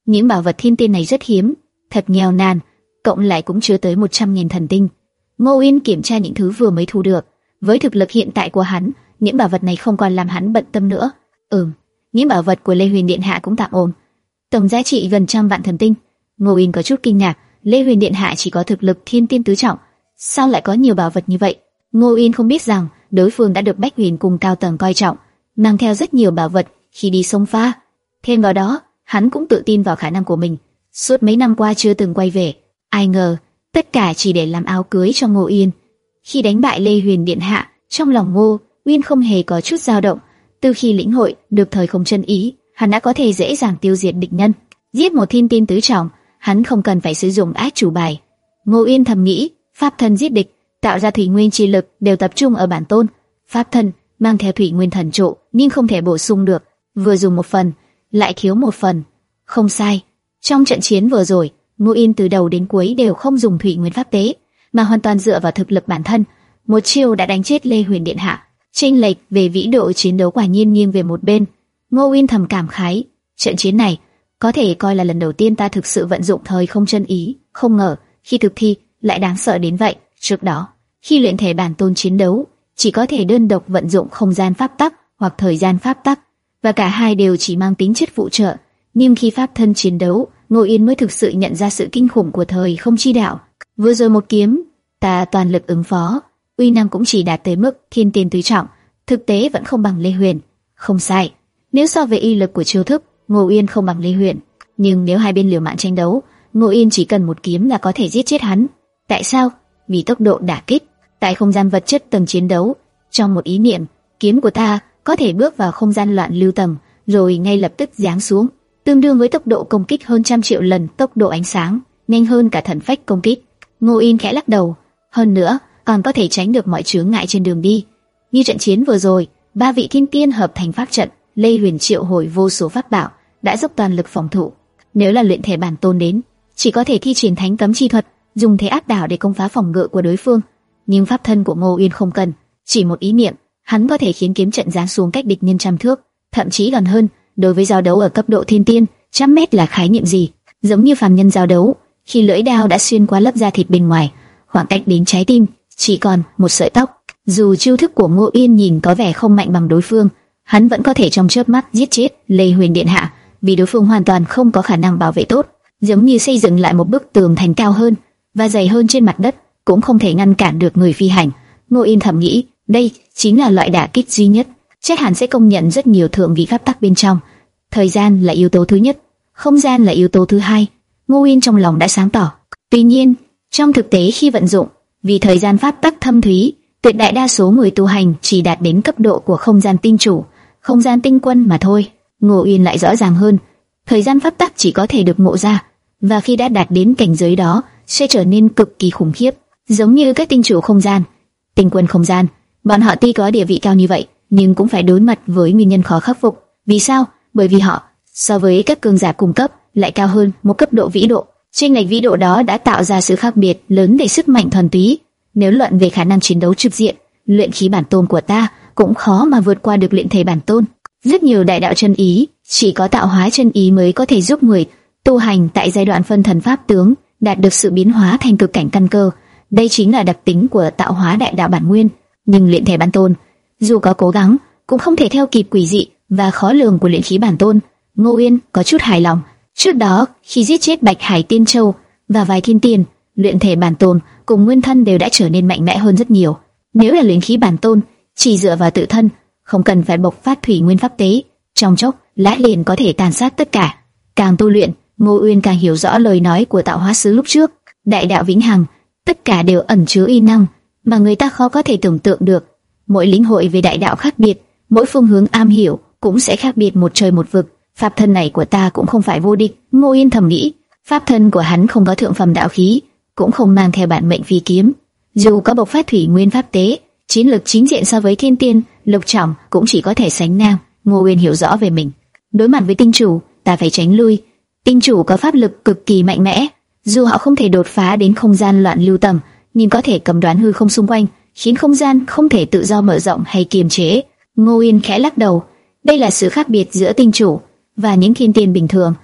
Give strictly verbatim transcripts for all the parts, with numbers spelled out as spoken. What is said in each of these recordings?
Những bảo vật thiên tiên này rất hiếm, thật nghèo nàn, cộng lại cũng chưa tới một trăm nghìn thần tinh. Ngô Uyên kiểm tra những thứ vừa mới thu được, với thực lực hiện tại của hắn, những bảo vật này không còn làm hắn bận tâm nữa. Ừm, những bảo vật của Lê Huyền Điện Hạ cũng tạm ổn, tổng giá trị gần trăm vạn thần tinh. Ngô Uyên có chút kinh ngạc, Lê Huyền Điện Hạ chỉ có thực lực thiên tiên tứ trọng, sao lại có nhiều bảo vật như vậy? Ngô Uyên không biết rằng đối phương đã được Bách Huyền Cung cao tầng coi trọng, mang theo rất nhiều bảo vật khi đi sông pha. Thêm vào đó, hắn cũng tự tin vào khả năng của mình. Suốt mấy năm qua chưa từng quay về, ai ngờ tất cả chỉ để làm áo cưới cho Ngô Uyên. Khi đánh bại Lê Huyền Điện Hạ, trong lòng Ngô Uyên không hề có chút dao động. Từ khi lĩnh hội được thời không chân ý, hắn đã có thể dễ dàng tiêu diệt địch nhân, giết một thiên tiên tứ trọng. Hắn không cần phải sử dụng át chủ bài. Ngô Uyên thầm nghĩ, pháp thân giết địch, tạo ra thủy nguyên chi lực đều tập trung ở bản tôn. Pháp thân mang theo thủy nguyên thần trụ, nhưng không thể bổ sung được, vừa dùng một phần, lại thiếu một phần. Không sai, trong trận chiến vừa rồi, Ngô Uyên từ đầu đến cuối đều không dùng thủy nguyên pháp tế, mà hoàn toàn dựa vào thực lực bản thân. Một chiêu đã đánh chết Lê Huyền Điện Hạ. Chênh lệch về vĩ độ chiến đấu quả nhiên nghiêng về một bên. Ngô Uyên thầm cảm khái, trận chiến này có thể coi là lần đầu tiên ta thực sự vận dụng thời không chân ý, không ngờ khi thực thi lại đáng sợ đến vậy. Trước đó, khi luyện thể bản tôn chiến đấu, chỉ có thể đơn độc vận dụng không gian pháp tắc hoặc thời gian pháp tắc, và cả hai đều chỉ mang tính chất phụ trợ. Nhưng khi pháp thân chiến đấu, Ngô Uyên mới thực sự nhận ra sự kinh khủng của thời không chi đạo. Vừa rồi một kiếm, ta toàn lực ứng phó, uy năng cũng chỉ đạt tới mức thiên tiên tứ trọng, thực tế vẫn không bằng Lê Huyền. Không sai, nếu so về uy lực của chiêu thức, Ngô Uyên không bằng Lê Huyền, nhưng nếu hai bên liều mạng tranh đấu, Ngô Uyên chỉ cần một kiếm là có thể giết chết hắn. Tại sao? Vì tốc độ đả kích. Tại không gian vật chất tầng chiến đấu, trong một ý niệm, kiếm của ta có thể bước vào không gian loạn lưu tầng, rồi ngay lập tức giáng xuống, tương đương với tốc độ công kích hơn trăm triệu lần tốc độ ánh sáng, nhanh hơn cả thần phách công kích. Ngô Uyên khẽ lắc đầu, hơn nữa còn có thể tránh được mọi chướng ngại trên đường đi. Như trận chiến vừa rồi, ba vị thiên tiên hợp thành pháp trận, Lê Huyền triệu hồi vô số pháp bảo, đã dốc toàn lực phòng thủ. Nếu là luyện thể bản tôn đến, chỉ có thể thi triển thánh cấm chi thuật, dùng thế áp đảo để công phá phòng ngự của đối phương. Nhưng pháp thân của Ngô Uyên không cần, chỉ một ý niệm, hắn có thể khiến kiếm trận giáng xuống cách địch nhân trăm thước, thậm chí gần hơn. Đối với giao đấu ở cấp độ thiên tiên, trăm mét là khái niệm gì? Giống như phàm nhân giao đấu, khi lưỡi đao đã xuyên qua lớp da thịt bên ngoài, khoảng cách đến trái tim chỉ còn một sợi tóc. Dù chiêu thức của Ngô Uyên nhìn có vẻ không mạnh bằng đối phương, hắn vẫn có thể trong chớp mắt giết chết Lê Huyền Điện Hạ, vì đối phương hoàn toàn không có khả năng bảo vệ tốt, giống như xây dựng lại một bức tường thành cao hơn và dày hơn trên mặt đất, cũng không thể ngăn cản được người phi hành. Ngô Uyên thầm nghĩ, đây chính là loại đả kích duy nhất, chắc hẳn sẽ công nhận rất nhiều thượng vị pháp tắc bên trong. Thời gian là yếu tố thứ nhất, không gian là yếu tố thứ hai. Ngô Uyên trong lòng đã sáng tỏ. Tuy nhiên, trong thực tế khi vận dụng, vì thời gian pháp tắc thâm thúy, tuyệt đại đa số người tu hành chỉ đạt đến cấp độ của không gian tinh chủ, không gian tinh quân mà thôi. Ngô Uyên lại rõ ràng hơn, thời gian pháp tắc chỉ có thể được ngộ ra, và khi đã đạt đến cảnh giới đó, sẽ trở nên cực kỳ khủng khiếp, giống như các tinh chủ không gian, tinh quân không gian. Bọn họ tuy có địa vị cao như vậy, nhưng cũng phải đối mặt với nguyên nhân khó khắc phục. Vì sao? Bởi vì họ, so với các cường giả cung cấp, lại cao hơn một cấp độ vĩ độ. Chênh lệch vĩ độ đó đã tạo ra sự khác biệt lớn về sức mạnh thuần túy. Nếu luận về khả năng chiến đấu trực diện, luyện khí bản tôn của ta cũng khó mà vượt qua được luyện thể bản tôn. Rất nhiều đại đạo chân ý, chỉ có tạo hóa chân ý mới có thể giúp người tu hành tại giai đoạn phân thần pháp tướng đạt được sự biến hóa thành cực cảnh căn cơ. Đây chính là đặc tính của tạo hóa đại đạo bản nguyên. Nhưng luyện thể bản tôn, dù có cố gắng, cũng không thể theo kịp quỷ dị và khó lường của luyện khí bản tôn. Ngô Uyên có chút hài lòng. Trước đó, khi giết chết Bạch Hải Tiên Châu và vài thiên tiên, luyện thể bản tôn cùng nguyên thân đều đã trở nên mạnh mẽ hơn rất nhiều. Nếu là luyện khí bản tôn, chỉ dựa vào tự thân, không cần phải bộc phát thủy nguyên pháp tế, trong chốc lát liền có thể tàn sát tất cả. Càng tu luyện, Ngô Uyên càng hiểu rõ lời nói của tạo hóa sứ lúc trước. Đại đạo vĩnh hằng, tất cả đều ẩn chứa uy năng mà người ta khó có thể tưởng tượng được. Mỗi lĩnh hội về đại đạo khác biệt, mỗi phương hướng am hiểu cũng sẽ khác biệt một trời một vực. Pháp thân này của ta cũng không phải vô địch. Ngô Uyên thầm nghĩ, pháp thân của hắn không có thượng phẩm đạo khí, cũng không mang theo bản mệnh phi kiếm. Dù có bộc phát thủy nguyên pháp tế, chiến lực chính diện so với thiên tiên, lục trọng cũng chỉ có thể sánh ngang. Ngô Uyên hiểu rõ về mình. Đối mặt với tinh chủ, ta phải tránh lui. Tinh chủ có pháp lực cực kỳ mạnh mẽ, dù họ không thể đột phá đến không gian loạn lưu tầng, nhưng có thể cầm đoán hư không xung quanh, khiến không gian không thể tự do mở rộng hay kiềm chế. Ngô Uyên khẽ lắc đầu, đây là sự khác biệt giữa tinh chủ và những thiên tiên bình thường.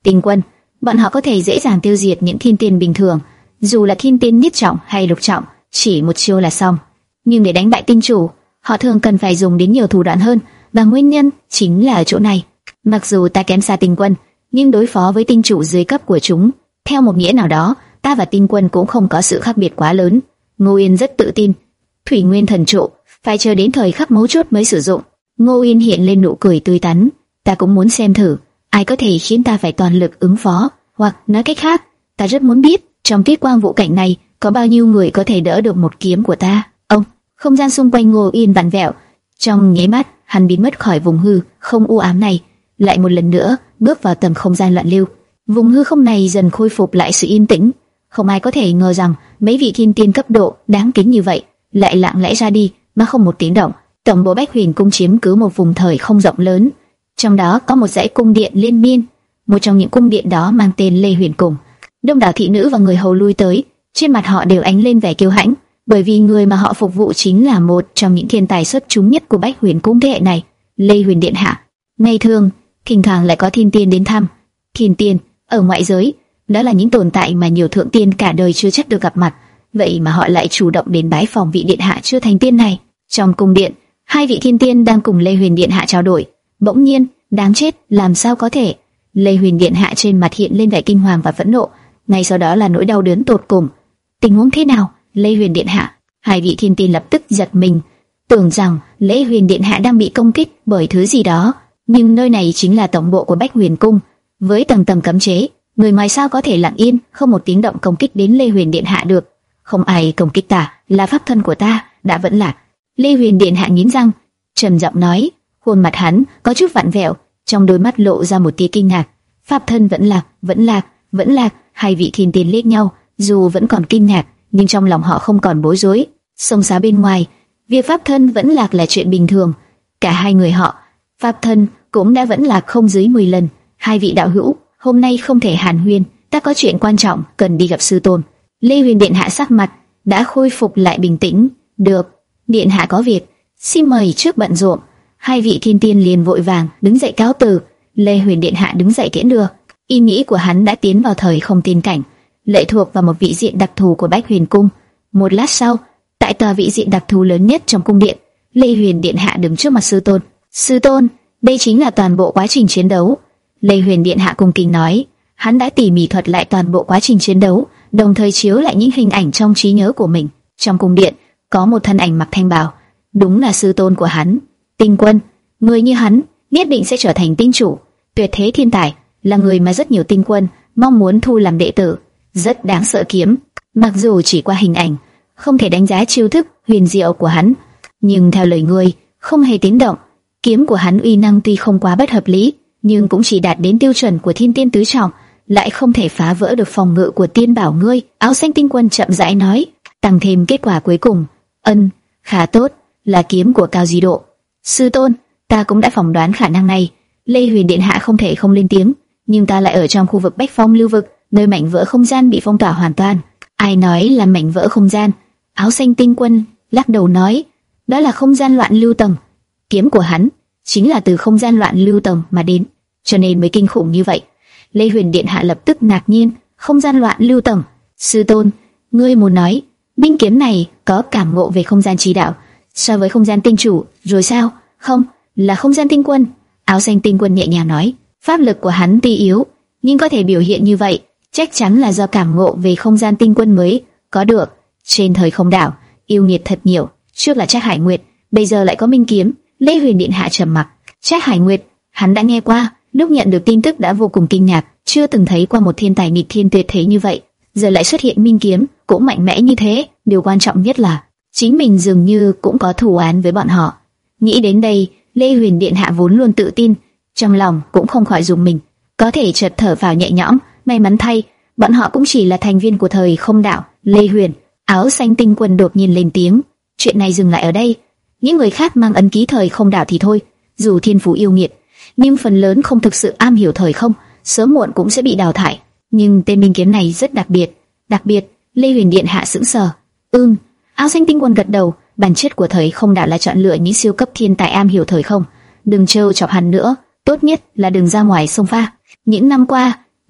Tinh quân, bọn họ có thể dễ dàng tiêu diệt những thiên tiên bình thường, dù là thiên tiên nhất trọng hay lục trọng, chỉ một chiêu là xong. Nhưng để đánh bại tinh chủ, họ thường cần phải dùng đến nhiều thủ đoạn hơn, và nguyên nhân chính là ở chỗ này. Mặc dù ta kém xa tinh quân, nhưng đối phó với tinh chủ dưới cấp của chúng, theo một nghĩa nào đó, ta và tinh quân cũng không có sự khác biệt quá lớn. Ngô Yên rất tự tin. Thủy Nguyên Thần Trụ phải chờ đến thời khắc mấu chốt mới sử dụng. Ngô Yên hiện lên nụ cười tươi tắn. Ta cũng muốn xem thử, ai có thể khiến ta phải toàn lực ứng phó, hoặc nói cách khác, ta rất muốn biết trong Tiết Quang Vũ Cảnh này có bao nhiêu người có thể đỡ được một kiếm của ta. Ông, không gian xung quanh Ngô Yên vặn vẹo, trong nháy mắt hắn biến mất khỏi vùng hư không u ám này, lại một lần nữa bước vào tầng không gian loạn lưu. Vùng hư không này dần khôi phục lại sự yên tĩnh. Không ai có thể ngờ rằng mấy vị thiên tiên cấp độ đáng kính như vậy lại lặng lẽ ra đi mà không một tiếng động. Tổng bộ Bách Huyền Cung chiếm cứ một vùng thời không rộng lớn, trong đó có một dãy cung điện liên miên. Một trong những cung điện đó mang tên Lê Huyền Cung. Đông đảo thị nữ và người hầu lui tới, trên mặt họ đều ánh lên vẻ kiêu hãnh, bởi vì người mà họ phục vụ chính là một trong những thiên tài xuất chúng nhất của Bách Huyền Cung thế hệ này, Lê Huyền Điện Hạ. Ngày thường, thỉnh thoảng lại có thiên tiên đến thăm. Thiên tiên ở ngoại giới, đó là những tồn tại mà nhiều thượng tiên cả đời chưa chắc được gặp mặt, vậy mà họ lại chủ động đến bái phòng vị điện hạ chưa thành tiên này. Trong cung điện, hai vị thiên tiên đang cùng Lê Huyền Điện Hạ trao đổi. Bỗng nhiên, đáng chết, làm sao có thể? Lê Huyền Điện Hạ trên mặt hiện lên vẻ kinh hoàng và phẫn nộ, ngay sau đó là nỗi đau đớn tột cùng. Tình huống thế nào, Lê Huyền Điện Hạ? Hai vị thiên tiên lập tức giật mình, tưởng rằng Lê Huyền Điện Hạ đang bị công kích bởi thứ gì đó, nhưng nơi này chính là tổng bộ của Bách Huyền Cung, với tầng tầng cấm chế, người ngoài sao có thể lặng yên không một tiếng động công kích đến Lê Huyền Điện Hạ được? Không ai công kích ta, là pháp thân của ta đã vẫn lạc. Lê Huyền Điện Hạ nghiến răng, trầm giọng nói, khuôn mặt hắn có chút vặn vẹo, trong đôi mắt lộ ra một tia kinh ngạc. Pháp thân vẫn lạc, vẫn lạc, vẫn lạc. Hai vị thiên tiên liếc nhau, dù vẫn còn kinh ngạc, nhưng trong lòng họ không còn bối rối. Sông xá bên ngoài, việc pháp thân vẫn lạc là chuyện bình thường. Cả hai người họ, pháp thân cũng đã vẫn lạc không dưới mười lần. Hai vị đạo hữu, hôm nay không thể hàn huyên, ta có chuyện quan trọng cần đi gặp sư tôn. Lê Huyền Điện Hạ sắc mặt đã khôi phục lại bình tĩnh. Được, điện hạ có việc, xin mời trước bận rộn. Hai vị thiên tiên liền vội vàng đứng dậy cáo từ. Lê Huyền Điện Hạ đứng dậy tiễn đưa. Ý nghĩ của hắn đã tiến vào thời không tiên cảnh, lệ thuộc vào một vị diện đặc thù của Bách Huyền Cung. Một lát sau, tại tòa vị diện đặc thù lớn nhất trong cung điện, Lê Huyền Điện Hạ đứng trước mặt sư tôn. Sư tôn, đây chính là toàn bộ quá trình chiến đấu. Lê Huyền Điện Hạ cung kính nói. Hắn đã tỉ mỉ thuật lại toàn bộ quá trình chiến đấu, đồng thời chiếu lại những hình ảnh trong trí nhớ của mình. Trong cung điện có một thân ảnh mặc thanh bào, đúng là sư tôn của hắn, Tinh Quân. Người như hắn nhất định sẽ trở thành tinh chủ, tuyệt thế thiên tài, là người mà rất nhiều tinh quân mong muốn thu làm đệ tử. Rất đáng sợ kiếm, mặc dù chỉ qua hình ảnh không thể đánh giá chiêu thức huyền diệu của hắn, nhưng theo lời ngươi không hề tiếng động. Kiếm của hắn uy năng tuy không quá bất hợp lý, nhưng cũng chỉ đạt đến tiêu chuẩn của thiên tiên tứ trọng, lại không thể phá vỡ được phòng ngự của tiên bảo ngươi. Áo xanh tinh quân chậm rãi nói, tăng thêm kết quả cuối cùng. Ân, khá tốt, là kiếm của Cao Di Độ. Sư tôn, ta cũng đã phỏng đoán khả năng này. Lê Huyền Điện Hạ không thể không lên tiếng, nhưng ta lại ở trong khu vực Bách Phong lưu vực, nơi mảnh vỡ không gian bị phong tỏa hoàn toàn. Ai nói là mảnh vỡ không gian? Áo xanh tinh quân lắc đầu nói, đó là không gian loạn lưu tầng. Kiếm của hắn chính là từ không gian loạn lưu tầng mà đến, cho nên mới kinh khủng như vậy. Lê Huyền Điện Hạ lập tức ngạc nhiên, không gian loạn lưu tầng. Sư tôn, ngươi muốn nói binh kiếm này có cảm ngộ về không gian chi đạo so với không gian tinh chủ rồi sao? Không, là không gian tinh quân. Áo xanh tinh quân nhẹ nhàng nói, pháp lực của hắn tuy yếu, nhưng có thể biểu hiện như vậy, chắc chắn là do cảm ngộ về không gian tinh quân mới có được. Trên thời không đảo, yêu nghiệt thật nhiều, trước là Trác Hải Nguyệt, bây giờ lại có minh kiếm. Lê Huyền Điện Hạ trầm mặc. Trác Hải Nguyệt, hắn đã nghe qua, lúc nhận được tin tức đã vô cùng kinh ngạc, chưa từng thấy qua một thiên tài nghịch thiên tuyệt thế như vậy, giờ lại xuất hiện minh kiếm, cũng mạnh mẽ như thế. Điều quan trọng nhất là chính mình dường như cũng có thù oán với bọn họ. Nghĩ đến đây, Lê Huyền Điện Hạ vốn luôn tự tin, trong lòng cũng không khỏi rùng mình, có thể chợt thở vào nhẹ nhõm. May mắn thay, bọn họ cũng chỉ là thành viên của thời không đảo. Lê Huyền, áo xanh tinh quân đột nhiên lên tiếng, chuyện này dừng lại ở đây. Những người khác mang ấn ký thời không đảo thì thôi, dù thiên phú yêu nghiệt, nhưng phần lớn không thực sự am hiểu thời không, sớm muộn cũng sẽ bị đào thải. Nhưng tên minh kiếm này rất đặc biệt, đặc biệt. Lê Huyền Điện Hạ sững sờ. Ừm, áo xanh tinh quân gật đầu. Bản chất của thời không đảo là chọn lựa những siêu cấp thiên tài am hiểu thời không, đừng trêu chọc hắn nữa, tốt nhất là đừng ra ngoài xông pha. Những năm qua,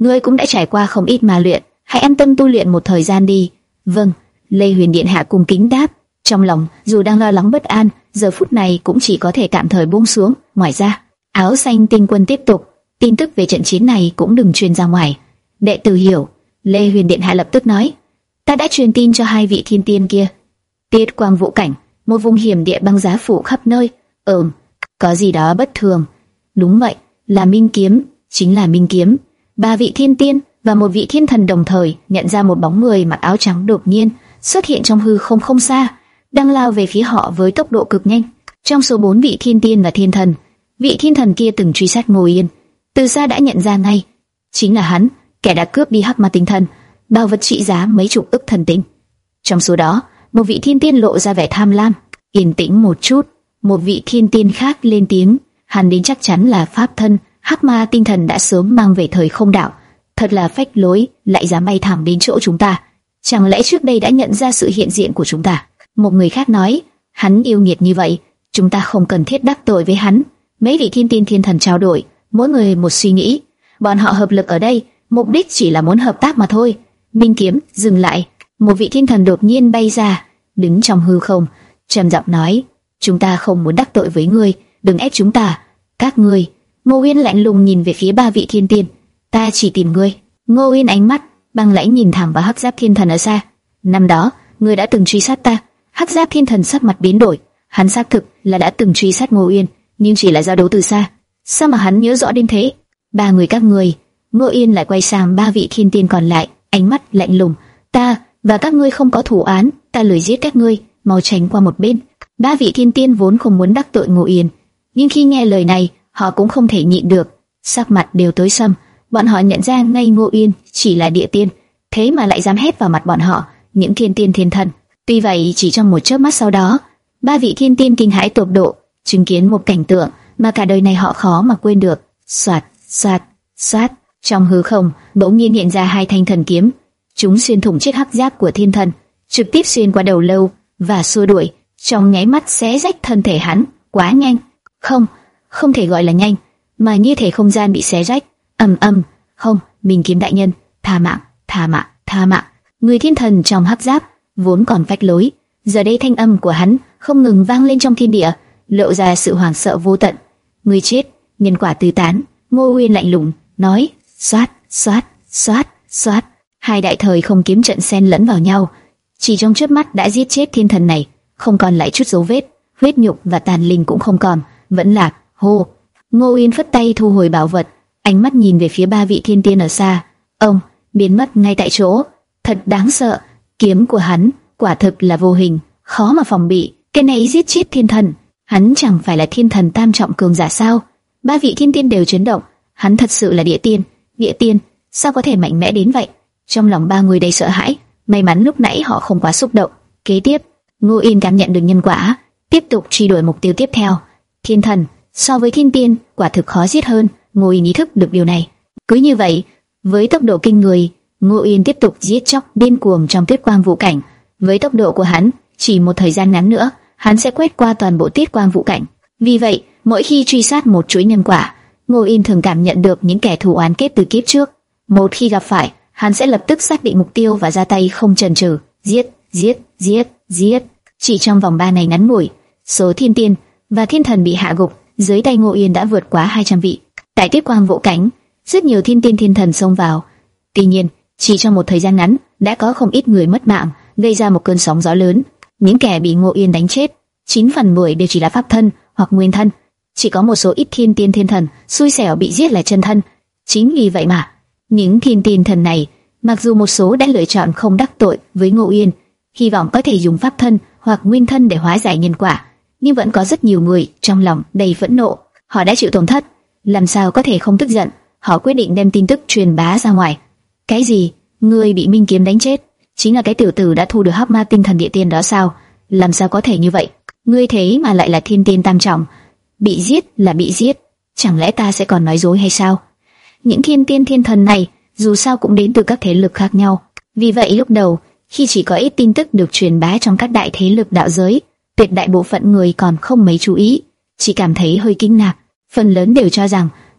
ngươi cũng đã trải qua không ít ma luyện, hãy an tâm tu luyện một thời gian đi. Vâng, Lê Huyền điện hạ cung kính đáp. Trong lòng dù đang lo lắng bất an, giờ phút này cũng chỉ có thể tạm thời buông xuống. Ngoài ra, áo xanh tinh quân tiếp tục, tin tức về trận chiến này cũng đừng truyền ra ngoài. Đệ tử hiểu. Lê Huyền điện hạ lập tức nói, ta đã truyền tin cho hai vị thiên tiên kia. Tiết Quang Vũ Cảnh, một vùng hiểm địa băng giá phủ khắp nơi. Ừm, có gì đó bất thường. Đúng vậy, là Minh Kiếm, chính là Minh Kiếm. Ba vị thiên tiên và một vị thiên thần đồng thời nhận ra một bóng người mặc áo trắng đột nhiên xuất hiện trong hư không không xa, đang lao về phía họ với tốc độ cực nhanh. Trong số bốn vị thiên tiên và thiên thần, vị thiên thần kia từng truy sát Ngô Yên, từ xa đã nhận ra ngay, chính là hắn, kẻ đã cướp đi hắc ma tinh thần, bảo vật trị giá mấy chục ức thần tinh. Trong số đó, một vị thiên tiên lộ ra vẻ tham lam. Yên tĩnh một chút, một vị thiên tiên khác lên tiếng, hắn đến chắc chắn là pháp thân hắc ma tinh thần đã sớm mang về thời không đạo. Thật là phách lối, lại dám bay thẳng đến chỗ chúng ta. Chẳng lẽ trước đây đã nhận ra sự hiện diện của chúng ta? Một người khác nói, hắn yêu nghiệt như vậy, chúng ta không cần thiết đắc tội với hắn. Mấy vị thiên tiên thiên thần trao đổi, mỗi người một suy nghĩ. Bọn họ hợp lực ở đây, mục đích chỉ là muốn hợp tác mà thôi. Minh Kiếm dừng lại, một vị thiên thần đột nhiên bay ra, đứng trong hư không, trầm giọng nói, chúng ta không muốn đắc tội với ngươi, đừng ép chúng ta. Các ngươi. Ngô Uyên lạnh lùng nhìn về phía ba vị thiên tiên. Ta chỉ tìm ngươi. Ngô Uyên ánh mắt băng lãnh nhìn thẳng vào hắc giáp thiên thần ở xa. Năm đó, ngươi đã từng truy sát ta. Hắc giáp thiên thần sắc mặt biến đổi. Hắn xác thực là đã từng truy sát Ngô Uyên, nhưng chỉ là giao đấu từ xa. Sao mà hắn nhớ rõ đến thế? Ba người các ngươi. Ngô Uyên lại quay sang ba vị thiên tiên còn lại, ánh mắt lạnh lùng. Ta và các ngươi không có thủ án, ta lười giết các ngươi, mau tránh qua một bên. Ba vị thiên tiên vốn không muốn đắc tội Ngô Uyên, nhưng khi nghe lời này, họ cũng không thể nhịn được, sắc mặt đều tối sầm. Bọn họ nhận ra ngay Ngô Uyên chỉ là địa tiên, thế mà lại dám hét vào mặt bọn họ, những thiên tiên thiên thần. Tuy vậy, chỉ trong một chớp mắt sau đó, ba vị thiên tiên kinh hãi tột độ, chứng kiến một cảnh tượng mà cả đời này họ khó mà quên được. Soạt, soạt, soạt, trong hư không bỗng nhiên hiện ra hai thanh thần kiếm, chúng xuyên thủng chiếc hắc giáp của thiên thần, trực tiếp xuyên qua đầu lâu và xua đuổi, trong nháy mắt xé rách thân thể hắn. Quá nhanh, không, không thể gọi là nhanh, mà như thể không gian bị xé rách. Ầm ầm, không, Minh Kiếm đại nhân, tha mạng, tha mạng, tha mạng. Người thiên thần trong hắc giáp vốn còn phách lối, giờ đây thanh âm của hắn không ngừng vang lên trong thiên địa, lộ ra sự hoảng sợ vô tận. Người chết, nhân quả tứ tán. Ngô Uyên lạnh lùng nói, xoát, xoát, xoát, xoát. Hai đại thời không kiếm trận xen lẫn vào nhau, chỉ trong chớp mắt đã giết chết thiên thần này, không còn lại chút dấu vết, huyết nhục và tàn linh cũng không còn, vẫn lạc. Hô! Ngô Uyên phất tay thu hồi bảo vật, ánh mắt nhìn về phía ba vị thiên tiên ở xa. Ông biến mất ngay tại chỗ, thật đáng sợ. Kiếm của hắn quả thực là vô hình, khó mà phòng bị. Cái này giết chết thiên thần, hắn chẳng phải là thiên thần tam trọng cường giả sao? Ba vị thiên tiên đều chấn động. Hắn thật sự là địa tiên, địa tiên sao có thể mạnh mẽ đến vậy? Trong lòng ba người đầy sợ hãi. May mắn lúc nãy họ không quá xúc động. Kế tiếp, Ngô Uyên cảm nhận được nhân quả, tiếp tục truy đuổi mục tiêu tiếp theo. Thiên thần so với thiên tiên quả thực khó giết hơn. Ngô Uyên ý thức được điều này. Cứ như vậy, với tốc độ kinh người, Ngô Uyên tiếp tục giết chóc điên cuồng trong Tiết Quang Vũ Cảnh. Với tốc độ của hắn, chỉ một thời gian ngắn nữa, hắn sẽ quét qua toàn bộ Tiết Quang Vũ Cảnh. Vì vậy, mỗi khi truy sát một chuỗi nhân quả, Ngô Uyên thường cảm nhận được những kẻ thù oán kết từ kiếp trước. Một khi gặp phải, hắn sẽ lập tức xác định mục tiêu và ra tay không chần chừ, giết, giết, giết, giết. Chỉ trong vòng ba ngày ngắn ngủi, số thiên tiên và thiên thần bị hạ gục dưới tay Ngô Uyên đã vượt quá hai trăm vị. Tại Tiết Quang Vũ Cảnh, rất nhiều thiên tiên thiên thần xông vào. Tuy nhiên, chỉ trong một thời gian ngắn, đã có không ít người mất mạng, gây ra một cơn sóng gió lớn. Những kẻ bị Ngô Uyên đánh chết, chín phần mười đều chỉ là pháp thân hoặc nguyên thân. Chỉ có một số ít thiên tiên thiên thần xui xẻo bị giết là chân thân. Chính vì vậy mà, những thiên tiên thần này, mặc dù một số đã lựa chọn không đắc tội với Ngô Uyên, hy vọng có thể dùng pháp thân hoặc nguyên thân để hóa giải nhân quả, nhưng vẫn có rất nhiều người trong lòng đầy phẫn nộ. Họ đã chịu tổn thất, làm sao có thể không tức giận? Họ quyết định đem tin tức truyền bá ra ngoài. Cái gì? Ngươi bị Minh Kiếm đánh chết? Chính là cái tiểu tử đã thu được hắc ma tinh thần địa tiên đó sao? Làm sao có thể như vậy? Ngươi thế mà lại là thiên tiên tam trọng, bị giết là bị giết, chẳng lẽ ta sẽ còn nói dối hay sao? Những thiên tiên thiên thần này dù sao cũng đến từ các thế lực khác nhau, vì vậy lúc đầu khi chỉ có ít tin tức được truyền bá trong các đại thế lực đạo giới, tuyệt đại bộ phận người còn không mấy chú ý, chỉ cảm thấy hơi kinh ngạc. Phần lớn đều cho rằng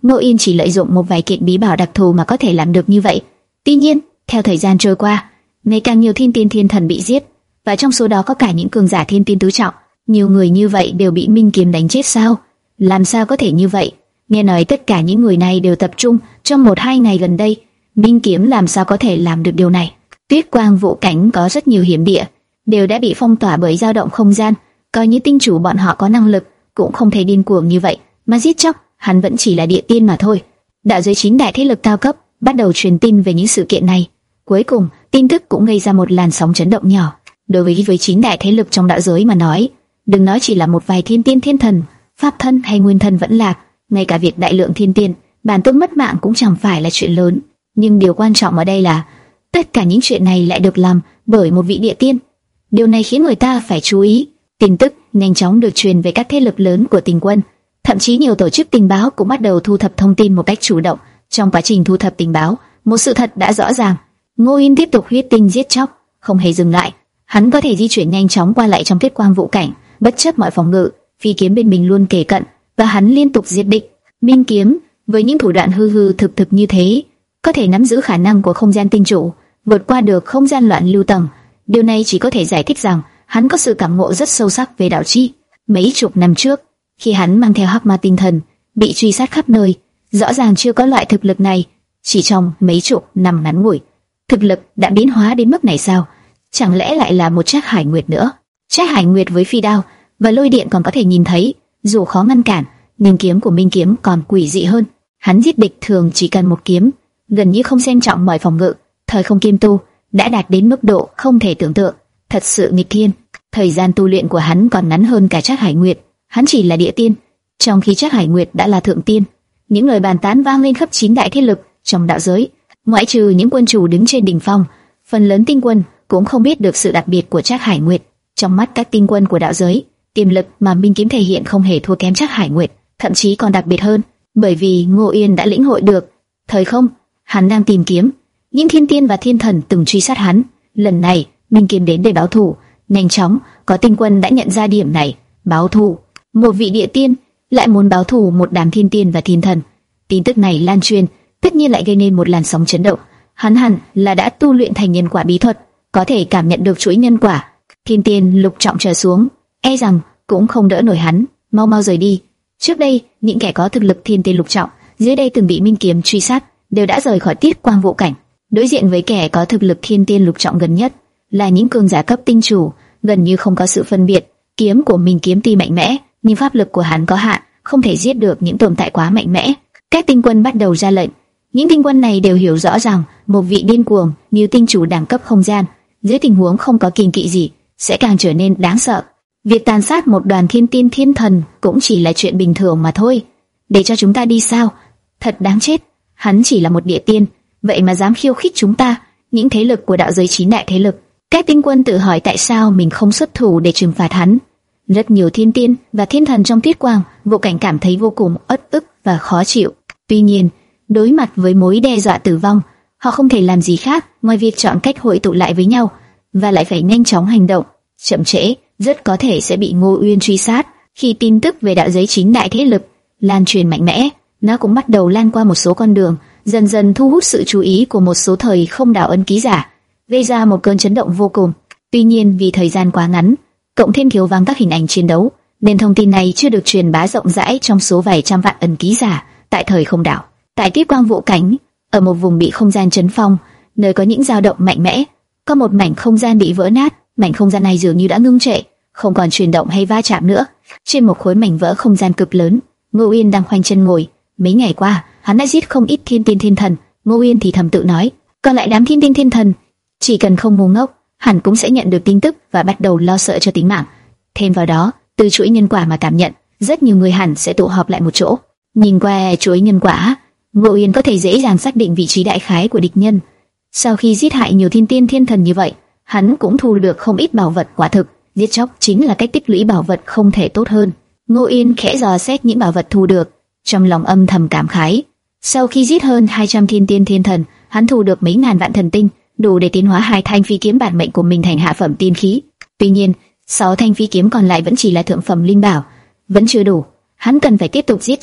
Ngô Yên chỉ lợi dụng một vài kiện bí bảo đặc thù mà có thể làm được như vậy. Tuy nhiên, theo thời gian trôi qua, ngày càng nhiều thiên tiên thiên thần bị giết, và trong số đó có cả những cường giả thiên tiên tứ trọng. Nhiều người như vậy đều bị Minh Kiếm đánh chết sao? Làm sao có thể như vậy? Nghe nói tất cả những người này đều tập trung trong một hai ngày gần đây. Minh Kiếm làm sao có thể làm được điều này? Tuyết Quang Vũ Cảnh có rất nhiều hiểm địa, đều đã bị phong tỏa bởi dao động không gian. Coi như tinh chủ bọn họ có năng lực, cũng không thể điên cuồng như vậy mà giết chóc. Hắn vẫn chỉ là địa tiên mà thôi. Đạo giới chín đại thế lực cao cấp bắt đầu truyền tin về những sự kiện này. Cuối cùng, tin tức cũng gây ra một làn sóng chấn động nhỏ. Đối với với chín đại thế lực trong đạo giới mà nói, đừng nói chỉ là một vài thiên tiên thiên thần, pháp thân hay nguyên thân vẫn lạc, ngay cả việc đại lượng thiên tiên, bản tôn mất mạng cũng chẳng phải là chuyện lớn. Nhưng điều quan trọng ở đây là tất cả những chuyện này lại được làm bởi một vị địa tiên. Điều này khiến người ta phải chú ý. Tin tức nhanh chóng được truyền về các thế lực lớn của Tình Quân, thậm chí nhiều tổ chức tình báo cũng bắt đầu thu thập thông tin một cách chủ động. Trong quá trình thu thập tình báo, một sự thật đã rõ ràng: Ngô Yên tiếp tục huyết tinh giết chóc, không hề dừng lại. Hắn có thể di chuyển nhanh chóng qua lại trong Tuyết Quang Vũ Cảnh, bất chấp mọi phòng ngự, phi kiếm bên mình luôn kề cận, và hắn liên tục giết địch. Minh Kiếm với những thủ đoạn hư hư thực thực như thế, có thể nắm giữ khả năng của không gian tinh chủ, vượt qua được không gian loạn lưu tầng. Điều này chỉ có thể giải thích rằng hắn có sự cảm ngộ rất sâu sắc về đạo chi. Mấy chục năm trước, khi hắn mang theo hắc ma tinh thần bị truy sát khắp nơi, rõ ràng chưa có loại thực lực này. Chỉ trong mấy chục năm ngắn ngủi, thực lực đã biến hóa đến mức này sao? Chẳng lẽ lại là một Trác Hải Nguyệt nữa? Trác Hải Nguyệt với phi đao và lôi điện còn có thể nhìn thấy, dù khó ngăn cản, nhưng kiếm của Minh Kiếm còn quỷ dị hơn. Hắn giết địch thường chỉ cần một kiếm, gần như không xem trọng mọi phòng ngự. Thời không kim tu đã đạt đến mức độ không thể tưởng tượng, thật sự nghịch thiên. Thời gian tu luyện của hắn còn ngắn hơn cả Trác Hải Nguyệt. Hắn chỉ là địa tiên, trong khi Trác Hải Nguyệt đã là thượng tiên. Những lời bàn tán vang lên khắp chín đại thế lực trong đạo giới, ngoại trừ những quân chủ đứng trên đỉnh phong, phần lớn tinh quân cũng không biết được sự đặc biệt của Trác Hải Nguyệt. Trong mắt các tinh quân của đạo giới, tiềm lực mà Minh Kiếm thể hiện không hề thua kém Trác Hải Nguyệt, thậm chí còn đặc biệt hơn, bởi vì Ngô Yên đã lĩnh hội được thời không. Hắn đang tìm kiếm những thiên tiên và thiên thần từng truy sát hắn. Lần này, Minh Kiếm đến để báo thù. Nhanh chóng, có tinh quân đã nhận ra điểm này. Báo thù, một vị địa tiên lại muốn báo thù một đám thiên tiên và thiên thần. Tin tức này lan truyền, tất nhiên lại gây nên một làn sóng chấn động. Hắn hẳn là đã tu luyện thành nhân quả bí thuật, có thể cảm nhận được chuỗi nhân quả. Thiên tiên lục trọng trở xuống, e rằng cũng không đỡ nổi hắn. Mau mau rời đi. Trước đây, những kẻ có thực lực thiên tiên lục trọng dưới đây từng bị Minh Kiếm truy sát, đều đã rời khỏi Tuyết Quang Vũ Cảnh. Đối diện với kẻ có thực lực thiên tiên lục trọng gần nhất là những cường giả cấp tinh chủ, gần như không có sự phân biệt. Kiếm của Minh Kiếm tuy mạnh mẽ, nhưng pháp lực của hắn có hạn, không thể giết được những tồn tại quá mạnh mẽ. Các tinh quân bắt đầu ra lệnh. Những tinh quân này đều hiểu rõ rằng một vị điên cuồng như tinh chủ đẳng cấp không gian, dưới tình huống không có kiêng kỵ gì, sẽ càng trở nên đáng sợ. Việc tàn sát một đoàn thiên tiên thiên thần cũng chỉ là chuyện bình thường mà thôi. Để cho chúng ta đi sao? Thật đáng chết. Hắn chỉ là một địa tiên, vậy mà dám khiêu khích chúng ta. Những thế lực của đạo giới chín đại thế lực, các tinh quân tự hỏi tại sao mình không xuất thủ để trừng phạt hắn. Rất nhiều thiên tiên và thiên thần trong Tuyết Quang Vũ Cảnh cảm thấy vô cùng uất ức và khó chịu. Tuy nhiên, đối mặt với mối đe dọa tử vong, họ không thể làm gì khác ngoài việc chọn cách hội tụ lại với nhau, và lại phải nhanh chóng hành động. Chậm trễ, rất có thể sẽ bị Ngô Uyên truy sát. Khi tin tức về đạo giới chín đại thế lực lan truyền mạnh mẽ, nó cũng bắt đầu lan qua một số con đường, dần dần thu hút sự chú ý của một số thời không đạo ấn ký giả, gây ra một cơn chấn động vô cùng. Tuy nhiên, vì thời gian quá ngắn, cộng thêm thiếu vắng các hình ảnh chiến đấu, nên thông tin này chưa được truyền bá rộng rãi trong số vài trăm vạn ấn ký giả tại thời không đảo. Tại Tuyết Quang Vũ Cảnh, ở một vùng bị không gian chấn phong, nơi có những dao động mạnh mẽ, có một mảnh không gian bị vỡ nát. Mảnh không gian này dường như đã ngưng trệ, không còn chuyển động hay va chạm nữa. Trên một khối mảnh vỡ không gian cực lớn, Ngô Uyên đang khoanh chân ngồi. Mấy ngày qua, hắn đã giết không ít thiên tiên thiên thần. Ngô Uyên thì thầm tự nói, còn lại đám thiên tiên thiên thần, chỉ cần không ngu ngốc, hẳn cũng sẽ nhận được tin tức và bắt đầu lo sợ cho tính mạng. Thêm vào đó, từ chuỗi nhân quả mà cảm nhận, rất nhiều người hẳn sẽ tụ họp lại một chỗ. Nhìn qua chuỗi nhân quả, Ngô Uyên có thể dễ dàng xác định vị trí đại khái của địch nhân. Sau khi giết hại nhiều thiên tiên thiên thần như vậy, hắn cũng thu được không ít bảo vật. Quả thực, giết chóc chính là cách tích lũy bảo vật không thể tốt hơn. Ngô Uyên khẽ dò xét những bảo vật thu được, trong lòng âm thầm cảm khái. Sau khi giết hơn hai trăm thiên tiên thiên thần, hắn thu được mấy ngàn vạn thần tinh, đủ để tiến hóa hai thanh phi kiếm bản mệnh của mình thành hạ phẩm tiên khí. Tuy nhiên, sáu thanh phi kiếm còn lại vẫn chỉ là thượng phẩm linh bảo, vẫn chưa đủ. Hắn cần phải tiếp tục giết chóc,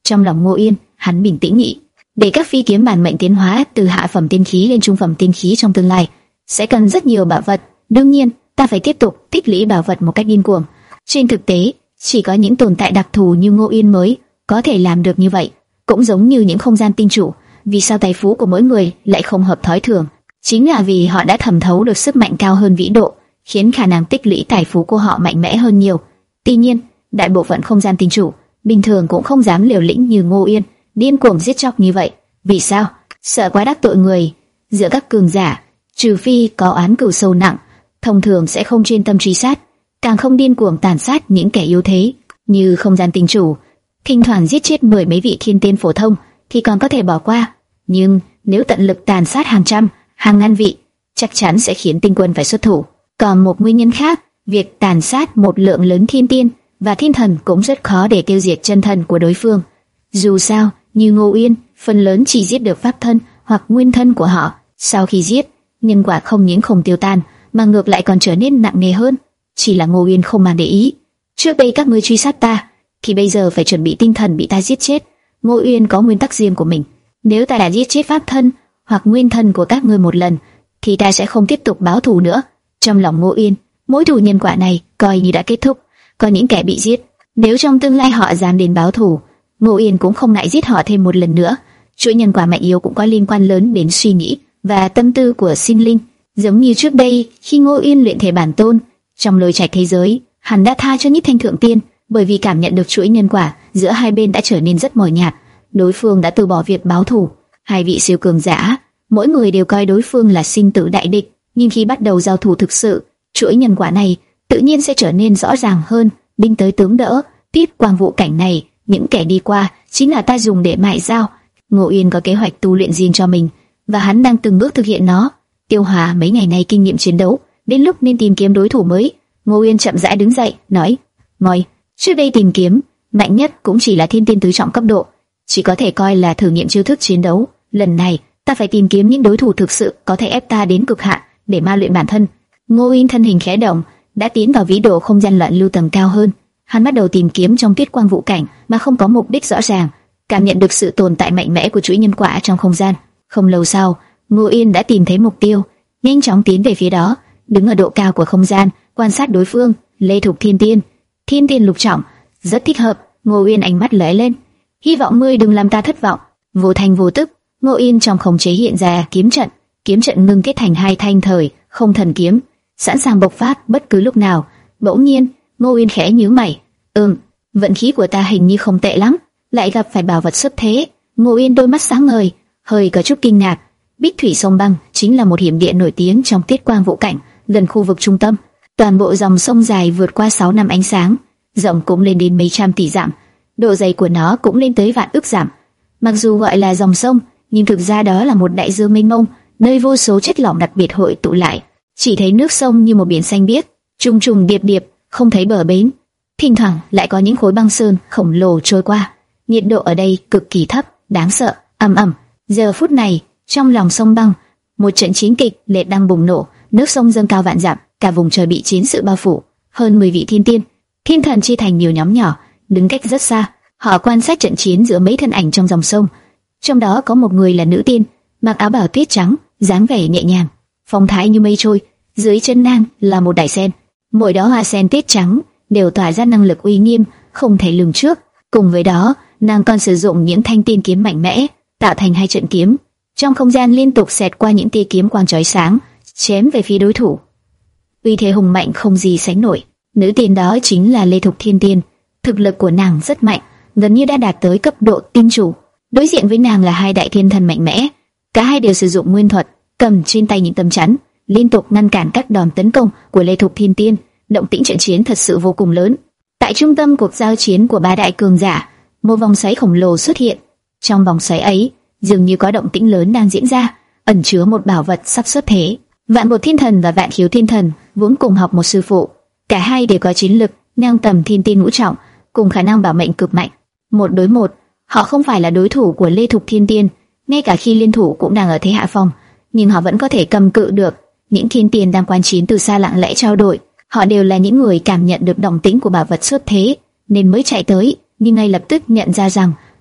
Trong lòng Ngô Yên, hắn bình tĩnh nghĩ, để các phi kiếm bản mệnh tiến hóa từ hạ phẩm tiên khí lên trung phẩm tiên khí trong tương lai, sẽ cần rất nhiều bảo vật. Đương nhiên, ta phải tiếp tục tích lũy bảo vật một cách điên cuồng. Trên thực tế, chỉ có những tồn tại đặc thù như Ngô Yên mới có thể làm được như vậy. Cũng giống như những không gian tinh chủ, vì sao tài phú của mỗi người lại không hợp thói thường? Chính là vì họ đã thẩm thấu được sức mạnh cao hơn vĩ độ, khiến khả năng tích lũy tài phú của họ mạnh mẽ hơn nhiều. Tuy nhiên, đại bộ phận không gian tinh chủ bình thường cũng không dám liều lĩnh như Ngô Yên, điên cuồng giết chóc như vậy. Vì sao? Sợ quá đắc tội người. Giữa các cường giả, trừ phi có oán cừu sâu nặng, thông thường sẽ không chuyên tâm truy sát, càng không điên cuồng tàn sát những kẻ yếu thế. Như không gian tinh chủ, thỉnh thoảng giết chết mười mấy vị thiên tiên phổ thông thì còn có thể bỏ qua, nhưng nếu tận lực tàn sát hàng trăm, hàng ngàn vị, chắc chắn sẽ khiến tinh quân phải xuất thủ. Còn một nguyên nhân khác, việc tàn sát một lượng lớn thiên tiên và thiên thần cũng rất khó để tiêu diệt chân thần của đối phương. Dù sao, như Ngô Yên, phần lớn chỉ giết được pháp thân hoặc nguyên thân của họ. Sau khi giết, nhân quả không những không tiêu tan, mà ngược lại còn trở nên nặng nề hơn. Chỉ là Ngô Yên không mang để ý. Trước đây các ngươi truy sát ta, thì bây giờ phải chuẩn bị tinh thần bị ta giết chết. Ngô Yên có nguyên tắc riêng của mình. Nếu ta đã giết chết pháp thân hoặc nguyên thân của các ngươi một lần, thì ta sẽ không tiếp tục báo thù nữa. Trong lòng Ngô Yên, mối thù nhân quả này coi như đã kết thúc. Còn những kẻ bị giết, nếu trong tương lai họ dám đến báo thù, Ngô Yên cũng không ngại giết họ thêm một lần nữa. Chuỗi nhân quả mạnh yếu cũng có liên quan lớn đến suy nghĩ và tâm tư của sinh linh. Giống như trước đây, khi Ngô Yên luyện thể bản tôn, trong lôi trạch thế giới, hắn đã tha cho Nhất Thanh Thượng Tiên, bởi vì cảm nhận được chuỗi nhân quả giữa hai bên đã trở nên rất mỏi nhạt. Đối phương đã từ bỏ việc báo thù. Hai vị siêu cường giả, mỗi người đều coi đối phương là sinh tử đại địch, nhưng khi bắt đầu giao thủ thực sự, chuỗi nhân quả này tự nhiên sẽ trở nên rõ ràng hơn. Binh tới tướng đỡ, tiếp quang vụ cảnh này, những kẻ đi qua chính là ta dùng để mại giao. Ngô Yên có kế hoạch tu luyện riêng cho mình, và hắn đang từng bước thực hiện nó. Tiêu Hòa mấy ngày nay kinh nghiệm chiến đấu, đến lúc nên tìm kiếm đối thủ mới. Ngô Yên chậm rãi đứng dậy, nói: "Ngồi, trước đây tìm kiếm mạnh nhất cũng chỉ là thiên tiên tứ trọng cấp độ, chỉ có thể coi là thử nghiệm chiêu thức chiến đấu. Lần này, ta phải tìm kiếm những đối thủ thực sự có thể ép ta đến cực hạn để ma luyện bản thân." Ngô Yên thân hình khẽ động, đã tiến vào vĩ độ không gian loạn lưu tầng cao hơn. Hắn bắt đầu tìm kiếm trong tuyết quang vụ cảnh mà không có mục đích rõ ràng, cảm nhận được sự tồn tại mạnh mẽ của chuỗi nhân quả trong không gian. Không lâu sau, Ngô Yên đã tìm thấy mục tiêu, nhanh chóng tiến về phía đó, đứng ở độ cao của không gian, quan sát đối phương. Lê Thục Thiên Tiên, Thiên Tiên lục trọng, rất thích hợp. Ngô Yên ánh mắt lóe lên, hy vọng ngươi đừng làm ta thất vọng. Vô thành vô tức, Ngô Yên trong khống chế hiện ra kiếm trận, kiếm trận ngưng kết thành hai thanh thời không thần kiếm, sẵn sàng bộc phát bất cứ lúc nào. Bỗng nhiên, Ngô Yên khẽ nhíu mày, ừm, vận khí của ta hình như không tệ lắm, lại gặp phải bảo vật xuất thế. Ngô Yên đôi mắt sáng ngời, hơi có chút kinh ngạc. Bích Thủy Sông Băng chính là một hiểm địa nổi tiếng trong Tiết Quang Vũ Cảnh, gần khu vực trung tâm. Toàn bộ dòng sông dài vượt qua sáu năm ánh sáng, rộng cũng lên đến mấy trăm tỷ dặm, độ dày của nó cũng lên tới vạn ức dặm. Mặc dù gọi là dòng sông, nhưng thực ra đó là một đại dương mênh mông, nơi vô số chất lỏng đặc biệt hội tụ lại. Chỉ thấy nước sông như một biển xanh biếc, trùng trùng điệp điệp, không thấy bờ bến. Thỉnh thoảng lại có những khối băng sơn khổng lồ trôi qua. Nhiệt độ ở đây cực kỳ thấp, đáng sợ. Ầm ầm. Giờ phút này, trong lòng sông băng, một trận chiến kịch liệt đang bùng nổ. Nước sông dâng cao vạn dặm, cả vùng trời bị chiến sự bao phủ. Hơn mười vị thiên tiên, thiên thần chia thành nhiều nhóm nhỏ, đứng cách rất xa. Họ quan sát trận chiến giữa mấy thân ảnh trong dòng sông. Trong đó có một người là nữ tiên, mặc áo bào tuyết trắng, dáng vẻ nhẹ nhàng, phong thái như mây trôi. Dưới chân nàng là một đại sen, mỗi đóa hoa sen tuyết trắng đều tỏa ra năng lực uy nghiêm không thể lường trước. Cùng với đó, nàng còn sử dụng những thanh tiên kiếm mạnh mẽ, tạo thành hai trận kiếm. Trong không gian liên tục xẹt qua những tia kiếm quang chói sáng, chém về phía đối thủ. Uy thế hùng mạnh không gì sánh nổi. Nữ tiên đó chính là Lê Thục Thiên Tiên. Thực lực của nàng rất mạnh, gần như đã đạt tới cấp độ tiên chủ. Đối diện với nàng là hai đại thiên thần mạnh mẽ, cả hai đều sử dụng nguyên thuật, cầm trên tay những tấm chắn, liên tục ngăn cản các đòn tấn công của Lê Thục Thiên Tiên. Động tĩnh trận chiến thật sự vô cùng lớn. Tại trung tâm cuộc giao chiến của ba đại cường giả, một vòng xoáy khổng lồ xuất hiện. Trong vòng xoáy ấy, dường như có động tĩnh lớn đang diễn ra, ẩn chứa một bảo vật sắp xuất thế. Vạn Bột Thiên Thần và Vạn Khiếu Thiên Thần vốn cùng học một sư phụ, cả hai đều có chiến lực ngang tầm thiên tiên ngũ trọng, cùng khả năng bảo mệnh cực mạnh. Một đối một, họ không phải là đối thủ của Lê Thục Thiên Tiên, ngay cả khi liên thủ cũng đang ở thế hạ phong, nhưng họ vẫn có thể cầm cự được. Những thiên tiên đang quan chiến từ xa lặng lẽ trao đổi, họ đều là những người cảm nhận được động tĩnh của bảo vật xuất thế nên mới chạy tới, nhưng ngay lập tức nhận ra rằng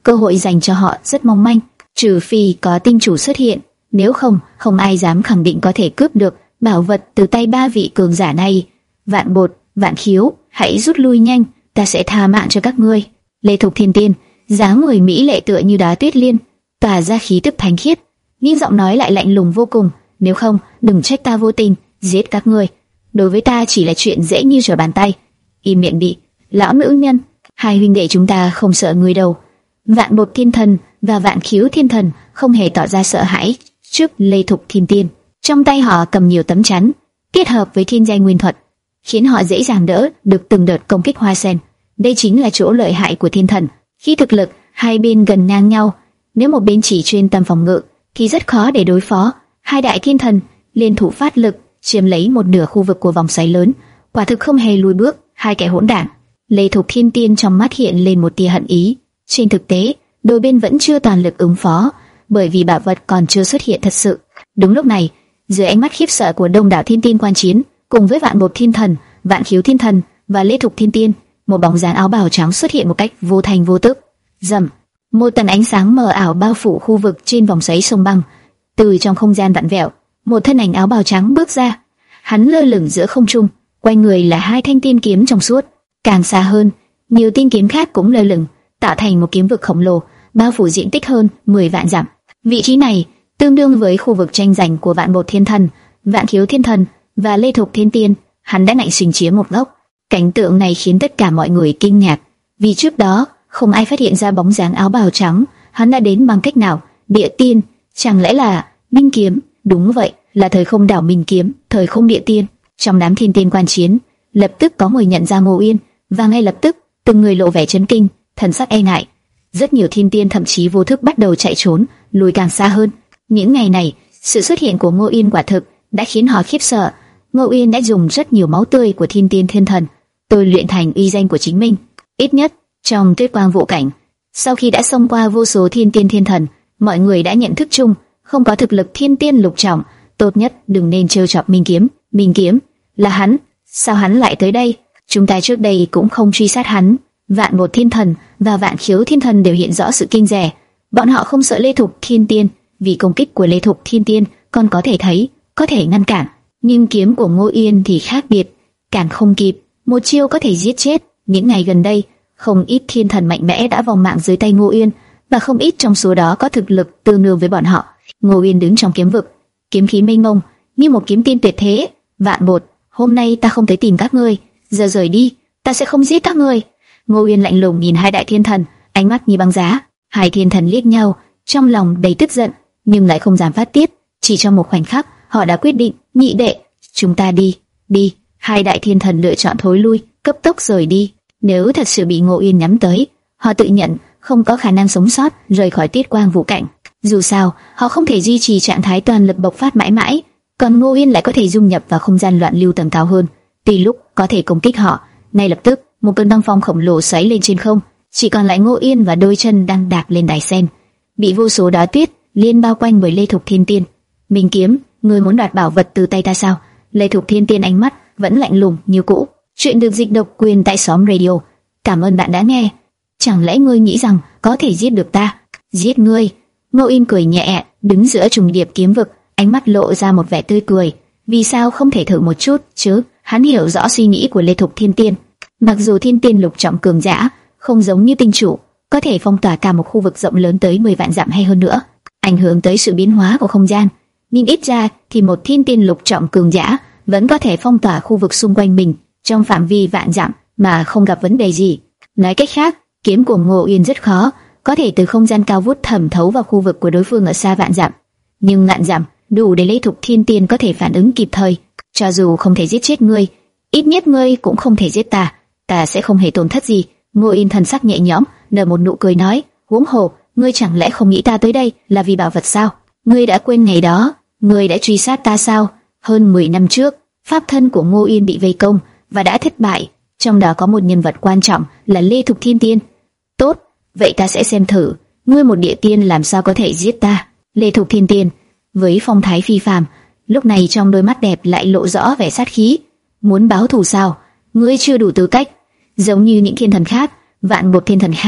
cơ hội dành cho họ rất mong manh, trừ phi có tinh chủ xuất hiện, nếu không, không ai dám khẳng định có thể cướp được bảo vật từ tay ba vị cường giả này. Vạn Bột, Vạn Khiếu, hãy rút lui nhanh, ta sẽ tha mạng cho các ngươi. Lê Thục Thiên Tiên, dáng người mỹ lệ tựa như đá tuyết liên, tỏa ra khí tức thánh khiết, nhưng giọng nói lại lạnh lùng vô cùng. Nếu không, đừng trách ta vô tình giết các ngươi. Đối với ta chỉ là chuyện dễ như trở bàn tay. Im miệng đi, lão nữ nhân. Hai huynh đệ chúng ta không sợ ngươi đâu. Vạn Bột Thiên Thần và Vạn Khiếu Thiên Thần không hề tỏ ra sợ hãi trước Lê Thục Thiên Tiên. Trong tay họ cầm nhiều tấm chắn, kết hợp với thiên giai nguyên thuật, khiến họ dễ dàng đỡ được từng đợt công kích hoa sen. Đây chính là chỗ lợi hại của thiên thần. Khi thực lực hai bên gần ngang nhau, nếu một bên chỉ chuyên tâm phòng ngự thì rất khó để đối phó. Hai đại thiên thần liên thủ phát lực, chiếm lấy một nửa khu vực của vòng xoáy lớn, quả thực không hề lùi bước. Hai kẻ hỗn đản. Lê Thục Thiên Tiên trong mắt hiện lên một tia hận ý. Trên thực tế, đôi bên vẫn chưa toàn lực ứng phó, bởi vì bảo vật còn chưa xuất hiện thật sự. Đúng lúc này, dưới ánh mắt khiếp sợ của đông đảo thiên tiên quan chiến, cùng với Vạn Bột Thiên Thần, Vạn Khiếu Thiên Thần và Lê Thục Thiên Tiên, một bóng dáng áo bào trắng xuất hiện một cách vô thành vô tức. Rầm, một tầng ánh sáng mờ ảo bao phủ khu vực trên vòng xoáy sông băng. Từ trong không gian vặn vẹo, một thân ảnh áo bào trắng bước ra. Hắn lơ lửng giữa không trung, quanh người là hai thanh tiên kiếm trong suốt. Càng xa hơn, nhiều tiên kiếm khác cũng lơ lửng, tạo thành một kiếm vực khổng lồ, bao phủ diện tích hơn mười vạn dặm. Vị trí này tương đương với khu vực tranh giành của Vạn Bột Thiên Thần, Vạn Khiếu Thiên Thần và Lê Thục Thiên Tiên. Hắn đã nạnh sinh chiếm một góc. Cảnh tượng này khiến tất cả mọi người kinh ngạc, vì trước đó không ai phát hiện ra bóng dáng áo bào trắng. Hắn đã đến bằng cách nào? Địa tiên? Chẳng lẽ là Minh Kiếm? Đúng vậy, là thời không đảo Minh Kiếm, thời không địa tiên. Trong đám thiên tiên quan chiến, lập tức có người nhận ra Ngô Uyên, và ngay lập tức từng người lộ vẻ chấn kinh, thần sắc e ngại. Rất nhiều thiên tiên thậm chí vô thức bắt đầu chạy trốn, lùi càng xa hơn. Những ngày này, sự xuất hiện của Ngô Uyên quả thực đã khiến họ khiếp sợ. Ngô Uyên đã dùng rất nhiều máu tươi của thiên tiên thiên thần tôi luyện thành uy danh của chính mình. Ít nhất trong tuyết quang vũ cảnh, sau khi đã xông qua vô số thiên tiên thiên thần, mọi người đã nhận thức chung, không có thực lực thiên tiên lục trọng, tốt nhất đừng nên trêu chọc Minh Kiếm. Minh Kiếm là hắn? Sao hắn lại tới đây? Chúng ta trước đây cũng không truy sát hắn. Vạn Bột Thiên Thần và Vạn Khiếu Thiên Thần đều hiện rõ sự kinh dè. Bọn họ không sợ Lê Thục Thiên Tiên, vì công kích của Lê Thục Thiên Tiên còn có thể thấy, có thể ngăn cản. Nhưng kiếm của Ngô Uyên thì khác biệt, cản không kịp, một chiêu có thể giết chết. Những ngày gần đây, không ít thiên thần mạnh mẽ đã vong mạng dưới tay Ngô Uyên, và không ít trong số đó có thực lực tương đương với bọn họ. Ngô Uyên đứng trong kiếm vực, kiếm khí mênh mông như một kiếm tiên tuyệt thế. Vạn Bột, hôm nay ta không tới tìm các ngươi, giờ rời đi, ta sẽ không giết các ngươi. Ngô Uyên lạnh lùng nhìn hai đại thiên thần, ánh mắt như băng giá. Hai thiên thần liếc nhau, trong lòng đầy tức giận, nhưng lại không dám phát tiết. Chỉ trong một khoảnh khắc, họ đã quyết định, nhị đệ, chúng ta đi, đi. Hai đại thiên thần lựa chọn thối lui, cấp tốc rời đi. Nếu thật sự bị Ngô Uyên nhắm tới, họ tự nhận không có khả năng sống sót rời khỏi tiết quang vũ cảnh. Dù sao, họ không thể duy trì trạng thái toàn lực bộc phát mãi mãi, còn Ngô Uyên lại có thể dung nhập vào không gian loạn lưu tầng cao hơn, tùy lúc có thể công kích họ. Ngay lập tức, một cơn băng phong khổng lồ xoáy lên trên không, chỉ còn lại Ngô Uyên và đôi chân đang đạp lên đài sen, bị vô số đá tuyết liên bao quanh bởi Lê Thục Thiên Tiên. Minh Kiếm, ngươi muốn đoạt bảo vật từ tay ta sao? Lê Thục Thiên Tiên ánh mắt vẫn lạnh lùng như cũ. Chuyện được dịch độc quyền tại xóm radio. Cảm ơn bạn đã nghe. Chẳng lẽ ngươi nghĩ rằng có thể giết được ta? Giết ngươi? Ngô Uyên cười nhẹ, đứng giữa trùng điệp kiếm vực, ánh mắt lộ ra một vẻ tươi cười. Vì sao không thể thử một chút chứ? Hắn hiểu rõ suy nghĩ của Lê Thục Thiên Tiên. Mặc dù thiên tiên lục trọng cường giả không giống như tinh chủ, có thể phong tỏa cả một khu vực rộng lớn tới mười vạn dặm hay hơn nữa, ảnh hưởng tới sự biến hóa của không gian, nhưng ít ra thì một thiên tiên lục trọng cường giả vẫn có thể phong tỏa khu vực xung quanh mình trong phạm vi vạn dặm mà không gặp vấn đề gì. Nói cách khác, kiếm của Ngô Uyên rất khó có thể từ không gian cao vút thẩm thấu vào khu vực của đối phương ở xa vạn dặm, nhưng ngàn dặm đủ để Lê Thục Thiên Tiên có thể phản ứng kịp thời. Cho dù không thể giết chết ngươi, ít nhất ngươi cũng không thể giết ta, ta sẽ không hề tổn thất gì. Ngô Uyên thần sắc nhẹ nhõm, nở một nụ cười nói, huống hồ, ngươi chẳng lẽ không nghĩ ta tới đây là vì bảo vật sao? Ngươi đã quên ngày đó, ngươi đã truy sát ta sao? Hơn mười năm trước, pháp thân của Ngô Uyên bị vây công và đã thất bại, trong đó có một nhân vật quan trọng là Lê Thục Thiên Tiên. Tốt, vậy ta sẽ xem thử, ngươi một địa tiên làm sao có thể giết ta? Lê Thục Thiên Tiên với phong thái phi phàm, lúc này trong đôi mắt đẹp lại lộ rõ vẻ sát khí. Muốn báo thù sao? Ngươi chưa đủ tư cách. Giống như những thiên thần khác, Vạn Bột Thiên Thần khác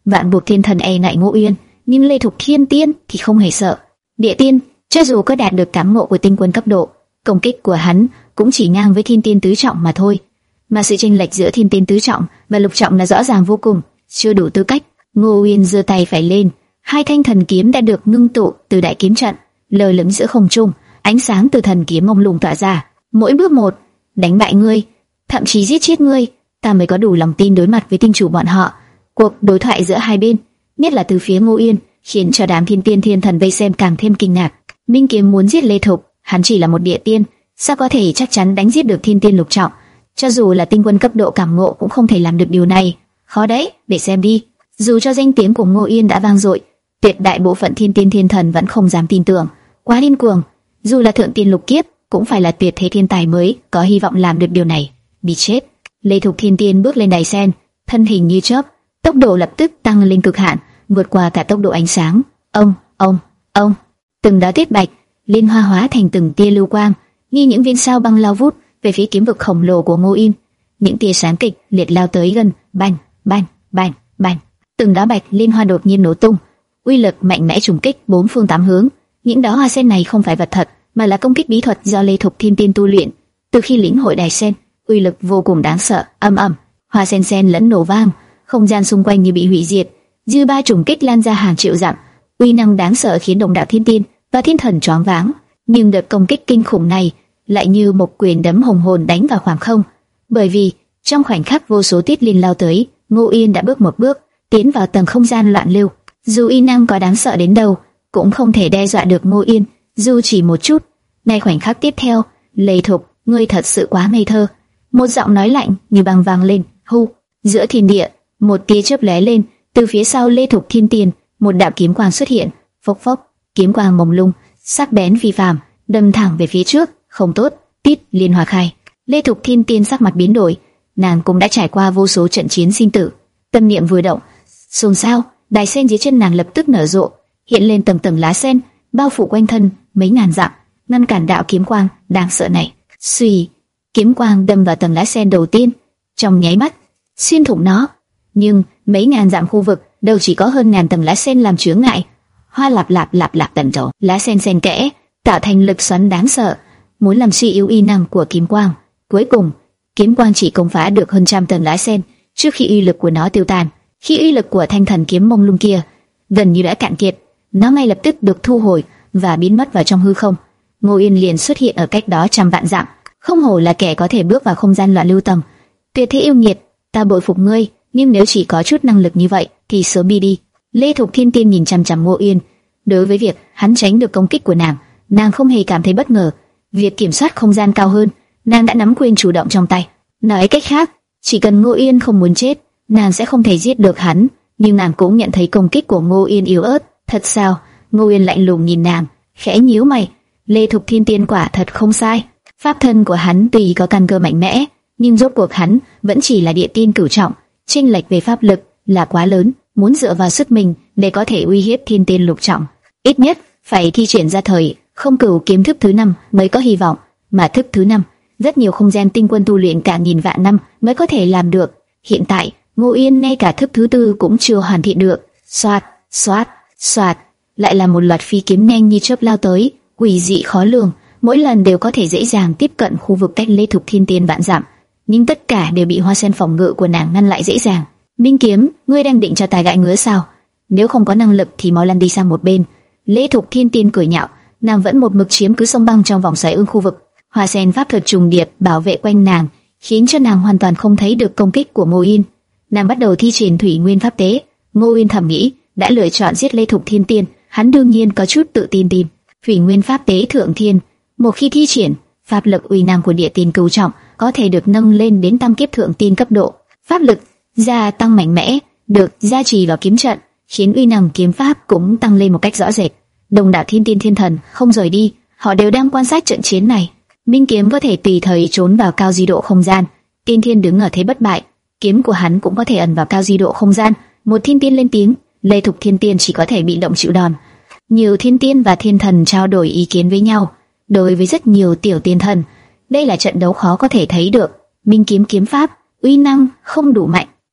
Vạn Buộc Thiên Thần e ngại Ngô Uyên, nhưng Lê Thục Thiên Tiên thì không hề sợ. Địa Tiên, cho dù có đạt được cảm ngộ của tinh quân cấp độ, công kích của hắn cũng chỉ ngang với Thiên Tiên tứ trọng mà thôi. Mà sự chênh lệch giữa Thiên Tiên tứ trọng và lục trọng là rõ ràng vô cùng, chưa đủ tư cách. Ngô Uyên giơ tay phải lên, hai thanh thần kiếm đã được ngưng tụ từ đại kiếm trận, lơ lửng giữa không trung, ánh sáng từ thần kiếm mông lung tỏa ra. Mỗi bước một, đánh bại ngươi, thậm chí giết chết ngươi, ta mới có đủ lòng tin đối mặt với tinh chủ bọn họ. Cuộc đối thoại giữa hai bên, nhất là từ phía Ngô Uyên, khiến cho đám Thiên Tiên Thiên Thần vây xem càng thêm kinh ngạc. Minh Kiếm muốn giết Lê Thục, hắn chỉ là một địa tiên, sao có thể chắc chắn đánh giết được Thiên Tiên lục trọng? Cho dù là tinh quân cấp độ cảm ngộ cũng không thể làm được điều này. Khó đấy, để xem đi. Dù cho danh tiếng của Ngô Uyên đã vang dội, tuyệt đại bộ phận Thiên Tiên Thiên Thần vẫn không dám tin tưởng, quá điên cuồng. Dù là thượng tiên lục kiếp, cũng phải là tuyệt thế thiên tài mới có hy vọng làm được điều này. Bị chết. Lê Thục Thiên Tiên bước lên đài sen, thân hình như chớp, tốc độ lập tức tăng lên cực hạn, vượt qua cả tốc độ ánh sáng. Ông, ông, ông, từng đóa tuyết bạch liên hoa hóa thành từng tia lưu quang, như những viên sao băng lao vút về phía kiếm vực khổng lồ của Ngô Uyên. Những tia sáng kịch liệt lao tới gần, bành, bành, bành, bành. Từng đóa bạch liên hoa đột nhiên nổ tung, uy lực mạnh mẽ trùng kích bốn phương tám hướng. Những đóa hoa sen này không phải vật thật, mà là công kích bí thuật do Lê Thục Thiên Tiên tu luyện. Từ khi lĩnh hội đài sen, uy lực vô cùng đáng sợ. Âm ầm, hoa sen sen lẫn nổ vang, không gian xung quanh như bị hủy diệt. Dư ba trùng kích lan ra hàng triệu dặm, uy năng đáng sợ khiến đồng đạo Thiên Tiên và Thiên Thần choáng váng. Nhưng đợt công kích kinh khủng này lại như một quyền đấm hùng hồn đánh vào khoảng không, bởi vì trong khoảnh khắc vô số tiết liên lao tới, Ngô Uyên đã bước một bước tiến vào tầng không gian loạn lưu. Dù uy năng có đáng sợ đến đâu, cũng không thể đe dọa được Ngô Uyên, dù chỉ một chút. Ngay khoảnh khắc tiếp theo, Lê Thục, ngươi thật sự quá ngây thơ. Một giọng nói lạnh như băng vang lên. Hu, giữa thiên địa, một tia chớp lóe lên, từ phía sau Lê Thục Thiên Tiên, một đạo kiếm quang xuất hiện. Phốc phốc, kiếm quang mông lung, sắc bén phi phàm, đâm thẳng về phía trước. Không tốt, tít liên hoa khai. Lê Thục Thiên Tiên sắc mặt biến đổi, nàng cũng đã trải qua vô số trận chiến sinh tử, tâm niệm vừa động, xôn xao, đài sen dưới chân nàng lập tức nở rộ, hiện lên tầng tầng lá sen, bao phủ quanh thân mấy ngàn dặm, ngăn cản đạo kiếm quang đáng sợ này. Suy, kiếm quang đâm vào tầng lá sen đầu tiên, trong nháy mắt xuyên thủng nó. Nhưng mấy ngàn dặm khu vực đâu chỉ có hơn ngàn tầng lá sen làm chướng ngại. Hoa lạp lạp lạp lạp tần trổ, lá sen xen kẽ, tạo thành lực xoắn đáng sợ, muốn làm suy yếu uy năng của kiếm quang. Cuối cùng, kiếm quang chỉ công phá được hơn trăm tầng lá sen trước khi uy lực của nó tiêu tan. Khi uy lực của thanh thần kiếm mông lung kia gần như đã cạn kiệt, nó ngay lập tức được thu hồi và biến mất vào trong hư không. Ngô Uyên liền xuất hiện ở cách đó trăm vạn dặm, không hổ là kẻ có thể bước vào không gian loạn lưu tầng. Tuyệt thế yêu nghiệt, ta bội phục ngươi, nhưng nếu chỉ có chút năng lực như vậy thì sớm đi đi. Lê Thục Thiên Tiên nhìn chằm chằm Ngô Uyên, đối với việc hắn tránh được công kích của nàng, nàng không hề cảm thấy bất ngờ. Việc kiểm soát không gian cao hơn, nàng đã nắm quyền chủ động trong tay. Nói cách khác, chỉ cần Ngô Uyên không muốn chết, nàng sẽ không thể giết được hắn. Nhưng nàng cũng nhận thấy công kích của Ngô Uyên yếu ớt. Thật sao? Ngô Uyên lạnh lùng nhìn nàng, khẽ nhíu mày. Lê Thục Thiên Tiên quả thật không sai. Pháp thân của hắn tuy có căn cơ mạnh mẽ, nhưng rốt cuộc hắn vẫn chỉ là địa tiên cửu trọng, chênh lệch về pháp lực là quá lớn. Muốn dựa vào sức mình để có thể uy hiếp Thiên Tiên lục trọng, ít nhất phải thi triển ra thời không cửu kiếm thức thứ năm mới có hy vọng. Mà thức thứ năm, rất nhiều không gian tinh quân tu luyện cả nghìn vạn năm mới có thể làm được. Hiện tại, Ngô Uyên ngay cả thức thứ tư cũng chưa hoàn thiện được. Xoạt, xoạt, xoạt, lại là một loạt phi kiếm nhanh như chớp lao tới, quỷ dị khó lường, mỗi lần đều có thể dễ dàng tiếp cận khu vực cách Lê Thục Thiên Tiên vạn dặm, nhưng tất cả đều bị hoa sen phòng ngự của nàng ngăn lại dễ dàng. Minh Kiếm, ngươi đang định cho tài gãi ngứa sao? Nếu không có năng lực thì mau lăn đi sang một bên. Lê Thục Thiên Tiên cười nhạo, nàng vẫn một mực chiếm cứ sông băng trong vòng xoáy ương khu vực. Hoa sen pháp thuật trùng điệp bảo vệ quanh nàng, khiến cho nàng hoàn toàn không thấy được công kích của Ngô Uyên. Nàng bắt đầu thi triển Thủy Nguyên pháp tế. Ngô Uyên thầm nghĩ, đã lựa chọn giết Lê Thục Thiên Tiên, hắn đương nhiên có chút tự tin tin. Thủy Nguyên pháp tế thượng thiên, một khi thi triển, pháp lực uy năng của địa tiên cửu trọng có thể được nâng lên đến tam kiếp thượng tiên cấp độ. Pháp lực gia tăng mạnh mẽ, được gia trì vào kiếm trận, khiến uy năng kiếm pháp cũng tăng lên một cách rõ rệt. Đồng đạo Thiên Tiên Thiên Thần không rời đi, họ đều đang quan sát trận chiến này. Minh Kiếm có thể tùy thời trốn vào cao di độ không gian, Tiên Thiên đứng ở thế bất bại, kiếm của hắn cũng có thể ẩn vào cao di độ không gian. Một Thiên Tiên lên tiếng, Lê Thục Thiên Tiên chỉ có thể bị động chịu đòn. Nhiều Thiên Tiên và Thiên Thần trao đổi ý kiến với nhau. Đối với rất nhiều tiểu tiên thần, đây là trận đấu khó có thể thấy được. Minh Kiếm kiếm pháp uy năng không đủ mạnh,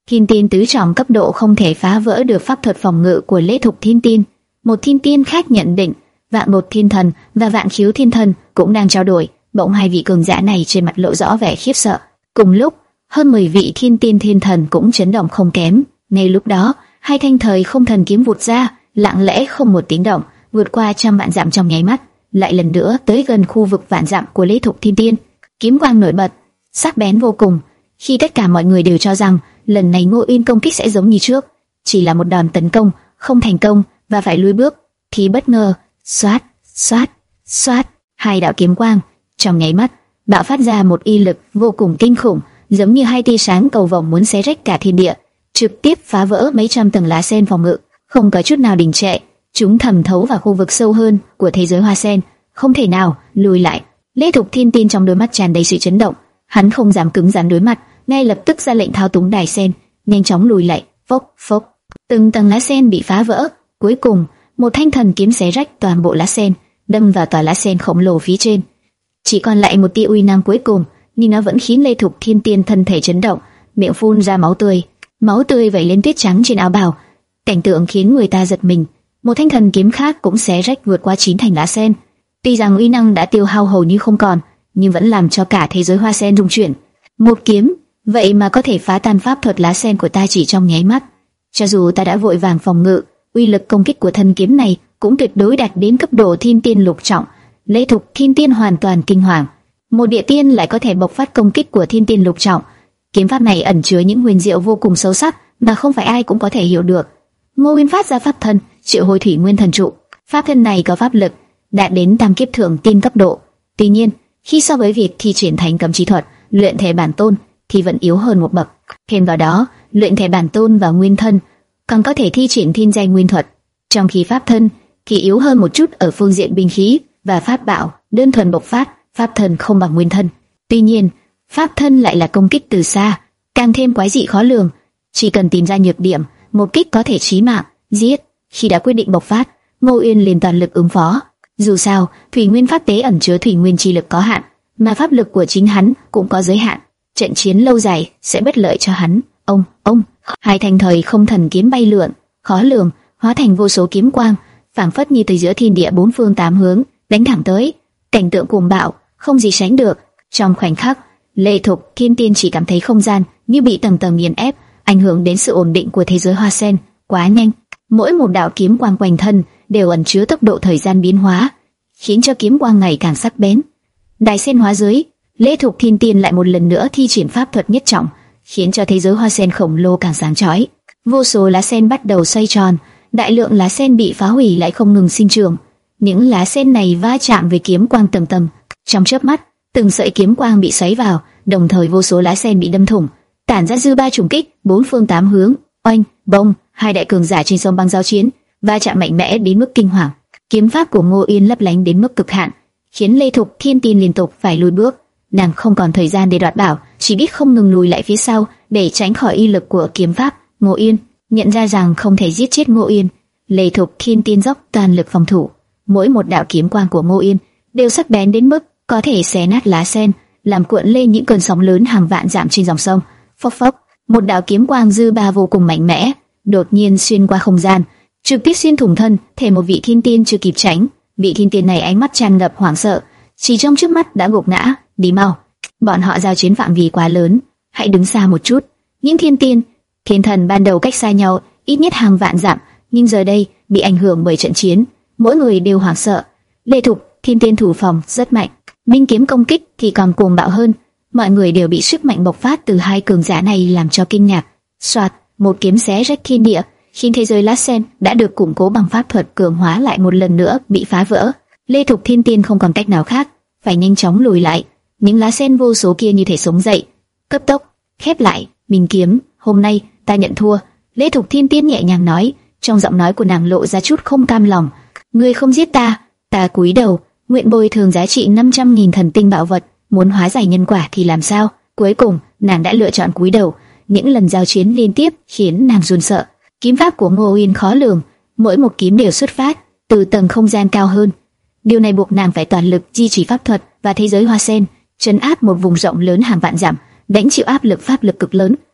Thiên tiên tứ trọng cấp độ không thể phá vỡ được pháp thuật phòng ngự của Lễ Thục Thiên Tiên. Một thiên tiên khác nhận định, Vạn Một Thiên Thần và Vạn Khiếu Thiên Thần cũng đang trao đổi. Bỗng hai vị cường giả này trên mặt lộ rõ vẻ khiếp sợ. Cùng lúc, hơn mười vị thiên tiên thiên thần cũng chấn động không kém. Ngay lúc đó, hai thanh thời không thần kiếm vụt ra, lặng lẽ không một tiếng động, vượt qua trăm vạn dặm trong nháy mắt, lại lần nữa tới gần khu vực vạn dặm của Lễ Thục Thiên Tiên. Kiếm quang nổi bật, sắc bén vô cùng. Khi tất cả mọi người đều cho rằng lần này Ngô Uyên công kích sẽ giống như trước, chỉ là một đòn tấn công không thành công và phải lùi bước, thì bất ngờ, xoát, xoát, xoát, hai đạo kiếm quang trong nháy mắt bạo phát ra một y lực vô cùng kinh khủng, giống như hai tia sáng cầu vồng muốn xé rách cả thiên địa, trực tiếp phá vỡ mấy trăm tầng lá sen phòng ngự, không có chút nào đình trệ. Chúng thẩm thấu vào khu vực sâu hơn của thế giới hoa sen, không thể nào lùi lại. Lễ Thục Thiên Tiên trong đôi mắt tràn đầy sự chấn động, hắn không dám cứng rắn đối mặt, ngay lập tức ra lệnh thao túng đài sen, nhanh chóng lùi lại. Phốc phốc, từng tầng lá sen bị phá vỡ, cuối cùng một thanh thần kiếm xé rách toàn bộ lá sen, đâm vào tòa lá sen khổng lồ phía trên. Chỉ còn lại một tia uy năng cuối cùng, nhưng nó vẫn khiến Lê Thục Thiên Tiên thân thể chấn động, miệng phun ra máu tươi, máu tươi vẩy lên tuyết trắng trên áo bào, cảnh tượng khiến người ta giật mình. Một thanh thần kiếm khác cũng xé rách vượt qua chín thành lá sen. Tuy rằng uy năng đã tiêu hao hầu như không còn, nhưng vẫn làm cho cả thế giới hoa sen rung chuyển. Một kiếm, vậy mà có thể phá tan pháp thuật lá sen của ta chỉ trong nháy mắt. Cho dù ta đã vội vàng phòng ngự, uy lực công kích của thân kiếm này cũng tuyệt đối đạt đến cấp độ thiên tiên lục trọng. Lễ Thục Thiên Tiên hoàn toàn kinh hoàng. Một địa tiên lại có thể bộc phát công kích của thiên tiên lục trọng. Kiếm pháp này ẩn chứa những huyền diệu vô cùng sâu sắc mà không phải ai cũng có thể hiểu được. Ngô Uyên phát ra pháp thân, triệu hồi thủy nguyên thần trụ. Pháp thân này có pháp lực đạt đến tam kiếp thượng tiên cấp độ. Tuy nhiên, khi so với việc thi triển thành cấm chi thuật, luyện thể bản tôn thì vẫn yếu hơn một bậc. Thêm vào đó, luyện thể bản tôn và nguyên thân còn có thể thi triển thiên giai nguyên thuật, trong khi pháp thân thì yếu hơn một chút ở phương diện binh khí và pháp bảo. Đơn thuần bộc phát, pháp thân không bằng nguyên thân. Tuy nhiên, pháp thân lại là công kích từ xa, càng thêm quái dị khó lường. Chỉ cần tìm ra nhược điểm, một kích có thể chí mạng, giết. Khi đã quyết định bộc phát, Ngô Uyên liền toàn lực ứng phó. Dù sao, thủy nguyên pháp tế ẩn chứa thủy nguyên chi lực có hạn, mà pháp lực của chính hắn cũng có giới hạn. Trận chiến lâu dài sẽ bất lợi cho hắn. Ông, ông, hai thanh thời không thần kiếm bay lượn, khó lường, hóa thành vô số kiếm quang, phảng phất như từ giữa thiên địa bốn phương tám hướng đánh thẳng tới. Cảnh tượng cuồng bạo, không gì sánh được. Trong khoảnh khắc, Lê Thục Thiên Tiên chỉ cảm thấy không gian như bị tầng tầng nghiền ép, ảnh hưởng đến sự ổn định của thế giới hoa sen. Quá nhanh, mỗi một đạo kiếm quang quanh thân đều ẩn chứa tốc độ thời gian biến hóa, khiến cho kiếm quang ngày càng sắc bén. Đài sen hóa dưới, Lễ Thục Thiên Tiên lại một lần nữa thi triển pháp thuật nhất trọng, khiến cho thế giới hoa sen khổng lồ càng sáng chói. Vô số lá sen bắt đầu xoay tròn, đại lượng lá sen bị phá hủy lại không ngừng sinh trưởng. Những lá sen này va chạm với kiếm quang tầng tầng, trong chớp mắt, từng sợi kiếm quang bị xoáy vào, đồng thời vô số lá sen bị đâm thủng, tản ra dư ba trùng kích bốn phương tám hướng. Oanh, bông, hai đại cường giả trên sông băng giao chiến, va chạm mạnh mẽ đến mức kinh hoàng. Kiếm pháp của Ngô Uyên lấp lánh đến mức cực hạn, khiến Lê Thục Thiên Tiên liên tục phải lùi bước. Nàng không còn thời gian để đoạt bảo, chỉ biết không ngừng lùi lại phía sau để tránh khỏi y lực của kiếm pháp. Ngô Uyên nhận ra rằng không thể giết chết Ngô Uyên, Lê Thục Thiên Tiên dốc toàn lực phòng thủ. Mỗi một đạo kiếm quang của Ngô Uyên đều sắc bén đến mức có thể xé nát lá sen, làm cuộn lên những cơn sóng lớn hàng vạn dặm trên dòng sông. Phốc phốc, một đạo kiếm quang dư ba vô cùng mạnh mẽ, đột nhiên xuyên qua không gian, trực tiếp xuyên thủng thân thể một vị thiên tiên chưa kịp tránh. Vị thiên tiên này ánh mắt tràn ngập hoảng sợ, chỉ trong trước mắt đã gục ngã. Đi mau, bọn họ giao chiến phạm vi quá lớn, hãy đứng xa một chút. Những thiên tiên, thiên thần ban đầu cách xa nhau ít nhất hàng vạn dặm, nhưng giờ đây bị ảnh hưởng bởi trận chiến, mỗi người đều hoảng sợ. Lê Thục Thiên Tiên thủ phòng rất mạnh, minh kiếm công kích thì còn cuồng bạo hơn. Mọi người đều bị sức mạnh bộc phát từ hai cường giả này làm cho kinh ngạc. Soạt, một kiếm xé rách thiên địa, khiến thế giới lá sen đã được củng cố bằng pháp thuật cường hóa lại một lần nữa bị phá vỡ. Lê Thục Thiên Tiên không còn cách nào khác, phải nhanh chóng lùi lại. Những lá sen vô số kia như thể sống dậy, cấp tốc khép lại. Minh kiếm, hôm nay ta nhận thua. Lê Thục Thiên Tiên nhẹ nhàng nói, trong giọng nói của nàng lộ ra chút không cam lòng. Ngươi không giết ta, ta cúi đầu, nguyện bồi thường giá trị năm trăm nghìn thần tinh bảo vật. Muốn hóa giải nhân quả thì làm sao? Cuối cùng, nàng đã lựa chọn cúi đầu. Những lần giao chiến liên tiếp khiến nàng run sợ. Kiếm pháp của Ngô Uyên khó lường, mỗi một kiếm đều xuất phát từ tầng không gian cao hơn. Điều này buộc nàng phải toàn lực duy trì pháp thuật và thế giới hoa sen, trấn áp một vùng rộng lớn hàng vạn dặm, đánh chịu áp lực pháp lực cực lớn.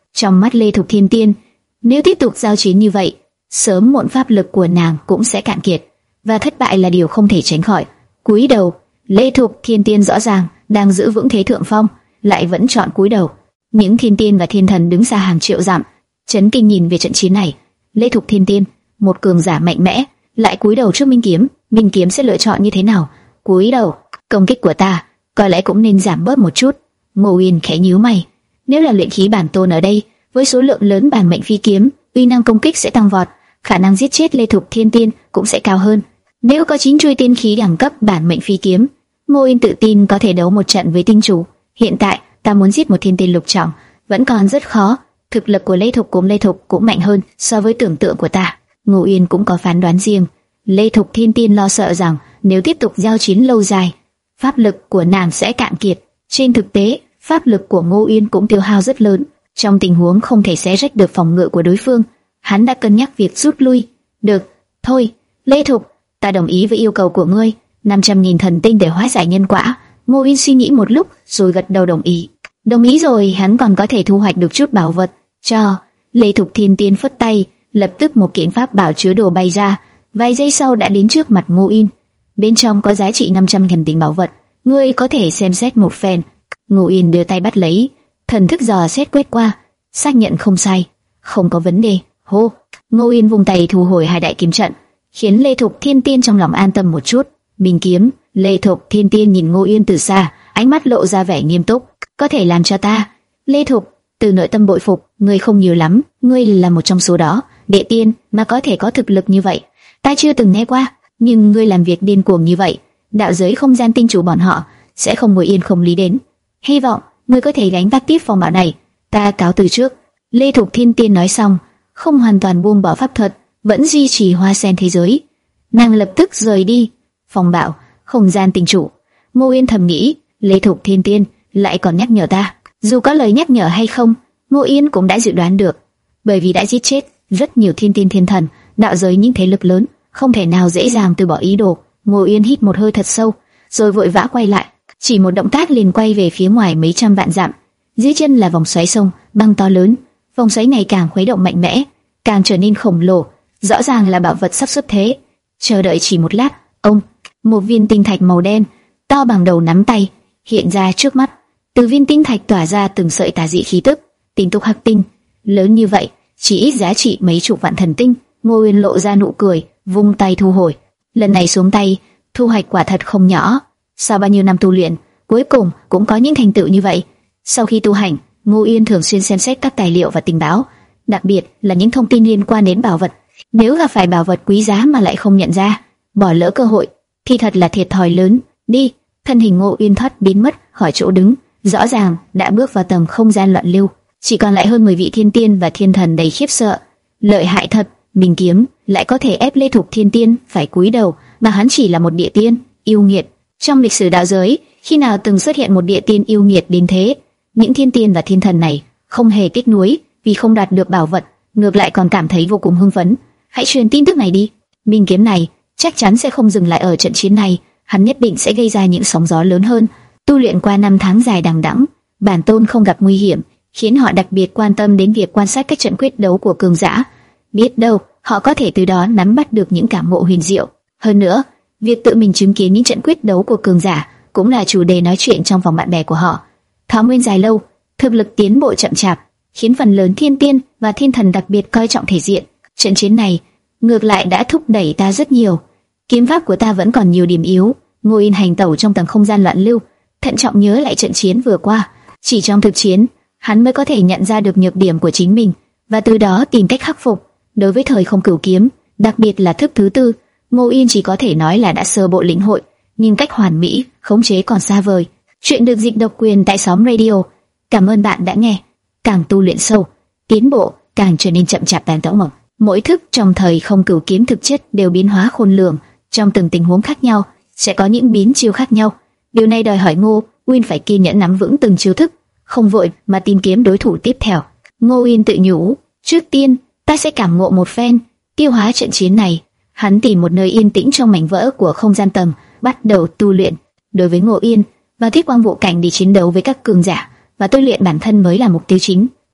Trong mắt Lê Thục Thiên Tiên, nếu tiếp tục giao chiến như vậy, sớm muộn pháp lực của nàng cũng sẽ cạn kiệt, và thất bại là điều không thể tránh khỏi. Cúi đầu, Lê Thục Thiên Tiên rõ ràng đang giữ vững thế thượng phong, lại vẫn chọn cúi đầu. Những thiên tiên và thiên thần đứng xa hàng triệu dặm, chấn kinh nhìn về trận chiến này. Lê Thục Thiên Tiên, một cường giả mạnh mẽ, lại cúi đầu trước Minh Kiếm. Minh Kiếm sẽ lựa chọn như thế nào? Cúi đầu, công kích của ta có lẽ cũng nên giảm bớt một chút. Ngô Uyên khẽ nhíu mày. Nếu là luyện khí bản tôn ở đây, với số lượng lớn bản mệnh phi kiếm, uy năng công kích sẽ tăng vọt, khả năng giết chết Lê Thục Thiên Tiên cũng sẽ cao hơn. Nếu có chín chuôi tiên khí đẳng cấp bản mệnh phi kiếm, Ngô Uyên tự tin có thể đấu một trận với tinh chủ. Hiện tại, ta muốn giết một thiên tiên lục trọng vẫn còn rất khó. Thực lực của Lê Thục cùng Lê Thục cũng mạnh hơn so với tưởng tượng của ta. Ngô Uyên cũng có phán đoán riêng. Lê Thục Thiên Tiên lo sợ rằng nếu tiếp tục giao chiến lâu dài, pháp lực của nàng sẽ cạn kiệt. Trên thực tế, pháp lực của Ngô Uyên cũng tiêu hao rất lớn. Trong tình huống không thể xé rách được phòng ngự của đối phương, hắn đã cân nhắc việc rút lui. Được, thôi, Lê Thục, ta đồng ý với yêu cầu của ngươi, năm trăm nghìn thần tinh để hóa giải nhân quả. Ngô Uyên suy nghĩ một lúc rồi gật đầu đồng ý. Đồng ý rồi, hắn còn có thể thu hoạch được chút bảo vật. Cho, Lê Thục Thiên Tiên phất tay, lập tức một kiện pháp bảo chứa đồ bay ra, vài giây sau đã đến trước mặt Ngô Uyên. Bên trong có giá trị năm trăm thần tinh bảo vật, ngươi có thể xem xét một phen. Ngô Uyên đưa tay bắt lấy, thần thức dò xét quét qua, xác nhận không sai, không có vấn đề. Hô, Ngô Uyên vung tay thu hồi hai đại kiếm trận, khiến Lê Thục Thiên Tiên trong lòng an tâm một chút. Minh kiếm. Lê Thục Thiên Tiên nhìn Ngô Uyên từ xa, ánh mắt lộ ra vẻ nghiêm túc. Có thể làm cho ta? Lê Thục, từ nội tâm bội phục, ngươi không nhiều lắm, ngươi là một trong số đó. Địa tiên mà có thể có thực lực như vậy, ta chưa từng nghe qua. Nhưng ngươi làm việc điên cuồng như vậy, đạo giới không gian tinh chủ bọn họ sẽ không ngồi yên không lý đến. Hy vọng ngươi có thể gánh vác tiếp phong bảo này. Ta cáo từ trước. Lê Thục Thiên Tiên nói xong, không hoàn toàn buông bỏ pháp thuật, vẫn duy trì hoa sen thế giới. Nàng lập tức rời đi. Phong bảo, không gian tinh chủ. Ngô Uyên thầm nghĩ, Lê Thục Thiên Tiên lại còn nhắc nhở ta. Dù có lời nhắc nhở hay không, Ngô Uyên cũng đã dự đoán được, bởi vì đã giết chết rất nhiều thiên tiên thiên thần, đạo giới những thế lực lớn không thể nào dễ dàng từ bỏ ý đồ. Ngô Uyên hít một hơi thật sâu, rồi vội vã quay lại, chỉ một động tác liền quay về phía ngoài mấy trăm vạn dặm. Dưới chân là vòng xoáy sông băng to lớn, vòng xoáy này càng khuấy động mạnh mẽ, càng trở nên khổng lồ, rõ ràng là bảo vật sắp xuất thế. Chờ đợi chỉ một lát, ông, một viên tinh thạch màu đen, to bằng đầu nắm tay, hiện ra trước mắt. Từ viên tinh thạch tỏa ra từng sợi tà dị khí tức, tinh túc hắc tinh, lớn như vậy, chỉ ít giá trị mấy chục vạn thần tinh. Ngô Uyên lộ ra nụ cười, vung tay thu hồi. Lần này xuống tay, thu hoạch quả thật không nhỏ. Sau bao nhiêu năm tu luyện, cuối cùng cũng có những thành tựu như vậy. Sau khi tu hành, Ngô Uyên thường xuyên xem xét các tài liệu và tình báo, đặc biệt là những thông tin liên quan đến bảo vật. Nếu gặp phải bảo vật quý giá mà lại không nhận ra, bỏ lỡ cơ hội, thì thật là thiệt thòi lớn. Đi, thân hình Ngô Uyên thoát biến mất khỏi chỗ đứng, rõ ràng đã bước vào tầm không gian loạn lưu. Chỉ còn lại hơn mười vị thiên tiên và thiên thần đầy khiếp sợ. Lợi hại thật, Minh kiếm lại có thể ép Lê Thục Thiên Tiên phải cúi đầu, mà hắn chỉ là một địa tiên yêu nghiệt. Trong lịch sử đạo giới, khi nào từng xuất hiện một địa tiên yêu nghiệt đến thế? Những thiên tiên và thiên thần này không hề tiếc nuối vì không đạt được bảo vật, ngược lại còn cảm thấy vô cùng hưng phấn. Hãy truyền tin tức này đi. Minh kiếm này chắc chắn sẽ không dừng lại ở trận chiến này, hắn nhất định sẽ gây ra những sóng gió lớn hơn. Tu luyện qua năm tháng dài đằng đẵng, bản tôn không gặp nguy hiểm, khiến họ đặc biệt quan tâm đến việc quan sát các trận quyết đấu của cường giả. Biết đâu họ có thể từ đó nắm bắt được những cảm ngộ huyền diệu. Hơn nữa, việc tự mình chứng kiến những trận quyết đấu của cường giả cũng là chủ đề nói chuyện trong vòng bạn bè của họ. Thọ nguyên dài lâu, thực lực tiến bộ chậm chạp, khiến phần lớn thiên tiên và thiên thần đặc biệt coi trọng thể diện. Trận chiến này ngược lại đã thúc đẩy ta rất nhiều. Kiếm pháp của ta vẫn còn nhiều điểm yếu. Ngô Uyên hành tẩu trong tầng không gian loạn lưu, thận trọng nhớ lại trận chiến vừa qua. Chỉ trong thực chiến, hắn mới có thể nhận ra được nhược điểm của chính mình và từ đó tìm cách khắc phục. Đối với thời không cửu kiếm, đặc biệt là thức thứ tư, Ngô Uyên chỉ có thể nói là đã sơ bộ lĩnh hội, nhưng cách hoàn mỹ khống chế còn xa vời. Chuyện được dịch độc quyền tại Xóm Radio. Cảm ơn bạn đã nghe. Càng tu luyện sâu, tiến bộ càng trở nên chậm chạp tàn tễu mộng. Mỗi thức trong thời không cửu kiếm thực chất đều biến hóa khôn lường, trong từng tình huống khác nhau sẽ có những biến chiêu khác nhau. Điều này đòi hỏi Ngô Uyên phải kiên nhẫn nắm vững từng chiêu thức, không vội mà tìm kiếm đối thủ tiếp theo. Ngô Uyên tự nhủ, trước tiên ta sẽ cảm ngộ một phen, tiêu hóa trận chiến này. Hắn tìm một nơi yên tĩnh trong mảnh vỡ của không gian tầng, bắt đầu tu luyện. Đối với Ngô Uyên, và thiết quang vụ cảnh đi chiến đấu với các cường giả và tôi luyện bản thân mới là mục tiêu chính.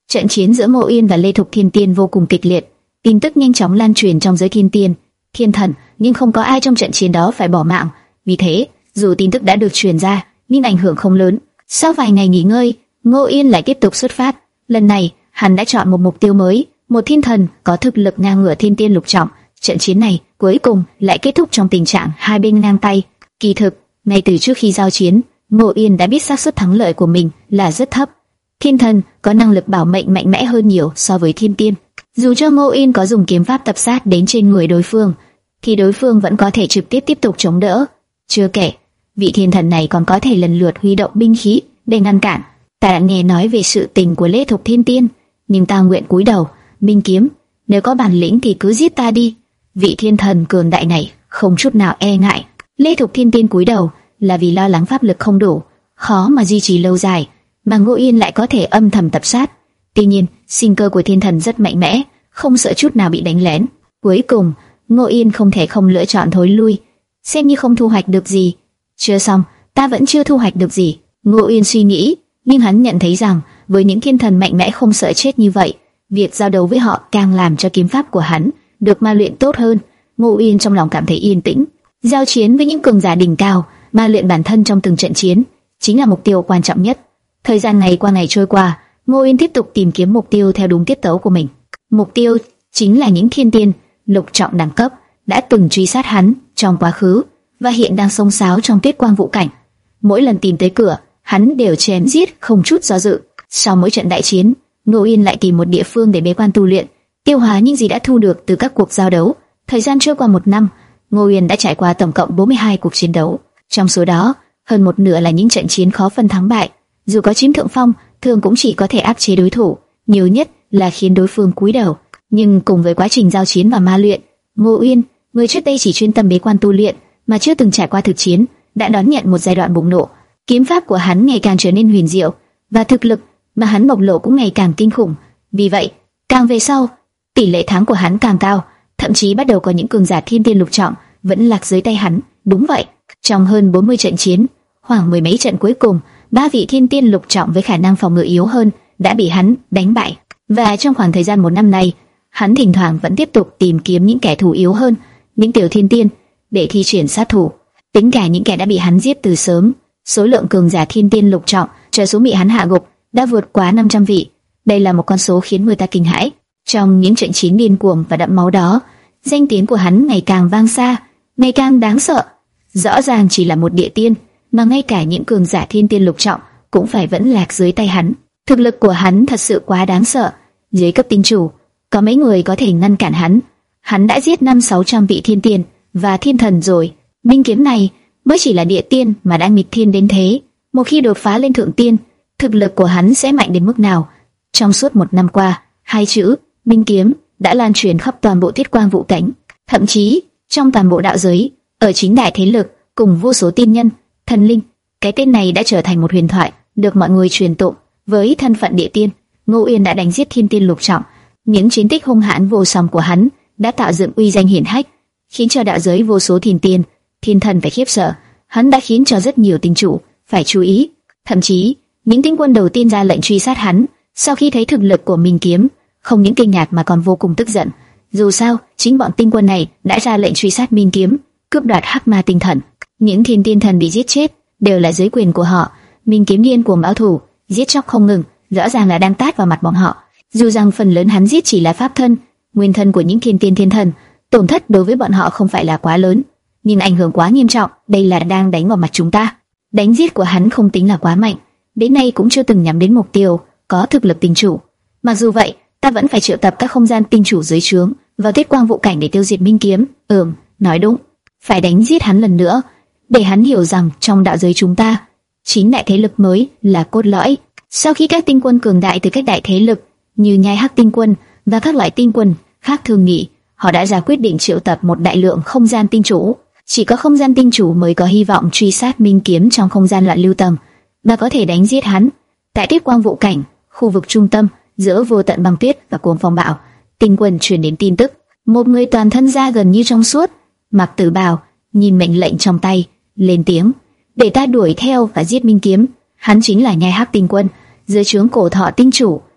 Trận chiến giữa Ngô Uyên và Lê Thục Thiên Tiên vô cùng kịch liệt, tin tức nhanh chóng lan truyền trong giới thiên tiên, thiên thần, nhưng không có ai trong trận chiến đó phải bỏ mạng. Vì thế, dù tin tức đã được truyền ra, nhưng ảnh hưởng không lớn. Sau vài ngày nghỉ ngơi, Ngô Uyên lại tiếp tục xuất phát. Lần này, hắn đã chọn một mục tiêu mới, một thiên thần có thực lực ngang ngửa thiên tiên lục trọng. Trận chiến này cuối cùng lại kết thúc trong tình trạng hai bên ngang tay. Kỳ thực, ngay từ trước khi giao chiến, Ngô Uyên đã biết xác suất thắng lợi của mình là rất thấp. Thiên thần có năng lực bảo mệnh mạnh mẽ hơn nhiều so với thiên tiên. Dù cho Ngô Uyên có dùng kiếm pháp tập sát đến trên người đối phương, thì đối phương vẫn có thể trực tiếp tiếp tục chống đỡ. Chưa kể, vị thiên thần này còn có thể lần lượt huy động binh khí để ngăn cản. Ta đã nghe nói về sự tình của Lê Thục Thiên Tiên, nhưng ta nguyện cúi đầu. Minh Kiếm, nếu có bản lĩnh thì cứ giết ta đi. Vị thiên thần cường đại này không chút nào e ngại. Lê Thục Thiên Tiên cúi đầu là vì lo lắng pháp lực không đủ, khó mà duy trì lâu dài, mà Ngô Uyên lại có thể âm thầm tập sát. Tuy nhiên, sinh cơ của thiên thần rất mạnh mẽ, không sợ chút nào bị đánh lén. Cuối cùng, Ngô Uyên không thể không lựa chọn thối lui, xem như không thu hoạch được gì. Chưa xong, ta vẫn chưa thu hoạch được gì. Ngô Uyên suy nghĩ, nhưng hắn nhận thấy rằng với những thiên thần mạnh mẽ không sợ chết như vậy, việc giao đấu với họ càng làm cho kiếm pháp của hắn được ma luyện tốt hơn. Ngô Uyên trong lòng cảm thấy yên tĩnh. Giao chiến với những cường giả đỉnh cao, ma luyện bản thân trong từng trận chiến chính là mục tiêu quan trọng nhất. Thời gian ngày qua ngày trôi qua, Ngô Uyên tiếp tục tìm kiếm mục tiêu theo đúng tiết tấu của mình. Mục tiêu chính là những thiên tiên lục trọng đẳng cấp đã từng truy sát hắn trong quá khứ và hiện đang xông xáo trong Tuyết Quang Vũ Cảnh. Mỗi lần tìm tới cửa, hắn đều chém giết không chút do dự. Sau mỗi trận đại chiến, Ngô Uyên lại tìm một địa phương để bế quan tu luyện, tiêu hóa những gì đã thu được từ các cuộc giao đấu. Thời gian trôi qua một năm, Ngô Uyên đã trải qua tổng cộng bốn mươi hai cuộc chiến đấu. Trong số đó, hơn một nửa là những trận chiến khó phân thắng bại. Dù có chiếm thượng phong, thường cũng chỉ có thể áp chế đối thủ, nhiều nhất là khiến đối phương cúi đầu. Nhưng cùng với quá trình giao chiến và ma luyện, Ngô Uyên, người trước đây chỉ chuyên tâm bế quan tu luyện mà chưa từng trải qua thực chiến, đã đón nhận một giai đoạn bùng nổ. Kiếm pháp của hắn ngày càng trở nên huyền diệu, và thực lực mà hắn bộc lộ cũng ngày càng kinh khủng. Vì vậy, càng về sau, tỷ lệ thắng của hắn càng cao, thậm chí bắt đầu có những cường giả thiên tiên lục trọng vẫn lạc dưới tay hắn. Đúng vậy, trong hơn bốn mươi trận chiến, khoảng mười mấy trận cuối cùng, ba vị thiên tiên lục trọng với khả năng phòng ngự yếu hơn đã bị hắn đánh bại. Và trong khoảng thời gian một năm này, hắn thỉnh thoảng vẫn tiếp tục tìm kiếm những kẻ thù yếu hơn, những tiểu thiên tiên, để thi triển sát thủ. Tính cả những kẻ đã bị hắn giết từ sớm, số lượng cường giả thiên tiên lục trọng trở xuống bị hắn hạ gục đã vượt quá năm trăm vị. Đây là một con số khiến người ta kinh hãi. Trong những trận chiến điên cuồng và đẫm máu đó, danh tiếng của hắn ngày càng vang xa, ngày càng đáng sợ. Rõ ràng chỉ là một địa tiên, mà ngay cả những cường giả thiên tiên lục trọng cũng phải vẫn lạc dưới tay hắn. Thực lực của hắn thật sự quá đáng sợ. Dưới cấp tinh chủ, có mấy người có thể ngăn cản hắn. Hắn đã giết năm sáu trăm vị thiên tiên và thiên thần rồi. Minh kiếm này mới chỉ là địa tiên mà đã nghịch thiên đến thế. Một khi đột phá lên thượng tiên, thực lực của hắn sẽ mạnh đến mức nào? Trong suốt một năm qua, hai chữ Minh kiếm đã lan truyền khắp toàn bộ Tuyết Quang Vũ Cảnh, thậm chí trong toàn bộ đạo giới, ở chính đại thế lực cùng vô số tiên nhân, thần linh, cái tên này đã trở thành một huyền thoại được mọi người truyền tụng. Với thân phận địa tiên, Ngô Uyên đã đánh giết thiên tiên lục trọng. Những chiến tích hung hãn vô song của hắn đã tạo dựng uy danh hiển hách, khiến cho đạo giới vô số thiên tiên, thiên thần phải khiếp sợ. Hắn đã khiến cho rất nhiều tinh chủ phải chú ý, thậm chí những tinh quân đầu tiên ra lệnh truy sát hắn, sau khi thấy thực lực của Minh kiếm, không những kinh ngạc mà còn vô cùng tức giận. Dù sao, chính bọn tinh quân này đã ra lệnh truy sát Minh kiếm, cướp đoạt Hắc Ma tinh thần. Những thiên tiên thần bị giết chết đều là dưới quyền của họ. Minh kiếm điên cuồng báo thù, giết chóc không ngừng, rõ ràng là đang tát vào mặt bọn họ. Dù rằng phần lớn hắn giết chỉ là pháp thân, nguyên thân của những thiên tiên thiên thần, tổn thất đối với bọn họ không phải là quá lớn, nhưng ảnh hưởng quá nghiêm trọng. Đây là đang đánh vào mặt chúng ta. Đánh giết của hắn không tính là quá mạnh, đến nay cũng chưa từng nhắm đến mục tiêu có thực lực tinh chủ. Mặc dù vậy, ta vẫn phải triệu tập các không gian tinh chủ dưới trướng vào Tuyết Quang Vũ Cảnh để tiêu diệt Minh kiếm. Ừm, nói đúng, phải đánh giết hắn lần nữa, để hắn hiểu rằng trong đạo giới chúng ta, chính đại thế lực mới là cốt lõi. Sau khi các tinh quân cường đại từ các đại thế lực như Nhai Hắc tinh quân và các loại tinh quân khác thương nghị, họ đã ra quyết định triệu tập một đại lượng không gian tinh chủ. Chỉ có không gian tinh chủ mới có hy vọng truy sát Minh kiếm trong không gian loạn lưu tầm và có thể đánh giết hắn. Tại Tuyết Quang Vũ Cảnh, khu vực trung tâm giữa vô tận băng tuyết và cuồng phong bạo, tinh quân truyền đến tin tức. Một người toàn thân da gần như trong suốt, mặc tử bào, nhìn mệnh lệnh trong tay, lên tiếng: để ta đuổi theo và giết Minh kiếm. Hắn chính là Nhai Hắc tinh quân dưới trướng Cổ Thọ tinh chủ,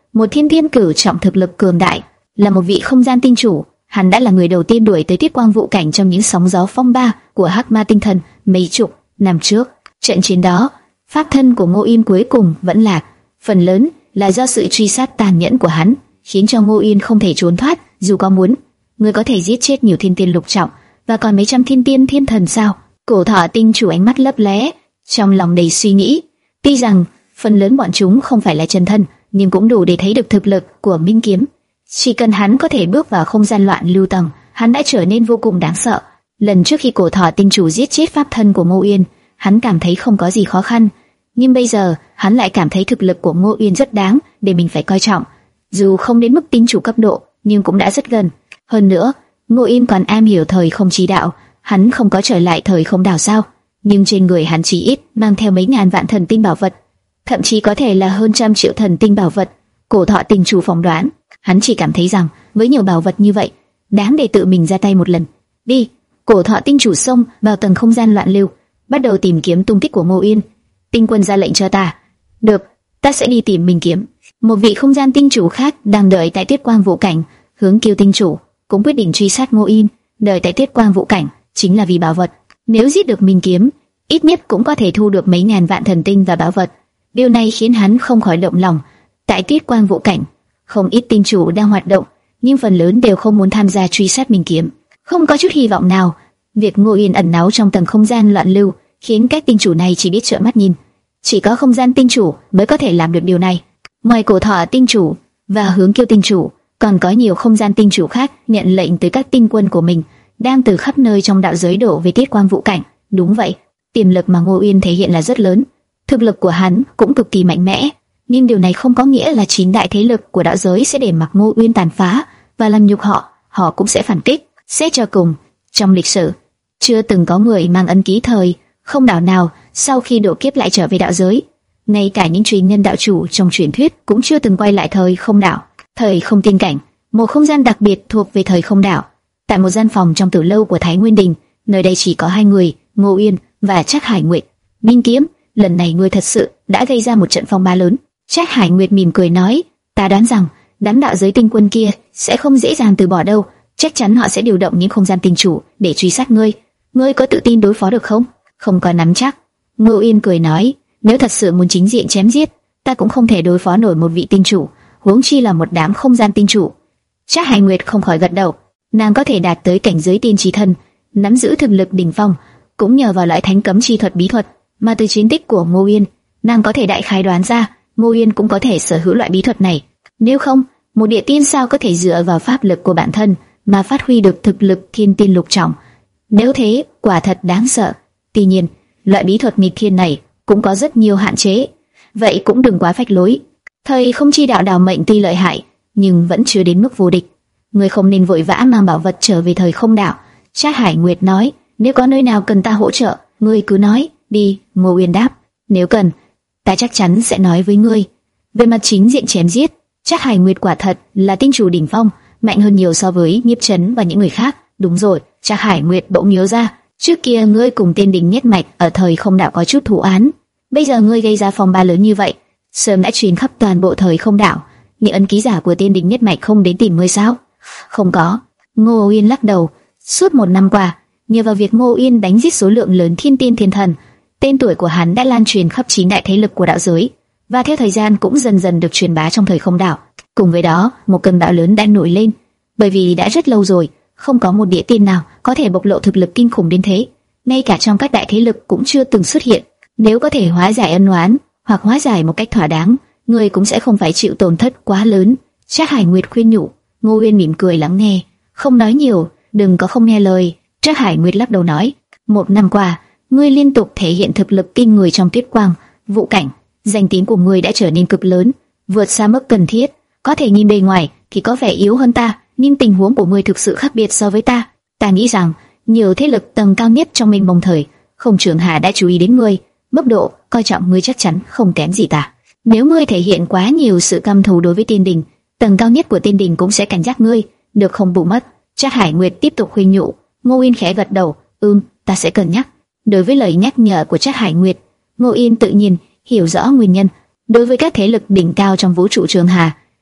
một thiên tiên cửu trọng thực lực cường đại, là một vị không gian tinh chủ. Hắn đã là người đầu tiên đuổi tới Tiết Quang Vũ Cảnh trong những sóng gió phong ba của Hắc Ma Tinh Thần mấy chục năm trước. Trận chiến đó, pháp thân của Ngô Yên cuối cùng vẫn lạc, phần lớn là do sự truy sát tàn nhẫn của hắn, khiến cho Ngô Yên không thể trốn thoát. Dù có muốn, người có thể giết chết nhiều thiên tiên lục trọng và còn mấy trăm thiên tiên thiên thần sao? Cổ Thọ tinh chủ ánh mắt lấp lé, trong lòng đầy suy nghĩ. Tuy rằng phần lớn bọn chúng không phải là chân thân, nhưng cũng đủ để thấy được thực lực của Minh Kiếm. Chỉ cần hắn có thể bước vào không gian loạn lưu tầng, hắn đã trở nên vô cùng đáng sợ. Lần trước khi Cổ Thọ tinh chủ giết chết pháp thân của Ngô Yên, hắn cảm thấy không có gì khó khăn, nhưng bây giờ hắn lại cảm thấy thực lực của Ngô Yên rất đáng để mình phải coi trọng. Dù không đến mức tinh chủ cấp độ, nhưng cũng đã rất gần. Hơn nữa, Ngô Yên còn am hiểu thời không chi đạo. Hắn không có trở lại thời không đảo sao? Nhưng trên người hắn chỉ ít mang theo mấy ngàn vạn thần tinh bảo vật, thậm chí có thể là hơn trăm triệu thần tinh bảo vật. Cổ Thọ tinh chủ phỏng đoán, hắn chỉ cảm thấy rằng với nhiều bảo vật như vậy, đáng để tự mình ra tay một lần. Đi, Cổ Thọ tinh chủ xông vào tầng không gian loạn lưu, bắt đầu tìm kiếm tung tích của Ngô Yên. Tinh Quân ra lệnh cho ta. Được, ta sẽ đi tìm Minh Kiếm. Một vị không gian tinh chủ khác đang đợi tại Tiết Quang Vũ Cảnh, Hướng Kiêu tinh chủ cũng quyết định truy sát Ngô Yên. Đợi tại Tiết Quang Vũ Cảnh chính là vì bảo vật. Nếu giết được Minh Kiếm, ít nhất cũng có thể thu được mấy ngàn vạn thần tinh và bảo vật. Điều này khiến hắn không khỏi động lòng. Tại Tiết Quang Vũ Cảnh, không ít tinh chủ đang hoạt động, nhưng phần lớn đều không muốn tham gia truy sát Minh Kiếm, không có chút hy vọng nào. Việc Ngô Yên ẩn náu trong tầng không gian loạn lưu khiến các tinh chủ này chỉ biết trợn mắt nhìn. Chỉ có không gian tinh chủ mới có thể làm được điều này. Ngoài Cổ Thọ tinh chủ và Hướng Kiêu tinh chủ, còn có nhiều không gian tinh chủ khác nhận lệnh từ các tinh quân của mình, đang từ khắp nơi trong đạo giới đổ về Tiết Quang Vũ Cảnh. Đúng vậy, tiềm lực mà Ngô Yên thể hiện là rất lớn, thực lực của hắn cũng cực kỳ mạnh mẽ. Nhưng điều này không có nghĩa là chín đại thế lực của đạo giới sẽ để mặc Ngô Yên tàn phá và làm nhục họ. Họ cũng sẽ phản kích. Xét cho cùng, trong lịch sử chưa từng có người mang ấn ký thời không đảo nào sau khi độ kiếp lại trở về đạo giới. Ngay cả những truyền nhân đạo chủ trong truyền thuyết cũng chưa từng quay lại thời không đảo. Thời không tiên cảnh, một không gian đặc biệt thuộc về thời không đảo. Tại một gian phòng trong tử lâu của Thái Nguyên Đình, nơi đây chỉ có hai người, Ngô Yên và Trác Hải Nguyệt. Minh Kiếm, lần này ngươi thật sự đã gây ra một trận phong ba lớn. Trác Hải Nguyệt mỉm cười nói, ta đoán rằng đám đạo giới tinh quân kia sẽ không dễ dàng từ bỏ đâu. Chắc chắn họ sẽ điều động những không gian tinh chủ để truy sát ngươi. Ngươi có tự tin đối phó được không? Không có nắm chắc. Ngô Yên cười nói, nếu thật sự muốn chính diện chém giết, ta cũng không thể đối phó nổi một vị tinh chủ, huống chi là một đám không gian tinh chủ. Trác Hải Nguyệt không khỏi gật đầu. Nàng có thể đạt tới cảnh giới tiên trí thân, nắm giữ thực lực đỉnh phong, cũng nhờ vào loại thánh cấm chi thuật bí thuật mà từ chiến tích của Ngô Yên, nàng có thể đại khái đoán ra Ngô Yên cũng có thể sở hữu loại bí thuật này. Nếu không, một địa tiên sao có thể dựa vào pháp lực của bản thân mà phát huy được thực lực thiên tiên lục trọng? Nếu thế, quả thật đáng sợ. Tuy nhiên, loại bí thuật nghịch thiên này cũng có rất nhiều hạn chế, vậy cũng đừng quá phách lối. Thời không chi đạo đào mệnh tuy lợi hại, nhưng vẫn chưa đến mức vô địch. Ngươi không nên vội vã mang bảo vật trở về thời không đảo. Trác Hải Nguyệt nói, nếu có nơi nào cần ta hỗ trợ, ngươi cứ nói đi. Ngô Uyên đáp, nếu cần, ta chắc chắn sẽ nói với ngươi. Về mặt chính diện chém giết, Trác Hải Nguyệt quả thật là tinh chủ đỉnh phong, mạnh hơn nhiều so với Nhiếp Chấn và những người khác. Đúng rồi, Trác Hải Nguyệt bỗng nhớ ra, trước kia ngươi cùng Tiên Đình Nhất Mạch ở thời không đảo có chút thù án. Bây giờ ngươi gây ra phong ba lớn như vậy, sớm đã truyền khắp toàn bộ thời không đảo. Những ấn ký giả của Tiên Đình Nhất Mạch không đến tìm ngươi sao? Không có. Ngô Uyên lắc đầu. Suốt một năm qua, nhờ vào việc Ngô Uyên đánh giết số lượng lớn thiên tiên thiên thần, tên tuổi của hắn đã lan truyền khắp chín đại thế lực của đạo giới, và theo thời gian cũng dần dần được truyền bá trong thời không đảo. Cùng với đó, một cơn bão lớn đã nổi lên, bởi vì đã rất lâu rồi, không có một địa tiên nào có thể bộc lộ thực lực kinh khủng đến thế, ngay cả trong các đại thế lực cũng chưa từng xuất hiện. Nếu có thể hóa giải ân oán, hoặc hóa giải một cách thỏa đáng, người cũng sẽ không phải chịu tổn thất quá lớn. Trác Hải Nguyệt khuyên nhủ. Ngô Uyên mỉm cười lắng nghe, không nói nhiều, đừng có không nghe lời. Trác Hải Nguyệt lắc đầu nói, một năm qua, ngươi liên tục thể hiện thực lực kinh người trong Tuyết Quang Vũ Cảnh, danh tiếng của ngươi đã trở nên cực lớn, vượt xa mức cần thiết. Có thể nhìn bề ngoài thì có vẻ yếu hơn ta, nhưng tình huống của ngươi thực sự khác biệt so với ta. Ta nghĩ rằng nhiều thế lực tầng cao nhất trong Minh Mông thời không Trường Hà đã chú ý đến ngươi, mức độ coi trọng ngươi chắc chắn không kém gì ta. Nếu ngươi thể hiện quá nhiều sự căm thù đối với Tiên Đình, tầng cao nhất của Tiên Đình cũng sẽ cảnh giác ngươi, được không bù mất. Trác Hải Nguyệt tiếp tục khuyên nhủ. Ngô Uyên khẽ gật đầu, ừm, ta sẽ cân nhắc. Đối với lời nhắc nhở của Trác Hải Nguyệt, Ngô Uyên tự nhiên hiểu rõ nguyên nhân. Đối với các thế lực đỉnh cao trong vũ trụ Trường Hà,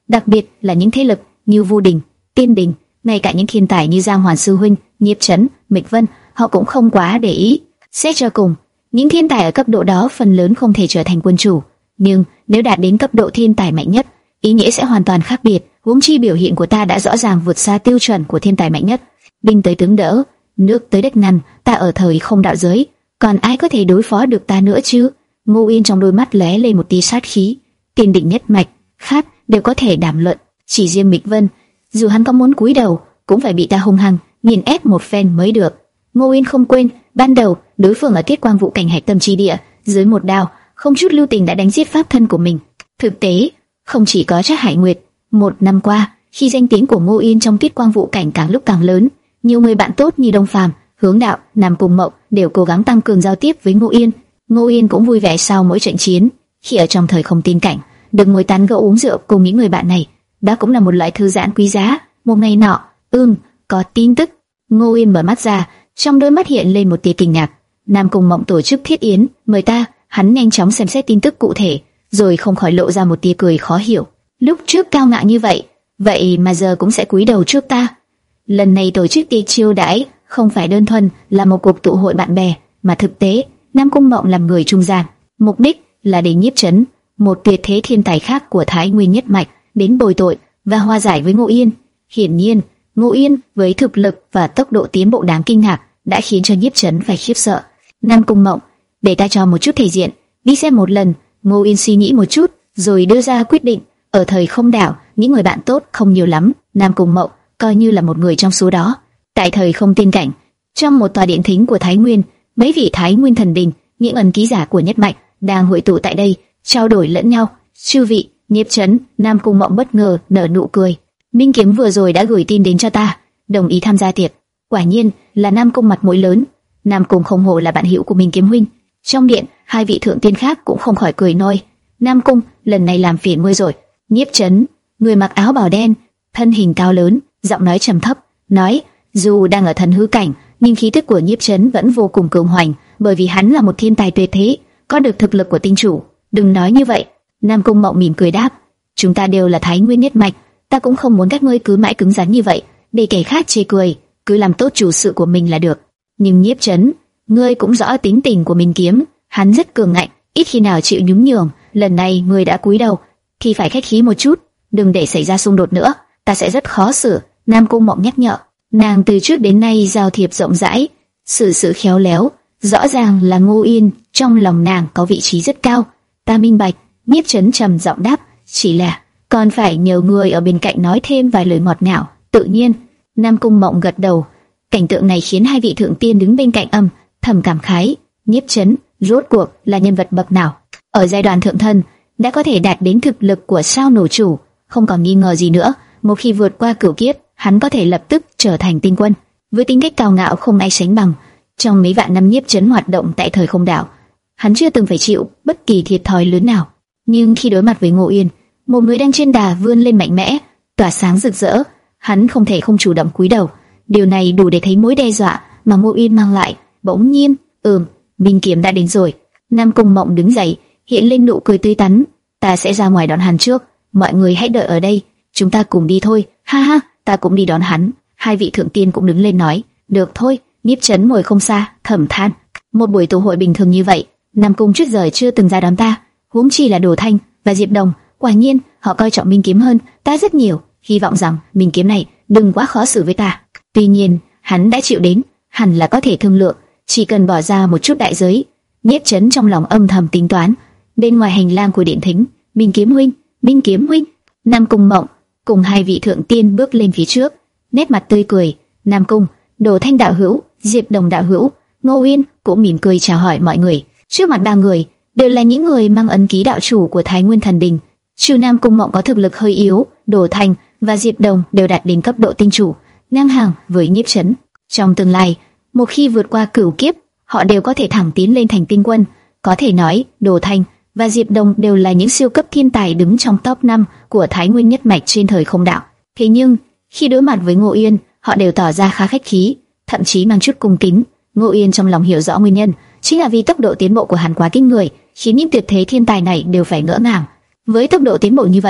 đặc biệt là những thế lực như Vu Đình, Tiên Đình, ngay cả những thiên tài như Giang Hoàn sư huynh, Nhiếp Chấn, Mịch Vân, họ cũng không quá để ý. Xét cho cùng, những thiên tài ở cấp độ đó phần lớn không thể trở thành quân chủ, nhưng nếu đạt đến cấp độ thiên tài mạnh nhất, ý nghĩa sẽ hoàn toàn khác biệt. Huống chi biểu hiện của ta đã rõ ràng vượt xa tiêu chuẩn của thiên tài mạnh nhất. Binh tới tướng đỡ, nước tới đất ngăn, ta ở thời không đạo giới, còn ai có thể đối phó được ta nữa chứ? Ngô Yên trong đôi mắt lóe lên một tia sát khí. Tiên Định nhất mạch khác đều có thể đàm luận, chỉ riêng Mịch Vân, dù hắn có muốn cúi đầu, cũng phải bị ta hung hăng nghiền ép một phen mới được. Ngô Yên không quên, ban đầu đối phương ở Tiết Quang Vũ cảnh hạch tâm chi địa, dưới một đao, không chút lưu tình đã đánh giết pháp thân của mình. Thực tế, không chỉ có Trác Hải Nguyệt, một năm qua, khi danh tiếng của Ngô Yên trong Tiết Quang Vũ cảnh càng lúc càng lớn, nhiều người bạn tốt như Đông Phàm, Hướng Đạo, Nam Cung Mộng đều cố gắng tăng cường giao tiếp với Ngô Yên. Ngô Yên cũng vui vẻ sau mỗi trận chiến, khi ở trong thời không tiên cảnh, được ngồi tán gẫu uống rượu cùng những người bạn này, đó cũng là một loại thư giãn quý giá. Một ngày nọ, ưm, có tin tức. Ngô Yên mở mắt ra, trong đôi mắt hiện lên một tia kinh ngạc. Nam Cung Mộng tổ chức thiết yến, mời ta. Hắn nhanh chóng xem xét tin tức cụ thể, rồi không khỏi lộ ra một tia cười khó hiểu. Lúc trước cao ngạo như vậy, vậy mà giờ cũng sẽ cúi đầu trước ta. Lần này tổ chức tiệc chiêu đãi không phải đơn thuần là một cuộc tụ hội bạn bè, mà thực tế Nam Cung Mộng làm người trung gian, mục đích là để Nhiếp Chấn, một tuyệt thế thiên tài khác của Thái Nguyên nhất mạch, đến bồi tội và hòa giải với Ngô Yên. Hiển nhiên, Ngô Yên với thực lực và tốc độ tiến bộ đáng kinh ngạc đã khiến cho Nhiếp Chấn phải khiếp sợ. Nam Cung Mộng, để ta cho một chút thể diện, đi xem một lần. Ngô Yên suy nghĩ một chút, rồi đưa ra quyết định. Ở thời không đảo, những người bạn tốt không nhiều lắm, Nam Cung Mộng coi như là một người trong số đó. Tại thời không tiên cảnh, trong một tòa điện thính của Thái Nguyên, mấy vị Thái Nguyên thần đình, những ẩn ký giả của nhất mạch đang hội tụ tại đây, trao đổi lẫn nhau. Chư vị, Nhiếp Chấn, Nam Cung Mộng bất ngờ nở nụ cười. Minh Kiếm vừa rồi đã gửi tin đến cho ta, đồng ý tham gia tiệc. Quả nhiên là Nam Cung mặt mũi lớn. Nam Cung không hổ là bạn hữu của Minh Kiếm huynh. Trong điện, hai vị thượng tiên khác cũng không khỏi cười nói: Nam Cung, lần này làm phiền ngươi rồi. Nhiếp Chấn, người mặc áo bào đen, thân hình cao lớn, giọng nói trầm thấp, nói: dù đang ở thần hư cảnh, nhưng khí tức của Nhiếp Chấn vẫn vô cùng cường hoành, bởi vì hắn là một thiên tài tuyệt thế, có được thực lực của tinh chủ. Đừng nói như vậy. Nam Cung Mộng mỉm cười đáp: chúng ta đều là Thái Nguyên nhất mạch, ta cũng không muốn các ngươi cứ mãi cứng rắn như vậy, để kẻ khác chê cười, cứ làm tốt chủ sự của mình là được. Nhưng Nhiếp Chấn, ngươi cũng rõ tính tình của Minh Kiếm, hắn rất cường ngạnh, ít khi nào chịu nhún nhường. Lần này ngươi đã cúi đầu, thì phải khách khí một chút, đừng để xảy ra xung đột nữa, ta sẽ rất khó xử. Nam Cung Mộng nhắc nhở. Nàng từ trước đến nay giao thiệp rộng rãi, xử sự khéo léo, rõ ràng là Ngô Yên trong lòng nàng có vị trí rất cao. Ta minh bạch. Nhiếp Chấn trầm giọng đáp, chỉ là còn phải nhờ người ở bên cạnh nói thêm vài lời ngọt ngào. Tự nhiên. Nam Cung Mộng gật đầu. Cảnh tượng này khiến hai vị thượng tiên đứng bên cạnh âm thầm cảm khái, Nhiếp Chấn rốt cuộc là nhân vật bậc nào? Ở giai đoạn thượng thân đã có thể đạt đến thực lực của sao nổ chủ, không còn nghi ngờ gì nữa. Một khi vượt qua cửu kiếp, hắn có thể lập tức trở thành tinh quân. Với tính cách cao ngạo không ai sánh bằng, trong mấy vạn năm Nhiếp Chấn hoạt động tại thời không đảo, hắn chưa từng phải chịu bất kỳ thiệt thòi lớn nào. Nhưng khi đối mặt với Ngô Yên, một người đang trên đà vươn lên mạnh mẽ, tỏa sáng rực rỡ, hắn không thể không chủ động cúi đầu. Điều này đủ để thấy mối đe dọa mà Ngô Yên mang lại. Bỗng nhiên, ừm, Minh Kiếm đã đến rồi. Nam Cung Mộng đứng dậy, hiện lên nụ cười tươi tắn. Ta sẽ ra ngoài đón hắn trước, mọi người hãy đợi ở đây, chúng ta cùng đi thôi. Ha ha, ta cũng đi đón hắn. Hai vị thượng tiên cũng đứng lên nói, được thôi. Nhiếp Chấn ngồi không xa, thầm than, một buổi tụ hội bình thường như vậy, Nam Cung trước giờ chưa từng ra đón ta, huống chi là Đồ Thanh và Diệp Đồng. Quả nhiên họ coi trọng Minh Kiếm hơn ta rất nhiều, hy vọng rằng Minh Kiếm này đừng quá khó xử với ta. Tuy nhiên hắn đã chịu đến, hẳn là có thể thương lượng, chỉ cần bỏ ra một chút đại giới. Nhiếp Chấn trong lòng âm thầm tính toán. Bên ngoài hành lang của điện thính, Minh Kiếm huynh, Minh Kiếm huynh. Nam Cung Mộng cùng hai vị thượng tiên bước lên phía trước, nét mặt tươi cười. Nam Cung, Đồ Thanh đạo hữu, Diệp Đồng đạo hữu, Ngô Yên cũng mỉm cười chào hỏi mọi người. Trước mặt ba người đều là những người mang ấn ký đạo chủ của Thái Nguyên Thần Đình. Trừ Nam Cung Mộng có thực lực hơi yếu, Đồ Thanh và Diệp Đồng đều đạt đến cấp độ tinh chủ, ngang hàng với Nhiếp Chấn. Trong tương lai, một khi vượt qua cửu kiếp, họ đều có thể thẳng tiến lên thành tinh quân. Có thể nói, Đồ Thanh và Diệp Đồng đều là những siêu cấp thiên tài đứng trong top năm của Thái Nguyên nhất mạch trên thời không đạo. Thế nhưng, khi đối mặt với Ngô Yên, họ đều tỏ ra khá khách khí, thậm chí mang chút cung kính. Ngô Yên trong lòng hiểu rõ nguyên nhân, chính là vì tốc độ tiến bộ của hắn quá kinh người, khiến những tuyệt thế thiên tài này đều phải ngỡ ngàng. Với tốc độ tiến bộ như vậy,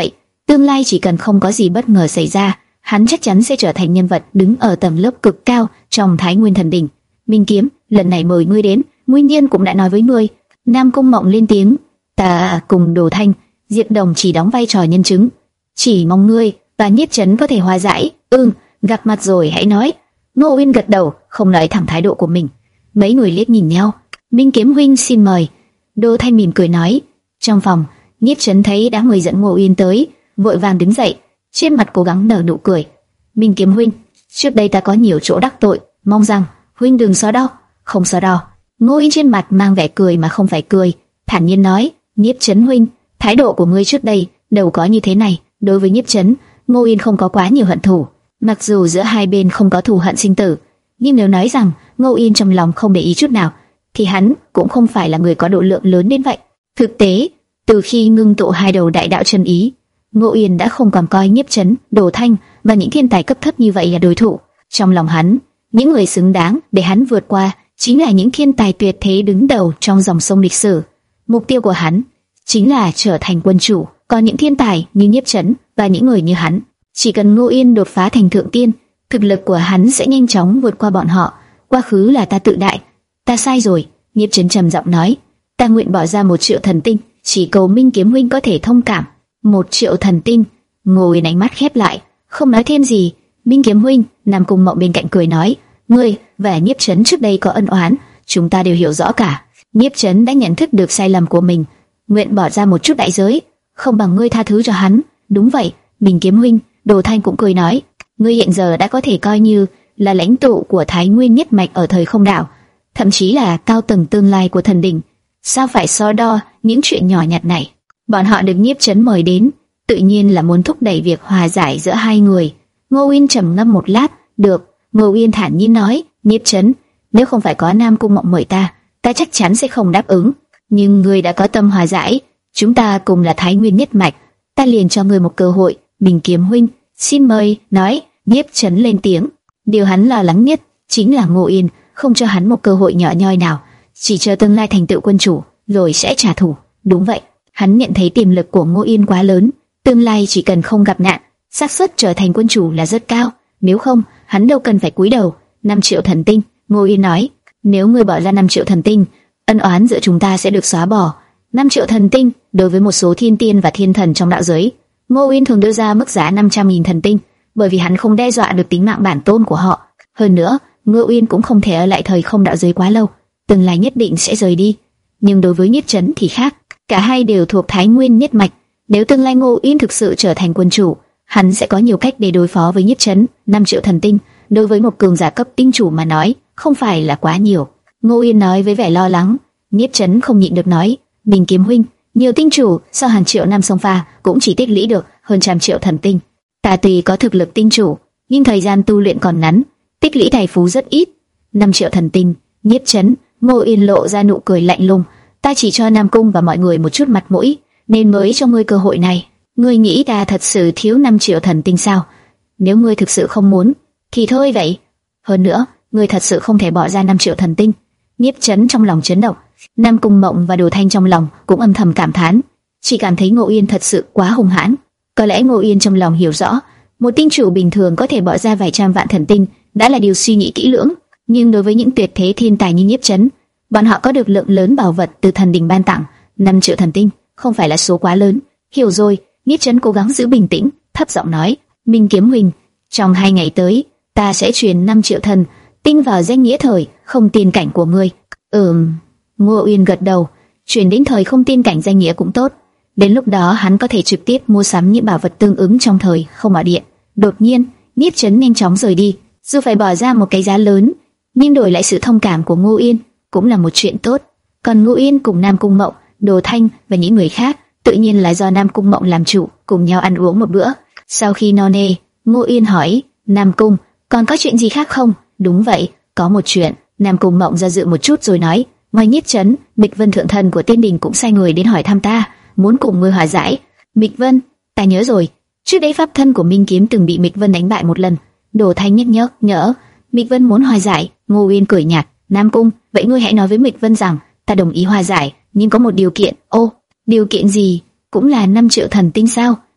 Tương lai chỉ cần không có gì bất ngờ xảy ra, hắn chắc chắn sẽ trở thành nhân vật đứng ở tầng lớp cực cao trong Thái Nguyên Thần Đình. Minh Kiếm, lần này mời ngươi đến, Nguyên Nhiên cũng đã nói với ngươi. Nam Cung Mộng lên tiếng, ta cùng Đồ Thanh, Diệp Đồng chỉ đóng vai trò nhân chứng, chỉ mong ngươi và Nhiếp Chấn có thể hòa giải. Ừm, gặp mặt rồi hãy nói. Ngô Uyên gật đầu, không nói thẳng thái độ của mình. Mấy người liếc nhìn nhau. Minh Kiếm huynh xin mời. Đồ Thanh mỉm cười nói. Trong phòng, Nhiếp Chấn thấy đám người dẫn Ngô Uyên tới, vội vàng đứng dậy, trên mặt cố gắng nở nụ cười. Minh Kiếm huynh, trước đây ta có nhiều chỗ đắc tội, mong rằng huynh đừng so đo. Không so đo. Ngô Uyên trên mặt mang vẻ cười mà không phải cười, thản nhiên nói. Nhiếp Chấn huynh, thái độ của ngươi trước đây đâu có như thế này. Đối với Nhiếp Chấn, Ngô Uyên không có quá nhiều hận thù. Mặc dù giữa hai bên không có thù hận sinh tử, nhưng nếu nói rằng Ngô Uyên trong lòng không để ý chút nào, thì hắn cũng không phải là người có độ lượng lớn đến vậy. Thực tế, từ khi ngưng tụ hai đầu đại đạo chân ý, Ngô Uyên đã không còn coi Nhiếp Chấn, Đồ Thanh và những thiên tài cấp thấp như vậy là đối thủ. Trong lòng hắn, những người xứng đáng để hắn vượt qua chính là những thiên tài tuyệt thế đứng đầu trong dòng sông lịch sử. Mục tiêu của hắn chính là trở thành quân chủ. Còn những thiên tài như Nhiếp Chấn và những người như hắn, chỉ cần Ngô Uyên đột phá thành thượng tiên, thực lực của hắn sẽ nhanh chóng vượt qua bọn họ. Quá khứ là ta tự đại, ta sai rồi. Nhiếp Chấn trầm giọng nói, ta nguyện bỏ ra một triệu thần tinh, chỉ cầu Minh Kiếm huynh có thể thông cảm. Một triệu thần tinh. Ngô Uyên ánh mắt khép lại, không nói thêm gì. Minh Kiếm huynh, Nam Cung Mộng bên cạnh cười nói, ngươi và Nhiếp Chấn trước đây có ân oán, chúng ta đều hiểu rõ cả. Nhiếp Chấn đã nhận thức được sai lầm của mình, nguyện bỏ ra một chút đại giới, không bằng ngươi tha thứ cho hắn. Đúng vậy, Minh Kiếm huynh. Đồ Thanh cũng cười nói, ngươi hiện giờ đã có thể coi như là lãnh tụ của Thái Nguyên nhất mạch ở thời không đảo, thậm chí là cao tầng tương lai của thần đình. Sao phải so đo những chuyện nhỏ nhặt này? Bọn họ được Nhiếp Chấn mời đến, tự nhiên là muốn thúc đẩy việc hòa giải giữa hai người. Ngô Uyên trầm ngâm một lát, được. Ngô Uyên thản nhiên nói, Nhiếp Chấn, nếu không phải có Nam Cung Mộng mời ta, ta chắc chắn sẽ không đáp ứng. Nhưng ngươi đã có tâm hòa giải, chúng ta cùng là Thái Nguyên nhất mạch, ta liền cho ngươi một cơ hội. Minh Kiếm huynh, xin mời. Nói, Nhiếp Chấn lên tiếng. Điều hắn lo lắng nhất chính là Ngô Uyên không cho hắn một cơ hội nhỏ nhoi nào, chỉ chờ tương lai thành tựu quân chủ rồi sẽ trả thù. Đúng vậy, hắn nhận thấy tiềm lực của Ngô Uyên quá lớn, tương lai chỉ cần không gặp nạn, xác suất trở thành quân chủ là rất cao. Nếu không, hắn đâu cần phải cúi đầu. Năm triệu thần tinh. Ngô Uyên nói, nếu ngươi bỏ ra năm triệu thần tinh, ân oán giữa chúng ta sẽ được xóa bỏ. Năm triệu thần tinh đối với một số thiên tiên và thiên thần trong đạo giới, Ngô Uyên thường đưa ra mức giá năm trăm nghìn thần tinh, bởi vì hắn không đe dọa được tính mạng bản tôn của họ. Hơn nữa, Ngô Uyên cũng không thể ở lại thời không đạo giới quá lâu, tương lai nhất định sẽ rời đi. Nhưng đối với Nhiếp Chấn thì khác, cả hai đều thuộc Thái Nguyên nhất mạch. Nếu tương lai Ngô Uyên thực sự trở thành quân chủ, hắn sẽ có nhiều cách để đối phó với Nhiếp Chấn. Năm triệu thần tinh đối với một cường giả cấp tinh chủ mà nói, không phải là quá nhiều. Ngô Uyên nói với vẻ lo lắng. Nhiếp Chấn không nhịn được nói, Minh Kiếm huynh, nhiều tinh chủ sau hàng triệu năm sông pha cũng chỉ tích lũy được hơn trăm triệu thần tinh. Ta tuy có thực lực tinh chủ, nhưng thời gian tu luyện còn ngắn, tích lũy tài phú rất ít. Năm triệu thần tinh. Nhiếp Chấn. Ngô Uyên lộ ra nụ cười lạnh lùng. Ta chỉ cho Nam Cung và mọi người một chút mặt mũi, nên mới cho ngươi cơ hội này. Ngươi nghĩ ta thật sự thiếu năm triệu thần tinh sao? Nếu ngươi thực sự không muốn, thì thôi vậy. Hơn nữa, ngươi thật sự không thể bỏ ra năm triệu thần tinh. Nhiếp Chấn trong lòng chấn động. Nam Cung Mộng và Đồ Thanh trong lòng cũng âm thầm cảm thán, chỉ cảm thấy Ngô Uyên thật sự quá hung hãn. Có lẽ Ngô Uyên trong lòng hiểu rõ, một tinh chủ bình thường có thể bỏ ra vài trăm vạn thần tinh đã là điều suy nghĩ kỹ lưỡng, nhưng đối với những tuyệt thế thiên tài như Nhiếp Chấn, bọn họ có được lượng lớn bảo vật từ thần đình ban tặng. Năm triệu thần tinh không phải là số quá lớn. Hiểu rồi. Nhiếp Chấn cố gắng giữ bình tĩnh, thấp giọng nói, Minh Kiếm huynh, trong hai ngày tới, ta sẽ truyền năm triệu thần tinh vào danh nghĩa thời không tiên cảnh của ngươi. Ừm. Ngô Uyên gật đầu, truyền đến thời không tiên cảnh danh nghĩa cũng tốt. Đến lúc đó hắn có thể trực tiếp mua sắm những bảo vật tương ứng trong thời không bảo điện. Đột nhiên, Nhiếp Chấn nhanh chóng rời đi, dù phải bỏ ra một cái giá lớn, nhưng đổi lại sự thông cảm của Ngô Uyên cũng là một chuyện tốt. Còn Ngô Uyên cùng Nam Cung Mộng, Đồ Thanh và những người khác, tự nhiên là do Nam Cung Mộng làm chủ, cùng nhau ăn uống một bữa. Sau khi no nê, Ngô Uyên hỏi, Nam Cung, còn có chuyện gì khác không? Đúng vậy, có một chuyện. Nam Cung Mộng do dự một chút rồi nói, ngoài Nhiếp Chấn, Mịch Vân thượng thần của Tiên Đình cũng sai người đến hỏi thăm ta, muốn cùng ngươi hòa giải. Mịch Vân, ta nhớ rồi, trước đấy pháp thân của Minh Kiếm từng bị Mịch Vân đánh bại một lần. Đồ Thanh nhắc nhớ, nhớ, Mịch Vân muốn hòa giải. Ngô Uyên cười nhạt, Nam Cung, vậy ngươi hãy nói với Mịch Vân rằng ta đồng ý hòa giải, nhưng có một điều kiện. Ô, điều kiện gì? Cũng là năm triệu thần tinh sao?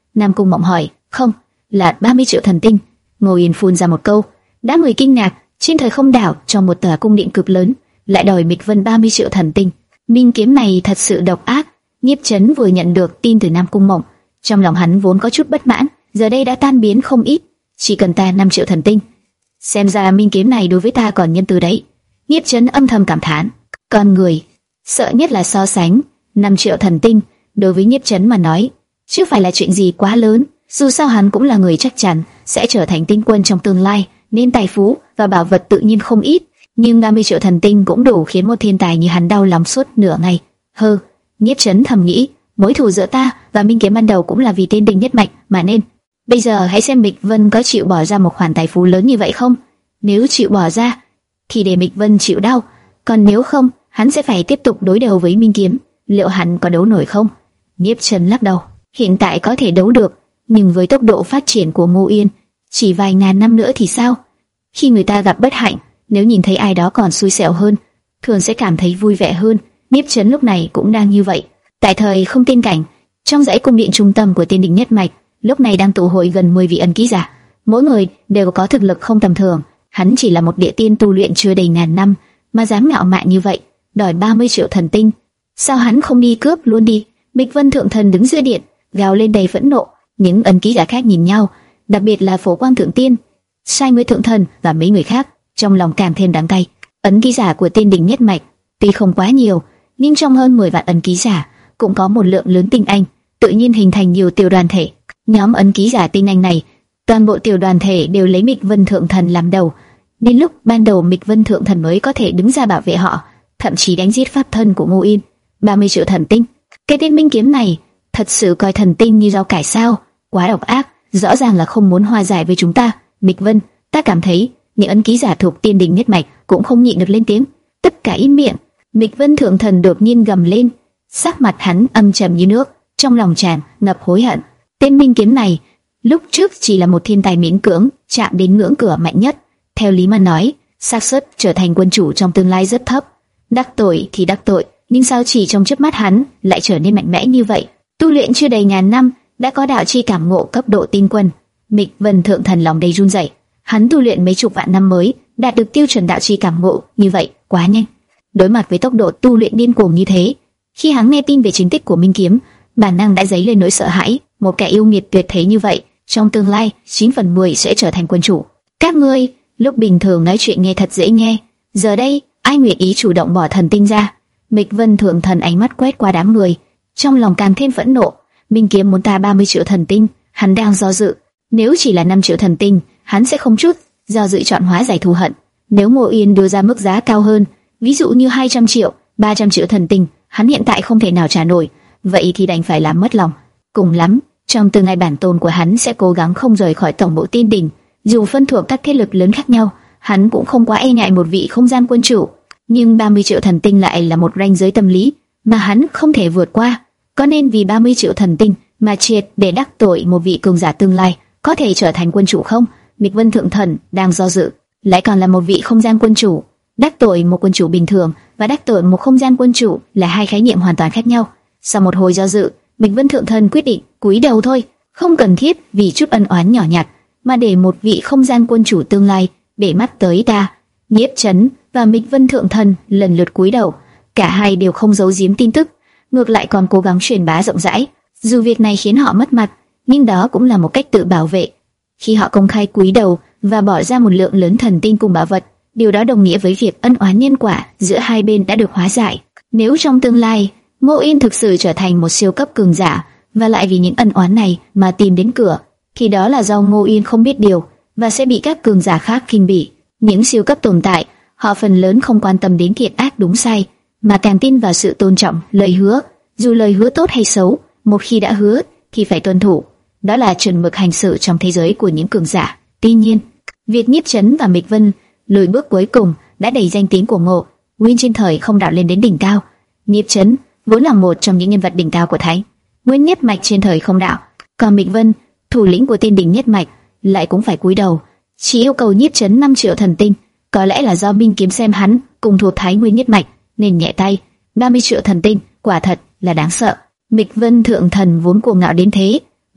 Nam Cung Mộng hỏi. Không, là ba mươi triệu thần tinh. Ngô Yên phun ra một câu. Đám người kinh ngạc. Trên thời không đảo, trong một tòa cung điện cực lớn, lại đòi Mịch Vân ba mươi triệu thần tinh. Minh kiếm này thật sự độc ác. Nhiếp Chấn vừa nhận được tin từ Nam Cung Mộng, trong lòng hắn vốn có chút bất mãn, giờ đây đã tan biến không ít. Chỉ cần ta năm triệu thần tinh, xem ra minh kiếm này đối với ta còn nhân từ đấy. Nhiếp Chấn âm thầm cảm thán. Con người sợ nhất là so sánh. Năm triệu thần tinh đối với Nhiếp Chấn mà nói, chứ phải là chuyện gì quá lớn. Dù sao hắn cũng là người chắc chắn sẽ trở thành tinh quân trong tương lai, nên tài phú và bảo vật tự nhiên không ít. Nhưng ba mươi triệu thần tinh cũng đủ khiến một thiên tài như hắn đau lòng suốt nửa ngày. Hơ, Nhiếp Chấn thầm nghĩ, mối thù giữa ta và minh kiếm ban đầu cũng là vì tên Đình nhất mạch mà nên. Bây giờ hãy xem Mịch Vân có chịu bỏ ra một khoản tài phú lớn như vậy không. Nếu chịu bỏ ra, thì để Mịch Vân chịu đau. Còn nếu không, hắn sẽ phải tiếp tục đối đầu với minh kiếm. Liệu hắn có đấu nổi không? Nhiếp Chấn lắc đầu. Hiện tại có thể đấu được, nhưng với tốc độ phát triển của Ngô Yên, chỉ vài ngàn năm nữa thì sao? Khi người ta gặp bất hạnh, nếu nhìn thấy ai đó còn xui xẻo hơn, thường sẽ cảm thấy vui vẻ hơn. Nhiếp Chấn lúc này cũng đang như vậy. Tại thời không tiên cảnh, trong dãy cung điện trung tâm của Tiên Đình nhất mạch, lúc này đang tụ hội gần mười vị ẩn ký giả, mỗi người đều có thực lực không tầm thường. Hắn chỉ là một địa tiên tu luyện chưa đầy ngàn năm, mà dám ngạo mạn như vậy, đòi ba mươi triệu thần tinh. Sao hắn không đi cướp luôn đi? Mịch Vân thượng thần đứng giữa điện, gào lên đầy phẫn nộ. Những ẩn ký giả khác nhìn nhau, đặc biệt là Phổ Quang thượng tiên, Sai Nguyệt thượng thần và mấy người khác, trong lòng càng thêm đắng cay. Ẩn ký giả của Tiên Đình nhất mạch tuy không quá nhiều, nhưng trong hơn mười vạn ẩn ký giả cũng có một lượng lớn tinh anh, tự nhiên hình thành nhiều tiểu đoàn thể. Nhóm ẩn ký giả tinh anh này, toàn bộ tiểu đoàn thể đều lấy Mịch Vân thượng thần làm đầu, nên lúc ban đầu Mịch Vân thượng thần mới có thể đứng ra bảo vệ họ, thậm chí đánh giết pháp thân của Ngô Yên. ba mươi triệu thần tinh, cái tên minh kiếm này thật sự coi thần tinh như rau cải sao? Quá độc ác, rõ ràng là không muốn hòa giải với chúng ta. Mịch Vân, ta cảm thấy những ấn ký giả thuộc Tiên Đình nhất mạch cũng không nhịn được lên tiếng, tất cả im miệng. Mịch Vân thượng thần đột nhiên gầm lên, sắc mặt hắn âm trầm như nước, trong lòng tràn ngập hối hận. Tên minh kiếm này lúc trước chỉ là một thiên tài miễn cưỡng chạm đến ngưỡng cửa mạnh nhất. Theo lý mà nói, xác suất trở thành quân chủ trong tương lai rất thấp. Đắc tội thì đắc tội, nhưng sao chỉ trong chớp mắt hắn lại trở nên mạnh mẽ như vậy? Tu luyện chưa đầy ngàn năm đã có đạo chi cảm ngộ cấp độ tinh quân. Mịch Vân thượng thần lòng đầy run rẩy. Hắn tu luyện mấy chục vạn năm mới đạt được tiêu chuẩn đạo chi cảm ngộ như vậy, quá nhanh. Đối mặt với tốc độ tu luyện điên cuồng như thế, khi hắn nghe tin về chiến tích của minh kiếm, bản năng đã dấy lên nỗi sợ hãi. Một kẻ yêu nghiệt tuyệt thế như vậy, trong tương lai chín phần mười sẽ trở thành quân chủ. Các ngươi lúc bình thường nói chuyện nghe thật dễ nghe, giờ đây ai nguyện ý chủ động bỏ thần tinh ra? Mịch Vân thượng thần ánh mắt quét qua đám người, trong lòng càng thêm phẫn nộ. Minh kiếm muốn ta ba mươi triệu thần tinh, hắn đang do dự. Nếu chỉ là năm triệu thần tinh, hắn sẽ không chút do dự chọn hóa giải thù hận. Nếu Ngô Yên đưa ra mức giá cao hơn, ví dụ như hai trăm triệu, ba trăm triệu thần tinh, hắn hiện tại không thể nào trả nổi, vậy thì đành phải làm mất lòng. Cùng lắm, trong tương lai bản tôn của hắn sẽ cố gắng không rời khỏi tổng bộ Tiên Đình. Dù phân thuộc các thế lực lớn khác nhau, hắn cũng không quá e ngại một vị không gian quân chủ. Nhưng ba mươi triệu thần tinh lại là một ranh giới tâm lý mà hắn không thể vượt qua. Có nên vì ba mươi triệu thần tinh mà triệt để đắc tội một vị cường giả tương lai có thể trở thành quân chủ không? Mịch Vân thượng thần đang do dự, lại còn là một vị không gian quân chủ. Đắc tội một quân chủ bình thường và đắc tội một không gian quân chủ là hai khái niệm hoàn toàn khác nhau. Sau một hồi do dự, Mịch Vân thượng thần quyết định cúi đầu thôi, không cần thiết vì chút ân oán nhỏ nhặt mà để một vị không gian quân chủ tương lai để mắt tới ta. Nhiếp Chấn và Mịch Vân thượng thần lần lượt cúi đầu, cả hai đều không giấu giếm tin tức, ngược lại còn cố gắng truyền bá rộng rãi. Dù việc này khiến họ mất mặt, nhưng đó cũng là một cách tự bảo vệ. Khi họ công khai cúi đầu và bỏ ra một lượng lớn thần tinh cùng bảo vật, điều đó đồng nghĩa với việc ân oán nhân quả giữa hai bên đã được hóa giải. Nếu trong tương lai Ngô Yên thực sự trở thành một siêu cấp cường giả và lại vì những ân oán này mà tìm đến cửa, thì đó là do Ngô Yên không biết điều và sẽ bị các cường giả khác khinh bỉ. Những siêu cấp tồn tại, họ phần lớn không quan tâm đến thiện ác đúng sai, mà càng tin vào sự tôn trọng lời hứa. Dù lời hứa tốt hay xấu, một khi đã hứa thì phải tuân thủ. Đó là chuẩn mực hành xử trong thế giới của những cường giả. Tuy nhiên, việc Nhiếp Chấn và Mịch Vân lùi bước cuối cùng đã đẩy danh tiếng của Ngô Nguyên trên thời không đạo lên đến đỉnh cao. Nhiếp Chấn vốn là một trong những nhân vật đỉnh cao của Thái Nguyên nhất mạch trên thời không đạo, còn Mịch Vân, thủ lĩnh của Tiên Đình nhất mạch, lại cũng phải cúi đầu, chỉ yêu cầu Nhiếp Chấn năm triệu thần tinh. Có lẽ là do Minh kiếm xem hắn cùng thuộc Thái Nguyên nhất mạch nên nhẹ tay. ba mươi triệu thần tinh quả thật là đáng sợ. Mịch Vân thượng thần vốn cuồng ngạo đến thế,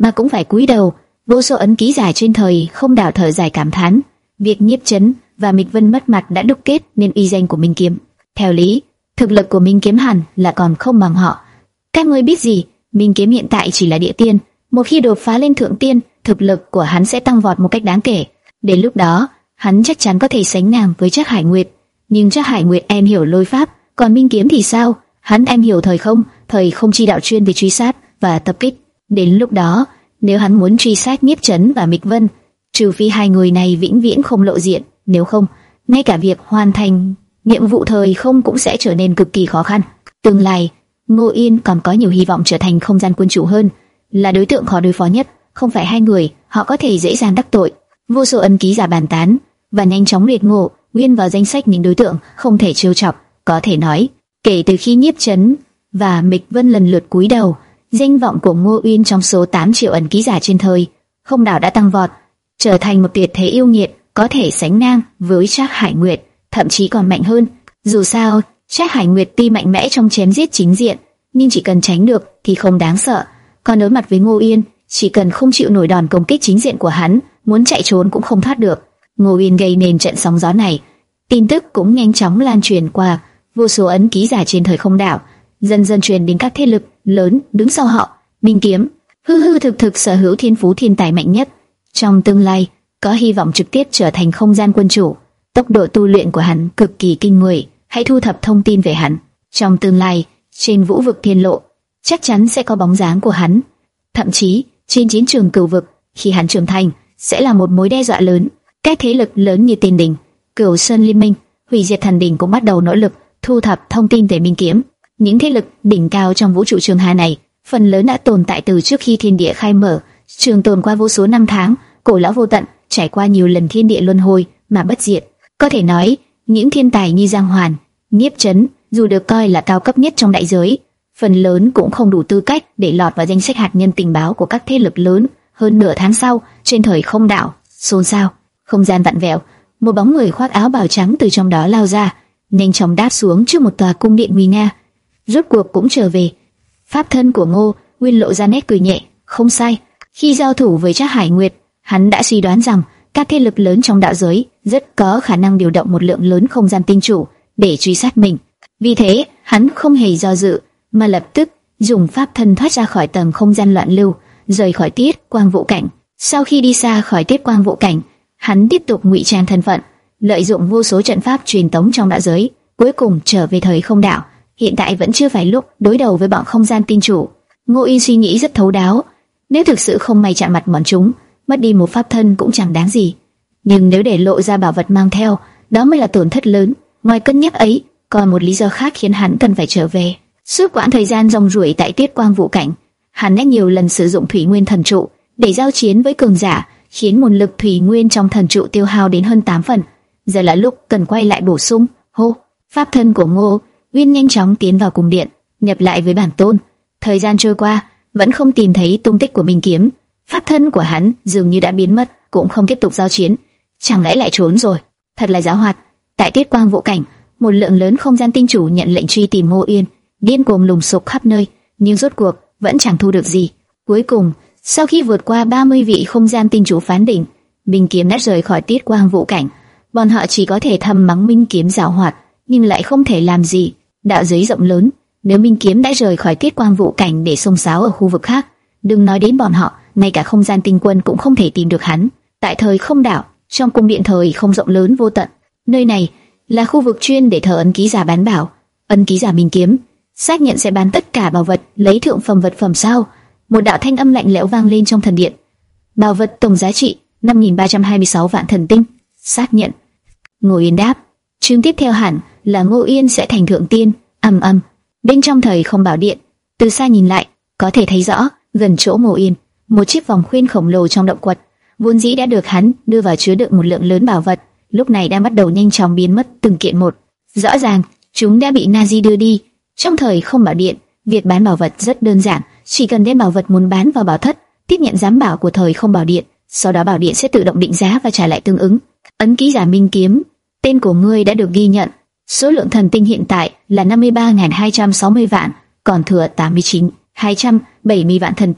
mà cũng phải cúi đầu. Vô số ấn ký giả trên thời không đảo thở dài cảm thán, việc Nhiếp Chấn và Mịch Vân mất mặt đã đúc kết nên uy danh của Minh Kiếm. Theo lý, thực lực của Minh Kiếm hẳn là còn không bằng họ. Các ngươi biết gì? Minh Kiếm hiện tại chỉ là địa tiên, một khi đột phá lên thượng tiên, thực lực của hắn sẽ tăng vọt một cách đáng kể. Đến lúc đó, hắn chắc chắn có thể sánh ngang với Trác Hải Nguyệt. Nhưng Trác Hải Nguyệt em hiểu lôi pháp, còn Minh Kiếm thì sao? Hắn em hiểu thời không, thời không chi đạo chuyên về truy sát và tập kích. Đến lúc đó, nếu hắn muốn truy sát Nhiếp Chấn và Mịch Vân, trừ phi hai người này vĩnh viễn không lộ diện, nếu không, ngay cả việc hoàn thành nhiệm vụ thời không cũng sẽ trở nên cực kỳ khó khăn. Tương lai, Ngô Yên còn có nhiều hy vọng trở thành không gian quân chủ hơn, là đối tượng khó đối phó nhất. Không phải hai người, họ có thể dễ dàng đắc tội. Vô số ấn ký giả bàn tán và nhanh chóng liệt Ngô Uyên vào danh sách những đối tượng không thể trêu chọc. Có thể nói, kể từ khi Nhiếp Chấn và Mịch Vân lần lượt cúi đầu, danh vọng của Ngô Uyên trong số tám triệu ấn ký giả trên thời không đảo đã tăng vọt, trở thành một tuyệt thế yêu nghiệt, có thể sánh ngang với Trác Hải Nguyệt, thậm chí còn mạnh hơn. Dù sao, Trác Hải Nguyệt tuy mạnh mẽ trong chém giết chính diện, nhưng chỉ cần tránh được thì không đáng sợ. Còn đối mặt với Ngô Uyên, chỉ cần không chịu nổi đòn công kích chính diện của hắn, muốn chạy trốn cũng không thoát được. Ngô Uyên gây nên trận sóng gió này, tin tức cũng nhanh chóng lan truyền qua vô số ấn ký giả trên thời không đảo, dần dần truyền đến các thế lực lớn đứng sau họ. Minh Kiếm hư hư thực thực sở hữu thiên phú thiên tài mạnh nhất, trong tương lai có hy vọng trực tiếp trở thành không gian quân chủ. Tốc độ tu luyện của hắn cực kỳ kinh người, hãy thu thập thông tin về hắn. Trong tương lai, trên vũ vực thiên lộ chắc chắn sẽ có bóng dáng của hắn, thậm chí trên chiến trường cửu vực, khi hắn trưởng thành sẽ là một mối đe dọa lớn. Các thế lực lớn như Tiên Đình, Cửu Sơn Liên Minh, Hủy Diệt Thần Đình cũng bắt đầu nỗ lực thu thập thông tin về Minh Kiếm. Những thế lực đỉnh cao trong vũ trụ trường hà này, phần lớn đã tồn tại từ trước khi thiên địa khai mở, trường tồn qua vô số năm tháng, cổ lão vô tận, trải qua nhiều lần thiên địa luân hồi mà bất diệt. Có thể nói, những thiên tài như Giang Hoàn, Nhiếp Chấn, dù được coi là cao cấp nhất trong đại giới, phần lớn cũng không đủ tư cách để lọt vào danh sách hạt nhân tình báo của các thế lực lớn. Hơn nửa tháng sau, trên thời không đảo xôn xao, không gian vặn vẹo, một bóng người khoác áo bào trắng từ trong đó lao ra, nhanh chóng đáp xuống trước một tòa cung điện nguy nga. Rốt cuộc cũng trở về. Pháp thân của Ngô Uyên lộ ra nét cười nhẹ. Không sai, khi giao thủ với Trác Hải Nguyệt, hắn đã suy đoán rằng các thế lực lớn trong đạo giới rất có khả năng điều động một lượng lớn không gian tinh chủ để truy sát mình. Vì thế, hắn không hề do dự, mà lập tức dùng pháp thân thoát ra khỏi tầng không gian loạn lưu, rời khỏi Tiết Quang Vũ Cảnh. Sau khi đi xa khỏi Tiết Quang Vũ Cảnh, hắn tiếp tục ngụy trang thân phận, lợi dụng vô số trận pháp truyền tống trong đạo giới, cuối cùng trở về thời không đảo. Hiện tại vẫn chưa phải lúc đối đầu với bọn không gian tinh chủ. Ngô Yên suy nghĩ rất thấu đáo. Nếu thực sự không may chạm mặt bọn chúng, mất đi một pháp thân cũng chẳng đáng gì. Nhưng nếu để lộ ra bảo vật mang theo, đó mới là tổn thất lớn. Ngoài cân nhắc ấy, còn một lý do khác khiến hắn cần phải trở về. Suốt quãng thời gian rong ruổi tại Tiết Quang Vũ Cảnh, hắn đã nhiều lần sử dụng Thủy Nguyên Thần Trụ để giao chiến với cường giả, khiến nguồn lực Thủy Nguyên trong thần trụ tiêu hao đến hơn tám phần. Giờ là lúc cần quay lại bổ sung. Hô, pháp thân của Ngô Uyên nhanh chóng tiến vào cung điện, nhập lại với bản tôn. Thời gian trôi qua, vẫn không tìm thấy tung tích của Minh Kiếm. Pháp thân của hắn dường như đã biến mất, cũng không tiếp tục giao chiến. Chẳng lẽ lại trốn rồi? Thật là giàu hoạt. Tại Tiết Quang Vũ Cảnh, một lượng lớn không gian tinh chủ nhận lệnh truy tìm Ngô Uyên, điên cuồng lùng sục khắp nơi, nhưng rốt cuộc vẫn chẳng thu được gì. Cuối cùng, sau khi vượt qua ba mươi vị không gian tinh chủ phán đỉnh, Minh Kiếm đã rời khỏi Tiết Quang Vũ Cảnh. Bọn họ chỉ có thể thầm mắng Minh Kiếm giàu hoạt, nhưng lại không thể làm gì. Đạo giới rộng lớn, nếu Minh Kiếm đã rời khỏi Tiết Quang Vũ Cảnh để xông xáo ở khu vực khác, đừng nói đến bọn họ, ngay cả không gian tinh quân cũng không thể tìm được hắn. Tại thời không đảo, trong cung điện thời không rộng lớn vô tận, nơi này là khu vực chuyên để thờ ấn ký giả bán bảo. Ấn ký giả Minh Kiếm xác nhận sẽ bán tất cả bảo vật, lấy thượng phẩm vật phẩm sao? Một đạo thanh âm lạnh lẽo vang lên trong thần điện. Bảo vật tổng giá trị năm nghìn ba trăm hai mươi sáu vạn thần tinh. Xác nhận. Ngô Yên đáp. Chương tiếp theo hẳn là Ngô Yên sẽ thành thượng tiên. Ầm ầm. Bên trong thời không bảo điện, từ xa nhìn lại, có thể thấy rõ gần chỗ Ngô Yên, một chiếc vòng khuyên khổng lồ trong động quật, vốn dĩ đã được hắn đưa vào chứa đựng một lượng lớn bảo vật, lúc này đang bắt đầu nhanh chóng biến mất từng kiện một. Rõ ràng chúng đã bị Nazi đưa đi. Trong thời không bảo điện, việc bán bảo vật rất đơn giản, chỉ cần đem bảo vật muốn bán vào bảo thất, tiếp nhận giám bảo của thời không bảo điện, sau đó bảo điện sẽ tự động định giá và trả lại tương ứng. Ấn ký giả Minh Kiếm, tên của ngươi đã được ghi nhận. Số lượng thần tinh hiện tại là năm mươi ba nghìn hai trăm sáu mươi vạn, còn thừa tám mươi chín nghìn hai trăm bảy mươi vạn thần tinh.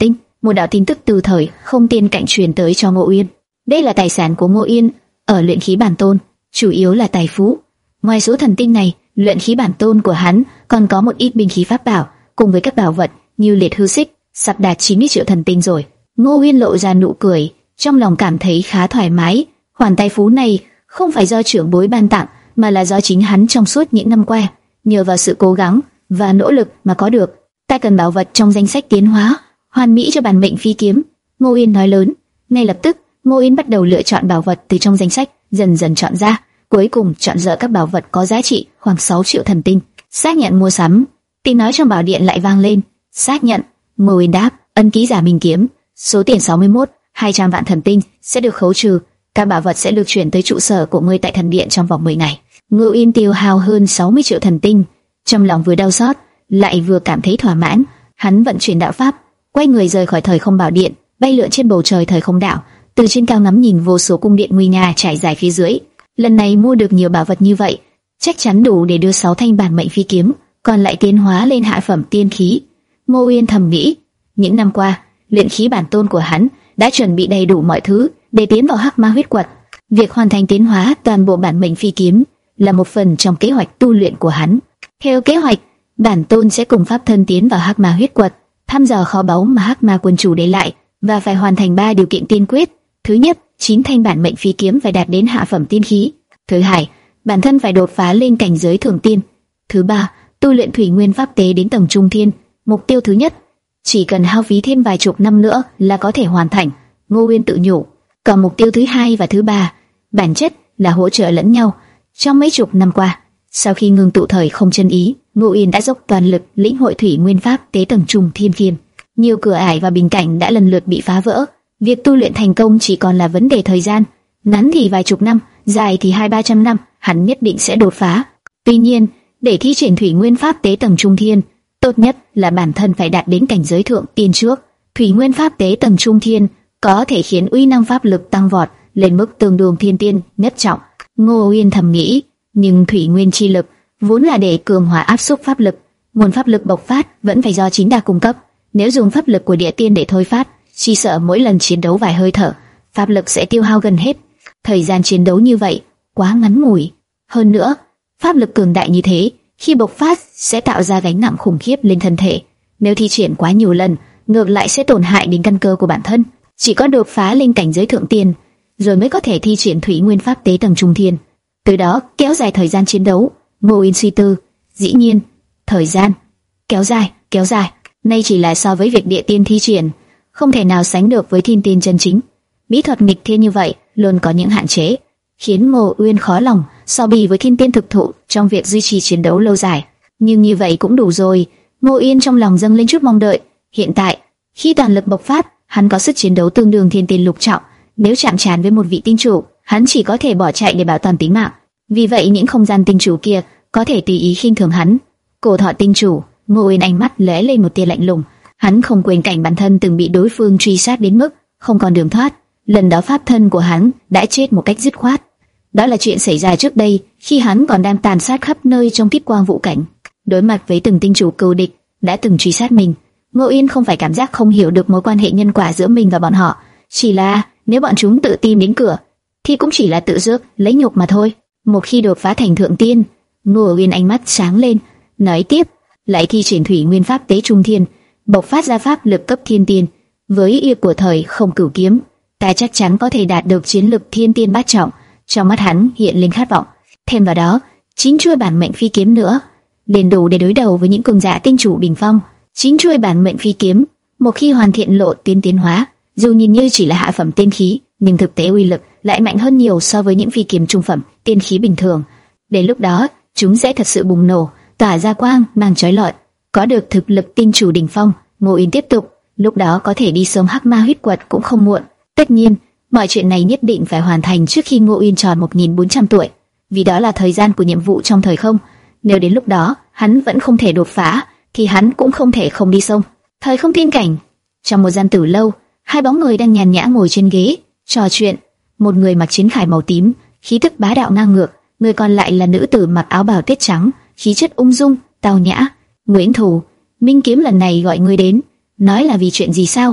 một đạo tin tức từ thời không tiên cảnh truyền tới cho Ngô Uyên. Đây là tài sản của Ngô Uyên ở luyện khí bản tôn, chủ yếu là tài phú. Ngoài số thần tinh này, luyện khí bản tôn của hắn còn có một ít binh khí pháp bảo, cùng với các bảo vật như liệt hư xích, sắp đạt chín mươi triệu thần tinh rồi. Ngô Uyên lộ ra nụ cười, trong lòng cảm thấy khá thoải mái. Khoản tài phú này không phải do trưởng bối ban tặng, mà là do chính hắn trong suốt những năm qua nhờ vào sự cố gắng và nỗ lực mà có được. Ta cần bảo vật trong danh sách tiến hóa hoàn mỹ cho bản mệnh phi kiếm, Ngô Uyên nói lớn. Ngay lập tức, Ngô Uyên bắt đầu lựa chọn bảo vật từ trong danh sách, dần dần chọn ra, cuối cùng chọn lựa các bảo vật có giá trị khoảng sáu triệu thần tinh. Xác nhận mua sắm. Tiếng nói trong bảo điện lại vang lên. Xác nhận. Ngô Uyên đáp. Ân ký giả Minh kiếm, số tiền sáu mươi mốt, hai trăm vạn thần tinh sẽ được khấu trừ. Các bảo vật sẽ được chuyển tới trụ sở của ngươi tại thần điện trong vòng mười ngày. Ngô Uyên tiêu hao hơn sáu mươi triệu thần tinh, trong lòng vừa đau xót, lại vừa cảm thấy thỏa mãn. Hắn vận chuyển đạo pháp, quay người rời khỏi thời không bảo điện, bay lượn trên bầu trời thời không đảo, từ trên cao ngắm nhìn vô số cung điện nguy nga trải dài phía dưới. Lần này mua được nhiều bảo vật như vậy, chắc chắn đủ để đưa sáu thanh bản mệnh phi kiếm, còn lại tiến hóa lên hạ phẩm tiên khí. Ngô Uyên thầm nghĩ, những năm qua, luyện khí bản tôn của hắn đã chuẩn bị đầy đủ mọi thứ để tiến vào hắc ma huyết quật. Việc hoàn thành tiến hóa toàn bộ bản mệnh phi kiếm là một phần trong kế hoạch tu luyện của hắn. Theo kế hoạch, bản tôn sẽ cùng pháp thân tiến vào hắc ma huyết quật, thăm dò kho báu mà hắc ma quân chủ để lại, và phải hoàn thành ba điều kiện tiên quyết. Thứ nhất, chín thanh bản mệnh phi kiếm phải đạt đến hạ phẩm tiên khí. Thứ hai, bản thân phải đột phá lên cảnh giới thường tiên. Thứ ba, tu luyện thủy nguyên pháp tế đến tầng trung thiên. Mục tiêu thứ nhất, chỉ cần hao phí thêm vài chục năm nữa là có thể hoàn thành, Ngô Uyên tự nhủ. Còn mục tiêu thứ hai và thứ ba, bản chất là hỗ trợ lẫn nhau. Trong mấy chục năm qua, sau khi ngừng tụ thời không chân ý, Ngô Uyên đã dốc toàn lực lĩnh hội thủy nguyên pháp tế tầng trung thiên khiên. Nhiều cửa ải và bình cảnh đã lần lượt bị phá vỡ. Việc tu luyện thành công chỉ còn là vấn đề thời gian, ngắn thì vài chục năm, dài thì hai ba trăm năm, hắn nhất định sẽ đột phá. Tuy nhiên, để thi triển thủy nguyên pháp tế tầng trung thiên, tốt nhất là bản thân phải đạt đến cảnh giới thượng tiên trước. Thủy nguyên pháp tế tầng trung thiên có thể khiến uy năng pháp lực tăng vọt lên mức tương đương thiên tiên nhất trọng. Ngô Uyên thầm nghĩ, nhưng thủy nguyên chi lực vốn là để cường hóa áp xúc pháp lực, nguồn pháp lực bộc phát vẫn phải do chính ta cung cấp. Nếu dùng pháp lực của địa tiên để thôi phát, chỉ sợ mỗi lần chiến đấu vài hơi thở, pháp lực sẽ tiêu hao gần hết. Thời gian chiến đấu như vậy quá ngắn ngủi. Hơn nữa, pháp lực cường đại như thế, khi bộc phát sẽ tạo ra gánh nặng khủng khiếp lên thân thể. Nếu thi triển quá nhiều lần, ngược lại sẽ tổn hại đến căn cơ của bản thân. Chỉ có đột phá lên cảnh giới thượng tiên, rồi mới có thể thi triển thủy nguyên pháp tế tầng trung thiên, từ đó kéo dài thời gian chiến đấu. Ngô Uyên suy tư, dĩ nhiên, thời gian kéo dài, kéo dài, nay chỉ là so với việc địa tiên thi triển, không thể nào sánh được với thiên tiên chân chính. Mỹ thuật nghịch thiên như vậy luôn có những hạn chế, khiến Ngô Uyên khó lòng so bì với thiên tiên thực thụ trong việc duy trì chiến đấu lâu dài. Nhưng như vậy cũng đủ rồi. Ngô Uyên trong lòng dâng lên chút mong đợi. Hiện tại, khi toàn lực bộc phát, hắn có sức chiến đấu tương đương thiên tiên lục trọng. Nếu chạm trán với một vị tinh chủ, hắn chỉ có thể bỏ chạy để bảo toàn tính mạng. Vì vậy những không gian tinh chủ kia có thể tùy ý khinh thường hắn. Cổ thọ tinh chủ, Ngô Uyên ánh mắt lóe lên một tia lạnh lùng. Hắn không quên cảnh bản thân từng bị đối phương truy sát đến mức không còn đường thoát. Lần đó pháp thân của hắn đã chết một cách dứt khoát. Đó là chuyện xảy ra trước đây, khi hắn còn đang tàn sát khắp nơi trong Tiết Quang Vũ Cảnh. Đối mặt với từng tinh chủ cừu địch đã từng truy sát mình, Ngô Uyên không phải cảm giác không hiểu được mối quan hệ nhân quả giữa mình và bọn họ, chỉ là nếu bọn chúng tự tìm đến cửa, thì cũng chỉ là tự rước lấy nhục mà thôi. Một khi đột phá thành thượng tiên, Ngô Uyên ánh mắt sáng lên, nói tiếp, lại thi triển thủy nguyên pháp tế trung thiên, bộc phát ra pháp lực cấp thiên tiên. Với yêu của thời không cửu kiếm, ta chắc chắn có thể đạt được chiến lực thiên tiên bát trọng. Trong mắt hắn hiện lên khát vọng. Thêm vào đó, chín chuôi bản mệnh phi kiếm nữa, liền đủ để đối đầu với những cường giả tinh chủ đỉnh phong. Chín chuôi bản mệnh phi kiếm, một khi hoàn thiện lộ tiên tiến hóa, dù nhìn như chỉ là hạ phẩm tiên khí, nhưng thực tế uy lực lại mạnh hơn nhiều so với những phi kiếm trung phẩm tiên khí bình thường. Đến lúc đó, chúng sẽ thật sự bùng nổ, tỏa ra quang mang chói lọi. Có được thực lực tinh chủ đỉnh phong, Ngô Uyên tiếp tục, lúc đó có thể đi sớm hắc ma huyết quật cũng không muộn. Tất nhiên, mọi chuyện này nhất định phải hoàn thành trước khi Ngô Uyên tròn một nghìn bốn trăm tuổi, vì đó là thời gian của nhiệm vụ trong thời không. Nếu đến lúc đó hắn vẫn không thể đột phá, thì hắn cũng không thể không đi sông. Thời không tiên cảnh, trong một gian tử lâu, hai bóng người đang nhàn nhã ngồi trên ghế trò chuyện. Một người mặc chiến khải màu tím, khí tức bá đạo ngang ngược; người còn lại là nữ tử mặc áo bào tuyết trắng, khí chất ung dung tao nhã. Nguyễn Thù, Minh Kiếm lần này gọi ngươi đến, nói là vì chuyện gì sao?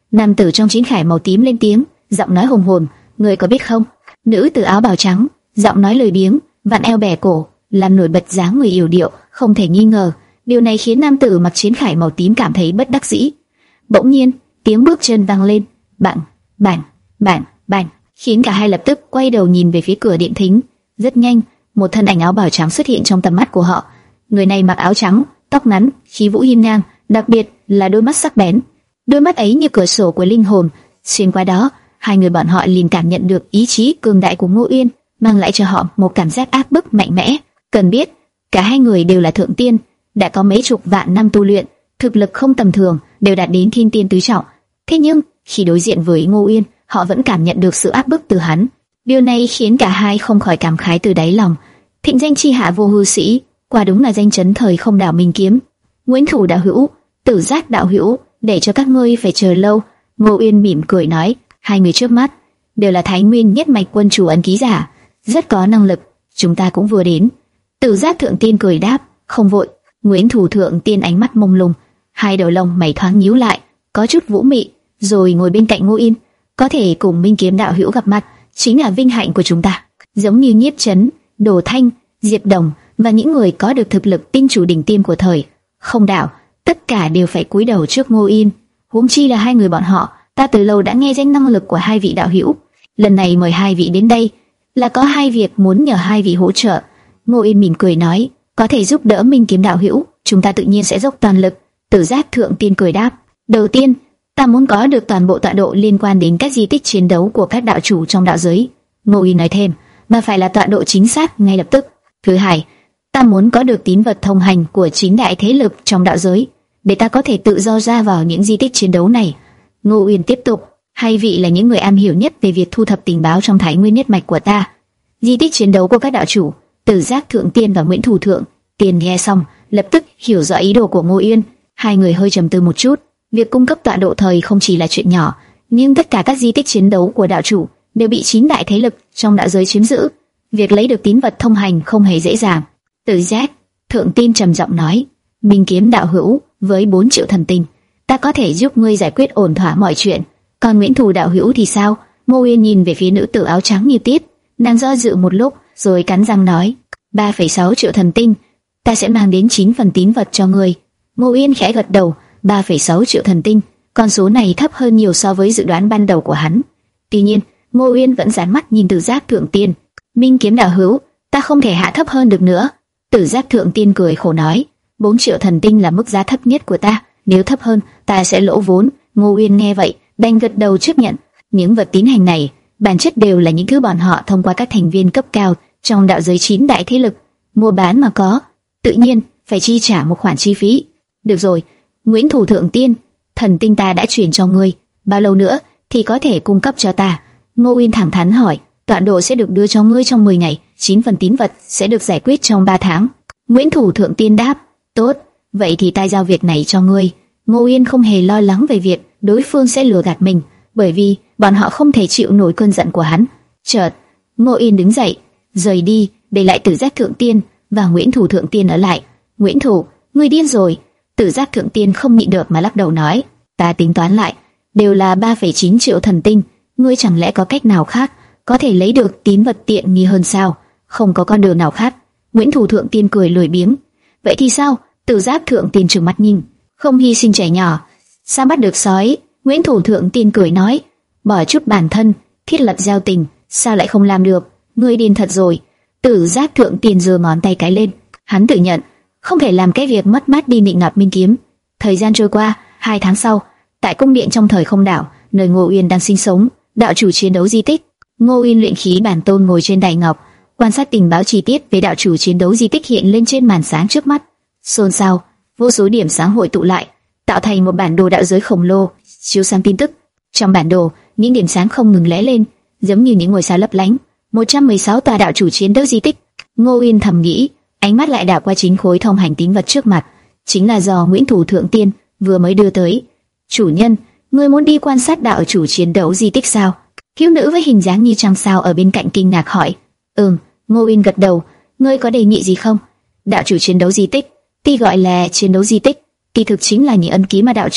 Nam tử trong chiến khải màu tím lên tiếng, giọng nói hùng hồn, người có biết không? Nữ tử áo bào trắng, giọng nói lười biếng, vặn eo bẻ cổ, làm nổi bật dáng người yểu điệu, không thể nghi ngờ. Điều này khiến nam tử mặc chiến khải màu tím cảm thấy bất đắc dĩ. Bỗng nhiên, tiếng bước chân vang lên, bảng, bảng, bảng, bảng, khiến cả hai lập tức quay đầu nhìn về phía cửa điện thính. Rất nhanh, một thân ảnh áo bào trắng xuất hiện trong tầm mắt của họ. Người này mặc áo trắng, tóc ngắn, khí vũ hiên ngang, đặc biệt là đôi mắt sắc bén. Đôi mắt ấy như cửa sổ của linh hồn, xuyên qua đó, hai người bọn họ liền cảm nhận được ý chí cường đại của Ngô Uyên, mang lại cho họ một cảm giác áp bức mạnh mẽ. Cần biết, cả hai người đều là thượng tiên, đã có mấy chục vạn năm tu luyện, thực lực không tầm thường, đều đạt đến thiên tiên tứ trọng. Thế nhưng, khi đối diện với Ngô Uyên, họ vẫn cảm nhận được sự áp bức từ hắn. Điều này khiến cả hai không khỏi cảm khái từ đáy lòng. Thịnh danh chi hạ vô hư sĩ, quả đúng là danh chấn thời không đảo minh kiếm. Nguyễn Thủ đạo hữu, Tử Giác đạo hữu, để cho các ngươi phải chờ lâu. Ngô Uyên mỉm cười nói, hai người trước mắt đều là Thái Nguyên nhất mạch quân chủ ấn ký giả, rất có năng lực, chúng ta cũng vừa đến. Tử Giác thượng tiên cười đáp, không vội. Nguyễn Thủ thượng tiên ánh mắt mông lung, hai đầu lông mày thoáng nhíu lại, có chút vũ mị, rồi ngồi bên cạnh Ngô Uyên. Có thể cùng Minh Kiếm đạo hữu gặp mặt, chính là vinh hạnh của chúng ta. Giống như Nhiếp Chấn, Đồ Thanh, Diệp Đồng và những người có được thực lực tinh chủ đỉnh tiêm của thời không đạo, tất cả đều phải cúi đầu trước Ngô Uyên. Huống chi là hai người bọn họ, ta từ lâu đã nghe danh năng lực của hai vị đạo hữu. Lần này mời hai vị đến đây là có hai việc muốn nhờ hai vị hỗ trợ. Ngô Uyên mỉm cười nói, có thể giúp đỡ Minh Kiếm đạo hữu, chúng ta tự nhiên sẽ dốc toàn lực. Tử Giác thượng tiên cười đáp, đầu tiên, ta muốn có được toàn bộ tọa độ liên quan đến các di tích chiến đấu của các đạo chủ trong đạo giới. Ngô Uyên nói thêm, mà phải là tọa độ chính xác ngay lập tức. Thứ hai, ta muốn có được tín vật thông hành của chín đại thế lực trong đạo giới, để ta có thể tự do ra vào những di tích chiến đấu này. Ngô Uyên tiếp tục, hai vị là những người am hiểu nhất về việc thu thập tình báo trong Thái Nguyên nhất mạch của ta. Di tích chiến đấu của các đạo chủ, Tử Giác thượng tiên và Nguyễn Thủ thượng tiên nghe xong, lập tức hiểu rõ ý đồ của Ngô Uyên. Hai người hơi trầm tư một chút. Việc cung cấp tọa độ thời không chỉ là chuyện nhỏ, nhưng tất cả các di tích chiến đấu của đạo chủ đều bị chín đại thế lực trong đạo giới chiếm giữ. Việc lấy được tín vật thông hành không hề dễ dàng. Tử Giác thượng tiên trầm giọng nói, Minh Kiếm đạo hữu, với bốn triệu thần tinh, ta có thể giúp ngươi giải quyết ổn thỏa mọi chuyện. Còn Nguyễn Thủ đạo hữu thì sao? Ngô Uyên nhìn về phía nữ tử áo trắng như tuyết, nàng do dự một lúc, rồi cắn răng nói, ba phẩy sáu triệu thần tinh, ta sẽ mang đến chín phần tín vật cho ngươi. Ngô Uyên khẽ gật đầu, ba phẩy sáu triệu thần tinh, con số này thấp hơn nhiều so với dự đoán ban đầu của hắn. Tuy nhiên, Ngô Uyên vẫn dán mắt nhìn Tử Giác thượng tiên. Minh Kiếm đạo hữu, ta không thể hạ thấp hơn được nữa. Tử Giác thượng tiên cười khổ nói, bốn triệu thần tinh là mức giá thấp nhất của ta, nếu thấp hơn, ta sẽ lỗ vốn. Ngô Uyên nghe vậy, đành gật đầu chấp nhận. Những vật tín hành này, bản chất đều là những thứ bọn họ thông qua các thành viên cấp cao trong đạo giới chín đại thế lực mua bán mà có, tự nhiên phải chi trả một khoản chi phí. Được rồi, Nguyễn Thủ thượng tiên, thần tinh ta đã chuyển cho ngươi, bao lâu nữa thì có thể cung cấp cho ta? Ngô Uyên thẳng thắn hỏi. Tọa độ sẽ được đưa cho ngươi trong mười ngày, chín phần tín vật sẽ được giải quyết trong ba tháng. Nguyễn Thủ thượng tiên đáp, tốt, vậy thì ta giao việc này cho ngươi. Ngô Uyên không hề lo lắng về việc đối phương sẽ lừa gạt mình, bởi vì bọn họ không thể chịu nổi cơn giận của hắn. Chợt, Ngô Uyên đứng dậy, rời đi, để lại Tử Giác thượng tiên và Nguyễn Thủ thượng tiên ở lại. Nguyễn Thủ, ngươi điên rồi? Tử Giác thượng tiên không nhịn được mà lắc đầu nói, ta tính toán lại, đều là ba phẩy chín triệu thần tinh, ngươi chẳng lẽ có cách nào khác có thể lấy được tín vật tiện nghi hơn sao? Không có con đường nào khác. Nguyễn Thủ thượng tiên cười lười biếng. Vậy thì sao? Tử Giác thượng tiên trừng mắt nhìn. Không hy sinh trẻ nhỏ, sao bắt được sói? Nguyễn Thủ thượng tiên cười nói, bỏ chút bản thân, thiết lập giao tình, sao lại không làm được? Ngươi điên thật rồi. Tử Giác thượng tiên giơ ngón tay cái lên. Hắn tự nhận không thể làm cái việc mất mát đi nịnh nọt Minh Kiếm. Thời gian trôi qua, hai tháng sau, tại cung điện trong thời không đảo, nơi Ngô Uyên đang sinh sống, đạo chủ chiến đấu di tích. Ngô Uyên luyện khí bản tôn ngồi trên đài ngọc, quan sát tình báo chi tiết về đạo chủ chiến đấu di tích hiện lên trên màn sáng trước mắt. Xôn xao, vô số điểm sáng hội tụ lại, tạo thành một bản đồ đạo giới khổng lồ, chiếu sáng tin tức. Trong bản đồ, những điểm sáng không ngừng lóe lên, giống như những ngôi sao lấp lánh. một trăm mười sáu tòa đạo chủ chiến đấu di tích. Ngô Uyên thầm nghĩ, ánh mắt lại đảo qua chín khối thông hành tín vật trước mặt, chính là do Nguyễn Thủ thượng tiên vừa mới đưa tới. Chủ nhân, ngươi muốn đi quan sát đạo chủ chiến đấu di tích sao? Thiếu nữ với hình dáng như trăng sao ở bên cạnh kinh ngạc hỏi. Ừm, Ngô Uyên gật đầu. Ngươi có đề nghị gì không? Đạo chủ chiến đấu di tích, tuy gọi là chiến đấu di tích, kỳ thực chính là những ân ký mà đạo chủ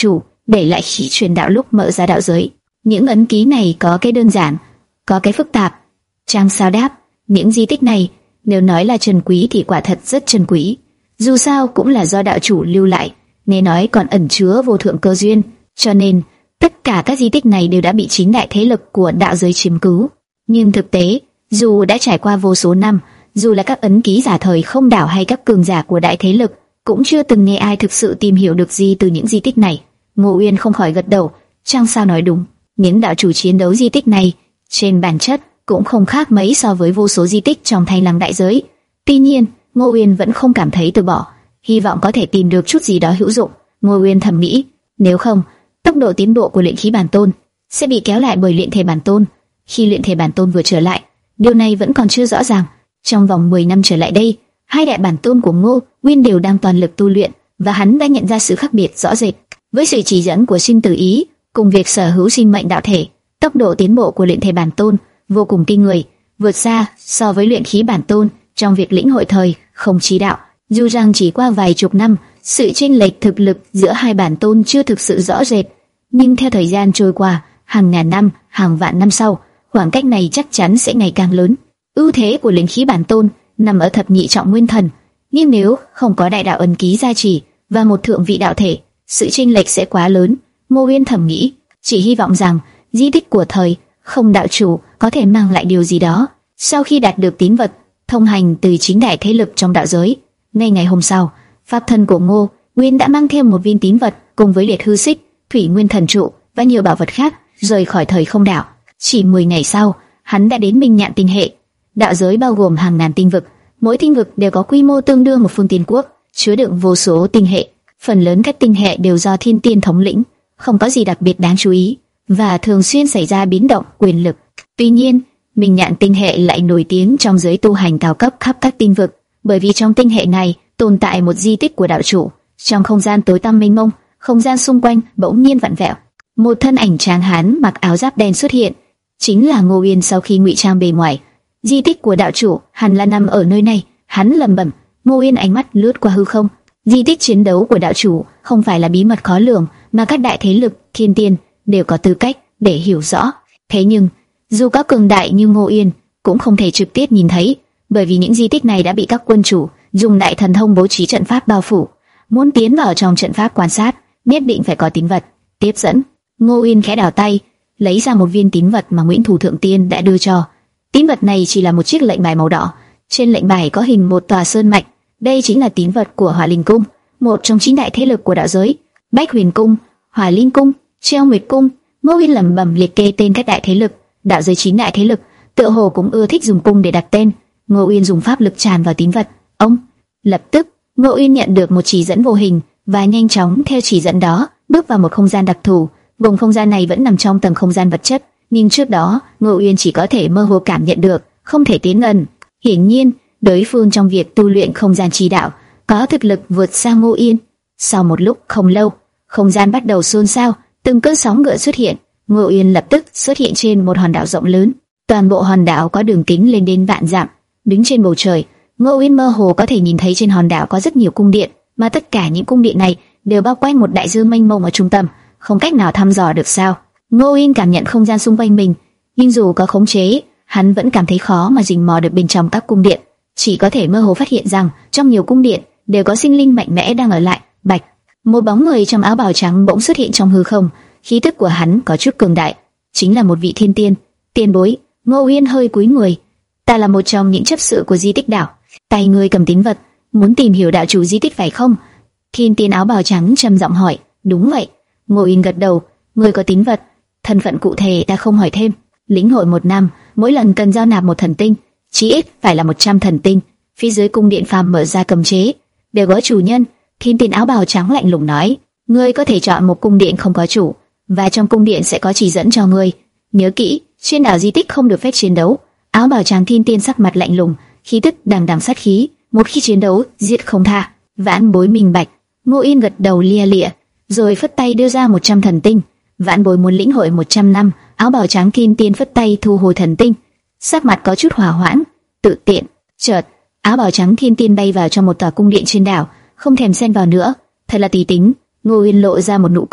để lại khí truyền đạo lúc mở ra đạo giới. Những ấn ký này có cái đơn giản, có cái phức tạp. Trang Sao đáp, những di tích này nếu nói là trân quý thì quả thật rất trân quý. Dù sao cũng là do đạo chủ lưu lại, nên nói còn ẩn chứa vô thượng cơ duyên, cho nên tất cả các di tích này đều đã bị chính đại thế lực của đạo giới chiếm cứ. Nhưng thực tế, dù đã trải qua vô số năm, dù là các ấn ký giả thời không đảo hay các cường giả của đại thế lực, cũng chưa từng nghe ai thực sự tìm hiểu được gì từ những di tích này. Ngô Uyên không khỏi gật đầu, Trang Sao nói đúng, những đạo chủ chiến đấu di tích này trên bản chất cũng không khác mấy so với vô số di tích trong Thanh Lăng đại giới. Tuy nhiên, Ngô Uyên vẫn không cảm thấy từ bỏ, hy vọng có thể tìm được chút gì đó hữu dụng. Ngô Uyên thầm nghĩ, nếu không, tốc độ tiến bộ của luyện khí bản tôn sẽ bị kéo lại bởi luyện thể bản tôn. Khi luyện thể bản tôn vừa trở lại, điều này vẫn còn chưa rõ ràng. Trong vòng mười năm trở lại đây, hai đại bản tôn của Ngô Uyên đều đang toàn lực tu luyện, và hắn đã nhận ra sự khác biệt rõ rệt. Với sự chỉ dẫn của sinh tử ý, cùng việc sở hữu sinh mệnh đạo thể, tốc độ tiến bộ của luyện thể bản tôn vô cùng kinh người, vượt xa so với luyện khí bản tôn trong việc lĩnh hội thời không chi đạo. Dù rằng chỉ qua vài chục năm, sự chênh lệch thực lực giữa hai bản tôn chưa thực sự rõ rệt, nhưng theo thời gian trôi qua, hàng ngàn năm, hàng vạn năm sau, khoảng cách này chắc chắn sẽ ngày càng lớn. Ưu thế của luyện khí bản tôn nằm ở thập nhị trọng nguyên thần, nhưng nếu không có đại đạo ấn ký gia trì và một thượng vị đạo thể, sự chênh lệch sẽ quá lớn. Ngô Uyên thầm nghĩ, chỉ hy vọng rằng di tích của thời không đạo chủ có thể mang lại điều gì đó. Sau khi đạt được tín vật thông hành từ chính đại thế lực trong đạo giới, ngay ngày hôm sau, pháp thân của Ngô Uyên đã mang thêm một viên tín vật cùng với liệt hư xích, thủy nguyên thần trụ và nhiều bảo vật khác rời khỏi thời không đảo. Chỉ mười ngày sau, hắn đã đến Minh Nhạn tinh hệ. Đạo giới bao gồm hàng ngàn tinh vực, mỗi tinh vực đều có quy mô tương đương một phương tiên quốc, chứa đựng vô số tinh hệ. Phần lớn các tinh hệ đều do thiên tiên thống lĩnh, không có gì đặc biệt đáng chú ý, và thường xuyên xảy ra biến động quyền lực. Tuy nhiên, Minh Nhạn tinh hệ lại nổi tiếng trong giới tu hành cao cấp khắp các tinh vực, bởi vì trong tinh hệ này tồn tại một di tích của đạo chủ. Trong không gian tối tăm mênh mông, không gian xung quanh bỗng nhiên vặn vẹo, một thân ảnh tráng hán mặc áo giáp đen xuất hiện, chính là Ngô Uyên sau khi ngụy trang bề ngoài. Di tích của đạo chủ hẳn là nằm ở nơi này, hắn lẩm bẩm. Ngô Uyên ánh mắt lướt qua hư không. Di tích chiến đấu của đạo chủ không phải là bí mật khó lường mà các đại thế lực thiên tiên đều có tư cách để hiểu rõ. Thế nhưng, dù có cường đại như Ngô Uyên cũng không thể trực tiếp nhìn thấy, bởi vì những di tích này đã bị các quân chủ dùng đại thần thông bố trí trận pháp bao phủ. Muốn tiến vào trong trận pháp quan sát, nhất định phải có tín vật tiếp dẫn. Ngô Uyên khẽ đảo tay, lấy ra một viên tín vật mà Nguyễn Thủ Thượng Tiên đã đưa cho. Tín vật này chỉ là một chiếc lệnh bài màu đỏ, trên lệnh bài có hình một tòa sơn mạch. Đây chính là tín vật của Hỏa Linh Cung, một trong chín đại thế lực của đạo giới: Bách Huyền Cung, Hỏa Linh Cung, Treo Nguyệt Cung. Ngô Uyên lẩm bẩm liệt kê tên các đại thế lực. Đạo giới chín đại thế lực tựa hồ cũng ưa thích dùng cung để đặt tên. Ngô Uyên dùng pháp lực tràn vào tín vật. Ông lập tức, Ngô Uyên nhận được một chỉ dẫn vô hình và nhanh chóng theo chỉ dẫn đó bước vào một không gian đặc thù. Vùng không gian này vẫn nằm trong tầng không gian vật chất, nhưng trước đó Ngô Uyên chỉ có thể mơ hồ cảm nhận được, không thể tiến gần. Hiển nhiên, đối phương trong việc tu luyện không gian chi đạo có thực lực vượt xa Ngô Uyên. Sau một lúc không lâu, không gian bắt đầu xôn xao, từng cơn sóng gợn xuất hiện. Ngô Uyên lập tức xuất hiện trên một hòn đảo rộng lớn. Toàn bộ hòn đảo có đường kính lên đến vạn dặm. Đứng trên bầu trời, Ngô Uyên mơ hồ có thể nhìn thấy trên hòn đảo có rất nhiều cung điện, mà tất cả những cung điện này đều bao quanh một đại dương mênh mông ở trung tâm, không cách nào thăm dò được sao? Ngô Uyên cảm nhận không gian xung quanh mình, nhưng dù có khống chế, hắn vẫn cảm thấy khó mà rình mò được bên trong các cung điện. Chỉ có thể mơ hồ phát hiện rằng trong nhiều cung điện đều có sinh linh mạnh mẽ đang ở lại. Bạch, một bóng người trong áo bào trắng bỗng xuất hiện trong hư không, khí tức của hắn có chút cường đại, chính là một vị thiên tiên. Tiền bối. Ngô Uyên hơi cúi người. Ta là một trong những chấp sự của di tích đảo. Tay ngươi cầm tín vật, muốn tìm hiểu đạo chủ di tích phải không? Thiên tiên áo bào trắng trầm giọng hỏi. Đúng vậy. Ngô Uyên gật đầu. Ngươi có tín vật, thân phận cụ thể ta không hỏi thêm. Lĩnh hội một năm, mỗi lần cần giao nạp một thần tinh, chí ít phải là một trăm thần tinh. Phía dưới cung điện phàm mở ra cấm chế, đều có chủ nhân. Thiên tiên áo bào trắng lạnh lùng nói. Ngươi có thể chọn một cung điện không có chủ, và trong cung điện sẽ có chỉ dẫn cho ngươi. Nhớ kỹ, trên đảo di tích không được phép chiến đấu. Áo bào trắng thiên tiên sắc mặt lạnh lùng, khí tức đằng đằng sát khí. Một khi chiến đấu, giết không tha. Vãn bối minh bạch. Ngô Uyên gật đầu lia lịa, rồi phất tay đưa ra một trăm thần tinh. Vãn bối muốn lĩnh hội một trăm năm. Áo bào trắng thiên tiên phất tay thu hồi thần tinh, sắc mặt có chút hòa hoãn, tự tiện. Chợt, áo bào trắng thiên tiên bay vào trong một tòa cung điện trên đảo, không thèm xen vào nữa. Thật là tùy tính. Ngô Uyên lộ ra một nụ cười.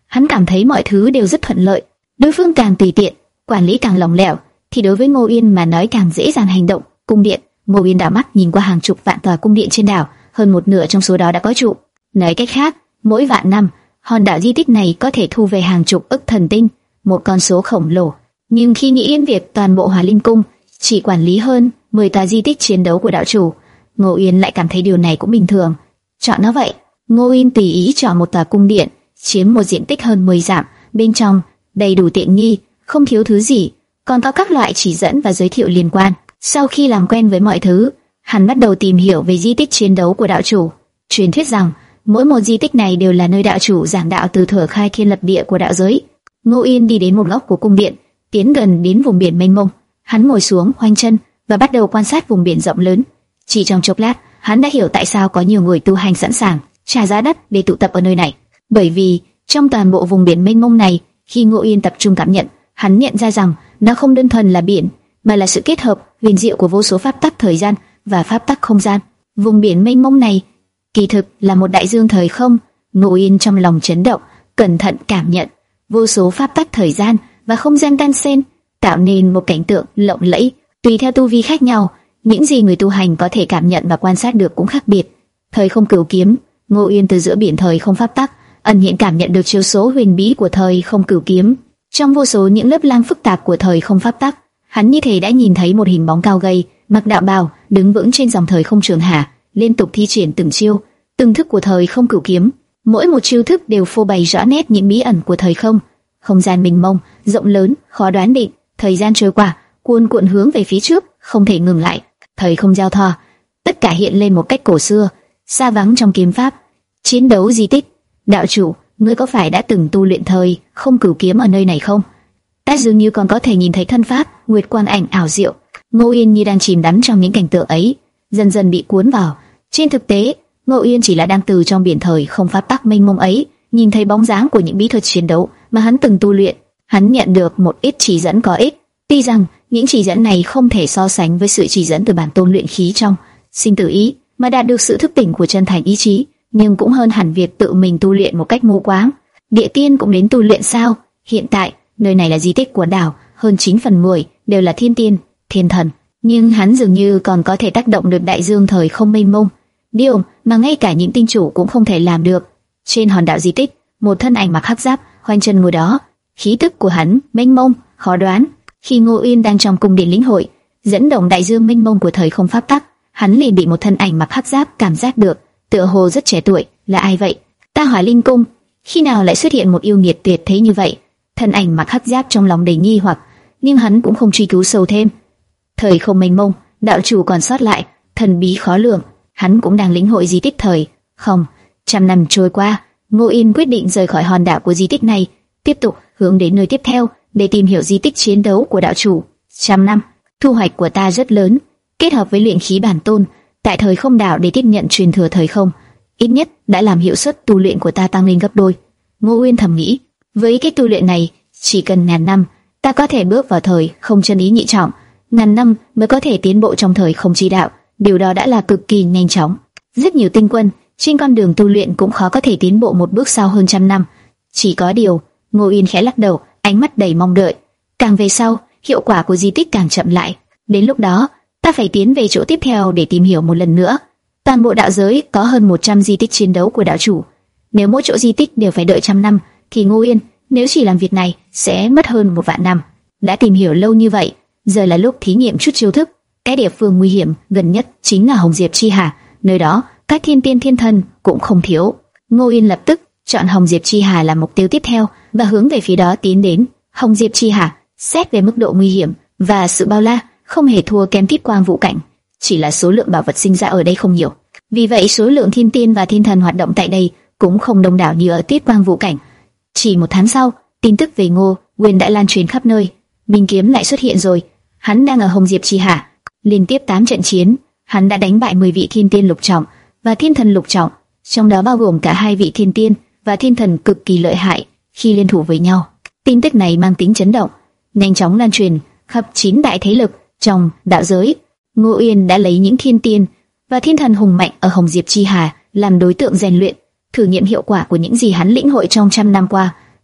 hắn cảm thấy mọi thứ đều rất thuận lợi. Đối phương càng tùy tiện, quản lý càng lỏng lẻo, thì đối với Ngô Uyên mà nói càng dễ dàng hành động. Cung điện, Ngô Uyên đảo mắt nhìn qua hàng chục vạn tòa cung điện trên đảo, hơn một nửa trong số đó đã có trụ. Nói cách khác, mỗi vạn năm, hòn đảo di tích này có thể thu về hàng chục ức thần tinh, một con số khổng lồ. Nhưng khi nghĩ đến việc toàn bộ Hỏa Linh Cung chỉ quản lý hơn mười tòa di tích chiến đấu của đạo chủ, Ngô Uyên lại cảm thấy điều này cũng bình thường. Chọn nó vậy. Ngô Uyên tùy ý chọn một tòa cung điện, chiếm một diện tích hơn mười dặm, bên trong đầy đủ tiện nghi, không thiếu thứ gì, còn có các loại chỉ dẫn và giới thiệu liên quan. Sau khi làm quen với mọi thứ, hắn bắt đầu tìm hiểu về di tích chiến đấu của đạo chủ. Truyền thuyết rằng mỗi một di tích này đều là nơi đạo chủ giảng đạo từ thuở khai thiên lập địa của đạo giới. Ngô Uyên đi đến một góc của cung điện, tiến gần đến vùng biển mênh mông. Hắn ngồi xuống, khoanh chân và bắt đầu quan sát vùng biển rộng lớn. Chỉ trong chốc lát, hắn đã hiểu tại sao có nhiều người tu hành sẵn sàng trả giá đắt để tụ tập ở nơi này. Bởi vì trong toàn bộ vùng biển mênh mông này, khi Ngô Uyên tập trung cảm nhận, hắn nhận ra rằng nó không đơn thuần là biển, mà là sự kết hợp huyền diệu của vô số pháp tắc thời gian và pháp tắc không gian. Vùng biển mênh mông này kỳ thực là một đại dương thời không. Ngô Uyên trong lòng chấn động, cẩn thận cảm nhận vô số pháp tắc thời gian và không gian đan xen, tạo nên một cảnh tượng lộng lẫy. Tùy theo tu vi khác nhau, những gì người tu hành có thể cảm nhận và quan sát được cũng khác biệt. Thời không cửu kiếm, Ngô Uyên từ giữa biển thời không pháp tắc ẩn hiện cảm nhận được chiêu số huyền bí của thời không cửu kiếm. Trong vô số những lớp lang phức tạp của thời không pháp tắc, hắn như thể đã nhìn thấy một hình bóng cao gầy, mặc đạo bào, đứng vững trên dòng thời không trường hạ, liên tục thi triển từng chiêu, từng thức của thời không cửu kiếm. Mỗi một chiêu thức đều phô bày rõ nét những bí ẩn của thời không. Không gian mênh mông, rộng lớn, khó đoán định, thời gian trôi qua, cuồn cuộn hướng về phía trước, không thể ngừng lại. Thời không giao thoa, tất cả hiện lên một cách cổ xưa, xa vắng trong kiếm pháp. Chiến đấu di tích. Đạo chủ, ngươi có phải đã từng tu luyện thời không cửu kiếm ở nơi này không? Ta dường như còn có thể nhìn thấy thân pháp nguyệt quang ảnh ảo diệu. Ngô Uyên như đang chìm đắm trong những cảnh tượng ấy, dần dần bị cuốn vào. Trên thực tế, Ngô Uyên chỉ là đang từ trong biển thời không pháp tắc mênh mông ấy nhìn thấy bóng dáng của những bí thuật chiến đấu mà hắn từng tu luyện. Hắn nhận được một ít chỉ dẫn có ích, tuy rằng những chỉ dẫn này không thể so sánh với sự chỉ dẫn từ bản tôn luyện khí trong sinh tử ý, mà đạt được sự thức tỉnh của chân thành ý chí, nhưng cũng hơn hẳn việc tự mình tu luyện một cách mù quáng. Địa tiên cũng đến tu luyện sao? Hiện tại nơi này là di tích của đảo, hơn chín phần mười đều là thiên tiên, thiên thần, nhưng hắn dường như còn có thể tác động được đại dương thời không mênh mông, điều mà ngay cả những tinh chủ cũng không thể làm được. Trên hòn đảo di tích, một thân ảnh mặc hắc giáp khoanh chân ngồi đó, khí tức của hắn mênh mông, khó đoán. Khi Ngô Uyên đang trong cung điện lĩnh hội, dẫn động đại dương mênh mông của thời không pháp tắc, hắn liền bị một thân ảnh mặc hắc giáp cảm giác được, tựa hồ rất trẻ tuổi. Là ai vậy? Ta Hỏa Linh Cung, khi nào lại xuất hiện một yêu nghiệt tuyệt thế như vậy? Thân ảnh mặc hắc giáp trong lòng đầy nghi hoặc, nhưng hắn cũng không truy cứu sâu thêm. Thời không mênh mông, đạo chủ còn sót lại, thần bí khó lường, hắn cũng đang lĩnh hội di tích thời không. Trăm năm trôi qua, Ngô Uyên quyết định rời khỏi hòn đảo của di tích này, tiếp tục hướng đến nơi tiếp theo để tìm hiểu di tích chiến đấu của đạo chủ. Trăm năm, thu hoạch của ta rất lớn, kết hợp với luyện khí bản tôn tại thời không đảo để tiếp nhận truyền thừa thời không, ít nhất đã làm hiệu suất tu luyện của ta tăng lên gấp đôi. Ngô Uyên thầm nghĩ, với cách tu luyện này, chỉ cần ngàn năm, ta có thể bước vào thời không chân ý nhị trọng, ngàn năm mới có thể tiến bộ trong thời không chi đạo, điều đó đã là cực kỳ nhanh chóng. Rất nhiều tinh quân trên con đường tu luyện cũng khó có thể tiến bộ một bước sau hơn trăm năm. Chỉ có điều, Ngô Uyên khẽ lắc đầu, ánh mắt đầy mong đợi. Càng về sau, hiệu quả của di tích càng chậm lại. Đến lúc đó, ta phải tiến về chỗ tiếp theo để tìm hiểu một lần nữa. Toàn bộ đạo giới có hơn một trăm di tích chiến đấu của đạo chủ. Nếu mỗi chỗ di tích đều phải đợi trăm năm, thì Ngô Uyên nếu chỉ làm việc này sẽ mất hơn một vạn năm. Đã tìm hiểu lâu như vậy, giờ là lúc thí nghiệm chút chiêu thức. Cái địa phương nguy hiểm gần nhất chính là Hồng Diệp Chi Hà, nơi đó các thiên tiên thiên thần cũng không thiếu. Ngô Uyên lập tức chọn Hồng Diệp Chi Hà làm mục tiêu tiếp theo và hướng về phía đó tiến đến. Hồng Diệp Chi Hà xét về mức độ nguy hiểm và sự bao la không hề thua kém Tiết Quang Vũ Cảnh, chỉ là số lượng bảo vật sinh ra ở đây không nhiều. Vì vậy số lượng thiên tiên và thiên thần hoạt động tại đây cũng không đông đảo như ở Tiết Quang Vũ Cảnh. Chỉ một tháng sau, tin tức về Ngô Uyên đã lan truyền khắp nơi. Minh Kiếm lại xuất hiện rồi, hắn đang ở Hồng Diệp Chi Hà. Liên tiếp tám trận chiến, hắn đã đánh bại mười vị thiên tiên lục trọng và thiên thần lục trọng, trong đó bao gồm cả hai vị thiên tiên và thiên thần cực kỳ lợi hại khi liên thủ với nhau. Tin tức này mang tính chấn động, nhanh chóng lan truyền khắp chín đại thế lực trong đạo giới. Ngô Uyên đã lấy những thiên tiên và thiên thần hùng mạnh ở Hồng Diệp Chi Hà làm đối tượng rèn luyện, thử nghiệm hiệu quả của những gì hắn lĩnh hội trong trăm năm qua.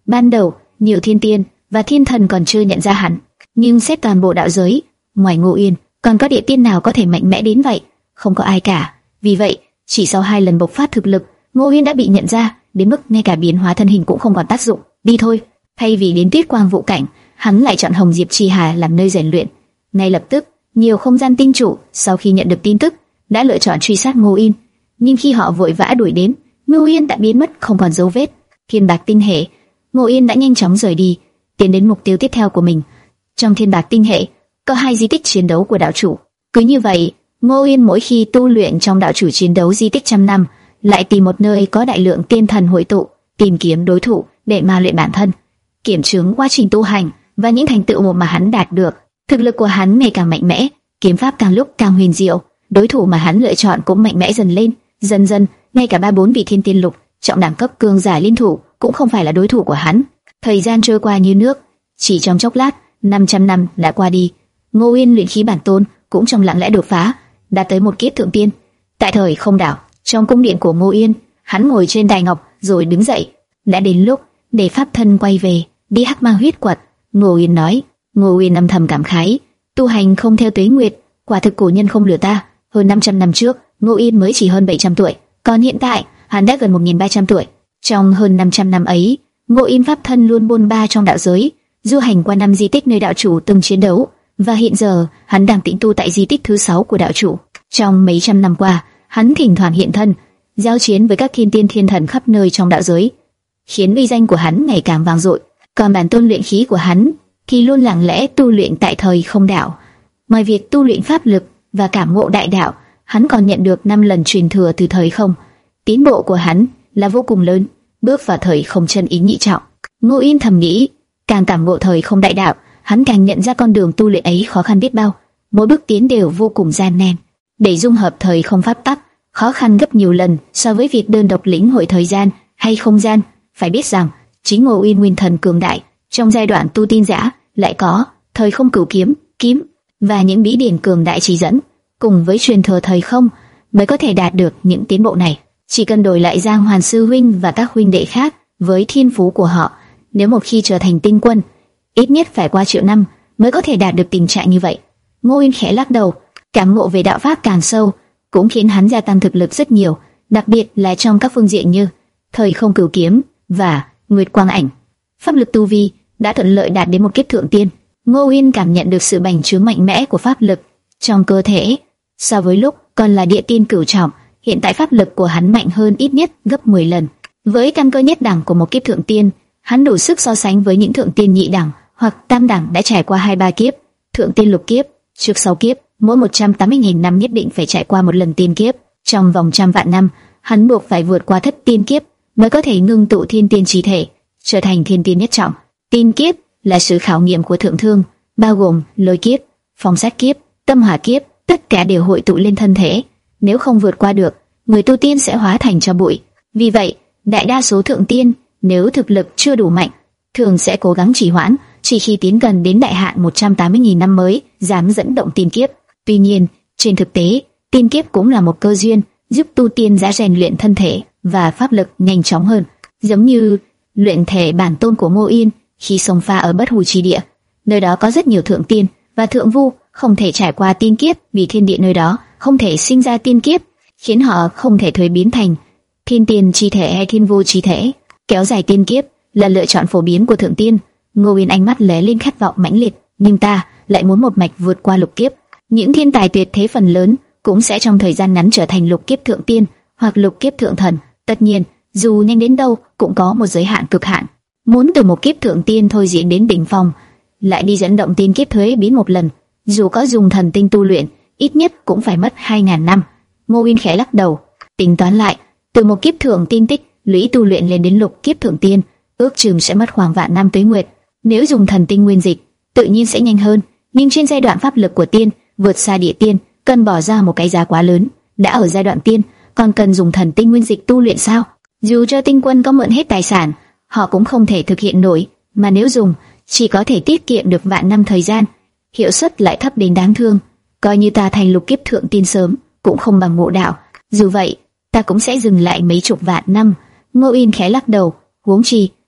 Ban đầu, nhiều thiên tiên và thiên thần còn chưa nhận ra hắn, nhưng xét toàn bộ đạo giới, ngoài Ngô Uyên, còn có địa tiên nào có thể mạnh mẽ đến vậy? Không có ai cả. Vì vậy, chỉ sau hai lần bộc phát thực lực, Ngô Uyên đã bị nhận ra, đến mức ngay cả biến hóa thân hình cũng không còn tác dụng. Đi thôi. Thay vì đến Tuyết Quang Vũ Cảnh, hắn lại chọn Hồng Diệp Chi Hà làm nơi rèn luyện. Ngay lập tức, nhiều không gian tinh chủ sau khi nhận được tin tức đã lựa chọn truy sát Ngô Uyên, nhưng khi họ vội vã đuổi đến, Ngô Uyên đã biến mất không còn dấu vết. Thiên Bạc Tinh Hệ, Ngô Uyên đã nhanh chóng rời đi, tiến đến mục tiêu tiếp theo của mình. Trong Thiên Bạc Tinh Hệ có hai di tích chiến đấu của đạo chủ. Cứ như vậy, Ngô Uyên mỗi khi tu luyện trong đạo chủ chiến đấu di tích trăm năm, lại tìm một nơi có đại lượng tiên thần hội tụ, tìm kiếm đối thủ để ma luyện bản thân, kiểm chứng quá trình tu hành và những thành tựu mà hắn đạt được. Thực lực của hắn ngày càng mạnh mẽ, kiếm pháp càng lúc càng huyền diệu, đối thủ mà hắn lựa chọn cũng mạnh mẽ dần lên. Dần dần, ngay cả ba bốn vị thiên tiên lục trọng đẳng cấp cường giả liên thủ cũng không phải là đối thủ của hắn. Thời gian trôi qua như nước, chỉ trong chốc lát, năm trăm năm đã qua đi. Ngô Uyên luyện khí bản tôn cũng trong lặng lẽ đột phá, đạt tới một kiếp thượng tiên. Tại thời không đảo, trong cung điện của Ngô Uyên, hắn ngồi trên đài ngọc rồi đứng dậy. Đã đến lúc để pháp thân quay về, đi Hắc Ma huyết quật. Ngô Uyên nói. Ngô Uyên âm thầm cảm khái, tu hành không theo tuế nguyệt, quả thực cổ nhân không lừa ta. Hơn năm trăm năm trước, Ngô Uyên mới chỉ hơn bảy trăm tuổi, còn hiện tại hắn đã gần một nghìn ba trăm tuổi. Trong hơn năm trăm năm ấy, Ngô Uyên pháp thân luôn bôn ba trong đạo giới, du hành qua năm di tích nơi đạo chủ từng chiến đấu, và hiện giờ hắn đang tĩnh tu tại di tích thứ sáu của đạo chủ. Trong mấy trăm năm qua, hắn thỉnh thoảng hiện thân, giao chiến với các thiên tiên thiên thần khắp nơi trong đạo giới, khiến uy danh của hắn ngày càng vang dội. Còn bản tôn luyện khí của hắn thì luôn lặng lẽ tu luyện tại thời không đảo. Ngoài việc tu luyện pháp lực và cảm ngộ đại đạo, hắn còn nhận được năm lần truyền thừa từ thời không. Tiến bộ của hắn là vô cùng lớn, bước vào thời không chân ý nhị trọng. Ngô Uyên thầm nghĩ, càng cảm ngộ thời không đại đạo, hắn càng nhận ra con đường tu luyện ấy khó khăn biết bao, mỗi bước tiến đều vô cùng gian nan. Để dung hợp thời không pháp tắc, khó khăn gấp nhiều lần so với việc đơn độc lĩnh hội thời gian hay không gian. Phải biết rằng, chính Ngô Uyên nguyên thần cường đại, trong giai đoạn tu tiên giả lại có thời không cửu kiếm, kiếm và những bí điển cường đại chỉ dẫn, cùng với truyền thừa thời không mới có thể đạt được những tiến bộ này. Chỉ cần đổi lại Giang Hoàn sư huynh và các huynh đệ khác với thiên phú của họ, nếu một khi trở thành tinh quân, ít nhất phải qua triệu năm mới có thể đạt được tình trạng như vậy. Ngô Uyên khẽ lắc đầu, cảm ngộ về đạo pháp càng sâu, cũng khiến hắn gia tăng thực lực rất nhiều, đặc biệt là trong các phương diện như thời không cửu kiếm và nguyệt quang ảnh. Pháp lực tu vi đã thuận lợi đạt đến một kiếp thượng tiên. Ngô Uyên cảm nhận được sự bành trướng mạnh mẽ của pháp lực trong cơ thể. So với lúc còn là địa tiên cửu trọng, hiện tại pháp lực của hắn mạnh hơn ít nhất gấp mười lần. Với căn cơ nhất đẳng của một kiếp thượng tiên, hắn đủ sức so sánh với những thượng tiên nhị đẳng hoặc tam đẳng đã trải qua hai ba kiếp. Thượng tiên lục kiếp, trước sáu kiếp, mỗi một trăm tám mươi nghìn năm nhất định phải trải qua một lần tiên kiếp. Trong vòng trăm vạn năm, hắn buộc phải vượt qua thất tiên kiếp mới có thể ngưng tụ thiên tiên chí thể, trở thành thiên tiên nhất trọng. Tiên kiếp là sự khảo nghiệm của thượng thương, bao gồm lôi kiếp, phong sát kiếp, tâm hỏa kiếp, tất cả đều hội tụ lên thân thể. Nếu không vượt qua được, người tu tiên sẽ hóa thành tro bụi. Vì vậy, đại đa số thượng tiên nếu thực lực chưa đủ mạnh, thường sẽ cố gắng trì hoãn, chỉ khi tiến gần đến đại hạn một trăm tám mươi nghìn năm mới dám dẫn động tiên kiếp. Tuy nhiên, trên thực tế, tiên kiếp cũng là một cơ duyên giúp tu tiên giả rèn luyện thân thể và pháp lực nhanh chóng hơn, giống như luyện thể bản tôn của Ngô Uyên khi xông pha ở Bất Hủ Chi Địa. Nơi đó có rất nhiều thượng tiên và thượng vu không thể trải qua tiên kiếp vì thiên địa nơi đó không thể sinh ra tiên kiếp, khiến họ không thể thuế biến thành thiên tiên chi thể hay thiên vu chi thể. Kéo dài tiên kiếp là lựa chọn phổ biến của thượng tiên. Ngô Uyên ánh mắt lóe lên khát vọng mãnh liệt, nhưng ta lại muốn một mạch vượt qua lục kiếp. Những thiên tài tuyệt thế phần lớn cũng sẽ trong thời gian ngắn trở thành lục kiếp thượng tiên hoặc lục kiếp thượng thần. Tất nhiên, dù nhanh đến đâu cũng có một giới hạn cực hạn. Muốn từ một kiếp thượng tiên thôi diễn đến đỉnh phong, lại đi dẫn động tiên kiếp thuế biến một lần, dù có dùng thần tinh tu luyện, ít nhất cũng phải mất hai ngàn năm. Ngô Uyên khẽ lắc đầu, tính toán lại, từ một kiếp thượng tiên tích lũy tu luyện lên đến lục kiếp thượng tiên, ước chừng sẽ mất khoảng vạn năm tuế nguyệt. Nếu dùng thần tinh nguyên dịch, tự nhiên sẽ nhanh hơn, nhưng trên giai đoạn pháp lực của tiên vượt xa địa tiên, cần bỏ ra một cái giá quá lớn. Đã ở giai đoạn tiên, còn cần dùng thần tinh nguyên dịch tu luyện sao? Dù cho tinh quân có mượn hết tài sản, họ cũng không thể thực hiện nổi, mà nếu dùng, chỉ có thể tiết kiệm được vạn năm thời gian, hiệu suất lại thấp đến đáng thương. Coi như ta thành lục kiếp thượng tiên sớm, cũng không bằng ngộ đạo. Dù vậy, ta cũng sẽ dừng lại mấy chục vạn năm. Ngô Uyên khẽ lắc đầu, huống chi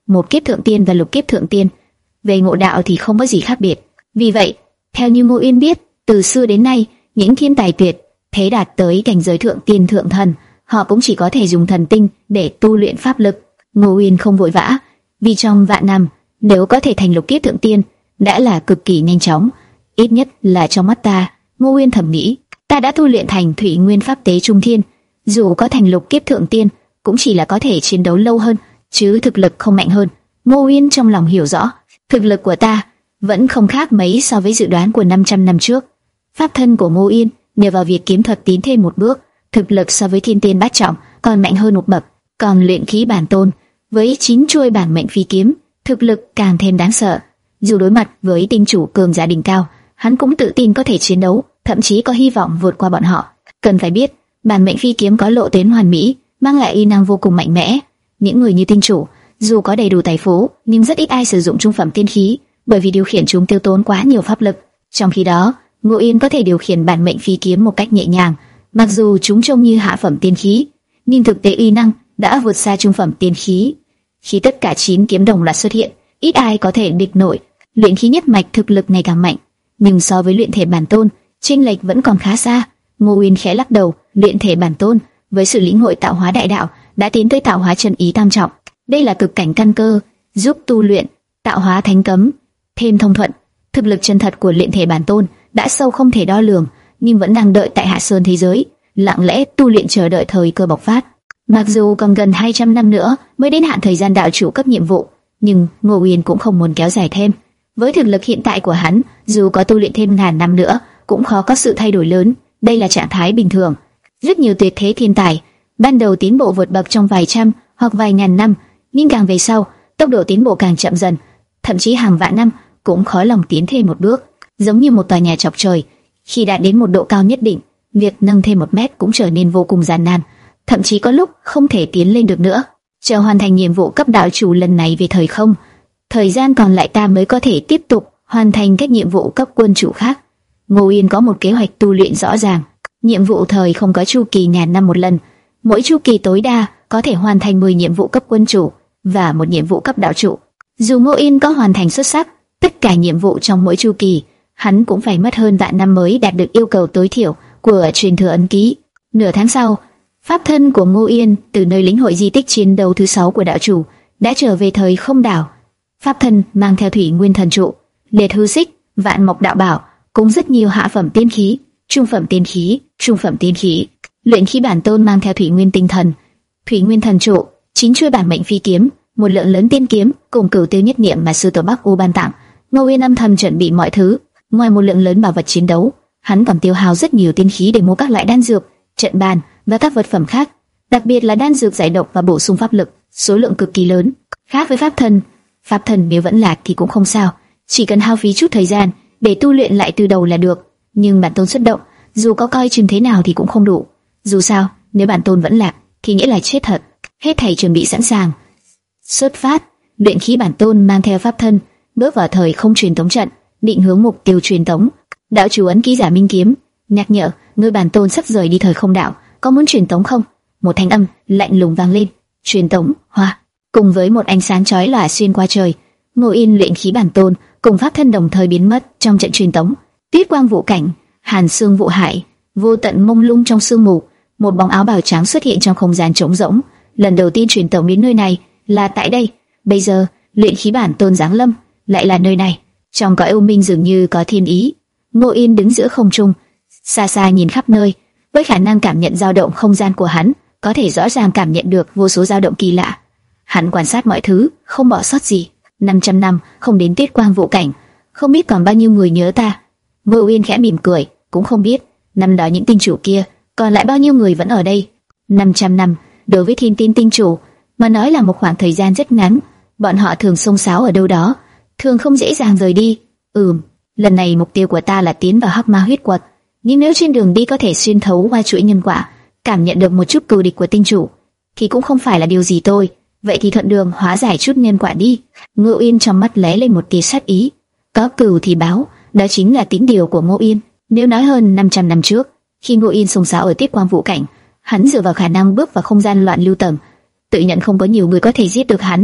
một kiếp thượng tiên và lục kiếp thượng tiên. Về ngộ đạo thì không có gì khác biệt. Vì vậy, theo như Ngô Uyên biết, từ xưa đến nay, những thiên tài tuyệt thế đạt tới cảnh giới thượng tiên thượng thần, họ cũng chỉ có thể dùng thần tinh để tu luyện pháp lực. Ngô Uyên không vội vã, vì trong vạn năm, nếu có thể thành lục kiếp thượng tiên, đã là cực kỳ nhanh chóng. Ít nhất là trong mắt ta, Ngô Uyên thầm nghĩ, ta đã tu luyện thành Thủy Nguyên Pháp Tế Trung Thiên, dù có thành lục kiếp thượng tiên, cũng chỉ là có thể chiến đấu lâu hơn, chứ thực lực không mạnh hơn. Ngô Uyên trong lòng hiểu rõ, thực lực của ta vẫn không khác mấy so với dự đoán của năm trăm năm trước. Pháp thân của Ngô Uyên nhờ vào việc kiếm thuật tiến thêm một bước, thực lực so với thiên tiên bát trọng còn mạnh hơn một bậc. Còn luyện khí bản tôn với chín chuôi bản mệnh phi kiếm, thực lực càng thêm đáng sợ. Dù đối mặt với tinh chủ cường giả đỉnh cao, hắn cũng tự tin có thể chiến đấu, thậm chí có hy vọng vượt qua bọn họ. Cần phải biết, bản mệnh phi kiếm có lộ tuyến hoàn mỹ, mang lại uy năng vô cùng mạnh mẽ. Những người như tinh chủ, dù có đầy đủ tài phú, nhưng rất ít ai sử dụng trung phẩm tiên khí, bởi vì điều khiển chúng tiêu tốn quá nhiều pháp lực. Trong khi đó, Ngô Uyên có thể điều khiển bản mệnh phi kiếm một cách nhẹ nhàng, mặc dù chúng trông như hạ phẩm tiên khí, nhưng thực tế uy năng đã vượt xa trung phẩm tiên khí. Khi tất cả chín kiếm đồng loạt xuất hiện, ít ai có thể địch nổi. Luyện khí nhất mạch thực lực ngày càng mạnh, nhưng so với luyện thể bản tôn, chênh lệch vẫn còn khá xa. Ngô Uyên khẽ lắc đầu, luyện thể bản tôn với sự lĩnh hội tạo hóa đại đạo đã tiến tới tạo hóa chân ý tam trọng. Đây là cực cảnh căn cơ, giúp tu luyện tạo hóa thánh cấm thêm thông thuận. Thực lực chân thật của luyện thể bản tôn đã sâu không thể đo lường, nhưng vẫn đang đợi tại hạ sơn thế giới, lặng lẽ tu luyện chờ đợi thời cơ bộc phát. Mặc dù còn gần hai trăm năm nữa mới đến hạn thời gian đạo chủ cấp nhiệm vụ, nhưng Ngô Uyên cũng không muốn kéo dài thêm. Với thực lực hiện tại của hắn, dù có tu luyện thêm ngàn năm nữa, cũng khó có sự thay đổi lớn. Đây là trạng thái bình thường. Rất nhiều tuyệt thế thiên tài ban đầu tiến bộ vượt bậc trong vài trăm hoặc vài ngàn năm, nhưng càng về sau, tốc độ tiến bộ càng chậm dần, thậm chí hàng vạn năm cũng khó lòng tiến thêm một bước. Giống như một tòa nhà chọc trời, khi đạt đến một độ cao nhất định, việc nâng thêm một mét cũng trở nên vô cùng gian nan, thậm chí có lúc không thể tiến lên được nữa. Chờ hoàn thành nhiệm vụ cấp đạo chủ lần này về thời không, thời gian còn lại ta mới có thể tiếp tục hoàn thành các nhiệm vụ cấp quân chủ khác. Ngô Uyên có một kế hoạch tu luyện rõ ràng. Nhiệm vụ thời không có chu kỳ ngàn năm một lần, mỗi chu kỳ tối đa có thể hoàn thành mười nhiệm vụ cấp quân chủ và một nhiệm vụ cấp đạo chủ. Dù Ngô Uyên có hoàn thành xuất sắc tất cả nhiệm vụ trong mỗi chu kỳ, hắn cũng phải mất hơn vạn năm mới đạt được yêu cầu tối thiểu của truyền thừa ấn ký. Nửa tháng sau, pháp thân của Ngô Uyên từ nơi lĩnh hội di tích chiến đấu thứ sáu của đạo chủ đã trở về thời không đảo. Pháp thân mang theo Thủy Nguyên Thần Trụ, Liệt Hư Xích, Vạn Mộc Đạo Bảo, cùng rất nhiều hạ phẩm tiên khí, trung phẩm tiên khí, trung phẩm tiên khí. Luyện khí bản tôn mang theo Thủy Nguyên Tinh Thần, Thủy Nguyên Thần Trụ, chín chuôi bản mệnh phi kiếm, một lượng lớn tiên kiếm, cùng cửu tiêu nhất niệm mà sư tổ Bắc U ban tặng. Ngô Uyên âm thầm chuẩn bị mọi thứ, ngoài một lượng lớn bảo vật chiến đấu, hắn còn tiêu hao rất nhiều tiên khí để mua các loại đan dược, trận bàn và các vật phẩm khác, đặc biệt là đan dược giải độc và bổ sung pháp lực, số lượng cực kỳ lớn. Khác với pháp thân, pháp thân nếu vẫn lạc thì cũng không sao, chỉ cần hao phí chút thời gian để tu luyện lại từ đầu là được. Nhưng bản tôn xuất động, dù có coi chừng thế nào thì cũng không đủ. Dù sao, nếu bản tôn vẫn lạc thì nghĩa là chết thật. Hết thảy chuẩn bị sẵn sàng, xuất phát. Luyện khí bản tôn mang theo pháp thân bước vào thời không truyền tống trận, định hướng mục tiêu truyền tống. Đạo chủ ấn ký giả minh kiếm nhắc nhở, người bản tôn sắp rời đi thời không đạo, có muốn truyền tống không? Một thanh âm lạnh lùng vang lên. Truyền tống, hoa. Cùng với một ánh sáng chói lòa xuyên qua trời, Ngô Uyên luyện khí bản tôn cùng pháp thân đồng thời biến mất trong trận truyền tống. Tuyết quang vụ cảnh, hàn sương vụ hải, vô tận mông lung trong sương mù, một bóng áo bào trắng xuất hiện trong không gian trống rỗng. Lần đầu tiên truyền tống đến nơi này là tại đây. Bây giờ luyện khí bản tôn giáng lâm lại là nơi này. Trong cõi u minh dường như có thiên ý. Ngô Uyên đứng giữa không trung, xa xa nhìn khắp nơi, với khả năng cảm nhận dao động không gian của hắn, có thể rõ ràng cảm nhận được vô số dao động kỳ lạ. Hắn quan sát mọi thứ, không bỏ sót gì. năm trăm năm không đến tuyết quang vụ cảnh, không biết còn bao nhiêu người nhớ ta. Ngô Uyên khẽ mỉm cười, cũng không biết năm đó những tinh chủ kia còn lại bao nhiêu người vẫn ở đây. năm trăm năm đối với thiên tiên tinh chủ mà nói là một khoảng thời gian rất ngắn. Bọn họ thường xông xáo ở đâu đó, thường không dễ dàng rời đi. Ừm, lần này mục tiêu của ta là tiến vào hắc ma huyết quật, nhưng nếu trên đường đi có thể xuyên thấu qua chuỗi nhân quả, cảm nhận được một chút cừu địch của tinh chủ, thì cũng không phải là điều gì tôi. Vậy thì thuận đường hóa giải chút nhân quả đi. Ngô Uyên trong mắt lóe lên một tia sát ý. Có cừu thì báo, đó chính là tín điều của Ngô Uyên. Nếu nói hơn năm trăm năm trước, khi Ngô Uyên xông xáo ở Tuyết Quang Vũ Cảnh, hắn dựa vào khả năng bước vào không gian loạn lưu tầng, tự nhận không có nhiều người có thể giết được hắn.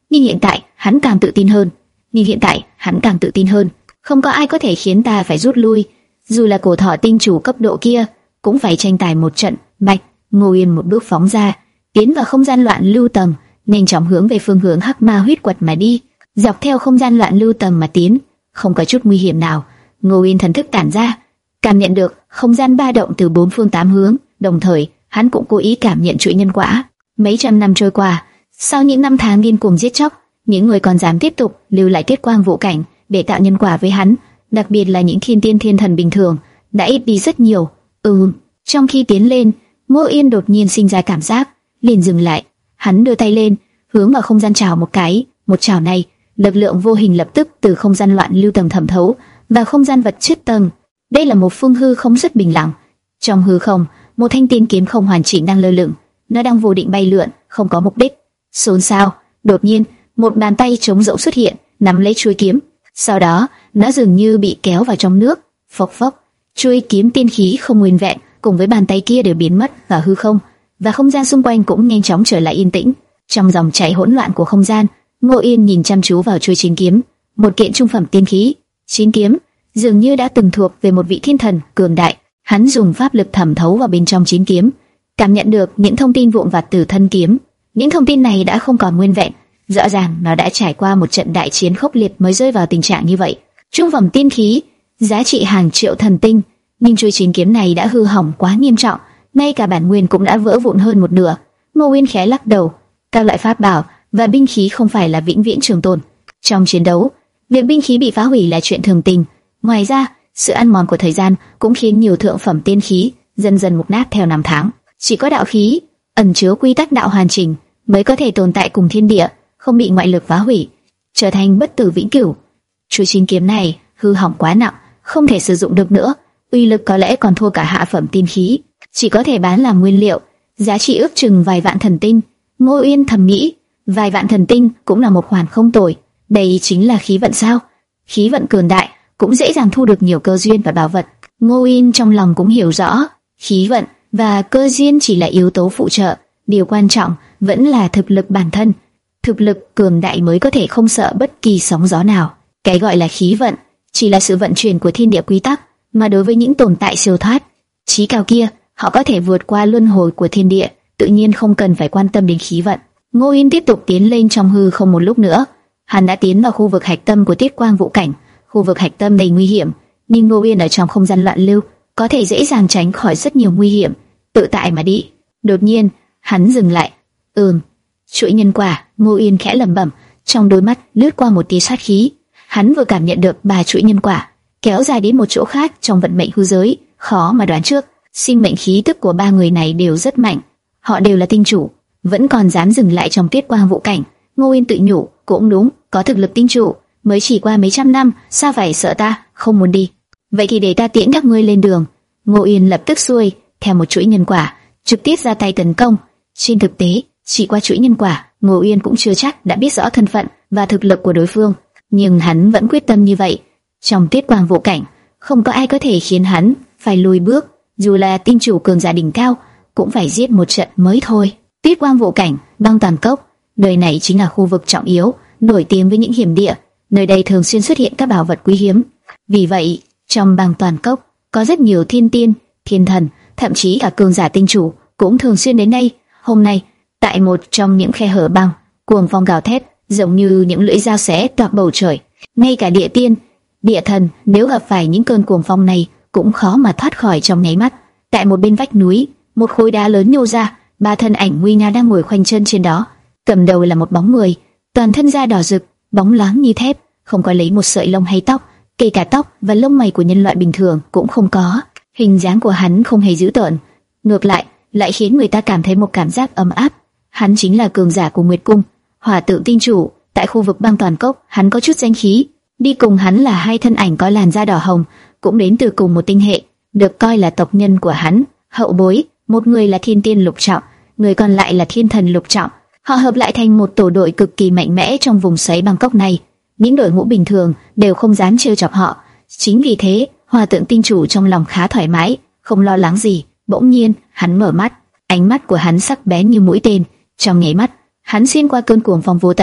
Nhưng hiện tại, hắn càng tự tin hơn. Nhưng hiện tại, hắn càng tự tin hơn. Không có ai có thể khiến ta phải rút lui. Dù là cổ thỏ tinh chủ cấp độ kia, cũng phải tranh tài một trận. Bạch, Ngô Yên một bước phóng ra, tiến vào không gian loạn lưu tầng, nhanh chóng hướng về phương hướng hắc ma huyết quật mà đi. Dọc theo không gian loạn lưu tầng mà tiến, không có chút nguy hiểm nào. Ngô Yên thần thức tản ra, cảm nhận được không gian ba động từ bốn phương tám hướng. Đồng thời, hắn cũng cố ý cảm nhận chuỗi nhân quả. Mấy trăm năm trôi qua, sau những năm tháng điên cuồng giết chóc, những người còn dám tiếp tục lưu lại tiết quang vũ cảnh để tạo nhân quả với hắn, đặc biệt là những thiên tiên thiên thần bình thường, đã ít đi rất nhiều. Ừ, trong khi tiến lên, Ngô Yên đột nhiên sinh ra cảm giác, liền dừng lại. Hắn đưa tay lên, hướng vào không gian chào một cái. Một chào này, lực lượng vô hình lập tức từ không gian loạn lưu tầng thẩm thấu vào không gian vật chất tầng. Đây là một phương hư không rất bình lặng. Trong hư không, một thanh tiên kiếm không hoàn chỉnh đang lơ lửng, nó đang vô định bay lượn, không có mục đích. Xôn xao, đột nhiên, một bàn tay trống rỗng xuất hiện, nắm lấy chuôi kiếm. Sau đó, nó dường như bị kéo vào trong nước. Phốc phốc, chuôi kiếm tiên khí không nguyên vẹn cùng với bàn tay kia đều biến mất vào hư không, và không gian xung quanh cũng nhanh chóng trở lại yên tĩnh. Trong dòng chảy hỗn loạn của không gian, Ngô Yên nhìn chăm chú vào chuôi chín kiếm, một kiện trung phẩm tiên khí. Chín kiếm dường như đã từng thuộc về một vị thiên thần cường đại. Hắn dùng pháp lực thẩm thấu vào bên trong chín kiếm, cảm nhận được những thông tin vụn vặt từ thân kiếm. Những thông tin này đã không còn nguyên vẹn, rõ ràng nó đã trải qua một trận đại chiến khốc liệt mới rơi vào tình trạng như vậy. Trung phẩm tiên khí, giá trị hàng triệu thần tinh, nhưng chuôi chín kiếm này đã hư hỏng quá nghiêm trọng, ngay cả bản nguyên cũng đã vỡ vụn hơn một nửa. Ngô Uyên khẽ lắc đầu, các loại pháp bảo và binh khí không phải là vĩnh viễn trường tồn. Trong chiến đấu, việc binh khí bị phá hủy là chuyện thường tình. Ngoài ra, sự ăn mòn của thời gian cũng khiến nhiều thượng phẩm tiên khí dần dần mục nát theo năm tháng. Chỉ có đạo khí ẩn chứa quy tắc đạo hoàn chỉnh mới có thể tồn tại cùng thiên địa, không bị ngoại lực phá hủy, trở thành bất tử vĩnh cửu. Chuôi chín kiếm này hư hỏng quá nặng, không thể sử dụng được nữa, uy lực có lẽ còn thua cả hạ phẩm tiên khí, chỉ có thể bán làm nguyên liệu, giá trị ước chừng vài vạn thần tinh. Ngô Uyên thầm nghĩ, vài vạn thần tinh cũng là một khoản không tồi. Đây chính là khí vận sao? Khí vận cường đại cũng dễ dàng thu được nhiều cơ duyên và bảo vật. Ngô Uyên trong lòng cũng hiểu rõ, khí vận và cơ duyên chỉ là yếu tố phụ trợ, điều quan trọng vẫn là thực lực bản thân. Thực lực cường đại mới có thể không sợ bất kỳ sóng gió nào. Cái gọi là khí vận chỉ là sự vận chuyển của thiên địa quy tắc, mà đối với những tồn tại siêu thoát, chí cao kia, họ có thể vượt qua luân hồi của thiên địa, tự nhiên không cần phải quan tâm đến khí vận. Ngô Uyên tiếp tục tiến lên trong hư không một lúc nữa, hắn đã tiến vào khu vực hạch tâm của tiết quang vũ cảnh. Khu vực hạch tâm đầy nguy hiểm, nhưng Ngô Uyên ở trong không gian loạn lưu, có thể dễ dàng tránh khỏi rất nhiều nguy hiểm, tự tại mà đi. Đột nhiên, hắn dừng lại. Ừm, chuỗi nhân quả. Ngô Uyên khẽ lẩm bẩm, trong đôi mắt lướt qua một tia sát khí. Hắn vừa cảm nhận được ba chuỗi nhân quả kéo dài đến một chỗ khác trong vận mệnh hư giới, khó mà đoán trước. Sinh mệnh khí tức của ba người này đều rất mạnh, họ đều là tinh chủ, vẫn còn dám dừng lại trong tiết quang vũ cảnh. Ngô Uyên tự nhủ, cũng đúng, có thực lực tinh chủ, mới chỉ qua mấy trăm năm, sao phải sợ ta, không muốn đi. Vậy thì để ta tiễn các ngươi lên đường. Ngô Uyên lập tức xuôi theo một chuỗi nhân quả, trực tiếp ra tay tấn công. Trên thực tế, chỉ qua chuỗi nhân quả, Ngô Uyên cũng chưa chắc đã biết rõ thân phận và thực lực của đối phương, nhưng hắn vẫn quyết tâm như vậy. Trong tiết quang vũ cảnh, không có ai có thể khiến hắn phải lùi bước, dù là tinh chủ cường giả đỉnh cao, cũng phải giết một trận mới thôi. Tiết quang vũ cảnh, băng tàn cốc, nơi này chính là khu vực trọng yếu, nổi tiếng với những hiểm địa. Nơi đây thường xuyên xuất hiện các bảo vật quý hiếm. Vì vậy, trong băng toàn cốc có rất nhiều thiên tiên, thiên thần, thậm chí cả cường giả tinh chủ cũng thường xuyên đến đây. Hôm nay, tại một trong những khe hở băng, cuồng phong gào thét, giống như những lưỡi dao xé toạc bầu trời. Ngay cả địa tiên, địa thần nếu gặp phải những cơn cuồng phong này cũng khó mà thoát khỏi trong nháy mắt. Tại một bên vách núi, một khối đá lớn nhô ra, ba thân ảnh nguy nga đang ngồi khoanh chân trên đó. Cầm đầu là một bóng người, toàn thân da đỏ rực, bóng loáng như thép, không có lấy một sợi lông hay tóc, kể cả tóc và lông mày của nhân loại bình thường cũng không có. Hình dáng của hắn không hề dữ tợn, ngược lại lại khiến người ta cảm thấy một cảm giác ấm áp. Hắn chính là cường giả của Nguyệt Cung, Hỏa Tự tinh chủ. Tại khu vực băng toàn cốc, hắn có chút danh khí. Đi cùng hắn là hai thân ảnh có làn da đỏ hồng, cũng đến từ cùng một tinh hệ, được coi là tộc nhân của hắn, hậu bối. Một người là thiên tiên lục trọng, người còn lại là thiên thần lục trọng. Họ hợp lại thành một tổ đội cực kỳ mạnh mẽ trong vùng xoáy băng cốc này. Những đội ngũ bình thường đều không dám trêu chọc họ. Chính vì thế, Hòa Tượng tinh chủ trong lòng khá thoải mái, không lo lắng gì. Bỗng nhiên, hắn mở mắt, ánh mắt của hắn sắc bén như mũi tên. Trong nháy mắt, hắn xuyên qua cơn cuồng phong vô tận,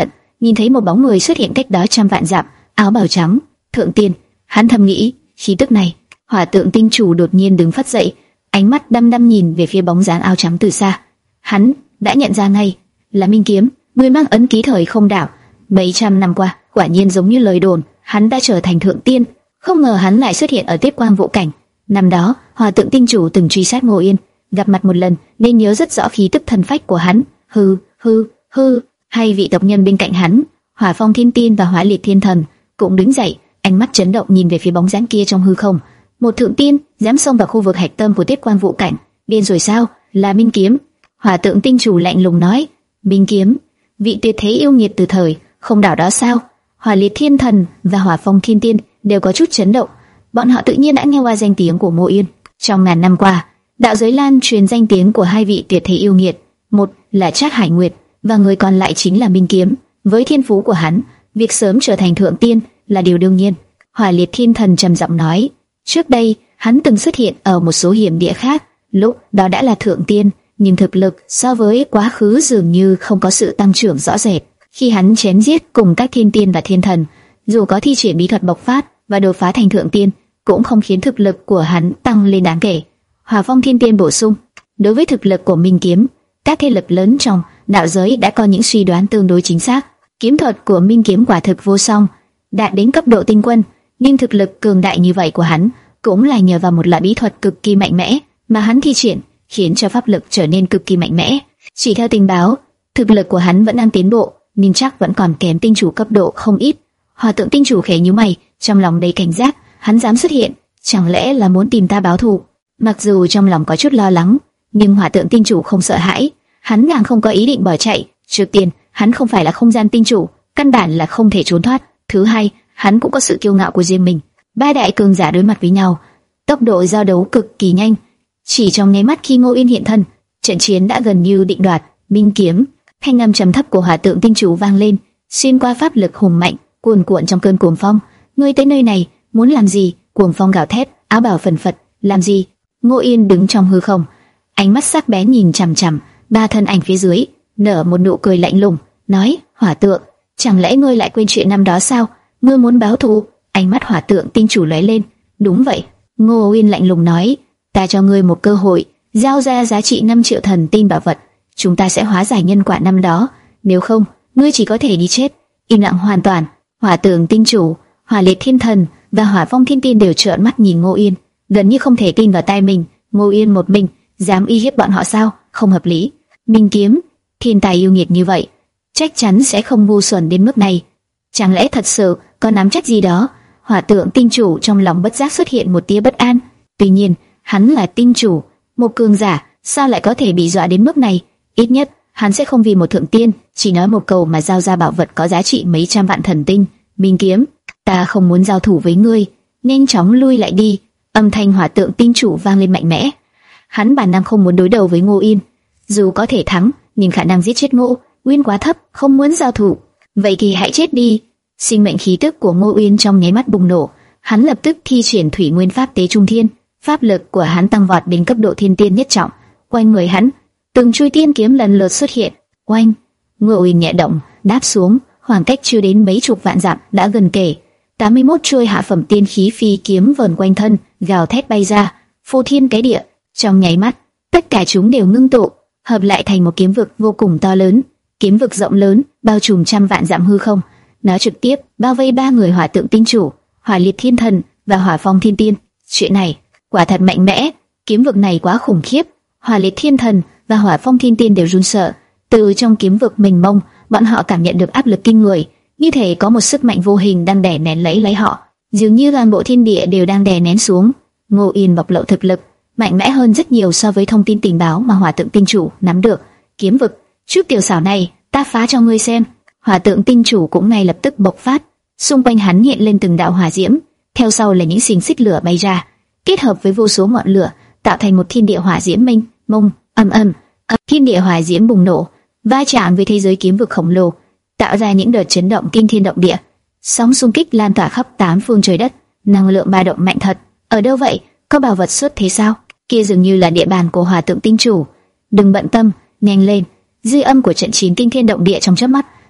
nhìn thấy một bóng người xuất hiện cách đó trăm vạn dặm, áo bào trắng, thượng tiên. Hắn thầm nghĩ, khí tức này. Hỏa tượng tinh chủ đột nhiên đứng phắt dậy, ánh mắt đăm đăm nhìn về phía bóng dáng áo trắng từ xa. Hắn đã nhận ra ngay, là Minh Kiếm, người mang ấn ký thời không đảo. Mấy trăm năm qua, quả nhiên giống như lời đồn, hắn đã trở thành thượng tiên. Không ngờ hắn lại xuất hiện ở Tiếp Quang Vũ Cảnh. Năm đó, Hỏa tượng tinh chủ từng truy sát Ngô Yên, gặp mặt một lần nên nhớ rất rõ khí tức thần phách của hắn. Hư, hư, hư. Hai vị tộc nhân bên cạnh hắn, Hỏa Phong Thiên Tiên và Hỏa Liệt Thiên Thần, cũng đứng dậy, ánh mắt chấn động nhìn về phía bóng dáng kia trong hư không. Một thượng tiên dám xông vào khu vực hạch tâm của Tiếp Quang Vũ Cảnh, điên rồi sao? Là Minh Kiếm. Hỏa tượng tinh chủ lạnh lùng nói. Minh Kiếm, vị tuyệt thế yêu nghiệt từ thời không đảo đó sao? Hỏa Liệt Thiên Thần và Hỏa Phong Thiên Tiên đều có chút chấn động. Bọn họ tự nhiên đã nghe qua danh tiếng của Ngô Yên. Trong ngàn năm qua, đạo giới lan truyền danh tiếng của hai vị tuyệt thế yêu nghiệt, một là Trác Hải Nguyệt và người còn lại chính là Minh Kiếm. Với thiên phú của hắn, việc sớm trở thành thượng tiên là điều đương nhiên. Hỏa Liệt Thiên Thần trầm giọng nói, trước đây hắn từng xuất hiện ở một số hiểm địa khác, lúc đó đã là thượng tiên, nhưng thực lực so với quá khứ dường như không có sự tăng trưởng rõ rệt. Khi hắn chém giết cùng các thiên tiên và thiên thần, dù có thi triển bí thuật bộc phát và đột phá thành thượng tiên, cũng không khiến thực lực của hắn tăng lên đáng kể. Hỏa Phong Thiên Tiên bổ sung, đối với thực lực của Minh Kiếm, các thế lực lớn trong đạo giới đã có những suy đoán tương đối chính xác. Kiếm thuật của Minh Kiếm quả thực vô song, đạt đến cấp độ tinh quân, nhưng thực lực cường đại như vậy của hắn cũng là nhờ vào một loại bí thuật cực kỳ mạnh mẽ mà hắn thi triển, khiến cho pháp lực trở nên cực kỳ mạnh mẽ. Chỉ theo tình báo, thực lực của hắn vẫn đang tiến bộ, nhưng chắc vẫn còn kém tinh chủ cấp độ không ít. Hỏa tượng tinh chủ khẽ nhíu mày, trong lòng đầy cảnh giác. Hắn dám xuất hiện, chẳng lẽ là muốn tìm ta báo thù? Mặc dù trong lòng có chút lo lắng, nhưng Hỏa tượng tinh chủ không sợ hãi, hắn càng không có ý định bỏ chạy. Trước tiên, hắn không phải là không gian tinh chủ, căn bản là không thể trốn thoát. Thứ hai, hắn cũng có sự kiêu ngạo của riêng mình. Ba đại cường giả đối mặt với nhau, tốc độ giao đấu cực kỳ nhanh. Chỉ trong nháy mắt khi Ngô Yên hiện thân, trận chiến đã gần như định đoạt. Minh Kiếm, thanh âm trầm thấp của Hỏa tượng tinh chủ vang lên, xuyên qua pháp lực hùng mạnh, cuồn cuộn trong cơn cuồng phong. Ngươi tới nơi này muốn làm gì? Cuồng phong gào thét, áo bào phần phật. Làm gì? Ngô Yên đứng trong hư không, ánh mắt sắc bén nhìn chằm chằm ba thân ảnh phía dưới, nở một nụ cười lạnh lùng, nói: Hỏa tượng, chẳng lẽ ngươi lại quên chuyện năm đó sao? Ngươi muốn báo thù? Ánh mắt Hỏa tượng tinh chủ lóe lên. Đúng vậy. Ngô Yên lạnh lùng nói: ta cho ngươi một cơ hội, giao ra giá trị năm triệu thần tinh bảo vật, chúng ta sẽ hóa giải nhân quả năm đó. Nếu không, ngươi chỉ có thể đi chết. Im lặng hoàn toàn. Hỏa tượng tinh chủ, Hỏa Liệt Thiên Thần và Hỏa Phong Thiên Tiên đều trợn mắt nhìn Ngô Yên, gần như không thể tin vào tai mình. Ngô Yên một mình dám uy hiếp bọn họ sao? Không hợp lý. Minh Kiếm, thiên tài yêu nghiệt như vậy, chắc chắn sẽ không ngu xuẩn đến mức này. Chẳng lẽ thật sự có nắm chắc gì đó? Hỏa tượng tinh chủ trong lòng bất giác xuất hiện một tia bất an. Tuy nhiên, hắn là tinh chủ, một cường giả, sao lại có thể bị dọa đến mức này? Ít nhất, hắn sẽ không vì một thượng tiên chỉ nói một câu mà giao ra bảo vật có giá trị mấy trăm vạn thần tinh. Minh Kiếm, ta không muốn giao thủ với ngươi, nhanh chóng lui lại đi. Âm thanh Hỏa tượng tinh chủ vang lên mạnh mẽ. Hắn bản năng không muốn đối đầu với Ngô Yên, dù có thể thắng, nhưng khả năng giết chết Ngô Uyên quá thấp, không muốn giao thủ. Vậy thì hãy chết đi. Sinh mệnh khí tức của Ngô Uyên trong nháy mắt bùng nổ, hắn lập tức thi triển Thủy Nguyên Pháp Tế Trung Thiên, pháp lực của hắn tăng vọt đến cấp độ thiên tiên nhất trọng. Quanh người hắn, từng chuôi tiên kiếm lần lượt xuất hiện. Oanh, Ngô Uyên nhẹ động, đáp xuống, khoảng cách chưa đến mấy chục vạn dặm đã gần kề. tám mươi mốt chuôi hạ phẩm tiên khí phi kiếm vờn quanh thân, gào thét bay ra, phô thiên cái địa. Trong nháy mắt, tất cả chúng đều ngưng tụ, hợp lại thành một kiếm vực vô cùng to lớn. Kiếm vực rộng lớn, bao trùm trăm vạn dặm hư không. Nó trực tiếp bao vây ba người Hỏa tượng tinh chủ, Hỏa Liệt Thiên Thần và Hỏa Phong Thiên Tiên. Chuyện này quả thật mạnh mẽ, kiếm vực này quá khủng khiếp. Hỏa Liệt Thiên Thần và Hỏa Phong Thiên Tiên đều run sợ. Từ trong kiếm vực mênh mông, bọn họ cảm nhận được áp lực kinh người, như thể có một sức mạnh vô hình đang đè nén lấy lấy họ, dường như toàn bộ thiên địa đều đang đè nén xuống. Ngô Yên bộc lộ thực lực mạnh mẽ hơn rất nhiều so với thông tin tình báo mà Hỏa tượng tinh chủ nắm được. Kiếm vực, chút tiểu xảo này, ta phá cho ngươi xem. Hỏa tượng tinh chủ cũng ngay lập tức bộc phát, xung quanh hắn hiện lên từng đạo hỏa diễm, theo sau là những xiềng xích lửa bay ra, kết hợp với vô số ngọn lửa, tạo thành một thiên địa hỏa diễm mênh mông. Ầm ầm, thiên địa hỏa diễm bùng nổ, va chạm với thế giới kiếm vực khổng lồ, tạo ra những đợt chấn động kinh thiên động địa. Sóng xung kích lan tỏa khắp tám phương trời đất, năng lượng ba động mạnh thật. Ở đâu vậy? Có bảo vật xuất thế sao? Kia dường như là địa bàn của Hỏa tượng tinh chủ. Đừng bận tâm, nhanh lên. Dư âm của trận chiến kinh thiên động địa trong chớp mắt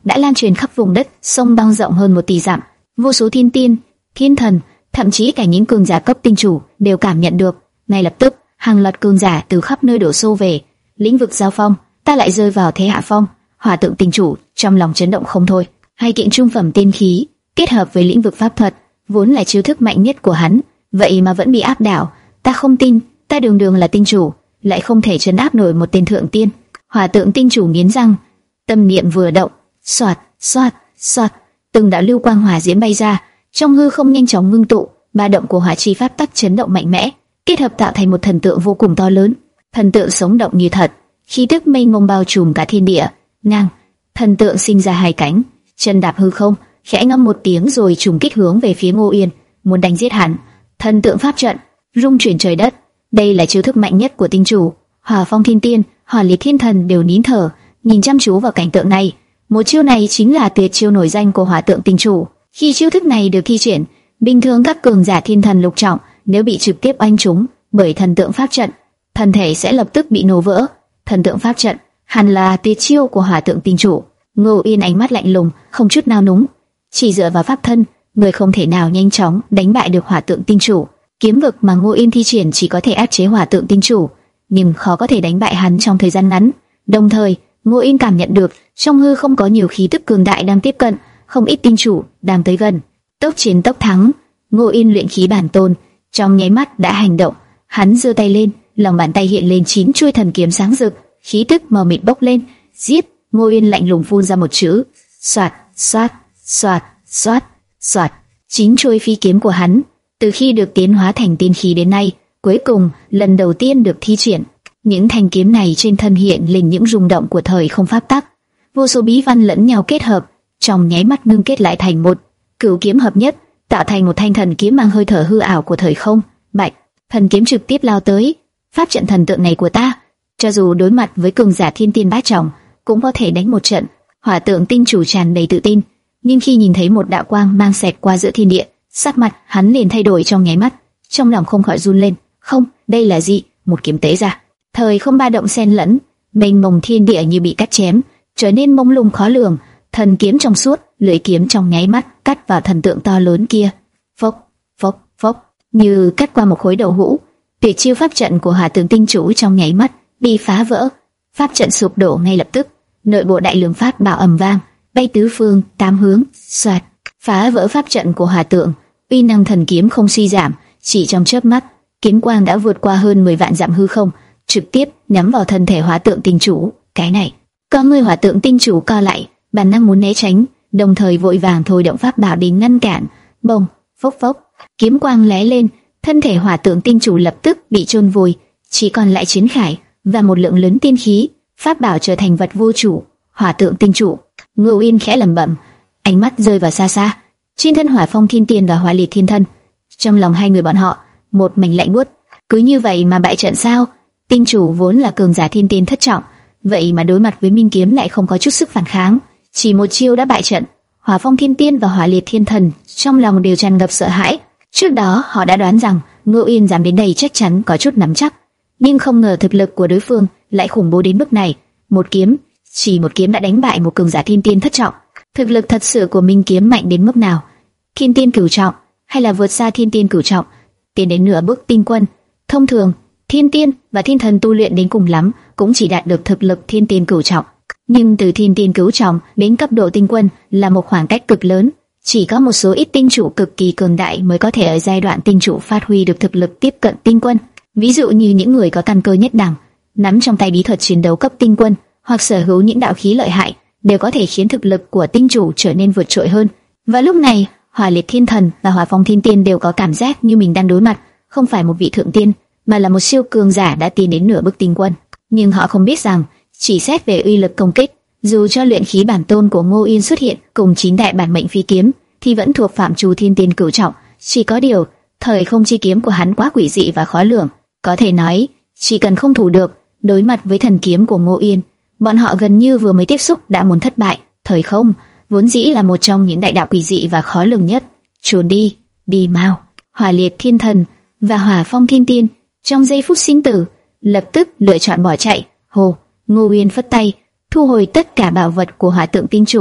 đã lan truyền khắp vùng đất sông băng rộng hơn một tỷ dặm. Vô số thiên tiên, thiên thần, thậm chí cả những cường giả cấp tinh chủ đều cảm nhận được. Ngay lập tức, hàng loạt cường giả từ khắp nơi đổ xô về. Lĩnh vực giao phong, ta lại rơi vào thế hạ phong. Hỏa tượng tinh chủ trong lòng chấn động không thôi. Hai kiện trung phẩm tiên khí kết hợp với lĩnh vực pháp thuật, vốn là chiêu thức mạnh nhất của hắn, vậy mà vẫn bị áp đảo. Ta không tin, ta đường đường là tinh chủ, lại không thể trấn áp nổi một tên thượng tiên. Hỏa tượng tinh chủ nghiến răng, tâm niệm vừa động, xoạt, xoạt, xoạt, từng đạo lưu quang hỏa diễm bay ra, trong hư không nhanh chóng ngưng tụ, ba động của hỏa chi pháp tắc chấn động mạnh mẽ, kết hợp tạo thành một thần tượng vô cùng to lớn. Thần tượng sống động như thật, khí tức mênh mông bao trùm cả thiên địa. Ngang, thần tượng sinh ra hai cánh, chân đạp hư không, khẽ ngâm một tiếng rồi trùng kích hướng về phía Ngô Yên, muốn đánh giết hắn. Thần tượng pháp trận, rung chuyển trời đất. Đây là chiêu thức mạnh nhất của tinh chủ. Hỏa Phong Thiên Tiên, Hỏa Liệt Thiên Thần đều nín thở, nhìn chăm chú vào cảnh tượng này. Một chiêu này chính là tuyệt chiêu nổi danh của Hỏa Tượng Tinh Chủ. Khi chiêu thức này được thi triển, bình thường các cường giả thiên thần lục trọng nếu bị trực tiếp oanh trúng bởi thần tượng pháp trận, thân thể sẽ lập tức bị nổ vỡ. Thần tượng pháp trận hẳn là tuyệt chiêu của Hỏa Tượng Tinh Chủ. Ngô Yên ánh mắt lạnh lùng, không chút nào núng. Chỉ dựa vào pháp thân, người không thể nào nhanh chóng đánh bại được Hỏa Tượng Tinh Chủ. Kiếm vực mà Ngô Yên thi triển chỉ có thể áp chế Hỏa Tượng Tinh Chủ, nhưng khó có thể đánh bại hắn trong thời gian ngắn. Đồng thời, Ngô Yên cảm nhận được trong hư không có nhiều khí tức cường đại đang tiếp cận, không ít tinh chủ đang tới gần. Tốc chiến tốc thắng, Ngô Yên luyện khí bản tôn, trong nháy mắt đã hành động. Hắn giơ tay lên, lòng bàn tay hiện lên chín chuôi thần kiếm sáng rực, khí tức mờ mịt bốc lên. Giết! Ngô Yên lạnh lùng phun ra một chữ. Soạt, soạt, soạt, soạt, soạt. Chín chuôi phi kiếm của hắn, từ khi được tiến hóa thành tiên khí đến nay, cuối cùng lần đầu tiên được thi triển. Những thanh kiếm này trên thân hiện lên những rung động của thời không pháp tắc, vô số bí văn lẫn nhau kết hợp, trong nháy mắt ngưng kết lại thành một cửu kiếm hợp nhất, tạo thành một thanh thần kiếm mang hơi thở hư ảo của thời không. Bạch, thần kiếm trực tiếp lao tới. Pháp trận thần tượng này của ta, cho dù đối mặt với cường giả thiên tiên bát trọng, cũng có thể đánh một trận. Hỏa Tượng Tinh Chủ tràn đầy tự tin, nhưng khi nhìn thấy một đạo quang mang xẹt qua giữa thiên địa, sắc mặt hắn liền thay đổi trong nháy mắt, trong lòng không khỏi run lên. Không, đây là gì? Một kiếm tế ra, thời không ba động xen lẫn, mênh mông thiên địa như bị cắt chém, trở nên mông lung khó lường. Thần kiếm trong suốt, lưỡi kiếm trong nháy mắt cắt vào thần tượng to lớn kia. Phốc, phốc, phốc, như cắt qua một khối đậu hũ. Tuyệt chiêu pháp trận của Hỏa Tượng Tinh Chủ trong nháy mắt bị phá vỡ, pháp trận sụp đổ ngay lập tức. Nội bộ đại lượng pháp bảo ầm vang, bay tứ phương tám hướng, xoạt, phá vỡ pháp trận của Hỏa Tượng. Uy năng thần kiếm không suy giảm, chỉ trong chớp mắt, kiếm quang đã vượt qua hơn mười vạn dặm hư không, trực tiếp nhắm vào thân thể Hỏa Tượng Tinh Chủ. Cái này, con người Hỏa Tượng Tinh Chủ co lại, bản năng muốn né tránh, đồng thời vội vàng thôi động pháp bảo để ngăn cản. Bông, phốc phốc, kiếm quang lóe lên, thân thể Hỏa Tượng Tinh Chủ lập tức bị chôn vùi, chỉ còn lại chiến khải và một lượng lớn tiên khí, pháp bảo trở thành vật vô chủ. Hỏa Tượng Tinh Chủ, Ngô Yên khẽ lẩm bẩm, ánh mắt rơi vào xa xa, trên thân Hỏa Phong Thiên Tiên và Hỏa Liệt Thiên Thân. Trong lòng hai người bọn họ một mảnh lạnh buốt. Cứ như vậy mà bại trận sao? Tinh chủ vốn là cường giả thiên tiên thất trọng, vậy mà đối mặt với Minh Kiếm lại không có chút sức phản kháng, chỉ một chiêu đã bại trận. Hỏa Phong Thiên Tiên và Hỏa Liệt Thiên Thần trong lòng đều tràn ngập sợ hãi. Trước đó họ đã đoán rằng Ngô Yên dám đến đây chắc chắn có chút nắm chắc, nhưng không ngờ thực lực của đối phương lại khủng bố đến mức này. Một kiếm, chỉ một kiếm đã đánh bại một cường giả thiên tiên thất trọng. Thực lực thật sự của Minh Kiếm mạnh đến mức nào? Thiên tiên cửu trọng, hay là vượt xa thiên tiên cửu trọng, tiến đến nửa bước tinh quân? Thông thường, thiên tiên và thiên thần tu luyện đến cùng lắm cũng chỉ đạt được thực lực thiên tiên cửu trọng, nhưng từ thiên tiên cửu trọng đến cấp độ tinh quân là một khoảng cách cực lớn. Chỉ có một số ít tinh chủ cực kỳ cường đại mới có thể ở giai đoạn tinh chủ phát huy được thực lực tiếp cận tinh quân. Ví dụ như những người có căn cơ nhất đẳng, nắm trong tay bí thuật chiến đấu cấp tinh quân, hoặc sở hữu những đạo khí lợi hại, đều có thể khiến thực lực của tinh chủ trở nên vượt trội hơn. Và lúc này, Hỏa Liệt Thiên Thần và Hỏa Phong Thiên Tiên đều có cảm giác như mình đang đối mặt không phải một vị thượng tiên, mà là một siêu cường giả đã tiến đến nửa bước tinh quân. Nhưng họ không biết rằng, chỉ xét về uy lực công kích, dù cho luyện khí bản tôn của Ngô Yên xuất hiện cùng chín đại bản mệnh phi kiếm, thì vẫn thuộc phạm trù thiên tiên cửu trọng. Chỉ có điều, thời không chi kiếm của hắn quá quỷ dị và khó lường. Có thể nói, chỉ cần không thủ được, đối mặt với thần kiếm của Ngô Yên, bọn họ gần như vừa mới tiếp xúc đã muốn thất bại. Thời không vốn dĩ là một trong những đại đạo quỷ dị và khó lường nhất. Trốn đi, đi mau! Hỏa Liệt Thiên Thần và Hỏa Phong Thiên Tiên trong giây phút sinh tử lập tức lựa chọn bỏ chạy. Hồ, Ngô Yên phất tay, thu hồi tất cả bảo vật của Hỏa Tượng Tinh Chủ.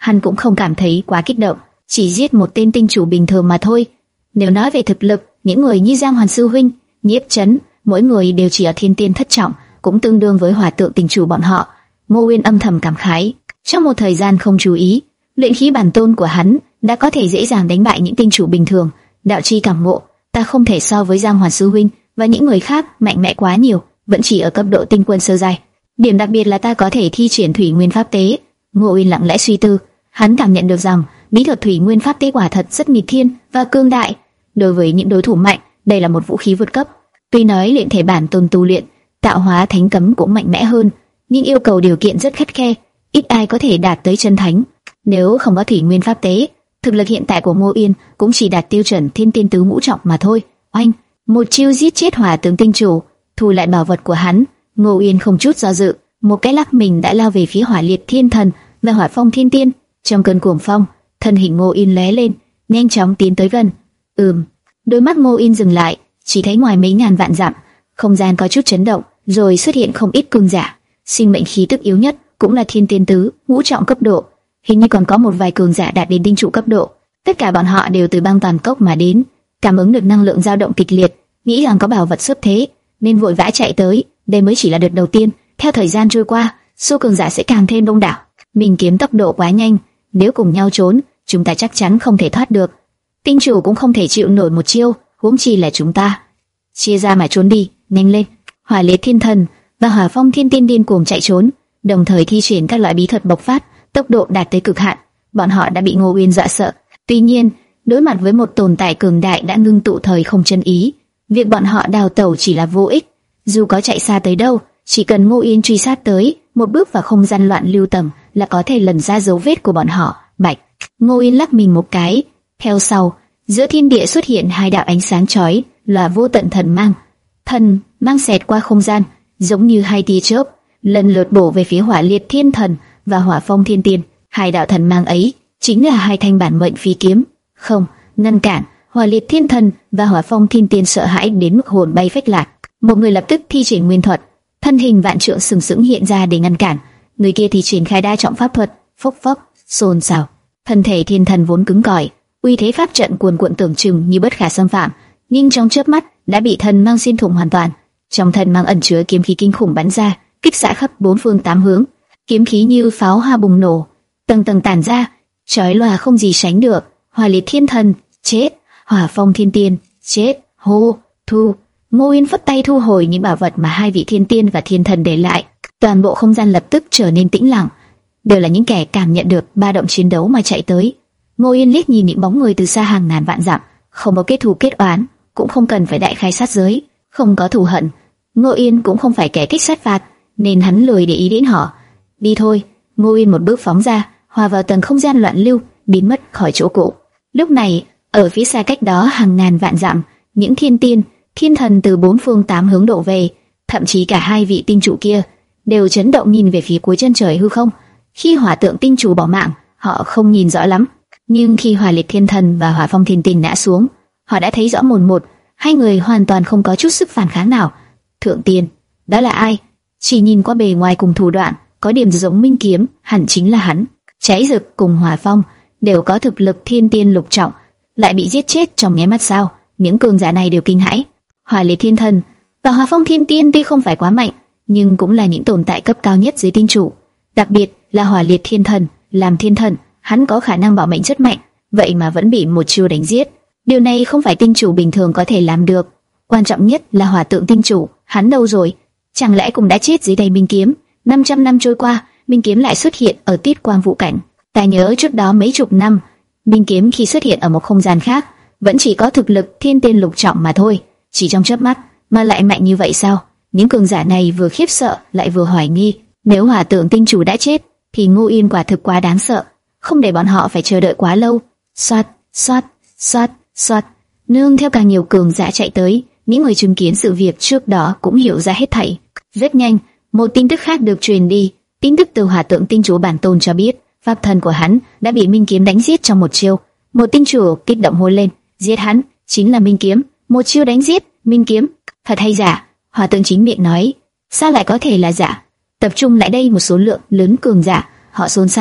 hắn cũng không cảm thấy quá kích động, chỉ giết một tên tinh chủ bình thường mà thôi. Nếu nói về thực lực, những người như Giang Hoàn sư huynh, Nhiếp Chấn, mỗi người đều chỉ ở thiên tiên thất trọng, cũng tương đương với hỏa tượng tinh chủ bọn họ. Ngô Uyên âm thầm cảm khái, trong một thời gian không chú ý, luyện khí bản tôn của hắn đã có thể dễ dàng đánh bại những tinh chủ bình thường. Đạo chi cảm ngộ, ta không thể so với Giang Hoàn sư huynh và những người khác mạnh mẽ quá nhiều, vẫn chỉ ở cấp độ tinh quân sơ giai. Điểm đặc biệt là ta có thể thi triển thủy nguyên pháp tế. Ngô Uyên lặng lẽ suy tư, hắn cảm nhận được rằng bí thuật thủy nguyên pháp tế quả thật rất nghịch thiên và cương đại. Đối với những đối thủ mạnh, đây là một vũ khí vượt cấp. Tuy nói luyện thể bản tôn tu luyện, tạo hóa thánh cấm cũng mạnh mẽ hơn, nhưng yêu cầu điều kiện rất khắt khe, ít ai có thể đạt tới chân thánh. Nếu không có thủy nguyên pháp tế, thực lực hiện tại của Ngô Uyên cũng chỉ đạt tiêu chuẩn thiên tiên tứ ngũ trọng mà thôi. Oanh, một chiêu giết chết hỏa tướng tinh chủ, thu lại bảo vật của hắn. Ngô Uyên không chút do dự, một cái lắc mình đã lao về phía hỏa liệt thiên thần và hỏa phong thiên tiên. Trong cơn cuồng phong, thân hình Ngô Uyên lóe lên, nhanh chóng tiến tới gần. Ừm, đôi mắt Ngô Uyên dừng lại, chỉ thấy ngoài mấy ngàn vạn dặm, không gian có chút chấn động, rồi xuất hiện không ít cường giả. Sinh mệnh khí tức yếu nhất cũng là thiên tiên tứ ngũ trọng cấp độ, hình như còn có một vài cường giả đạt đến tinh trụ cấp độ. Tất cả bọn họ đều từ băng toàn cốc mà đến, cảm ứng được năng lượng dao động kịch liệt, nghĩ rằng có bảo vật xuất thế nên vội vã chạy tới. Đây mới chỉ là đợt đầu tiên, theo thời gian trôi qua, số cường giả sẽ càng thêm đông đảo. Mình kiếm tốc độ quá nhanh, nếu cùng nhau trốn, chúng ta chắc chắn không thể thoát được. Tinh chủ cũng không thể chịu nổi một chiêu, huống chi là chúng ta. Chia ra mà trốn đi, nhanh lên! Hỏa liệt thiên thần và hỏa phong thiên tiên điên cuồng chạy trốn, đồng thời thi triển các loại bí thuật bộc phát, tốc độ đạt tới cực hạn. Bọn họ đã bị Ngô Uyên dọa sợ. Tuy nhiên, đối mặt với một tồn tại cường đại đã ngưng tụ thời không chân ý, việc bọn họ đào tẩu chỉ là vô ích. Dù có chạy xa tới đâu, chỉ cần Ngô Uyên truy sát tới, một bước vào không gian loạn lưu tầm là có thể lần ra dấu vết của bọn họ. Bạch! Ngô Uyên lắc mình một cái, theo sau, giữa thiên địa xuất hiện hai đạo ánh sáng chói, là vô tận thần mang. Thần mang xẹt qua không gian, giống như hai tia chớp, lần lượt bổ về phía hỏa liệt thiên thần và hỏa phong thiên tiên. Hai đạo thần mang ấy chính là hai thanh bản mệnh phi kiếm. Không ngăn cản, hỏa liệt thiên thần và hỏa phong thiên tiên sợ hãi đến mức hồn bay phách lạc. Một người lập tức thi triển nguyên thuật, thân hình vạn trượng sừng sững hiện ra để ngăn cản. Người kia thì triển khai đa trọng pháp thuật, phốc phốc, xôn xao. Thân thể thiên thần vốn cứng cỏi, uy thế pháp trận cuồn cuộn tưởng chừng như bất khả xâm phạm, nhưng trong chớp mắt đã bị thần mang xuyên thủng hoàn toàn. Trong thần mang ẩn chứa kiếm khí kinh khủng bắn ra, kích xạ khắp bốn phương tám hướng. Kiếm khí như pháo hoa bùng nổ, tầng tầng tản ra, chói lòa không gì sánh được. Hỏa liệt thiên thần chết, hỏa phong thiên tiên chết. Hô, thu. Ngô Uyên phất tay thu hồi những bảo vật mà hai vị thiên tiên và thiên thần để lại. Toàn bộ không gian lập tức trở nên tĩnh lặng, đều là những kẻ cảm nhận được ba động chiến đấu mà chạy tới. Ngô Uyên liếc nhìn những bóng người từ xa hàng ngàn vạn dặm, không có kết thù kết oán, cũng không cần phải đại khai sát giới, không có thù hận. Ngô Uyên cũng không phải kẻ thích sát phạt, nên hắn lười để ý đến họ. Đi thôi! Ngô Uyên một bước phóng ra, hòa vào tầng không gian loạn lưu, biến mất khỏi chỗ cũ. Lúc này, ở phía xa cách đó hàng ngàn vạn dặm, những thiên tiên, thiên thần từ bốn phương tám hướng đổ về, thậm chí cả hai vị tinh chủ kia đều chấn động nhìn về phía cuối chân trời hư không. Khi hỏa tượng tinh chủ bỏ mạng, họ không nhìn rõ lắm, nhưng khi hỏa liệt thiên thần và hỏa phong thiên tinh ngã xuống, họ đã thấy rõ mồn một. Hai người hoàn toàn không có chút sức phản kháng nào. Thượng tiên, đó là ai? Chỉ nhìn qua bề ngoài cùng thủ đoạn, có điểm giống Minh Kiếm, hẳn chính là hắn. Cháy Rực cùng Hỏa Phong đều có thực lực thiên tiên lục trọng, lại bị giết chết trong nháy mắt sao? Những cường giả này đều kinh hãi. Hỏa liệt thiên thần và Hỏa phong thiên tiên tuy không phải quá mạnh, nhưng cũng là những tồn tại cấp cao nhất dưới tinh chủ. Đặc biệt là hỏa liệt thiên thần, làm thiên thần, hắn có khả năng bảo mệnh rất mạnh, vậy mà vẫn bị một chiêu đánh giết. Điều này không phải tinh chủ bình thường có thể làm được. Quan trọng nhất là hỏa tượng tinh chủ, hắn đâu rồi? Chẳng lẽ cũng đã chết dưới tay Minh Kiếm? năm trăm năm trôi qua, Minh Kiếm lại xuất hiện ở Tiết Quang Vũ Cảnh. Ta nhớ trước đó mấy chục năm, Minh Kiếm khi xuất hiện ở một không gian khác, vẫn chỉ có thực lực thiên tiên lục trọng mà thôi. Chỉ trong chớp mắt mà lại mạnh như vậy sao? Những cường giả này vừa khiếp sợ lại vừa hoài nghi. Nếu hỏa tượng tinh chủ đã chết, thì Ngô Uyên quả thực quá đáng sợ, không để bọn họ phải chờ đợi quá lâu. Xoát, xoát, xoát, xoát. Nương theo càng nhiều cường giả chạy tới, những người chứng kiến sự việc trước đó cũng hiểu ra hết thảy. Rất nhanh, một tin tức khác được truyền đi. Tin tức từ hỏa tượng tinh chủ bản tôn cho biết, pháp thân của hắn đã bị Minh Kiếm đánh giết trong một chiêu. Một tinh chủ kích động hô lên, giết hắn chính là Minh Kiếm, một chiêu đánh giết Minh Kiếm. Thật hay giả? Hỏa tượng chính miệng nói, sao lại có thể là giả? Tập trung lại đây một số lượng lớn cường giả, họ xôn xao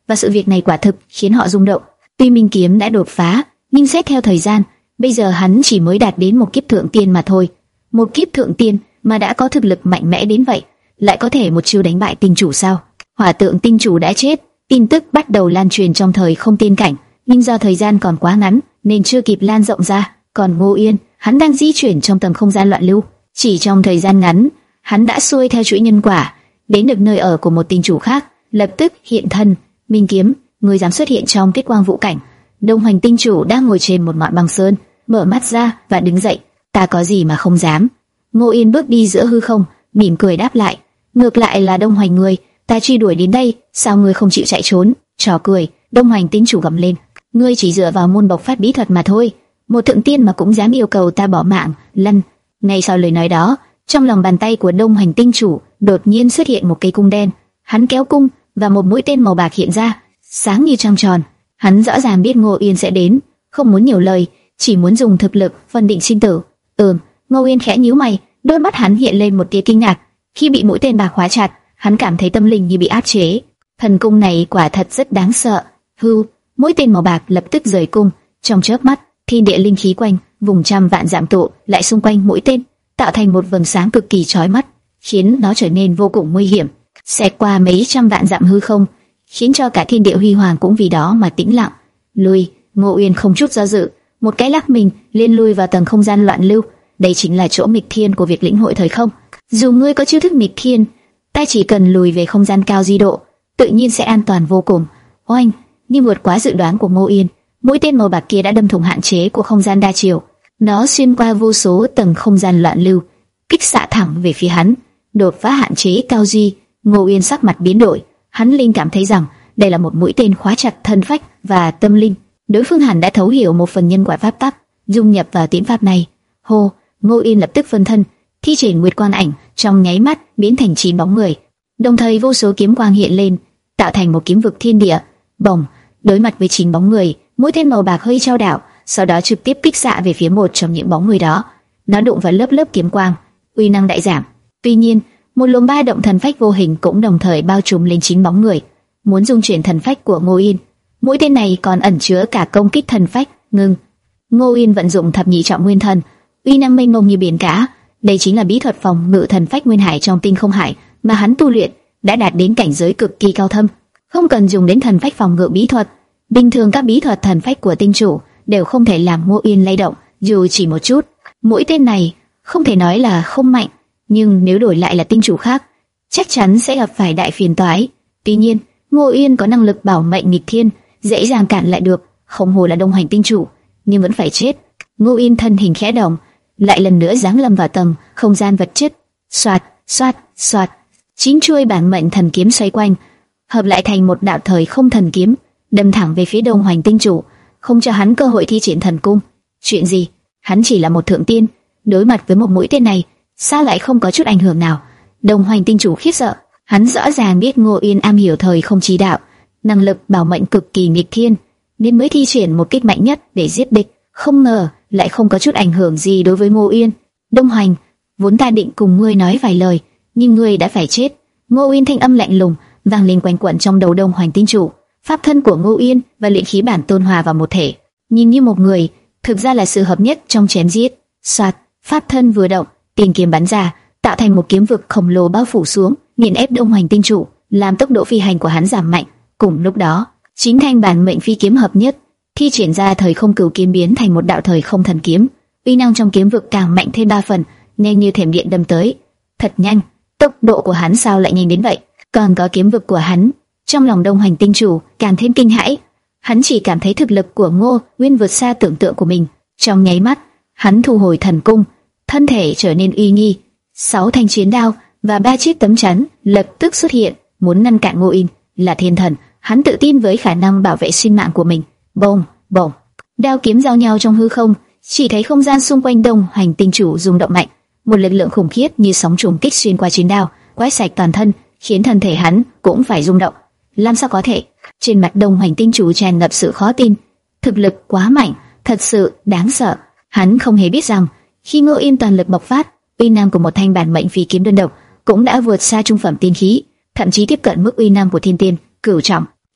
và sự việc này quả thực khiến họ rung động. Tuy Minh kiếm đã đột phá, nhưng xét theo thời gian, bây giờ hắn chỉ mới đạt đến một kiếp thượng tiên mà thôi. Một kiếp thượng tiên mà đã có thực lực mạnh mẽ đến vậy, lại có thể một chiêu đánh bại tinh chủ sao? Hỏa tượng tinh chủ đã chết, tin tức bắt đầu lan truyền trong thời không tiên cảnh, nhưng do thời gian còn quá ngắn nên chưa kịp lan rộng ra. Còn Ngô Yên, hắn đang di chuyển trong tầng không gian loạn lưu, chỉ trong thời gian ngắn, hắn đã xuôi theo chuỗi nhân quả, đến được nơi ở của một tinh chủ khác, lập tức hiện thân. Minh kiếm, ngươi dám xuất hiện trong tiết quang vũ cảnh? Đông Hoành tinh chủ đang ngồi trên một ngọn băng sơn, mở mắt ra và đứng dậy. Ta có gì mà không dám? Ngô Yên bước đi giữa hư không, mỉm cười đáp lại. Ngược lại là Đông Hoành ngươi, ta truy đuổi đến đây, sao ngươi không chịu chạy trốn? Trò cười. Đông Hoành tinh chủ gầm lên. Ngươi chỉ dựa vào môn bộc phát bí thuật mà thôi, một thượng tiên mà cũng dám yêu cầu ta bỏ mạng? Lăn. Ngay sau lời nói đó, trong lòng bàn tay của Đông Hoành tinh chủ đột nhiên xuất hiện một cây cung đen. Hắn kéo cung và một mũi tên màu bạc hiện ra, sáng như trăng tròn. Hắn rõ ràng biết Ngô Yên sẽ đến, không muốn nhiều lời, chỉ muốn dùng thực lực phân định sinh tử. Ừm. Ngô Yên khẽ nhíu mày, đôi mắt hắn hiện lên một tia kinh ngạc. Khi bị mũi tên bạc khóa chặt, hắn cảm thấy tâm linh như bị áp chế. Thần cung này quả thật rất đáng sợ. Hưu, mũi tên màu bạc lập tức rời cung, trong chớp mắt, thiên địa linh khí quanh vùng trăm vạn dặm tụ lại xung quanh mũi tên, tạo thành một vầng sáng cực kỳ chói mắt, khiến nó trở nên vô cùng nguy hiểm, xẹt qua mấy trăm vạn dặm hư không, khiến cho cả thiên địa huy hoàng cũng vì đó mà tĩnh lặng. Lui. Ngô Uyên không chút do dự, một cái lắc mình liên lui vào tầng không gian loạn lưu. Đây chính là chỗ nghịch thiên của việc lĩnh hội thời không. Dù ngươi có chiêu thức nghịch thiên, ta chỉ cần lùi về không gian cao di độ, tự nhiên sẽ an toàn vô cùng. Oanh! Nhưng vượt quá dự đoán của Ngô Uyên, mũi tên màu bạc kia đã đâm thủng hạn chế của không gian đa chiều. Nó xuyên qua vô số tầng không gian loạn lưu, kích xạ thẳng về phía hắn, đột phá hạn chế cao di. Ngô Uyên sắc mặt biến đổi, hắn linh cảm thấy rằng đây là một mũi tên khóa chặt thân phách và tâm linh. Đối phương hẳn đã thấu hiểu một phần nhân quả pháp tắc, dung nhập vào tiến pháp này. Hô! Ngô Uyên lập tức phân thân, thi triển Nguyệt Quang Ảnh, trong nháy mắt biến thành chín bóng người. Đồng thời vô số kiếm quang hiện lên, tạo thành một kiếm vực thiên địa. Bổng! Đối mặt với chín bóng người, mũi tên màu bạc hơi chao đảo, sau đó trực tiếp kích xạ về phía một trong những bóng người đó. Nó đụng vào lớp lớp kiếm quang, uy năng đại giảm. Tuy nhiên, một luồng ba động thần phách vô hình cũng đồng thời bao trùm lên chín bóng người, muốn dung chuyển thần phách của Ngô Uyên. Mũi tên này còn ẩn chứa cả công kích thần phách. Ngưng. Ngô Uyên vận dụng thập nhị trọng nguyên thần, uy năng mênh mông như biển cả. Đây chính là bí thuật phòng ngự thần phách nguyên hải trong tinh không hải mà hắn tu luyện, đã đạt đến cảnh giới cực kỳ cao thâm, không cần dùng đến thần phách phòng ngự bí thuật. Bình thường các bí thuật thần phách của tinh chủ đều không thể làm Ngô Uyên lay động dù chỉ một chút. Mũi tên này không thể nói là không mạnh, nhưng nếu đổi lại là tinh chủ khác, chắc chắn sẽ gặp phải đại phiền toái. Tuy nhiên, Ngô Uyên có năng lực bảo mệnh nghịch thiên, dễ dàng cản lại được, không hồ là Đông Hoành tinh chủ, nhưng vẫn phải chết. Ngô Uyên thân hình khẽ động, lại lần nữa giáng lâm vào tầng không gian vật chất. Xoạt, xoạt, xoạt, chín chuôi bản mệnh thần kiếm xoay quanh, hợp lại thành một đạo thời không thần kiếm, đâm thẳng về phía Đông Hoành tinh chủ, không cho hắn cơ hội thi triển thần cung. Chuyện gì? Hắn chỉ là một thượng tiên, đối mặt với một mũi tên này, sao lại không có chút ảnh hưởng nào? Đông Hoành tinh chủ khiếp sợ, hắn rõ ràng biết Ngô Uyên am hiểu thời không chi đạo, năng lực bảo mệnh cực kỳ nghịch thiên, nên mới thi triển một kích mạnh nhất để giết địch. Không ngờ lại không có chút ảnh hưởng gì đối với Ngô Uyên. Đông Hoành, vốn ta định cùng ngươi nói vài lời, nhưng ngươi đã phải chết. Ngô Uyên thanh âm lạnh lùng vang lên quanh quẩn trong đầu Đông Hoành tinh chủ. Pháp thân của Ngô Uyên và luyện khí bản tôn hòa vào một thể, nhìn như một người, thực ra là sự hợp nhất trong chém giết. Soạt, pháp thân vừa động, tiền kiếm bắn ra, tạo thành một kiếm vực khổng lồ bao phủ xuống, nghiền ép Đông Hoành tinh chủ, làm tốc độ phi hành của hắn giảm mạnh. Cùng lúc đó, chín thanh bản mệnh phi kiếm hợp nhất, thi triển ra thời không cửu kiếm biến thành một đạo thời không thần kiếm. Uy năng trong kiếm vực càng mạnh thêm ba phần, nên như thiểm điện đâm tới. Thật nhanh, tốc độ của hắn sao lại nhanh đến vậy? Còn có kiếm vực của hắn. Trong lòng Đông Hoành tinh chủ càng thêm kinh hãi, hắn chỉ cảm thấy thực lực của Ngô Uyên vượt xa tưởng tượng của mình. Trong nháy mắt, hắn thu hồi thần cung, thân thể trở nên uy nghi. Sáu thanh chiến đao và ba chiếc tấm chắn lập tức xuất hiện, muốn ngăn cản Ngô Uyên. Là thiên thần, hắn tự tin với khả năng bảo vệ sinh mạng của mình. Bông, bông, đao kiếm giao nhau trong hư không, chỉ thấy không gian xung quanh Đông Hoành tinh chủ rung động mạnh, một lực lượng khủng khiếp như sóng trùng kích xuyên qua chiến đao, quét sạch toàn thân, khiến thân thể hắn cũng phải rung động. Làm sao có thể? Trên mặt Đông Hoành tinh chủ tràn ngập sự khó tin. Thực lực quá mạnh, thật sự đáng sợ. Hắn không hề biết rằng khi Ngô Uyên toàn lực bộc phát, uy năng của một thanh bản mệnh phi kiếm đơn độc cũng đã vượt xa trung phẩm tiên khí, thậm chí tiếp cận mức uy năng của thiên tiên cửu trọng.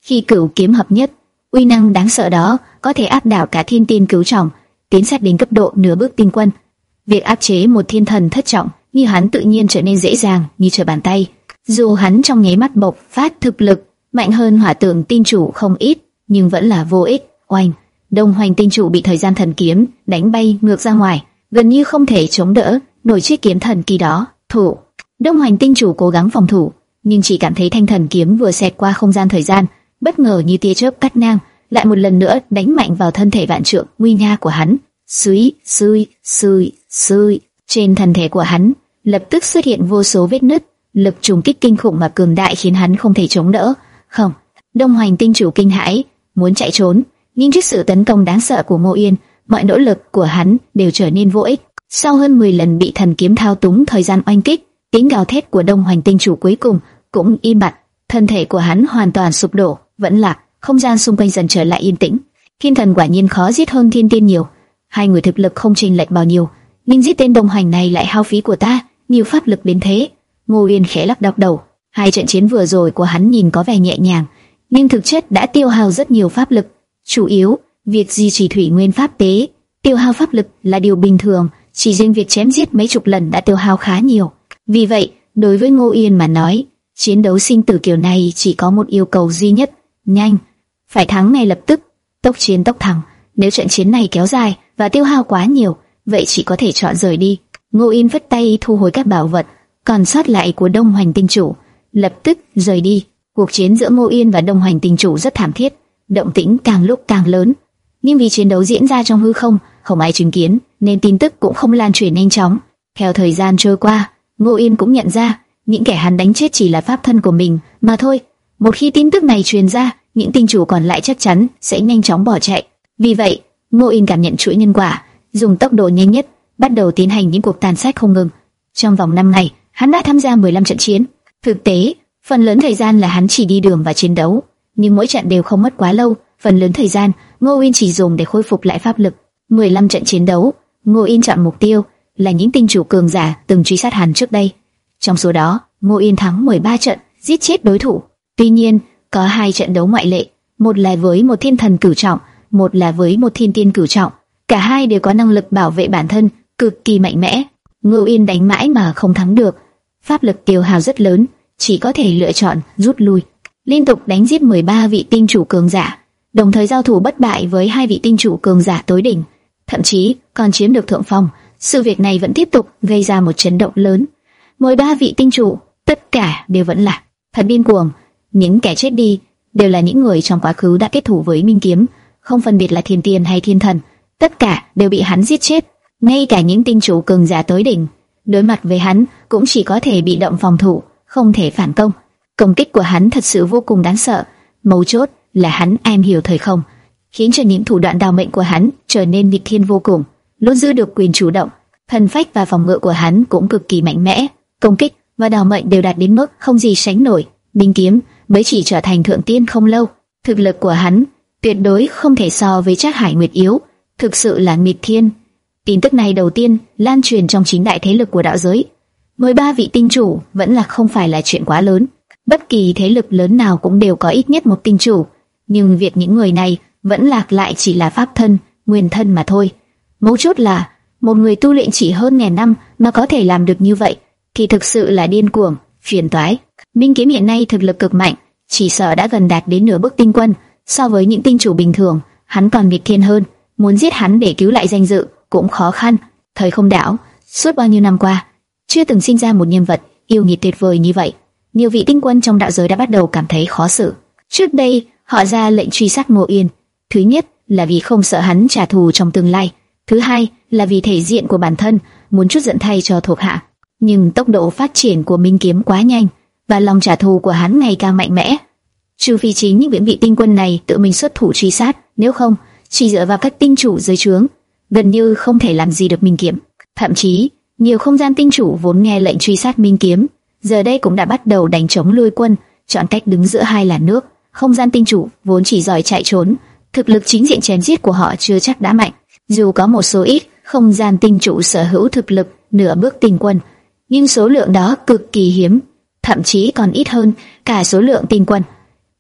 Khi cửu kiếm hợp nhất, uy năng đáng sợ đó có thể áp đảo cả thiên tiên cửu trọng, tiến sát đến cấp độ nửa bước tinh quân. Việc áp chế một thiên thần thất trọng như hắn tự nhiên trở nên dễ dàng như trở bàn tay. Dù hắn trong nháy mắt bộc phát thực lực mạnh hơn Hỏa Tượng Tinh Chủ không ít, nhưng vẫn là vô ích. Oanh! Đông Hoành Tinh Chủ bị thời gian thần kiếm đánh bay ngược ra ngoài, gần như không thể chống đỡ nổi chiếc kiếm thần kỳ đó. Thủ! Đông Hoành Tinh Chủ cố gắng phòng thủ, nhưng chỉ cảm thấy thanh thần kiếm vừa xẹt qua không gian thời gian, bất ngờ như tia chớp cắt ngang, lại một lần nữa đánh mạnh vào thân thể vạn trượng nguy nga của hắn. Xúi, xui, xui, xui. Trên thân thể của hắn lập tức xuất hiện vô số vết nứt, lực trùng kích kinh khủng mà cường đại khiến hắn không thể chống đỡ. Không! Đông Hoành Tinh Chủ kinh hãi, muốn chạy trốn, nhưng trước sự tấn công đáng sợ của Ngô Yên, mọi nỗ lực của hắn đều trở nên vô ích. Sau hơn mười lần bị thần kiếm thao túng thời gian oanh kích, tiếng gào thét của Đông Hoành Tinh Chủ cuối cùng cũng im bặt, thân thể của hắn hoàn toàn sụp đổ, vẫn lạc, không gian xung quanh dần trở lại yên tĩnh. Thiên thần quả nhiên khó giết hơn thiên tiên nhiều, hai người thực lực không chênh lệch bao nhiêu, nhưng giết tên Đông Hoành này lại hao phí của ta nhiều pháp lực đến thế. Ngô Yên khẽ lắc đọc đầu, hai trận chiến vừa rồi của hắn nhìn có vẻ nhẹ nhàng, nhưng thực chất đã tiêu hao rất nhiều pháp lực. Chủ yếu, việc duy trì thủy nguyên pháp tế, tiêu hao pháp lực là điều bình thường, chỉ riêng việc chém giết mấy chục lần đã tiêu hao khá nhiều. Vì vậy, đối với Ngô Yên mà nói, chiến đấu sinh tử kiểu này chỉ có một yêu cầu duy nhất, nhanh, phải thắng ngay lập tức, tốc chiến tốc thắng. Nếu trận chiến này kéo dài và tiêu hao quá nhiều, vậy chỉ có thể chọn rời đi. Ngô Yên vất tay thu hồi các bảo vật còn sót lại của Đông Hoành Tinh Chủ, lập tức rời đi. Cuộc chiến giữa Ngô Yên và Đông Hoành Tinh Chủ rất thảm thiết, động tĩnh càng lúc càng lớn, nhưng vì chiến đấu diễn ra trong hư không, không ai chứng kiến, nên tin tức cũng không lan truyền nhanh chóng. Theo thời gian trôi qua, Ngô Yên cũng nhận ra, những kẻ hắn đánh chết chỉ là pháp thân của mình mà thôi. Một khi tin tức này truyền ra, những tinh chủ còn lại chắc chắn sẽ nhanh chóng bỏ chạy. Vì vậy, Ngô Yên cảm nhận chuỗi nhân quả, dùng tốc độ nhanh nhất, bắt đầu tiến hành những cuộc tàn sát không ngừng. Trong vòng năm ngày, hắn đã tham gia mười lăm trận chiến. Thực tế, phần lớn thời gian là hắn chỉ đi đường và chiến đấu, nhưng mỗi trận đều không mất quá lâu. Phần lớn thời gian, Ngô Yên chỉ dùng để khôi phục lại pháp lực. mười lăm trận chiến đấu, Ngô Yên chọn mục tiêu là những tinh chủ cường giả từng truy sát hắn trước đây. Trong số đó, Ngô Yên thắng mười ba trận, giết chết đối thủ. Tuy nhiên, có hai trận đấu ngoại lệ, một là với một thiên thần cửu trọng, một là với một thiên tiên cửu trọng. Cả hai đều có năng lực bảo vệ bản thân cực kỳ mạnh mẽ. Ngô Yên đánh mãi mà không thắng được, pháp lực tiêu hao rất lớn, chỉ có thể lựa chọn rút lui. Liên tục đánh giết mười ba vị tinh chủ cường giả, đồng thời giao thủ bất bại với hai vị tinh chủ cường giả tối đỉnh, thậm chí còn chiếm được thượng phong. Sự việc này vẫn tiếp tục gây ra một chấn động lớn. mười ba vị tinh chủ, tất cả đều vẫn là thật điên cuồng. Những kẻ chết đi đều là những người trong quá khứ đã kết thủ với Minh Kiếm, không phân biệt là thiên tiên hay thiên thần, tất cả đều bị hắn giết chết. Ngay cả những tinh chủ cường giả tối đỉnh, đối mặt với hắn cũng chỉ có thể bị động phòng thủ, không thể phản công. Công kích của hắn thật sự vô cùng đáng sợ. Mấu chốt là hắn am hiểu thời không, khiến cho những thủ đoạn đào mệnh của hắn trở nên nghịch thiên vô cùng, luôn giữ được quyền chủ động. Thần phách và phòng ngự của hắn cũng cực kỳ mạnh mẽ, công kích và đào mệnh đều đạt đến mức không gì sánh nổi. Minh Kiếm mới chỉ trở thành thượng tiên không lâu, thực lực của hắn tuyệt đối không thể so với Trác Hải Nguyệt yếu, thực sự là nghịch thiên. Tin tức này đầu tiên lan truyền trong chính đại thế lực của đạo giới. mười ba vị tinh chủ vẫn là không phải là chuyện quá lớn, bất kỳ thế lực lớn nào cũng đều có ít nhất một tinh chủ, nhưng việc những người này vẫn lạc lại chỉ là pháp thân, nguyên thân mà thôi. Mấu chốt là một người tu luyện chỉ hơn ngàn năm mà có thể làm được như vậy thì thực sự là điên cuồng, phiền toái. Minh Kiếm hiện nay thực lực cực mạnh, chỉ sợ đã gần đạt đến nửa bước tinh quân. So với những tinh chủ bình thường, hắn còn nghịch thiên hơn, muốn giết hắn để cứu lại danh dự cũng khó khăn. Thời không đảo, suốt bao nhiêu năm qua, chưa từng sinh ra một nhân vật yêu nghiệt tuyệt vời như vậy. Nhiều vị tinh quân trong đạo giới đã bắt đầu cảm thấy khó xử. Trước đây, họ ra lệnh truy sát Ngô Yên. Thứ nhất là vì không sợ hắn trả thù trong tương lai. Thứ hai là vì thể diện của bản thân, muốn chút giận thay cho thuộc hạ. Nhưng tốc độ phát triển của Minh Kiếm quá nhanh, và lòng trả thù của hắn ngày càng mạnh mẽ. Trừ phi chính những vị tinh quân này tự mình xuất thủ truy sát, nếu không, chỉ dựa vào các tinh chủ dưới trướng, gần như không thể làm gì được Minh Kiếm. Thậm chí, nhiều không gian tinh chủ vốn nghe lệnh truy sát Minh Kiếm, giờ đây cũng đã bắt đầu đánh chống lui quân, chọn cách đứng giữa hai làn nước. Không gian tinh chủ vốn chỉ giỏi chạy trốn, thực lực chính diện chém giết của họ chưa chắc đã mạnh. Dù có một số ít không gian tinh chủ sở hữu thực lực nửa bước tinh quân, nhưng số lượng đó cực kỳ hiếm, thậm chí còn ít hơn cả số lượng tinh quân.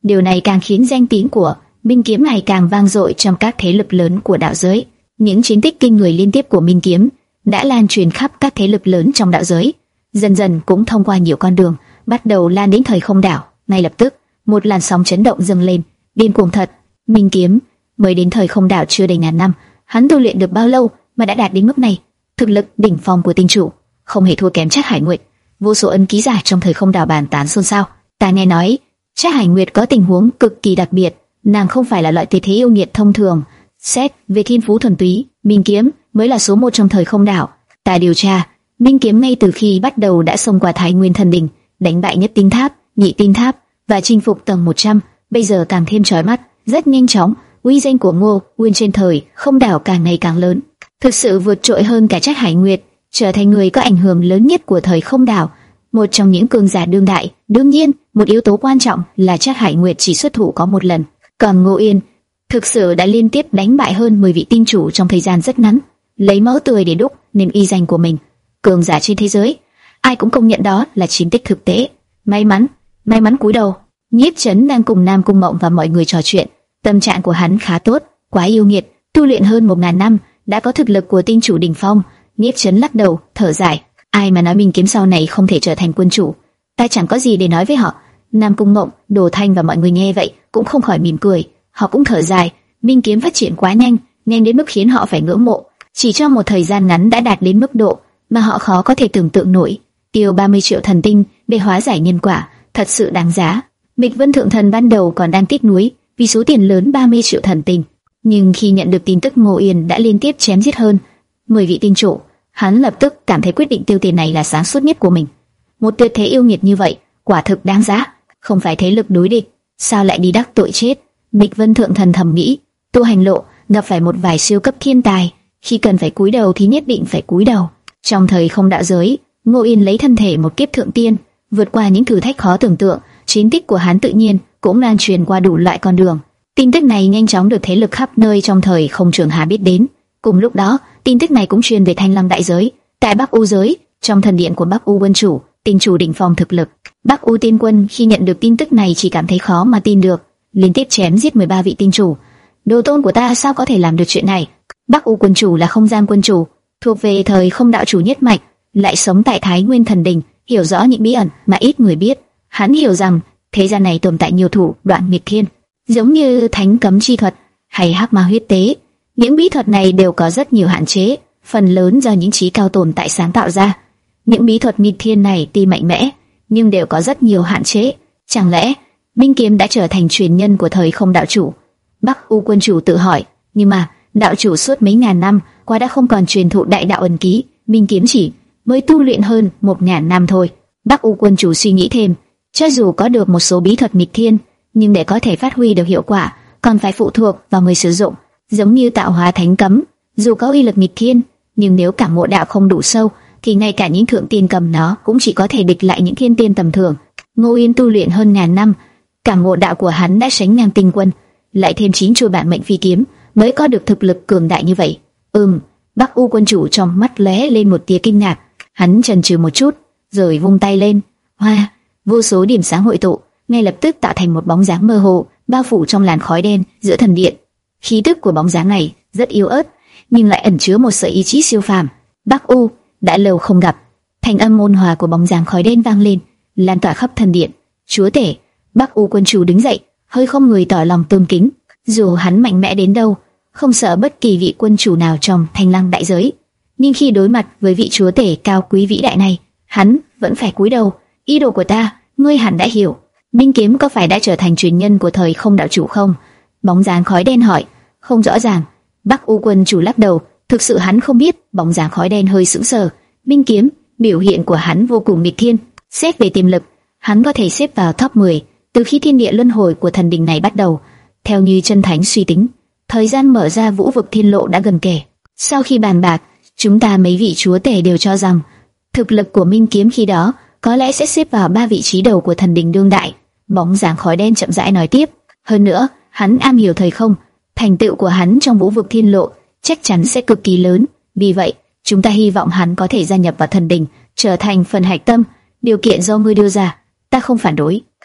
Điều này càng khiến danh tiếng của Minh Kiếm ngày càng vang dội trong các thế lực lớn của đạo giới. Những chiến tích kinh người liên tiếp của Minh Kiếm đã lan truyền khắp các thế lực lớn trong đạo giới, dần dần cũng thông qua nhiều con đường, bắt đầu lan đến Thời Không Đảo. Ngay lập tức, một làn sóng chấn động dâng lên, điên cuồng thật. Minh Kiếm mới đến Thời Không Đảo chưa đầy ngàn năm, hắn tu luyện được bao lâu mà đã đạt đến mức này? Thực lực đỉnh phong của tinh chủ, không hề thua kém Trác Hải Nguyệt. Vô số ân ký giả trong Thời Không Đảo bàn tán xôn xao. Ta nghe nói Trác Hải Nguyệt có tình huống cực kỳ đặc biệt, nàng không phải là loại tuyệt thế yêu nghiệt thông thường. Xét về thiên phú thuần túy, Minh Kiếm mới là số một trong Thời Không Đảo. Ta điều tra, Minh Kiếm ngay từ khi bắt đầu đã xông qua Thái Nguyên Thần Đình, đánh bại Nhất Tinh Tháp, Nhị Tinh Tháp và chinh phục tầng một trăm, bây giờ càng thêm chói mắt. Rất nhanh chóng, uy danh của Ngô Nguyên trên Thời Không Đảo càng ngày càng lớn, thực sự vượt trội hơn cả Trác Hải Nguyệt, trở thành người có ảnh hưởng lớn nhất của Thời Không Đảo, một trong những cường giả đương đại. Đương nhiên, một yếu tố quan trọng là Trác Hải Nguyệt chỉ xuất thủ có một lần, còn Ngô Yên thực sự đã liên tiếp đánh bại hơn mười vị tinh chủ trong thời gian rất ngắn, lấy máu tươi để đúc nên uy danh của mình. Cường giả trên thế giới, ai cũng công nhận đó là chiến tích thực tế. May mắn, may mắn cúi đầu. Nhiếp Chấn đang cùng Nam Cung Mộng và mọi người trò chuyện, tâm trạng của hắn khá tốt, quá yêu nghiệt, tu luyện hơn một ngàn năm, đã có thực lực của tinh chủ đỉnh phong. Nhiếp Chấn lắc đầu, thở dài, ai mà nói Minh Kiếm sau này không thể trở thành quân chủ, ta chẳng có gì để nói với họ. Nam Cung Mộng, Đồ Thanh và mọi người nghe vậy cũng không khỏi mỉm cười, họ cũng thở dài. Minh Kiếm phát triển quá nhanh, nhanh đến mức khiến họ phải ngưỡng mộ, chỉ trong một thời gian ngắn đã đạt đến mức độ mà họ khó có thể tưởng tượng nổi. Tiêu ba mươi triệu thần tinh để hóa giải nhân quả, thật sự đáng giá. Mịch Vân Thượng Thần ban đầu còn đang tiếc nuối vì số tiền lớn ba mươi triệu thần tinh, nhưng khi nhận được tin tức Ngô Yên đã liên tiếp chém giết hơn mười vị tinh chủ, hắn lập tức cảm thấy quyết định tiêu tiền này là sáng suốt nhất của mình. Một tuyệt thế yêu nghiệt như vậy, quả thực đáng giá. Không phải thế lực đối địch, sao lại đi đắc tội chết? Mịch Vân Thượng Thần thầm nghĩ. Tu hành lộ gặp phải một vài siêu cấp thiên tài, khi cần phải cúi đầu thì nhất định phải cúi đầu. Trong Thời Không đạo giới, Ngô Yên lấy thân thể một kiếp thượng tiên, vượt qua những thử thách khó tưởng tượng. Chiến tích của hắn tự nhiên cũng lan truyền qua đủ loại con đường. Tin tức này nhanh chóng được thế lực khắp nơi trong Thời Không Trường Hà biết đến. Cùng lúc đó, tin tức này cũng truyền về Thanh Lam đại giới. Tại Bắc U giới, trong thần điện của Bắc U quân chủ, tinh chủ đỉnh phong thực lực, Bắc U tiên quân khi nhận được tin tức này chỉ cảm thấy khó mà tin được, liên tiếp chém giết mười ba vị tinh chủ. Đồ tôn của ta sao có thể làm được chuyện này? Bắc U quân chủ là không gian quân chủ, thuộc về Thời Không đạo chủ nhất mạch, lại sống tại Thái Nguyên Thần Đình, hiểu rõ những bí ẩn mà ít người biết. Hắn hiểu rằng thế gian này tồn tại nhiều thủ đoạn nghịch thiên, giống như thánh cấm chi thuật hay hắc ma huyết tế. Những bí thuật này đều có rất nhiều hạn chế, phần lớn do những trí cao tồn tại sáng tạo ra. Những bí thuật nghịch thiên này tuy mạnh mẽ, nhưng đều có rất nhiều hạn chế. Chẳng lẽ Minh Kiếm đã trở thành truyền nhân của Thời Không đạo chủ? Bắc U quân chủ tự hỏi. Nhưng mà đạo chủ suốt mấy ngàn năm qua đã không còn truyền thụ đại đạo ẩn ký, Minh Kiếm chỉ mới tu luyện hơn một ngàn năm thôi. Bắc U quân chủ suy nghĩ thêm, cho dù có được một số bí thuật nghịch thiên, nhưng để có thể phát huy được hiệu quả, còn phải phụ thuộc vào người sử dụng. Giống như tạo hóa thánh cấm, dù có uy lực nghịch thiên, nhưng nếu cảm ngộ đạo không đủ sâu, thì ngay cả những thượng tiên cầm nó cũng chỉ có thể địch lại những thiên tiên tầm thường. Ngô Yên tu luyện hơn ngàn năm, cảm ngộ đạo của hắn đã sánh ngang tinh quân, lại thêm chín chuôi bản mệnh phi kiếm, mới có được thực lực cường đại như vậy. Ừm, Bắc U quân chủ trong mắt lóe lên một tia kinh ngạc, hắn chần chừ một chút, rồi vung tay lên, hoa, vô số điểm sáng hội tụ, ngay lập tức tạo thành một bóng dáng mơ hồ, bao phủ trong làn khói đen giữa thần điện. Khí tức của bóng dáng này rất yếu ớt, nhưng lại ẩn chứa một sợi ý chí siêu phàm. Bắc U, đã lâu không gặp. Thanh âm ôn hòa của bóng dáng khói đen vang lên, lan tỏa khắp thần điện. Chúa tể. Bắc U quân chủ đứng dậy, hơi không người tỏ lòng tôn kính. Dù hắn mạnh mẽ đến đâu, không sợ bất kỳ vị quân chủ nào trong Thanh Lăng đại giới, nhưng khi đối mặt với vị chúa tể cao quý vĩ đại này, hắn vẫn phải cúi đầu. Ý đồ của ta, ngươi hẳn đã hiểu. Minh Kiếm có phải đã trở thành truyền nhân của Thời Không đạo chủ không? Bóng dáng khói đen hỏi. Không rõ ràng. Bắc U quân chủ lắc đầu, thực sự hắn không biết. Bóng dáng khói đen hơi sững sờ. Minh Kiếm, biểu hiện của hắn vô cùng nghịch thiên. Xét về tiềm lực, hắn có thể xếp vào top mười từ khi thiên địa luân hồi của thần đình này bắt đầu. Theo như chân thánh suy tính, thời gian mở ra vũ vực thiên lộ đã gần kề. Sau khi bàn bạc, chúng ta mấy vị chúa tể đều cho rằng thực lực của Minh Kiếm khi đó có lẽ sẽ xếp vào ba vị trí đầu của thần đình đương đại. Bóng dáng khói đen chậm rãi nói tiếp. Hơn nữa, hắn am hiểu thời không, thành tựu của hắn trong vũ vực thiên lộ chắc chắn sẽ cực kỳ lớn. Vì vậy, chúng ta hy vọng hắn có thể gia nhập vào thần đình, trở thành phần hạch tâm. Điều kiện do ngươi đưa ra, ta không phản đối.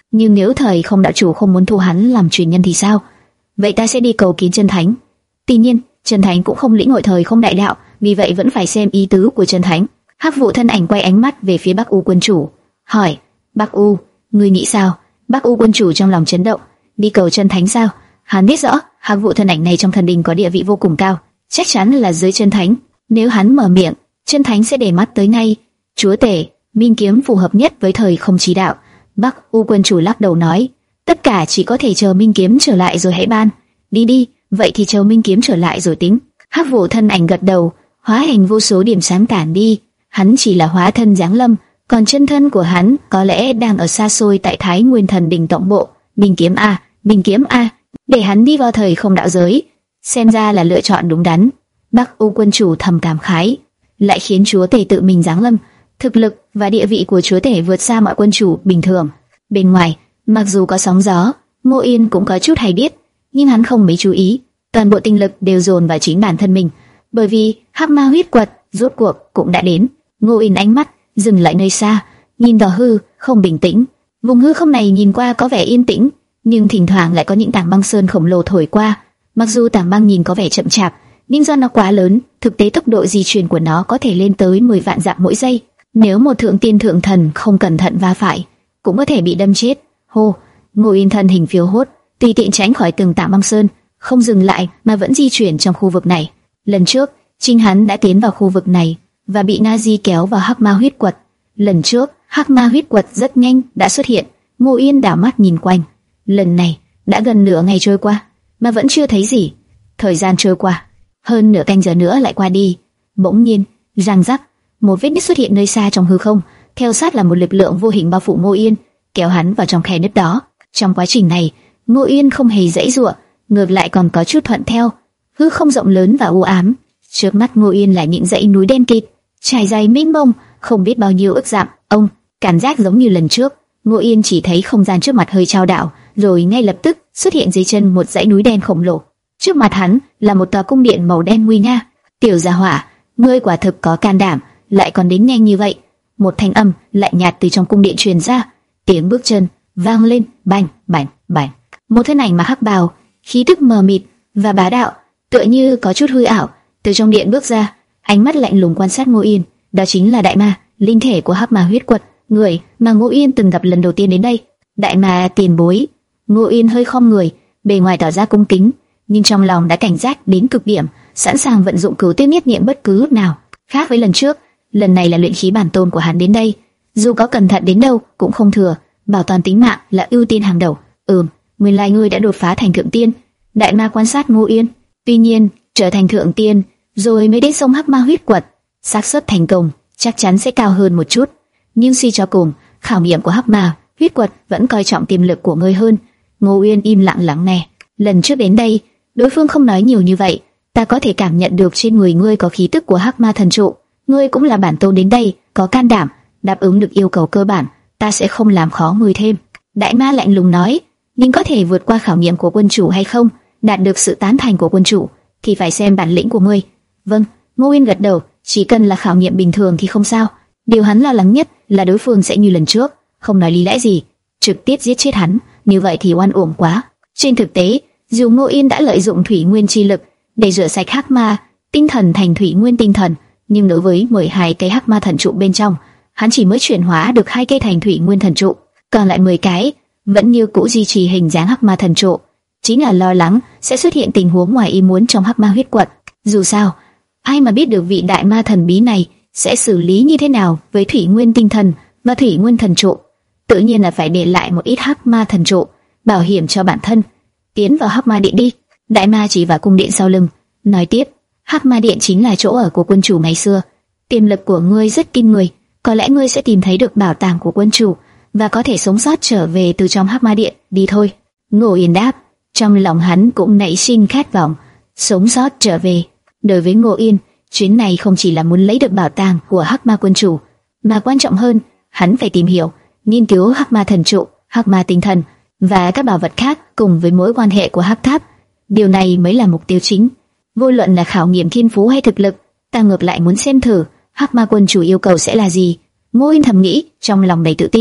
Nhưng nếu thời không đạo chủ không muốn thu hắn làm truyền nhân thì sao? Vậy ta sẽ đi cầu kiến Chân Thánh. Tuy nhiên, Chân Thánh cũng không lĩnh hội thời không đại đạo, vì vậy vẫn phải xem ý tứ của Chân Thánh. Hắc vụ thân ảnh quay ánh mắt về phía Bắc U quân chủ, hỏi: Bắc U, ngươi nghĩ sao? Bắc U quân chủ trong lòng chấn động. Đi cầu Chân Thánh sao? Hắn biết rõ Hắc vụ thân ảnh này trong thần đình có địa vị vô cùng cao, chắc chắn là dưới Chân Thánh. Nếu hắn mở miệng, Chân Thánh sẽ để mắt tới ngay. Chúa tể, minh kiếm phù hợp nhất với thời không chí đạo. Bắc U quân chủ lắc đầu nói: tất cả chỉ có thể chờ minh kiếm trở lại rồi hãy ban. Đi đi, vậy thì chờ minh kiếm trở lại rồi tính. Hắc vụ thân ảnh gật đầu, hóa hình vô số điểm sáng cản đi. Hắn chỉ là hóa thân giáng lâm, còn chân thân của hắn có lẽ đang ở xa xôi tại Thái Nguyên Thần Đình tổng bộ. Minh kiếm a, minh kiếm a, để hắn đi vào thời không đạo giới, xem ra là lựa chọn đúng đắn. Bắc U quân chủ thầm cảm khái, lại khiến chúa tể tự mình giáng lâm. Thực lực và địa vị của chúa tể vượt xa mọi quân chủ bình thường. Bên ngoài, mặc dù có sóng gió, Ngô Yên cũng có chút hay biết, nhưng hắn không mấy chú ý. Toàn bộ tinh lực đều dồn vào chính bản thân mình, bởi vì Hắc Ma huyết quật rốt cuộc cũng đã đến. Ngô Yên ánh mắt dừng lại nơi xa, nhìn vào hư không bình tĩnh. Vùng hư không này nhìn qua có vẻ yên tĩnh, nhưng thỉnh thoảng lại có những tảng băng sơn khổng lồ thổi qua. Mặc dù tảng băng nhìn có vẻ chậm chạp, nhưng do nó quá lớn, thực tế tốc độ di chuyển của nó có thể lên tới mười vạn dặm mỗi giây. Nếu một thượng tiên thượng thần không cẩn thận va phải, cũng có thể bị đâm chết. Hô, Ngô Yên thân hình phiêu hốt, tùy tiện tránh khỏi từng tảng băng sơn, không dừng lại mà vẫn di chuyển trong khu vực này. Lần trước, chính hắn đã tiến vào khu vực này và bị Nazi kéo vào Hắc Ma huyết quật. Lần trước, Hắc Ma huyết quật rất nhanh đã xuất hiện. Ngô Yên đảo mắt nhìn quanh. Lần này đã gần nửa ngày trôi qua mà vẫn chưa thấy gì. Thời gian trôi qua, hơn nửa canh giờ nữa lại qua đi. Bỗng nhiên, răng rắc, một vết nứt xuất hiện nơi xa trong hư không, theo sát là một lực lượng vô hình bao phủ Ngô Yên, kéo hắn vào trong khe nứt đó. Trong quá trình này, Ngô Yên không hề giãy giụa, ngược lại còn có chút thuận theo. Hư không rộng lớn và u ám, trước mắt Ngô Yên là những dãy núi đen kịt, trải dài mênh mông, không biết bao nhiêu ức dặm. Ông, cảm giác giống như lần trước, Ngô Yên chỉ thấy không gian trước mặt hơi chao đảo, rồi ngay lập tức xuất hiện dưới chân một dãy núi đen khổng lồ. Trước mặt hắn là một tòa cung điện màu đen nguy nga. Tiểu gia hỏa, ngươi quả thực có can đảm, lại còn đến nhanh như vậy. Một thanh âm lạnh nhạt từ trong cung điện truyền ra, tiếng bước chân vang lên, bành bành bành. Một thân ảnh mặc hắc bào, khí tức mờ mịt và bá đạo, tựa như có chút hư ảo, từ trong điện bước ra, ánh mắt lạnh lùng quan sát Ngô Yên. Đó chính là đại ma, linh thể của Hắc Ma huyết quật, người mà Ngô Yên từng gặp lần đầu tiên đến đây. Đại ma tiền bối. Ngô Yên hơi khom người, bề ngoài tỏ ra cung kính, nhưng trong lòng đã cảnh giác đến cực điểm, sẵn sàng vận dụng cửu tiêu nhất niệm bất cứ lúc nào. Khác với lần trước, lần này là luyện khí bản tôn của hắn đến đây, dù có cẩn thận đến đâu cũng không thừa, bảo toàn tính mạng là ưu tiên hàng đầu. Ừm, nguyên lai ngươi đã đột phá thành thượng tiên. Đại ma quan sát Ngô Yên. Tuy nhiên, trở thành thượng tiên rồi mới đến sông Hắc Ma huyết quật, xác suất thành công chắc chắn sẽ cao hơn một chút. Nhưng suy cho cùng, khảo nghiệm của Hắc Ma huyết quật vẫn coi trọng tiềm lực của ngươi hơn. Ngô Yên im lặng lắng nghe. Lần trước đến đây, đối phương không nói nhiều như vậy, ta có thể cảm nhận được trên người ngươi có khí tức của Hắc Ma thần trụ. Ngươi cũng là bản tôn đến đây, có can đảm, đáp ứng được yêu cầu cơ bản, ta sẽ không làm khó ngươi thêm. Đại ma lạnh lùng nói, nhưng có thể vượt qua khảo nghiệm của quân chủ hay không, đạt được sự tán thành của quân chủ, thì phải xem bản lĩnh của ngươi. Vâng, Ngô Yên gật đầu, chỉ cần là khảo nghiệm bình thường thì không sao. Điều hắn lo lắng nhất là đối phương sẽ như lần trước, không nói lý lẽ gì, trực tiếp giết chết hắn, như vậy thì oan uổng quá. Trên thực tế, dù Ngô Yên đã lợi dụng thủy nguyên chi lực để rửa sạch Hắc Ma tinh thần thành thủy nguyên tinh thần, nhưng đối với mười hai cây Hắc Ma thần trụ bên trong, hắn chỉ mới chuyển hóa được hai cây thành thủy nguyên thần trụ, còn lại mười cái vẫn như cũ duy trì hình dáng Hắc Ma thần trụ. Chính là lo lắng sẽ xuất hiện tình huống ngoài ý muốn trong Hắc Ma huyết quật. Dù sao, ai mà biết được vị đại ma thần bí này sẽ xử lý như thế nào với thủy nguyên tinh thần và thủy nguyên thần trụ. Tự nhiên là phải để lại một ít Hắc Ma thần trụ, bảo hiểm cho bản thân. Tiến vào Hắc Ma điện đi. Đại ma chỉ vào cung điện sau lưng, nói tiếp, Hắc Ma điện chính là chỗ ở của quân chủ ngày xưa. Tiềm lực của ngươi rất kinh người, có lẽ ngươi sẽ tìm thấy được bảo tàng của quân chủ và có thể sống sót trở về từ trong Hắc Ma điện. Đi thôi. Ngô Yên đáp. Trong lòng hắn cũng nảy sinh khát vọng sống sót trở về. Đối với Ngô Yên, chuyến này không chỉ là muốn lấy được bảo tàng của Hắc Ma quân chủ, mà quan trọng hơn, hắn phải tìm hiểu, nghiên cứu Hắc Ma thần trụ, Hắc Ma tinh thần và các bảo vật khác cùng với mối quan hệ của Hắc Tháp. Điều này mới là mục tiêu chính. Vô luận là khảo nghiệm thiên phú hay thực lực, ta ngược lại muốn xem thử Hắc Ma quân chủ yêu cầu sẽ là gì. Ngô Yên thầm nghĩ, trong lòng đầy tự tin.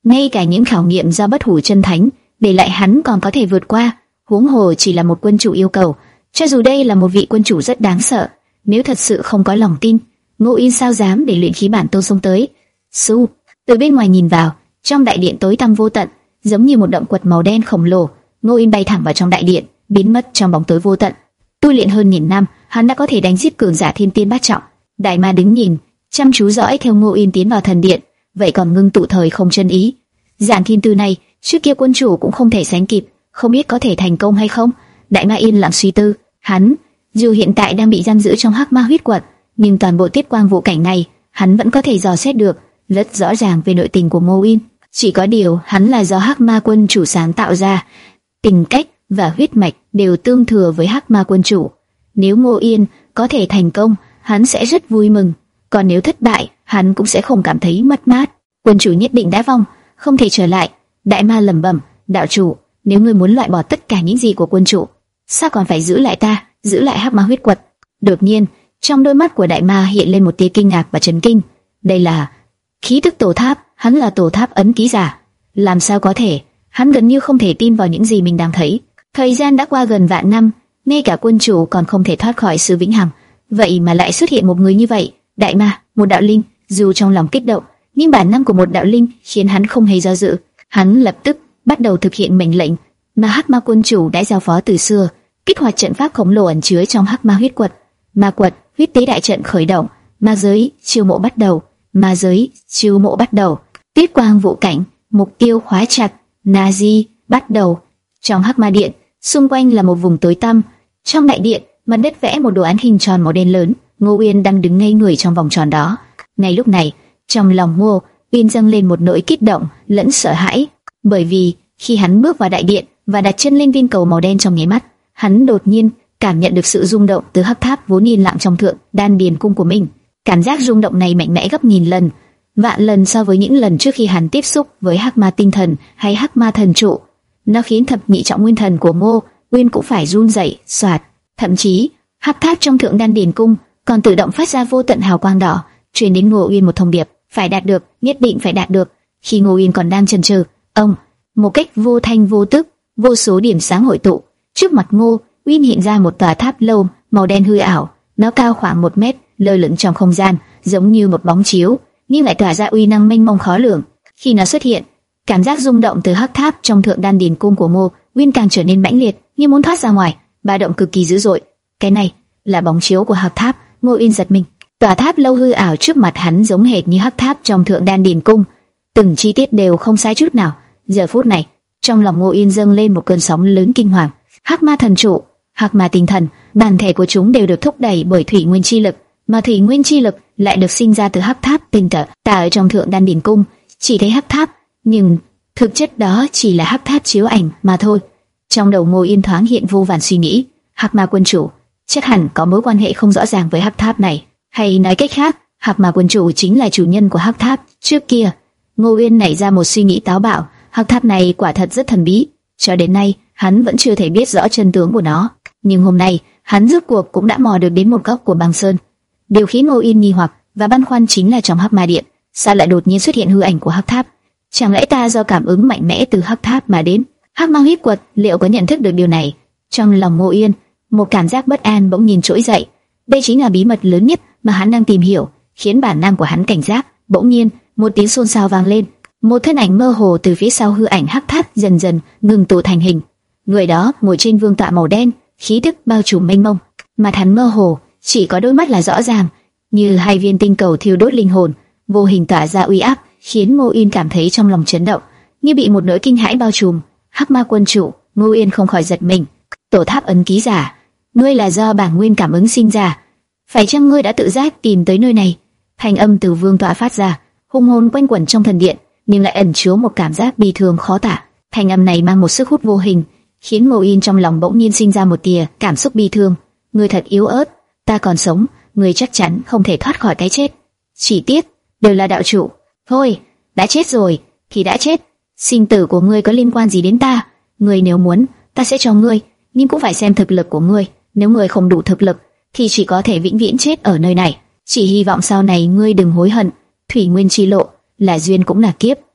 ngay cả những khảo nghiệm do bất hủ chân thánh để lại hắn còn có thể vượt qua, huống hồ chỉ là một quân chủ yêu cầu. Cho dù đây là một vị quân chủ rất đáng sợ, nếu thật sự không có lòng tin, Ngô Yên sao dám để luyện khí bản tôn xông tới. Su, từ bên ngoài nhìn vào, trong đại điện tối tăm vô tận, giống như một động quật màu đen khổng lồ. Ngô Yên bay thẳng vào trong đại điện, biến mất trong bóng tối vô tận. Tu luyện hơn nghìn năm, hắn đã có thể đánh giết cường giả thiên tiên bát trọng. Đại ma đứng nhìn, chăm chú dõi theo Ngô Yên tiến vào thần điện, vậy còn ngưng tụ thời không chân ý. Giản thiên tư này, trước kia quân chủ cũng không thể sánh kịp, không biết có thể thành công hay không. Đại ma yên lặng suy tư, hắn dù hiện tại đang bị giam giữ trong hắc ma huyết quật, nhưng toàn bộ tiết quang vũ cảnh này, hắn vẫn có thể dò xét được rất rõ ràng về nội tình của Ngô Yên. Chỉ có điều, hắn là do hắc ma quân chủ sáng tạo ra, tình cách và huyết mạch đều tương thừa với hắc ma quân chủ. Nếu Ngô Yên có thể thành công, hắn sẽ rất vui mừng, còn nếu thất bại, hắn cũng sẽ không cảm thấy mất mát. Quân chủ nhất định đã vong, không thể trở lại. Đại ma lẩm bẩm, đạo chủ, nếu ngươi muốn loại bỏ tất cả những gì của quân chủ, sao còn phải giữ lại ta, giữ lại hắc ma huyết quật? Đột nhiên, trong đôi mắt của đại ma hiện lên một tia kinh ngạc và chấn kinh. Đây là khí tức tổ tháp, hắn là tổ tháp ấn ký giả. Làm sao có thể? Hắn gần như không thể tin vào những gì mình đang thấy. Thời gian đã qua gần vạn năm, ngay cả quân chủ còn không thể thoát khỏi sự vĩnh hằng, vậy mà lại xuất hiện một người như vậy. Đại ma, một đạo linh. Dù trong lòng kích động, nhưng bản năng của một đạo linh khiến hắn không hề do dự. Hắn lập tức bắt đầu thực hiện mệnh lệnh mà hắc ma quân chủ đã giao phó từ xưa, kích hoạt trận pháp khổng lồ ẩn chứa trong hắc ma huyết quật. Ma quật, huyết tế đại trận khởi động, ma giới chiêu mộ bắt đầu, ma giới chiêu mộ bắt đầu. Tiết quang vũ cảnh, mục tiêu khóa chặt, Nazi bắt đầu. Trong hắc ma điện, xung quanh là một vùng tối tăm. Trong đại điện, mặt đất vẽ một đồ án hình tròn màu đen lớn. Ngô Uyên đang đứng ngây người trong vòng tròn đó. Ngay lúc này, trong lòng Ngô Uyên dâng lên một nỗi kích động lẫn sợ hãi, bởi vì khi hắn bước vào đại điện và đặt chân lên viên cầu màu đen trong nháy mắt, hắn đột nhiên cảm nhận được sự rung động từ hắc tháp vốn yên lặng trong thượng đan điền cung của mình. Cảm giác rung động này mạnh mẽ gấp nghìn lần, vạn lần so với những lần trước khi hắn tiếp xúc với hắc ma tinh thần hay hắc ma thần trụ. Nó khiến thập nhị trọng nguyên thần của Ngô Uyên cũng phải run rẩy, xoạt. Thậm chí, hắc tháp trong thượng đan điền cung còn tự động phát ra vô tận hào quang đỏ, truyền đến Ngô Uyên một thông điệp: phải đạt được, nhất định phải đạt được. Khi Ngô Uyên còn đang chần chừ, ông, một cách vô thanh vô tức, vô số điểm sáng hội tụ trước mặt Ngô Uyên, hiện ra một tòa tháp lâu màu đen hư ảo. Nó cao khoảng một mét, lơ lửng trong không gian, giống như một bóng chiếu, nhưng lại tỏa ra uy năng mênh mông khó lường. Khi nó xuất hiện, cảm giác rung động từ hắc tháp trong thượng đan điền cung của Ngô Uyên càng trở nên mãnh liệt, như muốn thoát ra ngoài, ba động cực kỳ dữ dội. Cái này là bóng chiếu của hắc tháp. Ngô Uyên giật mình. Tòa tháp lâu hư ảo trước mặt hắn giống hệt như hắc tháp trong thượng đan điền cung, từng chi tiết đều không sai chút nào. Giờ phút này, trong lòng Ngô Uyên dâng lên một cơn sóng lớn kinh hoàng. Hắc ma thần trụ, hắc ma tinh thần, bản thể của chúng đều được thúc đẩy bởi thủy nguyên chi lực, mà thủy nguyên chi lực lại được sinh ra từ hắc tháp tinh tở. Ta ở trong thượng đan điền cung chỉ thấy hắc tháp, nhưng thực chất đó chỉ là hắc tháp chiếu ảnh mà thôi. Trong đầu Ngô Uyên thoáng hiện vô vàn suy nghĩ. Hắc ma quân chủ chắc hẳn có mối quan hệ không rõ ràng với hắc tháp này, hay nói cách khác, hắc ma quân chủ chính là chủ nhân của hắc tháp. Trước kia, Ngô Uyên nảy ra một suy nghĩ táo bạo: hắc tháp này quả thật rất thần bí, cho đến nay hắn vẫn chưa thể biết rõ chân tướng của nó. Nhưng hôm nay, hắn rốt cuộc cũng đã mò được đến một góc của băng sơn. Điều khiến Ngô Uyên nghi hoặc và băn khoăn chính là trong hắc ma điện, sao lại đột nhiên xuất hiện hư ảnh của hắc tháp? Chẳng lẽ ta do cảm ứng mạnh mẽ từ hắc tháp mà đến? Hắc ma huyết quật liệu có nhận thức được điều này? Trong lòng Ngô Uyên, một cảm giác bất an bỗng nhiên trỗi dậy. Đây chính là bí mật lớn nhất mà hắn đang tìm hiểu, khiến bản năng của hắn cảnh giác. Bỗng nhiên, một tiếng xôn xao vang lên, một thân ảnh mơ hồ từ phía sau hư ảnh hắc tháp dần dần ngừng tụ thành hình. Người đó ngồi trên vương tọa màu đen, khí tức bao trùm mênh mông, mặt hắn mơ hồ, chỉ có đôi mắt là rõ ràng, như hai viên tinh cầu thiêu đốt linh hồn, vô hình tỏa ra uy áp, khiến Ngô Uyên cảm thấy trong lòng chấn động, như bị một nỗi kinh hãi bao trùm. Hắc ma quân chủ, Ngô Uyên không khỏi giật mình. Tổ tháp ấn ký giả, ngươi là do bản nguyên cảm ứng sinh ra, phải chăng ngươi đã tự giác tìm tới nơi này? Thanh âm từ vương tọa phát ra, hung hồn quanh quẩn trong thần điện, nhưng lại ẩn chứa một cảm giác bi thương khó tả. Thanh âm này mang một sức hút vô hình, khiến Ngô Uyên trong lòng bỗng nhiên sinh ra một tia cảm xúc bi thương. Ngươi thật yếu ớt, ta còn sống, ngươi chắc chắn không thể thoát khỏi cái chết. Chỉ tiếc, đều là đạo chủ. Thôi, đã chết rồi thì đã chết, sinh tử của ngươi có liên quan gì đến ta? Ngươi nếu muốn, ta sẽ cho ngươi, nhưng cũng phải xem thực lực của ngươi. Nếu ngươi không đủ thực lực, thì chỉ có thể vĩnh viễn chết ở nơi này. Chỉ hy vọng sau này ngươi đừng hối hận. Thủy nguyên chi lộ là duyên cũng là kiếp,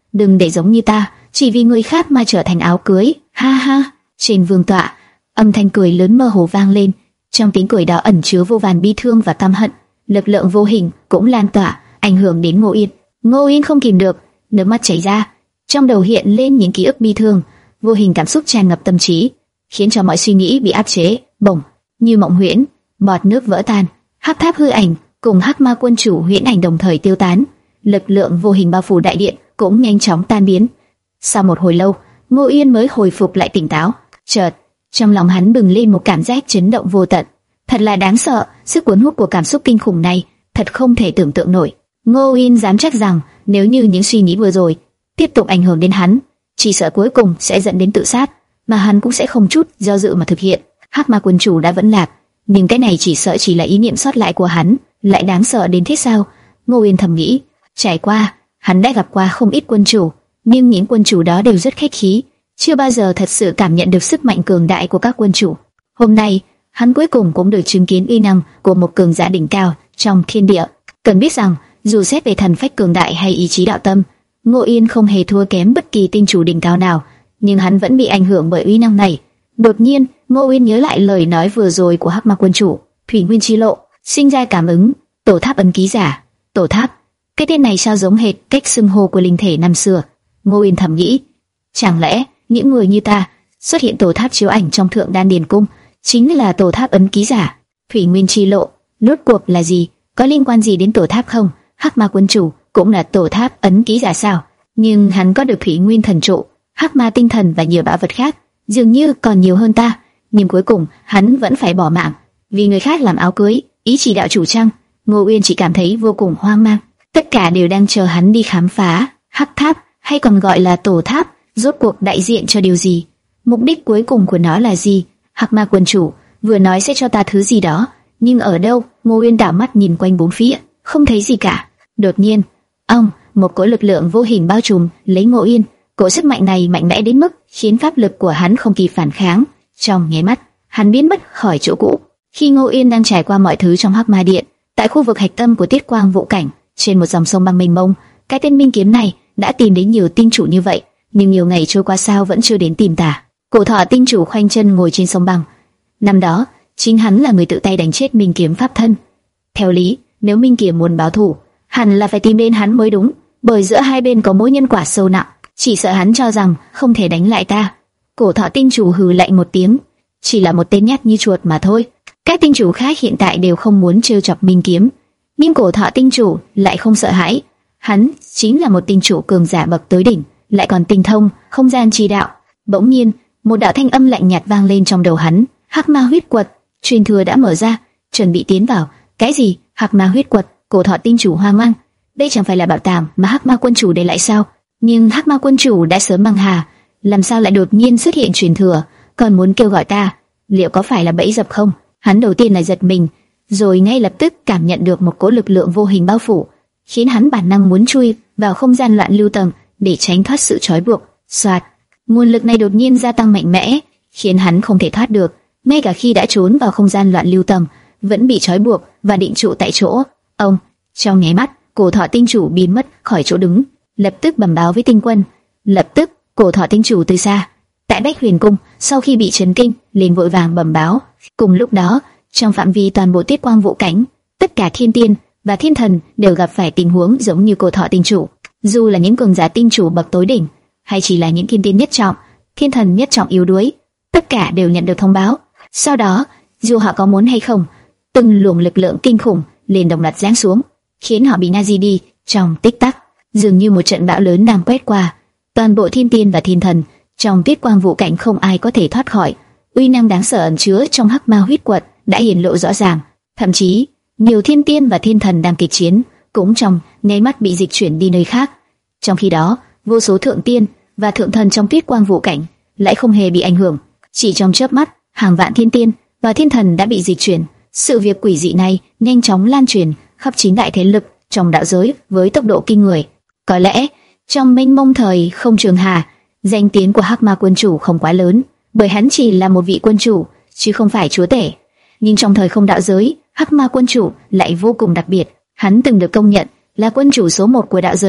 đừng để giống như ta, chỉ vì người khác mà trở thành áo cưới. Ha ha. Trên vương tọa, âm thanh cười lớn mơ hồ vang lên, trong tiếng cười đó ẩn chứa vô vàn bi thương và căm hận. Lực lượng vô hình cũng lan tỏa, ảnh hưởng đến Ngô Yên. Ngô Yên không kìm được, nước mắt chảy ra, trong đầu hiện lên những ký ức bi thương, vô hình cảm xúc tràn ngập tâm trí, khiến cho mọi suy nghĩ bị áp chế. Bổng, như mộng huyễn, bọt nước vỡ tan, hắc tháp hư ảnh cùng hắc ma quân chủ huyễn ảnh đồng thời tiêu tán, lực lượng vô hình bao phủ đại điện cũng nhanh chóng tan biến. Sau một hồi lâu, Ngô Yên mới hồi phục lại tỉnh táo. Chợt, trong lòng hắn bừng lên một cảm giác chấn động vô tận. Thật là đáng sợ, sức cuốn hút của cảm xúc kinh khủng này, thật không thể tưởng tượng nổi. Ngô Yên dám chắc rằng, nếu như những suy nghĩ vừa rồi tiếp tục ảnh hưởng đến hắn, chỉ sợ cuối cùng sẽ dẫn đến tự sát, mà hắn cũng sẽ không chút do dự mà thực hiện. Hắc ma quân chủ đã vẫn lạc, nhưng cái này chỉ sợ chỉ là ý niệm sót lại của hắn, lại đáng sợ đến thế sao? Ngô Yên thầm nghĩ. Trải qua, hắn đã gặp qua không ít quân chủ, nhưng những quân chủ đó đều rất khách khí, chưa bao giờ thật sự cảm nhận được sức mạnh cường đại của các quân chủ. Hôm nay, hắn cuối cùng cũng được chứng kiến uy năng của một cường giả đỉnh cao trong thiên địa. Cần biết rằng, dù xét về thần phách cường đại hay ý chí đạo tâm, Ngô Yên không hề thua kém bất kỳ tinh chủ đỉnh cao nào, nhưng hắn vẫn bị ảnh hưởng bởi uy năng này. Đột nhiên, Ngô Yên nhớ lại lời nói vừa rồi của Hắc Ma quân chủ, Thủy Nguyên chi lộ, sinh ra cảm ứng, tổ tháp ấn ký giả, tổ tháp. Cái tên này sao giống hệt cách xưng hô của linh thể năm xưa. Ngô Yên thầm nghĩ, chẳng lẽ những người như ta xuất hiện tổ tháp chiếu ảnh trong Thượng Đan Điền Cung chính là tổ tháp ấn ký giả? Thủy Nguyên chi lộ rốt cuộc là gì? Có liên quan gì đến tổ tháp không? Hắc Ma quân chủ cũng là tổ tháp ấn ký giả sao? Nhưng hắn có được Thủy Nguyên thần trụ, Hắc Ma tinh thần và nhiều bảo vật khác, dường như còn nhiều hơn ta. Nhưng cuối cùng hắn vẫn phải bỏ mạng vì người khác làm áo cưới. Ý chỉ đạo chủ trăng. Ngô Uyên chỉ cảm thấy vô cùng hoang mang. Tất cả đều đang chờ hắn đi khám phá. Hắc tháp, hay còn gọi là tổ tháp, rốt cuộc đại diện cho điều gì? Mục đích cuối cùng của nó là gì? Hắc Ma quân chủ vừa nói sẽ cho ta thứ gì đó, nhưng ở đâu? Ngô Uyên đảo mắt nhìn quanh bốn phía, không thấy gì cả. Đột nhiên, ông, một cỗ lực lượng vô hình bao trùm lấy Ngô Uyên. Cỗ sức mạnh này mạnh mẽ đến mức khiến pháp lực của hắn không kịp phản kháng. Trong nháy mắt, hắn biến mất khỏi chỗ cũ. Khi Ngô Uyên đang trải qua mọi thứ trong Hắc Ma Điện, tại khu vực hạch tâm của Tiết Quang Vũ Cảnh, trên một dòng sông băng mênh mông, cái tên Minh Kiếm này đã tìm đến nhiều tinh chủ như vậy, nhưng nhiều ngày trôi qua sao vẫn chưa đến tìm ta. Cổ Thọ tinh chủ khoanh chân ngồi trên sông băng. Năm đó, chính hắn là người tự tay đánh chết Minh Kiếm pháp thân. Theo lý, nếu Minh Kiếm muốn báo thù, hẳn là phải tìm đến hắn mới đúng, bởi giữa hai bên có mối nhân quả sâu nặng. Chỉ sợ hắn cho rằng không thể đánh lại ta. Cổ Thọ tinh chủ hừ lạnh một tiếng, chỉ là một tên nhát như chuột mà thôi. Các tinh chủ khác hiện tại đều không muốn trêu chọc Minh Kiếm, nhưng Cổ Thọ tinh chủ lại không sợ hãi. Hắn chính là một tinh chủ cường giả bậc tới đỉnh, lại còn tinh thông không gian chi đạo. Bỗng nhiên, một đạo thanh âm lạnh nhạt vang lên trong đầu hắn. Hắc Ma huyết quật, truyền thừa đã mở ra, chuẩn bị tiến vào. Cái gì? Hắc Ma huyết quật? Cổ Thọ tinh chủ hoang mang. Đây chẳng phải là bảo tàng mà Hắc Ma quân chủ để lại sao? Nhưng Hắc Ma quân chủ đã sớm băng hà, làm sao lại đột nhiên xuất hiện truyền thừa, còn muốn kêu gọi ta? Liệu có phải là bẫy dập không? Hắn đầu tiên là giật mình, rồi ngay lập tức cảm nhận được một cỗ lực lượng vô hình bao phủ, khiến hắn bản năng muốn chui vào không gian loạn lưu tầng để tránh thoát sự trói buộc. Soạt, nguồn lực này đột nhiên gia tăng mạnh mẽ, khiến hắn không thể thoát được. Ngay cả khi đã trốn vào không gian loạn lưu tầng, vẫn bị trói buộc và định trụ tại chỗ. Ông, trong nháy mắt, Cổ Thọ tinh chủ biến mất khỏi chỗ đứng, lập tức bẩm báo với tinh quân. Lập tức, Cổ Thọ tinh chủ từ xa, tại Bách Huyền Cung, sau khi bị chấn kinh, liền vội vàng bẩm báo. Cùng lúc đó, trong phạm vi toàn bộ Tiết Quang Vũ Cảnh, tất cả thiên tiên và thiên thần đều gặp phải tình huống giống như Cổ Thọ tinh chủ. Dù là những cường giả tinh chủ bậc tối đỉnh, hay chỉ là những thiên tiên nhất trọng, thiên thần nhất trọng yếu đuối, tất cả đều nhận được thông báo. Sau đó, dù họ có muốn hay không, từng luồng lực lượng kinh khủng liền đồng loạt giáng xuống, khiến họ bị nazi đi trong tích tắc. Dường như một trận bão lớn đang quét qua, toàn bộ thiên tiên và thiên thần trong Tiết Quang Vũ Cảnh không ai có thể thoát khỏi. Uy năng đáng sợ ẩn chứa trong Hắc Ma huyết quật đã hiển lộ rõ ràng, thậm chí nhiều thiên tiên và thiên thần đang kịch chiến cũng trong nháy mắt bị dịch chuyển đi nơi khác. Trong khi đó, vô số thượng tiên và thượng thần trong Tiết Quang Vũ Cảnh lại không hề bị ảnh hưởng. Chỉ trong chớp mắt, hàng vạn thiên tiên và thiên thần đã bị dịch chuyển. Sự việc quỷ dị này nhanh chóng lan truyền khắp chín đại thế lực trong đạo giới với tốc độ kinh người. Có lẽ trong mênh mông thời không trường hà, danh tiếng của Hắc Ma quân chủ không quá lớn, bởi hắn chỉ là một vị quân chủ chứ không phải chúa tể. Nhưng trong thời không đạo giới, Hắc Ma quân chủ lại vô cùng đặc biệt. Hắn từng được công nhận là quân chủ số một của đạo giới.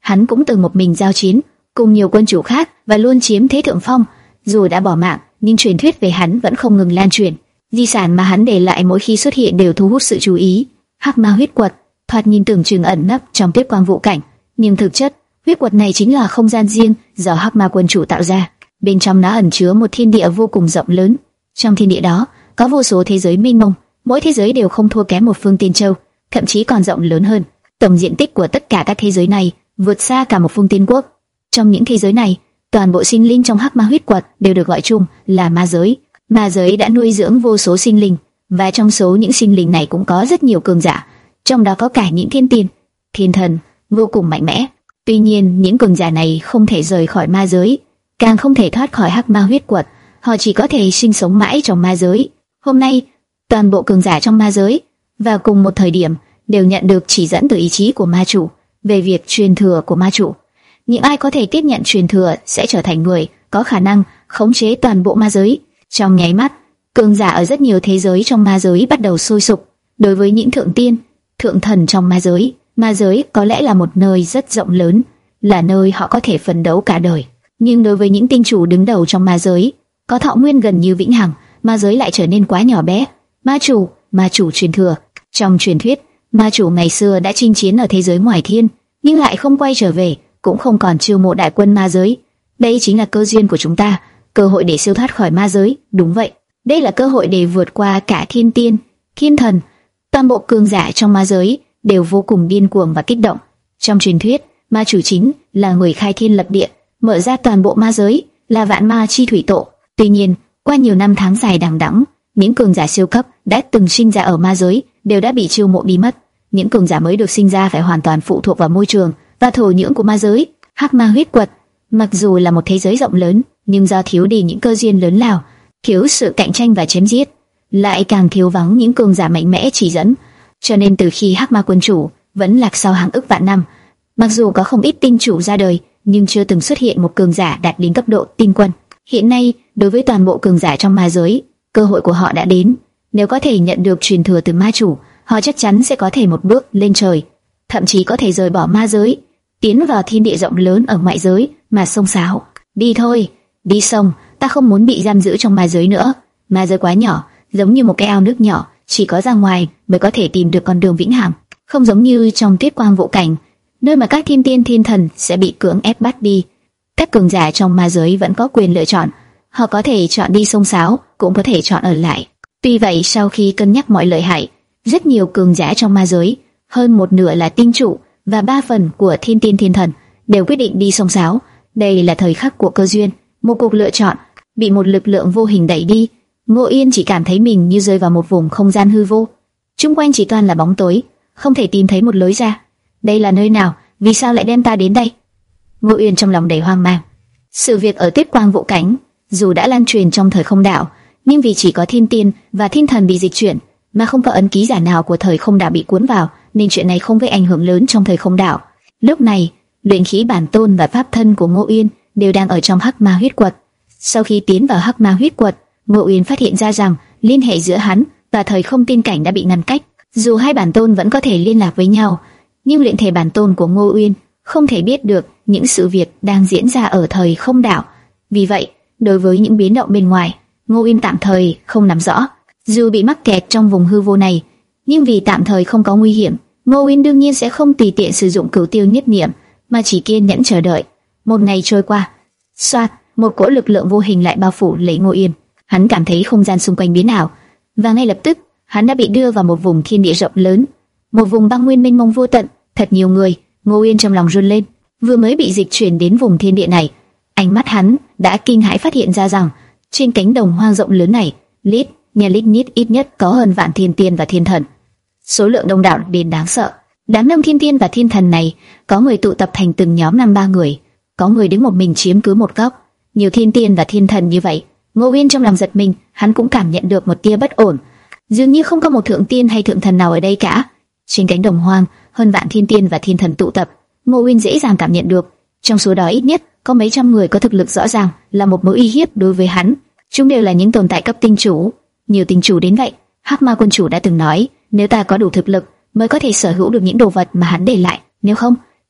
hắn cũng từng một mình giao chiến cùng nhiều quân chủ khác và luôn chiếm thế thượng phong. Dù đã bỏ mạng, nhưng truyền thuyết về hắn vẫn không ngừng lan truyền. Di sản mà hắn để lại mỗi khi xuất hiện đều thu hút sự chú ý. Hắc Ma huyết quật, thoạt nhìn tưởng chừng ẩn nấp trong tiếp quang vũ cảnh, nhưng thực chất, huyết quật này chính là không gian riêng do Hắc Ma quân chủ tạo ra. Bên trong nó ẩn chứa một thiên địa vô cùng rộng lớn. Trong thiên địa đó, có vô số thế giới mênh mông, mỗi thế giới đều không thua kém một phương Tiên Châu, thậm chí còn rộng lớn hơn. Tổng diện tích của tất cả các thế giới này vượt xa cả một phương Tiên Quốc. Trong những thế giới này, toàn bộ sinh linh trong Hắc Ma huyết quật đều được gọi chung là ma giới. Ma giới đã nuôi dưỡng vô số sinh linh, và trong số những sinh linh này cũng có rất nhiều cường giả, trong đó có cả những thiên tiên, thiên thần vô cùng mạnh mẽ. Tuy nhiên, những cường giả này không thể rời khỏi ma giới, càng không thể thoát khỏi Hắc Ma huyết quật. Họ chỉ có thể sinh sống mãi trong ma giới. Hôm nay, toàn bộ cường giả trong ma giới vào cùng một thời điểm đều nhận được chỉ dẫn từ ý chí của ma chủ về việc truyền thừa của ma chủ. Những ai có thể tiếp nhận truyền thừa sẽ trở thành người có khả năng khống chế toàn bộ ma giới. Trong nháy mắt, cường giả ở rất nhiều thế giới trong ma giới bắt đầu sôi sục. Đối với những thượng tiên, thượng thần trong ma giới, ma giới có lẽ là một nơi rất rộng lớn, là nơi họ có thể phấn đấu cả đời. Nhưng đối với những tinh chủ đứng đầu trong ma giới, có thọ nguyên gần như vĩnh hằng, ma giới lại trở nên quá nhỏ bé. Ma chủ, ma chủ truyền thừa. Trong truyền thuyết, ma chủ ngày xưa đã chinh chiến ở thế giới ngoài thiên, nhưng lại không quay trở về, cũng không còn chiêu mộ đại quân ma giới. Đây chính là cơ duyên của chúng ta, cơ hội để siêu thoát khỏi ma giới. Đúng vậy, đây là cơ hội để vượt qua cả thiên tiên, thiên thần. Toàn bộ cường giả trong ma giới đều vô cùng điên cuồng và kích động. Trong truyền thuyết, ma chủ chính là người khai thiên lập địa, mở ra toàn bộ ma giới, là vạn ma chi thủy tổ. Tuy nhiên, qua nhiều năm tháng dài đằng đẵng, những cường giả siêu cấp đã từng sinh ra ở ma giới đều đã bị chiêu mộ đi mất. Những cường giả mới được sinh ra phải hoàn toàn phụ thuộc vào môi trường và thổ nhưỡng của ma giới. Hắc Ma huyết quật, mặc dù là một thế giới rộng lớn, nhưng do thiếu đi những cơ duyên lớn lao, thiếu sự cạnh tranh và chém giết, lại càng thiếu vắng những cường giả mạnh mẽ chỉ dẫn. Cho nên từ khi Hắc Ma quân chủ vẫn lạc sau hàng ức vạn năm, mặc dù có không ít tinh chủ ra đời, nhưng chưa từng xuất hiện một cường giả đạt đến cấp độ tinh quân. Hiện nay, đối với toàn bộ cường giả trong ma giới, cơ hội của họ đã đến. Nếu có thể nhận được truyền thừa từ ma chủ, họ chắc chắn sẽ có thể một bước lên trời, thậm chí có thể rời bỏ ma giới, tiến vào thiên địa rộng lớn ở ngoại giới mà xông xáo. Đi thôi, đi xong, ta không muốn bị giam giữ trong ma giới nữa. Ma giới quá nhỏ, giống như một cái ao nước nhỏ, chỉ có ra ngoài mới có thể tìm được con đường vĩnh hằng. Không giống như trong Tuyết Quang Vũ Cảnh, nơi mà các thiên tiên thiên thần sẽ bị cưỡng ép bắt đi. Các cường giả trong ma giới vẫn có quyền lựa chọn, họ có thể chọn đi xông xáo, cũng có thể chọn ở lại. Tuy vậy, sau khi cân nhắc mọi lợi hại, rất nhiều cường giả trong ma giới, hơn một nửa là tinh chủ và ba phần của thiên tiên thiên thần, đều quyết định đi xông xáo. Đây là thời khắc của cơ duyên, một cuộc lựa chọn bị một lực lượng vô hình đẩy đi. Ngô Yên chỉ cảm thấy mình như rơi vào một vùng không gian hư vô, chung quanh chỉ toàn là bóng tối, không thể tìm thấy một lối ra. Đây là nơi nào? Vì sao lại đem ta đến đây? Ngô Yên trong lòng đầy hoang mang. Sự việc ở Tuyết Quang Vũ Cảnh dù đã lan truyền trong thời không đảo, nhưng vì chỉ có thiên tiên và thiên thần bị dịch chuyển, mà không có ấn ký giả nào của thời không đảo bị cuốn vào, nên chuyện này không gây ảnh hưởng lớn trong thời không đảo. Lúc này, luyện khí bản tôn và pháp thân của Ngô Uyên đều đang ở trong Hắc Ma huyết quật. Sau khi tiến vào Hắc Ma huyết quật, Ngô Uyên phát hiện ra rằng liên hệ giữa hắn và thời không tiên cảnh đã bị ngăn cách. Dù hai bản tôn vẫn có thể liên lạc với nhau, nhưng luyện thể bản tôn của Ngô Uyên không thể biết được những sự việc đang diễn ra ở thời không đảo. Vì vậy, đối với những biến động bên ngoài, Ngô Uyên tạm thời không nắm rõ. Dù bị mắc kẹt trong vùng hư vô này, nhưng vì tạm thời không có nguy hiểm, Ngô Uyên đương nhiên sẽ không tùy tiện sử dụng cửu tiêu nhất niệm, mà chỉ kiên nhẫn chờ đợi. Một ngày trôi qua, xoạt, một cỗ lực lượng vô hình lại bao phủ lấy Ngô Uyên. Hắn cảm thấy không gian xung quanh biến ảo, và ngay lập tức, hắn đã bị đưa vào một vùng thiên địa rộng lớn, một vùng băng nguyên mênh mông vô tận, thật nhiều người. Ngô Uyên trong lòng run lên, vừa mới bị dịch chuyển đến vùng thiên địa này, ánh mắt hắn đã kinh hãi phát hiện ra rằng trên cánh đồng hoang rộng lớn này, lít nhà lít nhít ít nhất có hơn vạn thiên tiên và thiên thần, số lượng đông đảo đến đáng sợ. Đám đông thiên tiên và thiên thần này, có người tụ tập thành từng nhóm năm ba người, có người đứng một mình chiếm cứ một góc. Nhiều thiên tiên và thiên thần như vậy, Ngô Uyên trong lòng giật mình, hắn cũng cảm nhận được một tia bất ổn. Dường như không có một thượng tiên hay thượng thần nào ở đây cả. Trên cánh đồng hoang, hơn vạn thiên tiên và thiên thần tụ tập, Ngô Uyên dễ dàng cảm nhận được, trong số đó ít nhất có mấy trăm người có thực lực rõ ràng là một mối uy hiếp đối với hắn. Chúng đều là những tồn tại cấp tinh chủ, nhiều tinh chủ đến vậy. Hắc Ma quân chủ đã từng nói, nếu ta có đủ thực lực mới có thể sở hữu được những đồ vật mà hắn để lại, nếu không,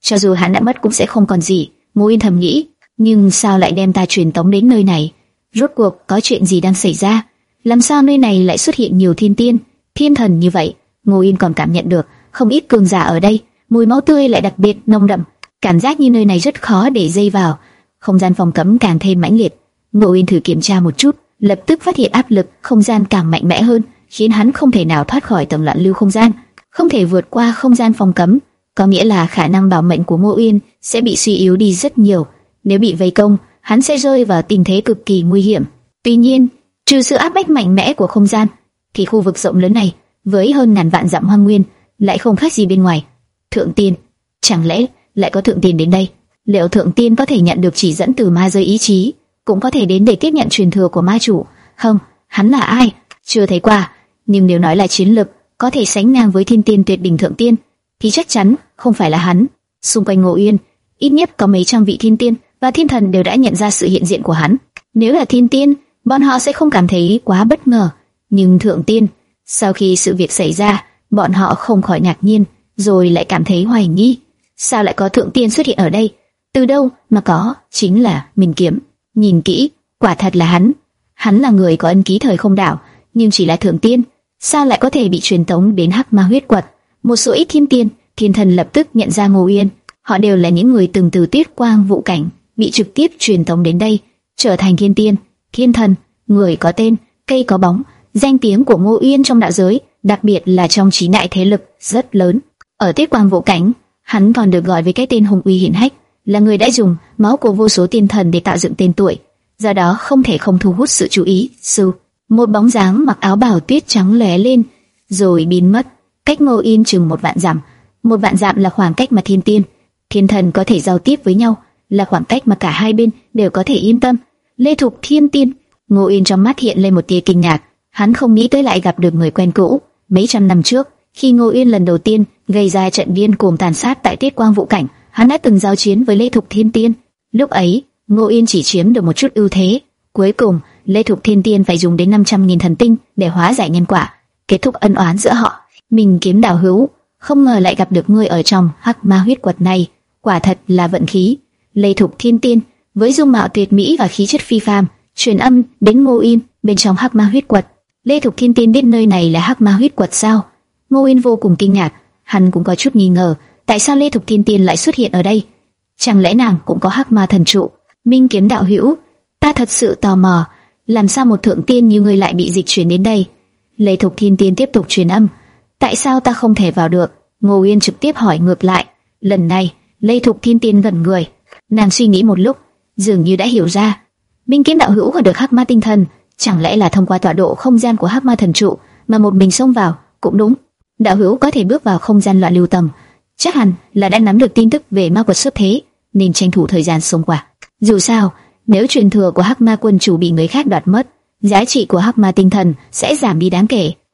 cho dù hắn đã mất cũng sẽ không còn gì. Ngô Uyên thầm nghĩ, nhưng sao lại đem ta truyền tống đến nơi này? Rốt cuộc có chuyện gì đang xảy ra? Làm sao nơi này lại xuất hiện nhiều thiên tiên, thiên thần như vậy? Ngô Uyên còn cảm nhận được không ít cường giả ở đây, mùi máu tươi lại đặc biệt nồng đậm, cảm giác như nơi này rất khó để dây vào. Không gian phòng cấm càng thêm mãnh liệt. Ngô Uyên thử kiểm tra một chút, lập tức phát hiện áp lực không gian càng mạnh mẽ hơn, khiến hắn không thể nào thoát khỏi tầng loạn lưu không gian, không thể vượt qua không gian phòng cấm, có nghĩa là khả năng bảo mệnh của Ngô Uyên sẽ bị suy yếu đi rất nhiều. Nếu bị vây công, hắn sẽ rơi vào tình thế cực kỳ nguy hiểm. Tuy nhiên, trừ sự áp bách mạnh mẽ của không gian, thì khu vực rộng lớn này với hơn ngàn vạn dặm hoang nguyên lại không khác gì bên ngoài. Thượng tiên, chẳng lẽ lại có thượng tiên đến đây? Liệu thượng tiên có thể nhận được chỉ dẫn từ ma giới ý chí, cũng có thể đến để tiếp nhận truyền thừa của ma chủ? Không, hắn là ai? Chưa thấy qua. Nhưng nếu nói là chiến lực có thể sánh ngang với thiên tiên tuyệt đỉnh thượng tiên, thì chắc chắn không phải là hắn. Xung quanh Ngô Uyên, ít nhất có mấy trăm vị thiên tiên và thiên thần đều đã nhận ra sự hiện diện của hắn. Nếu là thiên tiên, bọn họ sẽ không cảm thấy quá bất ngờ, nhưng thượng tiên, sau khi sự việc xảy ra, bọn họ không khỏi ngạc nhiên, rồi lại cảm thấy hoài nghi. Sao lại có thượng tiên xuất hiện ở đây? Từ đâu mà có? Chính là Minh Kiếm. Nhìn kỹ, quả thật là hắn. Hắn là người có ân ký thời không đảo, nhưng chỉ là thượng tiên, sao lại có thể bị truyền tống đến Hắc Ma huyết quật? Một số ít thiên tiên, thiên thần lập tức nhận ra Ngô Uyên. Họ đều là những người từng từ Tuyết Quang Vũ Cảnh bị trực tiếp truyền tống đến đây, trở thành thiên tiên, thiên thần, người có tên, cây có bóng. Danh tiếng của Ngô Uyên trong đạo giới, đặc biệt là trong trí đại thế lực rất lớn. Ở Tuyết Quang Vũ Cảnh, hắn còn được gọi với cái tên hùng uy hiển hách, là người đã dùng máu của vô số tiên thần để tạo dựng tên tuổi, do đó không thể không thu hút sự chú ý. Sư, một bóng dáng mặc áo bào tuyết trắng lóe lên, rồi biến mất, cách Ngô Uyên chừng một vạn dặm. Một vạn dặm là khoảng cách mà thiên tiên, thiên thần có thể giao tiếp với nhau, là khoảng cách mà cả hai bên đều có thể yên tâm. Lê Thục thiên tiên. Ngô Uyên trong mắt hiện lên một tia kinh ngạc, hắn không nghĩ tới lại gặp được người quen cũ. Mấy trăm năm trước, khi Ngô Uyên lần đầu tiên gây ra trận điên cuồng tàn sát tại Tuyết Quang Vũ Cảnh, hắn đã từng giao chiến với Lê Thục Thiên Tiên. Lúc ấy, Ngô Uyên chỉ chiếm được một chút ưu thế. Cuối cùng, Lê Thục Thiên Tiên phải dùng đến năm trăm nghìn thần tinh để hóa giải nhân quả, kết thúc ân oán giữa họ. Mình Kiếm đạo hữu, không ngờ lại gặp được ngươi ở trong Hắc Ma huyết quật này, quả thật là vận khí. Lê Thục Thiên Tiên với dung mạo tuyệt mỹ và khí chất phi phàm, truyền âm đến Ngô Uyên bên trong Hắc Ma huyết quật. Lê Thục Thiên Tiên biết nơi này là Hắc Ma huyết quật sao? Ngô Uyên vô cùng kinh ngạc, hắn cũng có chút nghi ngờ, tại sao Lê Thục Thiên Tiên lại xuất hiện ở đây? Chẳng lẽ nàng cũng có Hắc Ma thần trụ? Minh Kiếm đạo hữu, ta thật sự tò mò, làm sao một thượng tiên như ngươi lại bị dịch chuyển đến đây? Lê Thục Thiên Tiên tiếp tục truyền âm, tại sao ta không thể vào được? Ngô Uyên trực tiếp hỏi ngược lại. Lần này, Lê Thục Thiên Tiên ngẩn người, nàng suy nghĩ một lúc, dường như đã hiểu ra. Minh Kiếm đạo hữu có được Hắc Ma tinh thần, chẳng lẽ là thông qua tọa độ không gian của Hắc Ma thần trụ mà một mình xông vào? Cũng đúng, đạo hữu có thể bước vào không gian loạn lưu tầng, chắc hẳn là đã nắm được tin tức về ma quật xuất thế, nên tranh thủ thời gian xông qua. Dù sao, nếu truyền thừa của Hắc Ma quân chủ bị người khác đoạt mất, giá trị của Hắc Ma tinh thần sẽ giảm đi đáng kể.